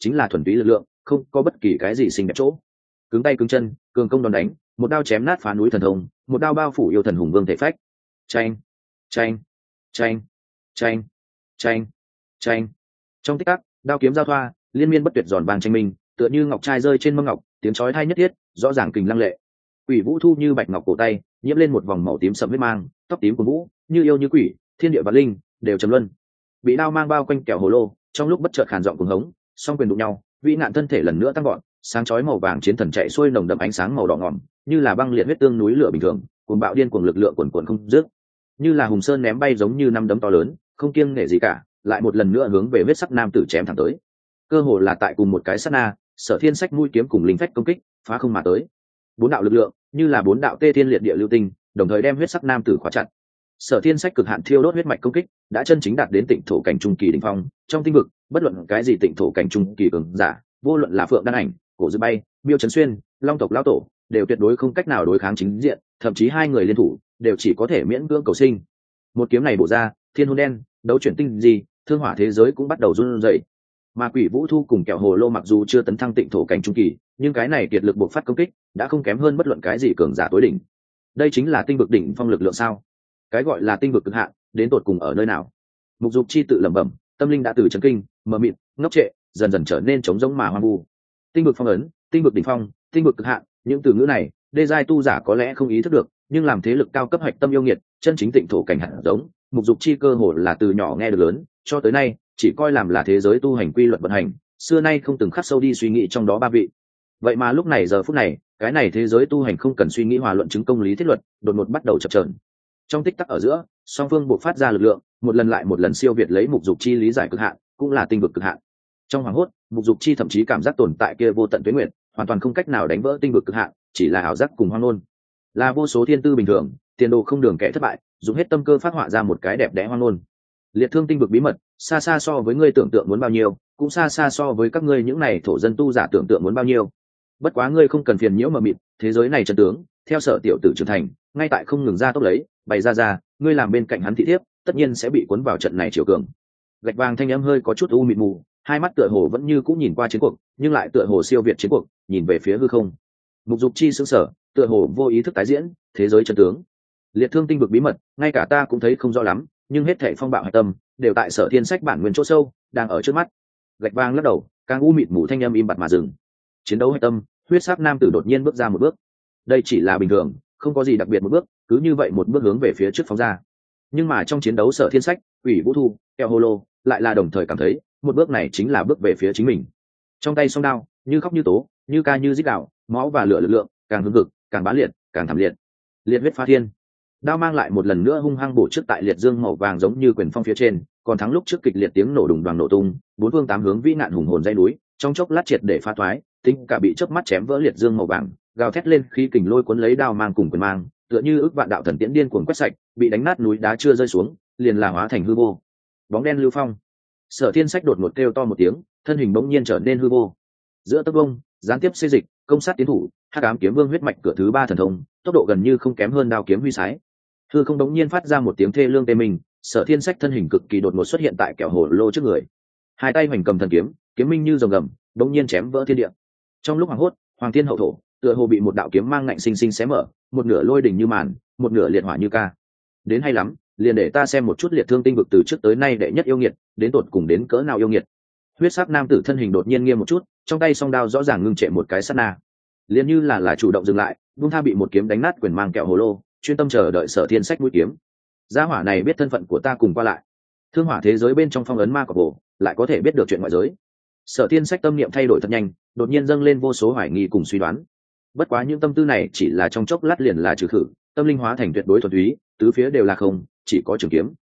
chính là thuần túy lực lượng, không có bất kỳ cái gì xinh đẹp chỗ. Cứng tay cứng chân, cường công đòn đánh, một đao chém nát phá núi thần thông, một đao bao phủ yêu thần hùng vương thể phách. Chanh, chanh, chanh, chanh, chanh, chanh. Trong tích tắc, đao kiếm giao thoa, liên miên bất tuyệt giòn vàng tranh minh, tựa như ngọc trai rơi trên mâm ngọc, tiếng chói tai nhất thiết, rõ ràng kình lăng lệ. Quỷ Vũ thu như bạch ngọc cổ tay, nhiễm lên một vòng màu tím sẫm huyết mang, tóc tím của vũ, như yêu như quỷ, thiên địa và linh đều trầm luân. Bị đao mang bao quanh kẹo hồ lô, trong lúc bất chợt khàn giọng cuồng hống, song quyền đụng nhau, vĩ nạn thân thể lần nữa tăng gọn, sáng chói màu vàng chiến thần chạy xuôi nồng đậm ánh sáng màu đỏ ngòm, như là băng liệt huyết tương núi lửa bình thường, cuồng bạo điên cuồng lực lượng cuồn cuộn không dứt, như là hùng sơn ném bay giống như năm đấm to lớn, không kiêng nể gì cả, lại một lần nữa hướng về huyết sắc nam tử chém thẳng tới. Cơ hồ là tại cùng một cái sát na, Sở Thiên Sách mũi kiếm cùng linh phách công kích, phá không mà tới. Bốn đạo lực lượng, như là bốn đạo tê thiên liệt địa lưu tinh, đồng thời đem huyết sắc nam tử khóa chặt. Sở Thiên Sách cực hạn thiêu đốt huyết mạch công kích, đã chân chính đạt đến tịnh thổ cảnh trung kỳ đỉnh phong, trong tinh vực, bất luận cái gì tịnh thổ cảnh trung kỳ cường giả, vô luận là Phượng Đan Ảnh, Cổ Dư Bay, Miêu Chấn Xuyên, Long tộc lão tổ, đều tuyệt đối không cách nào đối kháng chính diện, thậm chí hai người liên thủ, đều chỉ có thể miễn cưỡng cầu sinh. Một kiếm này bổ ra, thiên hồn đen, đấu chuyển tinh gì, thương hỏa thế giới cũng bắt đầu run rẩy. Mà Quỷ Vũ thu cùng kẹo hồ lô mặc dù chưa tấn thăng tịnh thổ cảnh trung kỳ, nhưng cái này kiệt lực bộc phát công kích, đã không kém hơn bất luận cái gì cường giả tối đỉnh. Đây chính là tinh vực đỉnh phong lực lượng sao? Cái gọi là tinh vực cực hạn, đến tột cùng ở nơi nào? Mục Dục Chi tự lẩm bẩm, tâm linh đã từ chấn kinh, mờ mịt, ngốc trệ, dần dần trở nên trống rỗng mà hoang vu. Tinh vực phong ấn, tinh vực đỉnh phong, tinh vực cực hạn, những từ ngữ này, đê giai tu giả có lẽ không ý thức được, nhưng làm thế lực cao cấp hạch tâm yêu nghiệt, chân chính tịnh thổ cảnh hạt giống, Mục Dục Chi cơ hồ là từ nhỏ nghe được lớn, cho tới nay, chỉ coi làm là thế giới tu hành quy luật vận hành, xưa nay không từng khắc sâu đi suy nghĩ trong đó ba vị. Vậy mà lúc này giờ phút này, cái này thế giới tu hành không cần suy nghĩ hòa luận chứng công lý thiết luật, đột ngột bắt đầu chập chờn. Trong tích tắc ở giữa, song phương buộc phát ra lực lượng, một lần lại một lần siêu việt lấy Mục Dục Chi lý giải cực hạn, cũng là tinh vực cực hạn. Trong hoàng hốt, Mục Dục Chi thậm chí cảm giác tồn tại kia vô tận tuế nguyện, hoàn toàn không cách nào đánh vỡ tinh vực cực hạn, chỉ là ảo giác cùng hoang ngôn. Là vô số thiên tư bình thường, tiền đồ không đường kẻ thất bại, dùng hết tâm cơ phát họa ra một cái đẹp đẽ hoang ngôn. Liệt thương tinh vực bí mật, xa xa so với ngươi tưởng tượng muốn bao nhiêu, cũng xa xa so với các ngươi những này thổ dân tu giả tưởng tượng muốn bao nhiêu. Bất quá ngươi không cần phiền nhiễu mờ mịt, thế giới này chân tướng, theo Sở tiểu tử trưởng thành, ngay tại không ngừng ra tốc lấy, bày ra, ngươi làm bên cạnh hắn thị thiếp, tất nhiên sẽ bị cuốn vào trận này chiều cường. Gạch vàng thanh âm hơi có chút u mịt mù, hai mắt tựa hồ vẫn như cũng nhìn qua chiến cuộc, nhưng lại tựa hồ siêu việt chiến cuộc, nhìn về phía hư không. Mục Dục Chi sững sờ, tựa hồ vô ý thức tái diễn, thế giới chân tướng. Liệt thương tinh vực bí mật, ngay cả ta cũng thấy không rõ lắm, nhưng hết thảy phong bạo hạch tâm đều tại Sở Thiên Sách bản nguyên chỗ sâu, đang ở trước mắt. Gạch vàng lắc đầu, càng u mịt mù thanh âm im bặt mà dừng. Chiến đấu hạch tâm, huyết sắc nam tử đột nhiên bước ra một bước. Đây chỉ là bình thường, không có gì đặc biệt một bước, cứ như vậy một bước hướng về phía trước phóng ra. Nhưng mà trong chiến đấu Sở Thiên Sách, Quỷ Vũ thu, kẹo hồ lô, lại là đồng thời cảm thấy, một bước này chính là bước về phía chính mình. Trong tay song đao, như khóc như tố, như ca như rít gào, máu và lửa lực lượng, càng hưng hực, càng bá liệt, càng thảm liệt. Liệt huyết phá thiên. Đao mang lại một lần nữa hung hăng bổ trước tại liệt dương màu vàng giống như quyền phong phía trên, còn thắng lúc trước kịch liệt tiếng nổ đùng đoàng nổ tung, bốn phương tám hướng vĩ nạn hùng hồn dây núi, trong chốc lát triệt để phá thoái, tính cả bị chớp mắt chém vỡ liệt dương màu vàng, gào thét lên khí kình lôi cuốn lấy đao mang cùng quyền mang, tựa như ức vạn đạo thần tiễn điên cuồng quét sạch, bị đánh nát núi đá chưa rơi xuống, liền là hóa thành hư vô. Bóng đen lưu phong. Sở Thiên Sách đột ngột kêu to một tiếng, thân hình bỗng nhiên trở nên hư vô. Giữa tấc vông, gián tiếp xê dịch, công sát tiến thủ, Hắc Ám Kiếm Vương huyết mạch cửa thứ ba thần thông, tốc độ gần như không kém hơn đao kiếm huy sái. Hư không đống nhiên phát ra một tiếng thê lương tê mình, Sở Thiên Sách thân hình cực kỳ đột ngột xuất hiện tại kẹo hồ lô trước người. Hai tay hoành cầm thần kiếm, kiếm minh như rồng gầm, đống nhiên chém vỡ thiên địa. Trong lúc hoảng hốt, Hoàng Thiên hậu thổ, tựa hồ bị một đạo kiếm mang ngạnh sinh sinh xé mở, một nửa lôi đỉnh như màn, một nửa liệt hỏa như ca. Đến hay lắm, liền để ta xem một chút liệt thương tinh vực từ trước tới nay đệ nhất yêu nghiệt, đến tột cùng đến cỡ nào yêu nghiệt. Huyết sắc nam tử thân hình đột nhiên nghiêm một chút, trong tay song đao rõ ràng ngưng trệ một cái sát na, liền như là chủ động dừng lại, buông tha bị một kiếm đánh nát quyền mang kẹo hồ lô, chuyên tâm chờ đợi Sở Thiên Sách mũi kiếm. Gia hỏa này biết thân phận của ta cùng qua lại, thương hỏa thế giới bên trong phong ấn ma cọc hồ, lại có thể biết được chuyện ngoại giới. Sở Thiên Sách tâm niệm thay đổi thật nhanh, đột nhiên dâng lên vô số hoài nghi cùng suy đoán. Bất quá những tâm tư này chỉ là trong chốc lát liền là trừ khử, tâm linh hóa thành tuyệt đối thuần túy, tứ phía đều là không, chỉ có trường kiếm.